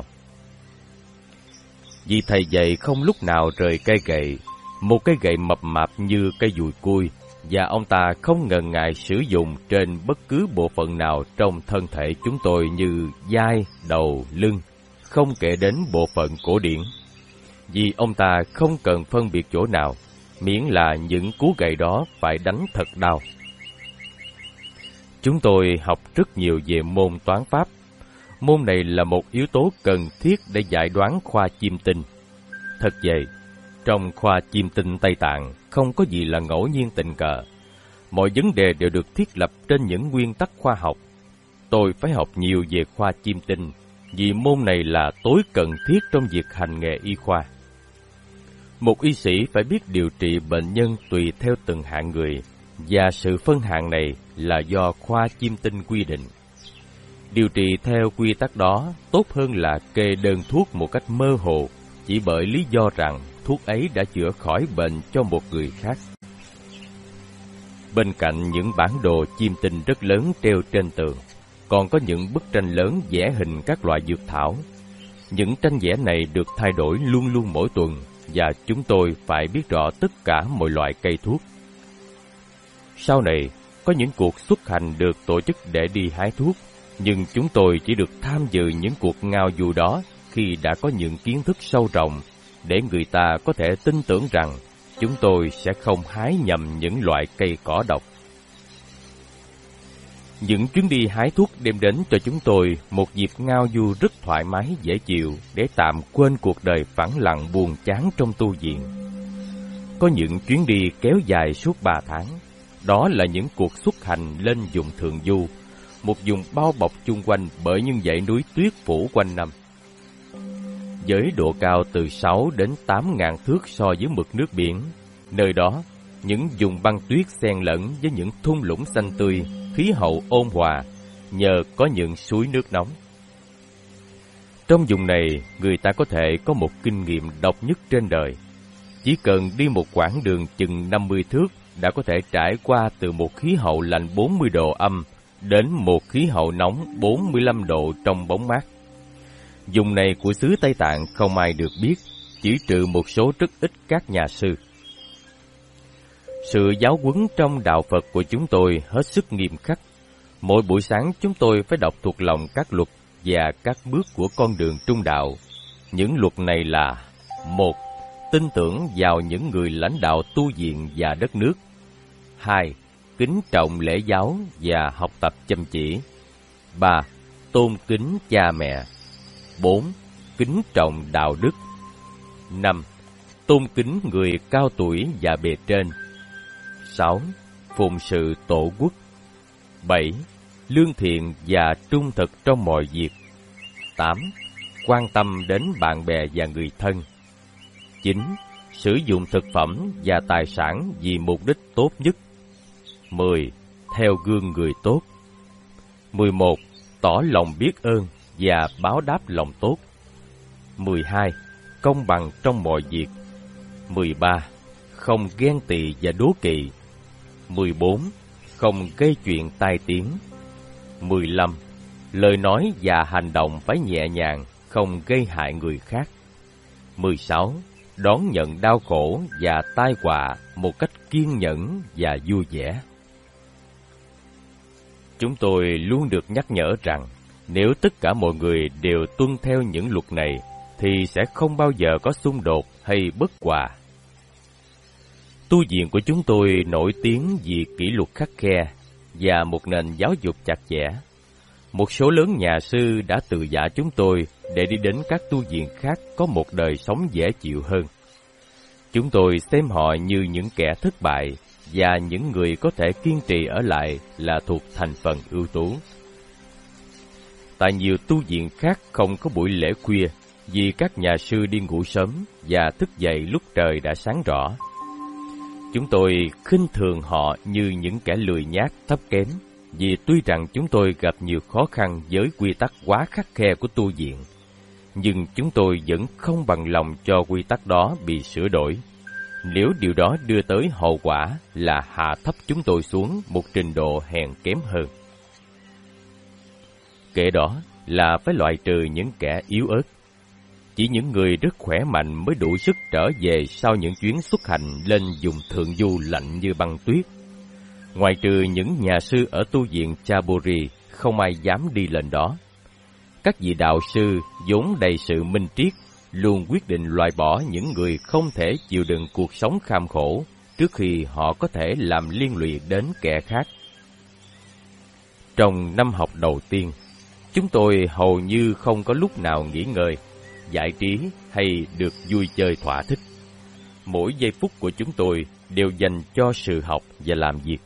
Vì thầy dạy không lúc nào rời cây gậy, một cây gậy mập mạp như cây dùi cui, và ông ta không ngần ngại sử dụng trên bất cứ bộ phận nào trong thân thể chúng tôi như vai, đầu, lưng, không kể đến bộ phận cổ điển. Vì ông ta không cần phân biệt chỗ nào, miễn là những cú gậy đó phải đánh thật đau. Chúng tôi học rất nhiều về môn toán pháp. Môn này là một yếu tố cần thiết để giải đoán khoa chiêm tinh. Thật vậy, trong khoa chiêm tinh Tây Tạng không có gì là ngẫu nhiên tình cờ. Mọi vấn đề đều được thiết lập trên những nguyên tắc khoa học. Tôi phải học nhiều về khoa chiêm tinh, vì môn này là tối cần thiết trong việc hành nghề y khoa. Một y sĩ phải biết điều trị bệnh nhân tùy theo từng hạng người, và sự phân hạng này là do khoa chiêm tinh quy định. Điều trị theo quy tắc đó tốt hơn là kê đơn thuốc một cách mơ hồ, chỉ bởi lý do rằng thuốc ấy đã chữa khỏi bệnh cho một người khác. Bên cạnh những bản đồ chiêm tinh rất lớn treo trên tường, còn có những bức tranh lớn vẽ hình các loại dược thảo. Những tranh vẽ này được thay đổi luôn luôn mỗi tuần, và chúng tôi phải biết rõ tất cả mọi loại cây thuốc. Sau này, có những cuộc xuất hành được tổ chức để đi hái thuốc, nhưng chúng tôi chỉ được tham dự những cuộc ngao du đó khi đã có những kiến thức sâu rộng, để người ta có thể tin tưởng rằng chúng tôi sẽ không hái nhầm những loại cây cỏ độc. Những chuyến đi hái thuốc đem đến cho chúng tôi một dịp ngao du rất thoải mái dễ chịu để tạm quên cuộc đời phẳng lặng buồn chán trong tu viện. Có những chuyến đi kéo dài suốt 3 tháng. Đó là những cuộc xuất hành lên vùng Thượng Du, một vùng bao bọc chung quanh bởi những dãy núi tuyết phủ quanh năm. Với độ cao từ 6 đến 8.000 thước so với mực nước biển, nơi đó, những vùng băng tuyết xen lẫn với những thung lũng xanh tươi, khí hậu ôn hòa, nhờ có những suối nước nóng. Trong vùng này, người ta có thể có một kinh nghiệm độc nhất trên đời. Chỉ cần đi một quãng đường chừng 50 thước đã có thể trải qua từ một khí hậu lạnh 40 độ âm đến một khí hậu nóng 45 độ trong bóng mát. Vùng này của xứ Tây Tạng không ai được biết, chỉ trừ một số rất ít các nhà sư. Sự giáo huấn trong đạo Phật của chúng tôi hết sức nghiêm khắc. Mỗi buổi sáng chúng tôi phải đọc thuộc lòng các luật và các bước của con đường trung đạo. Những luật này là: 1. Tin tưởng vào những người lãnh đạo tu viện và đất nước. 2. Kính trọng lễ giáo và học tập chăm chỉ. 3. Tôn kính cha mẹ. 4. Kính trọng đạo đức. 5. Tôn kính người cao tuổi và bề trên. 6. Phụng sự tổ quốc. 7. Lương thiện và trung thực trong mọi việc. 8. Quan tâm đến bạn bè và người thân. 9. Sử dụng thực phẩm và tài sản vì mục đích tốt nhất. 10. Theo gương người tốt. 11. Tỏ lòng biết ơn và báo đáp lòng tốt. 12. Công bằng trong mọi việc. 13. Không ghen tị và đố kỵ. 14. Không gây chuyện tai tiếng. 15. Lời nói và hành động phải nhẹ nhàng, không gây hại người khác. 16. Đón nhận đau khổ và tai họa một cách kiên nhẫn và vui vẻ. Chúng tôi luôn được nhắc nhở rằng nếu tất cả mọi người đều tuân theo những luật này thì sẽ không bao giờ có xung đột hay bất hòa. Tu viện của chúng tôi nổi tiếng vì kỷ luật khắt khe và một nền giáo dục chặt chẽ. Một số lớn nhà sư đã từ giã chúng tôi để đi đến các tu viện khác có một đời sống dễ chịu hơn. Chúng tôi xem họ như những kẻ thất bại, và những người có thể kiên trì ở lại là thuộc thành phần ưu tú. Tại nhiều tu viện khác không có buổi lễ khuya vì các nhà sư đi ngủ sớm và thức dậy lúc trời đã sáng rõ. Chúng tôi khinh thường họ như những kẻ lười nhác thấp kém, vì tuy rằng chúng tôi gặp nhiều khó khăn với quy tắc quá khắt khe của tu viện, nhưng chúng tôi vẫn không bằng lòng cho quy tắc đó bị sửa đổi. nếu điều đó đưa tới hậu quả là hạ thấp chúng tôi xuống một trình độ hèn kém hơn. Kể đó là phải loại trừ những kẻ yếu ớt. Chỉ những người rất khỏe mạnh mới đủ sức trở về sau những chuyến xuất hành lên vùng thượng du lạnh như băng tuyết. Ngoài trừ những nhà sư ở tu viện Chaburi, không ai dám đi lên đó. Các vị đạo sư vốn đầy sự minh triết luôn quyết định loại bỏ những người không thể chịu đựng cuộc sống kham khổ trước khi họ có thể làm liên lụy đến kẻ khác. Trong năm học đầu tiên, chúng tôi hầu như không có lúc nào nghỉ ngơi, giải trí hay được vui chơi thỏa thích. Mỗi giây phút của chúng tôi đều dành cho sự học và làm việc.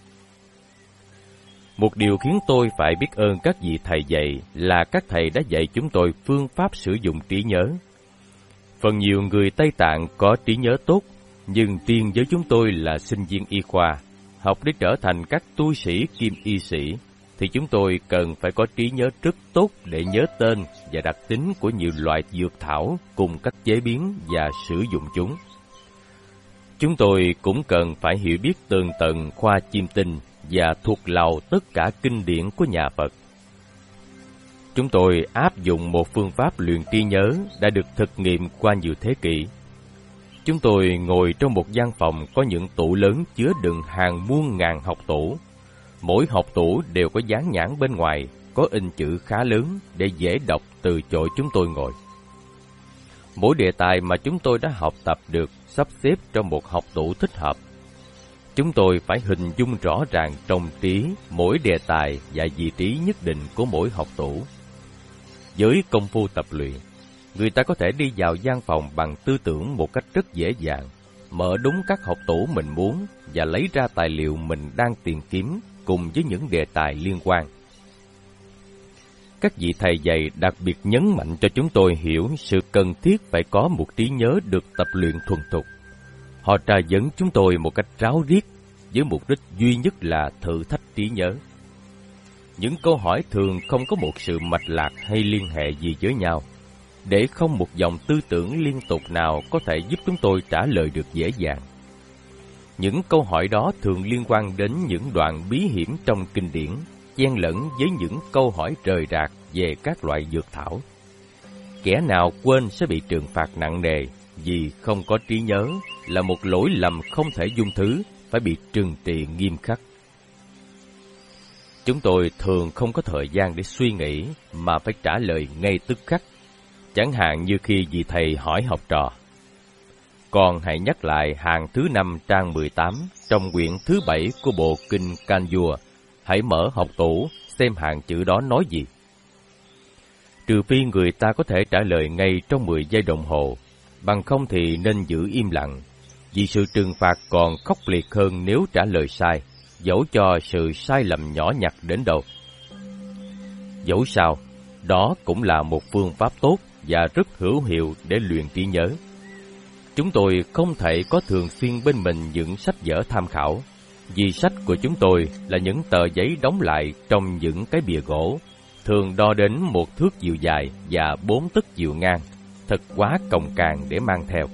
Một điều khiến tôi phải biết ơn các vị thầy dạy là các thầy đã dạy chúng tôi phương pháp sử dụng trí nhớ. Phần nhiều người Tây Tạng có trí nhớ tốt, nhưng riêng với chúng tôi là sinh viên y khoa, học để trở thành các tu sĩ kim y sĩ, thì chúng tôi cần phải có trí nhớ rất tốt để nhớ tên và đặc tính của nhiều loại dược thảo cùng cách chế biến và sử dụng chúng. Chúng tôi cũng cần phải hiểu biết tường tận khoa chiêm tinh và thuộc lầu tất cả kinh điển của nhà Phật. Chúng tôi áp dụng một phương pháp luyện trí nhớ đã được thực nghiệm qua nhiều thế kỷ. Chúng tôi ngồi trong một gian phòng có những tủ lớn chứa đựng hàng muôn ngàn học tủ. Mỗi học tủ đều có dán nhãn bên ngoài, có in chữ khá lớn để dễ đọc từ chỗ chúng tôi ngồi. Mỗi đề tài mà chúng tôi đã học tập được sắp xếp trong một học tủ thích hợp. Chúng tôi phải hình dung rõ ràng trong trí mỗi đề tài và vị trí nhất định của mỗi học tủ. Với công phu tập luyện, người ta có thể đi vào gian phòng bằng tư tưởng một cách rất dễ dàng, mở đúng các học tủ mình muốn và lấy ra tài liệu mình đang tìm kiếm cùng với những đề tài liên quan. Các vị thầy dạy đặc biệt nhấn mạnh cho chúng tôi hiểu sự cần thiết phải có một trí nhớ được tập luyện thuần thục. Họ tra vấn chúng tôi một cách ráo riết với mục đích duy nhất là thử thách trí nhớ. Những câu hỏi thường không có một sự mạch lạc hay liên hệ gì với nhau, để không một dòng tư tưởng liên tục nào có thể giúp chúng tôi trả lời được dễ dàng. Những câu hỏi đó thường liên quan đến những đoạn bí hiểm trong kinh điển, chen lẫn với những câu hỏi rời rạc về các loại dược thảo. Kẻ nào quên sẽ bị trừng phạt nặng nề, vì không có trí nhớ là một lỗi lầm không thể dung thứ, phải bị trừng trị nghiêm khắc. Chúng tôi thường không có thời gian để suy nghĩ mà phải trả lời ngay tức khắc. Chẳng hạn như khi vị thầy hỏi học trò: "Con hãy nhắc lại hàng thứ 5 trang 18 trong quyển thứ 7 của bộ kinh Kanjur. Hãy mở học tủ xem hàng chữ đó nói gì." Trừ phi người ta có thể trả lời ngay trong 10 giây đồng hồ, bằng không thì nên giữ im lặng, vì sự trừng phạt còn khốc liệt hơn nếu trả lời sai, dẫu cho sự sai lầm nhỏ nhặt đến đâu. Dẫu sao, đó cũng là một phương pháp tốt và rất hữu hiệu để luyện trí nhớ. Chúng tôi không thể có thường xuyên bên mình những sách vở tham khảo, vì sách của chúng tôi là những tờ giấy đóng lại trong những cái bìa gỗ, thường đo đến 1 thước chiều dài và 4 tấc chiều ngang, thật quá cồng kềnh để mang theo.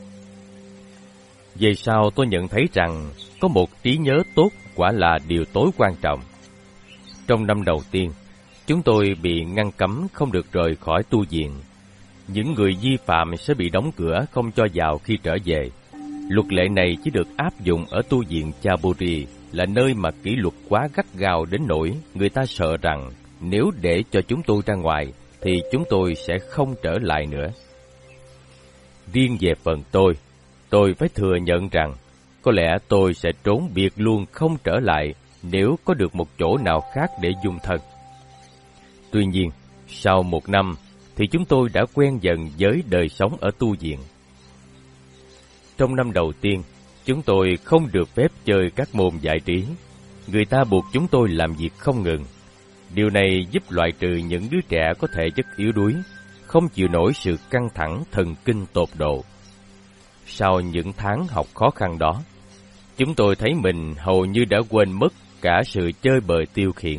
Về sau tôi nhận thấy rằng có một trí nhớ tốt quả là điều tối quan trọng. Trong năm đầu tiên, chúng tôi bị ngăn cấm không được rời khỏi tu viện. Những người vi phạm sẽ bị đóng cửa không cho vào khi trở về. Luật lệ này chỉ được áp dụng ở tu viện Chaburi, là nơi mà kỷ luật quá gắt gao đến nỗi người ta sợ rằng nếu để cho chúng tôi ra ngoài thì chúng tôi sẽ không trở lại nữa. Riêng về phần tôi phải thừa nhận rằng có lẽ tôi sẽ trốn biệt luôn không trở lại nếu có được một chỗ nào khác để dung thân. Tuy nhiên, sau 1 năm thì chúng tôi đã quen dần với đời sống ở tu viện. Trong năm đầu tiên, chúng tôi không được phép chơi các môn giải trí. Người ta buộc chúng tôi làm việc không ngừng. Điều này giúp loại trừ những đứa trẻ có thể chất yếu đuối, không chịu nổi sự căng thẳng thần kinh tột độ. Sau những tháng học khó khăn đó, chúng tôi thấy mình hầu như đã quên mất cả sự chơi bời tiêu khiển.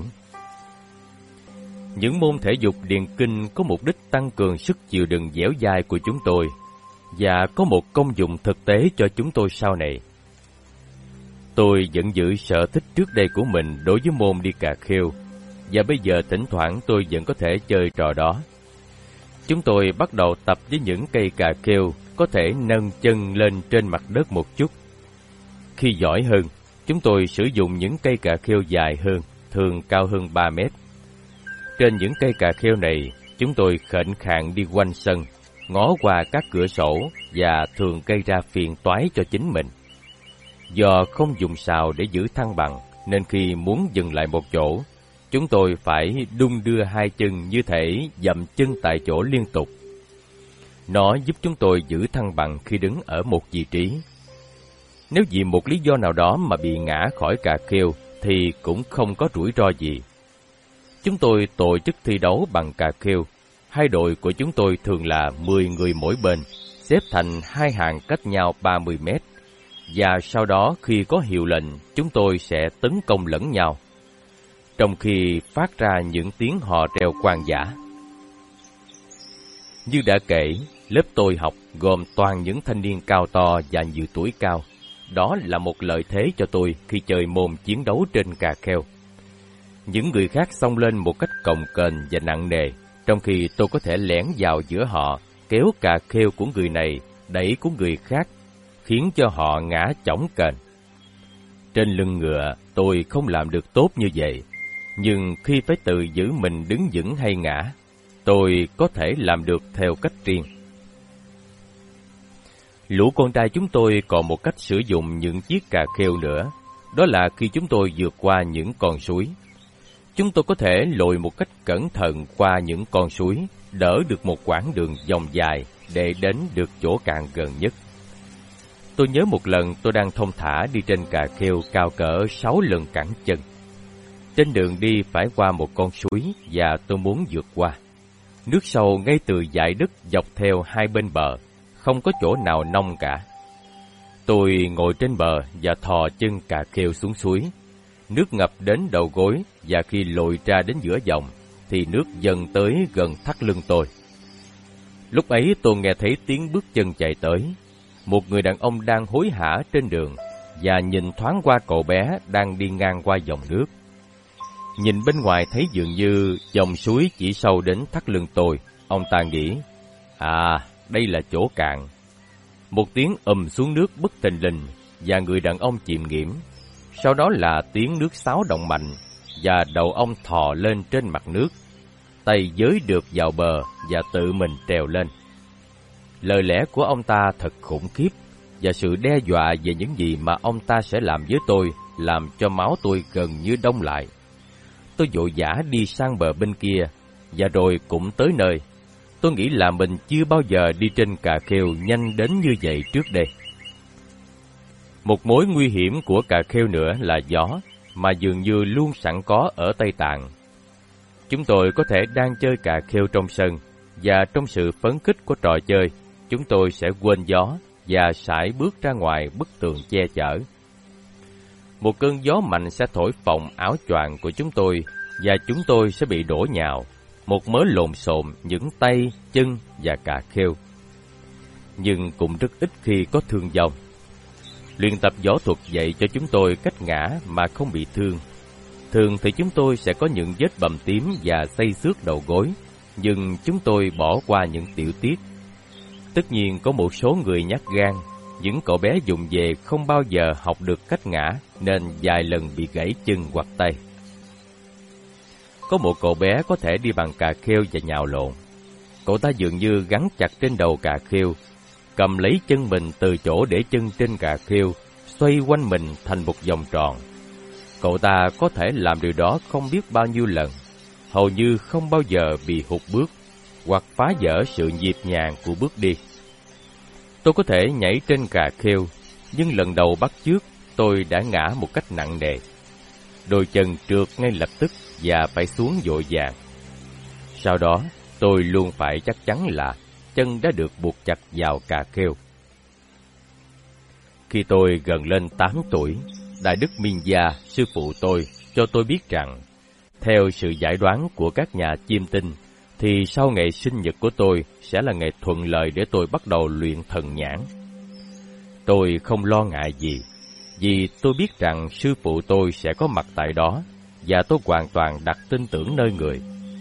Những môn thể dục điền kinh có mục đích tăng cường sức chịu đựng dẻo dai của chúng tôi. và có một công dụng thực tế cho chúng tôi sau này. Tôi vẫn giữ sở thích trước đây của mình đối với môn đi cà khêu, và bây giờ thỉnh thoảng tôi vẫn có thể chơi trò đó. Chúng tôi bắt đầu tập với những cây cà khêu có thể nâng chân lên trên mặt đất một chút. Khi giỏi hơn, chúng tôi sử dụng những cây cà khêu dài hơn, thường cao hơn 3 mét. Trên những cây cà khêu này, chúng tôi khệnh khạng đi quanh sân, ngó qua các cửa sổ và thường gây ra phiền toái cho chính mình. Do không dùng sào để giữ thăng bằng, nên khi muốn dừng lại một chỗ, chúng tôi phải đung đưa hai chân như thể dậm chân tại chỗ liên tục. Nó giúp chúng tôi giữ thăng bằng khi đứng ở một vị trí. Nếu vì một lý do nào đó mà bị ngã khỏi cà khêu thì cũng không có rủi ro gì. Chúng tôi tổ chức thi đấu bằng cà khêu. Hai đội của chúng tôi thường là 10 người mỗi bên, xếp thành hai hàng cách nhau 30 mét. Và sau đó khi có hiệu lệnh, chúng tôi sẽ tấn công lẫn nhau, trong khi phát ra những tiếng hò reo hoang dã. Như đã kể, lớp tôi học gồm toàn những thanh niên cao to và nhiều tuổi cao. Đó là một lợi thế cho tôi khi chơi môn chiến đấu trên cà khêu. Những người khác xông lên một cách cồng kềnh và nặng nề, trong khi tôi có thể lẻn vào giữa họ, kéo cà khêu của người này, đẩy của người khác, khiến cho họ ngã chỏng kềnh. Trên lưng ngựa, tôi không làm được tốt như vậy, nhưng khi phải tự giữ mình đứng vững hay ngã, tôi có thể làm được theo cách riêng. Lũ con trai chúng tôi còn một cách sử dụng những chiếc cà khêu nữa, đó là khi chúng tôi vượt qua những con suối. Chúng tôi có thể lội một cách cẩn thận qua những con suối, đỡ được một quãng đường vòng dài để đến được chỗ cạn gần nhất. Tôi nhớ một lần tôi đang thong thả đi trên cà khêu cao cỡ 6 lần cẳng chân. Trên đường đi phải qua một con suối và tôi muốn vượt qua. Nước sâu ngay từ dải đất dọc theo hai bên bờ, không có chỗ nào nông cả. Tôi ngồi trên bờ và thò chân cà khêu xuống suối. Nước ngập đến đầu gối và khi lội ra đến giữa dòng thì nước dần tới gần thắt lưng tôi. Lúc ấy tôi nghe thấy tiếng bước chân chạy tới. Một người đàn ông đang hối hả trên đường và nhìn thoáng qua cậu bé đang đi ngang qua dòng nước. Nhìn bên ngoài thấy dường như dòng suối chỉ sâu đến thắt lưng tôi. Ông ta nghĩ, đây là chỗ cạn. Một tiếng xuống nước bất thình lình và người đàn ông chìm nghỉm. Sau đó là tiếng nước xáo động mạnh và đầu ông thò lên trên mặt nước. Tay giới được vào bờ và tự mình trèo lên. Lời lẽ của ông ta thật khủng khiếp và sự đe dọa về những gì mà ông ta sẽ làm với tôi làm cho máu tôi gần như đông lại. Tôi vội vã đi sang bờ bên kia và rồi cũng tới nơi. Tôi nghĩ là mình chưa bao giờ đi trên cà khêu nhanh đến như vậy trước đây. Một mối nguy hiểm của cà khêu nữa là gió, mà dường như luôn sẵn có ở Tây Tạng. Chúng tôi có thể đang chơi cà khêu trong sân, và trong sự phấn khích của trò chơi, chúng tôi sẽ quên gió và sải bước ra ngoài bức tường che chở. Một cơn gió mạnh sẽ thổi phồng áo choàng của chúng tôi, và chúng tôi sẽ bị đổ nhào, một mớ lộn xộn những tay, chân và cà khêu. Nhưng cũng rất ít khi có thương vong. Luyện tập võ thuật dạy cho chúng tôi cách ngã mà không bị thương. Thường thì chúng tôi sẽ có những vết bầm tím và xây xước đầu gối, nhưng chúng tôi bỏ qua những tiểu tiết. Tất nhiên có một số người nhát gan, những cậu bé dùng về không bao giờ học được cách ngã nên vài lần bị gãy chân hoặc tay. Có một cậu bé có thể đi bằng cà khêu và nhào lộn. Cậu ta dường như gắn chặt trên đầu cà khêu, cầm lấy chân mình từ chỗ để chân trên cà khêu, xoay quanh mình thành một vòng tròn. Cậu ta có thể làm điều đó không biết bao nhiêu lần, hầu như không bao giờ bị hụt bước hoặc phá vỡ sự nhịp nhàng của bước đi. Tôi có thể nhảy trên cà khêu, nhưng lần đầu bắt chước tôi đã ngã một cách nặng nề. Đôi chân trượt ngay lập tức và phải xuống vội vàng. Sau đó, tôi luôn phải chắc chắn là chân đã được buộc chặt vào cà khêu. Khi tôi gần lên 8 tuổi, Đại đức Minh Gia, sư phụ tôi, cho tôi biết rằng, theo sự giải đoán của các nhà chiêm tinh, thì sau ngày sinh nhật của tôi sẽ là ngày thuận lợi để tôi bắt đầu luyện thần nhãn. Tôi không lo ngại gì, vì tôi biết rằng sư phụ tôi sẽ có mặt tại đó, và tôi hoàn toàn đặt tin tưởng nơi người.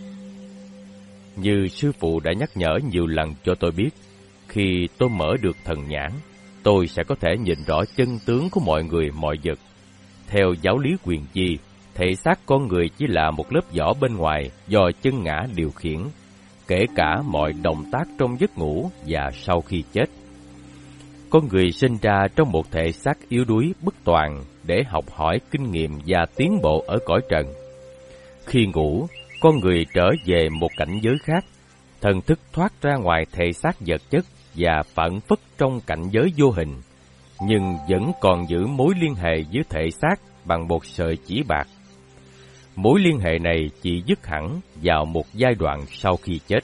Như sư phụ đã nhắc nhở nhiều lần cho tôi biết, khi tôi mở được thần nhãn, tôi sẽ có thể nhìn rõ chân tướng của mọi người mọi vật. Theo giáo lý quyền chi, thể xác con người chỉ là một lớp vỏ bên ngoài do chân ngã điều khiển, kể cả mọi động tác trong giấc ngủ và sau khi chết. Con người sinh ra trong một thể xác yếu đuối bất toàn để học hỏi kinh nghiệm và tiến bộ ở cõi trần. Khi ngủ, con người trở về một cảnh giới khác, thần thức thoát ra ngoài thể xác vật chất và phản phất trong cảnh giới vô hình, nhưng vẫn còn giữ mối liên hệ với thể xác bằng một sợi chỉ bạc. Mối liên hệ này chỉ dứt hẳn vào một giai đoạn sau khi chết.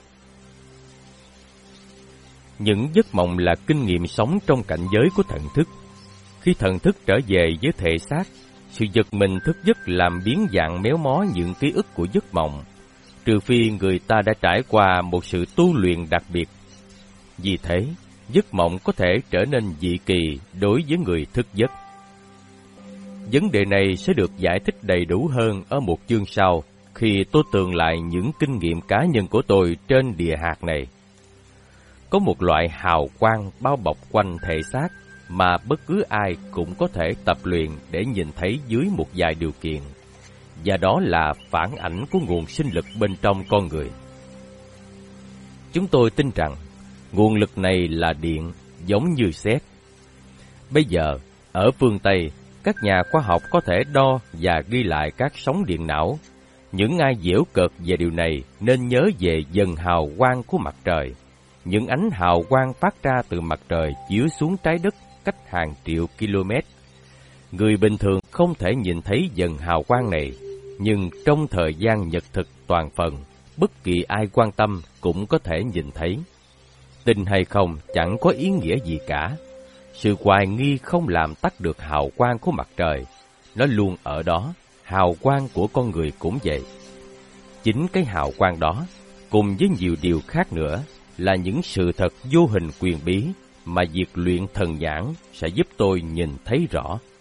Những giấc mộng là kinh nghiệm sống trong cảnh giới của thần thức. Khi thần thức trở về với thể xác, sự giật mình thức giấc làm biến dạng méo mó những ký ức của giấc mộng, trừ phi người ta đã trải qua một sự tu luyện đặc biệt. Vì thế, giấc mộng có thể trở nên dị kỳ đối với người thức giấc. Vấn đề này sẽ được giải thích đầy đủ hơn ở một chương sau, khi tôi tường lại những kinh nghiệm cá nhân của tôi trên địa hạt này. Có một loại hào quang bao bọc quanh thể xác mà bất cứ ai cũng có thể tập luyện để nhìn thấy dưới một vài điều kiện, và đó là phản ảnh của nguồn sinh lực bên trong con người. Chúng tôi tin rằng nguồn lực này là điện, giống như sét. Bây giờ, ở phương Tây, các nhà khoa học có thể đo và ghi lại các sóng điện não. Những ai giễu cợt về điều này nên nhớ về dần hào quang của mặt trời. Những ánh hào quang phát ra từ mặt trời chiếu xuống trái đất cách hàng triệu km. Người bình thường không thể nhìn thấy dần hào quang này, nhưng trong thời gian nhật thực toàn phần, bất kỳ ai quan tâm cũng có thể nhìn thấy. Tin hay không chẳng có ý nghĩa gì cả. Sự hoài nghi không làm tắt được hào quang của mặt trời. Nó luôn ở đó, hào quang của con người cũng vậy. Chính cái hào quang đó, cùng với nhiều điều khác nữa, là những sự thật vô hình quyền bí mà việc luyện thần nhãn sẽ giúp tôi nhìn thấy rõ.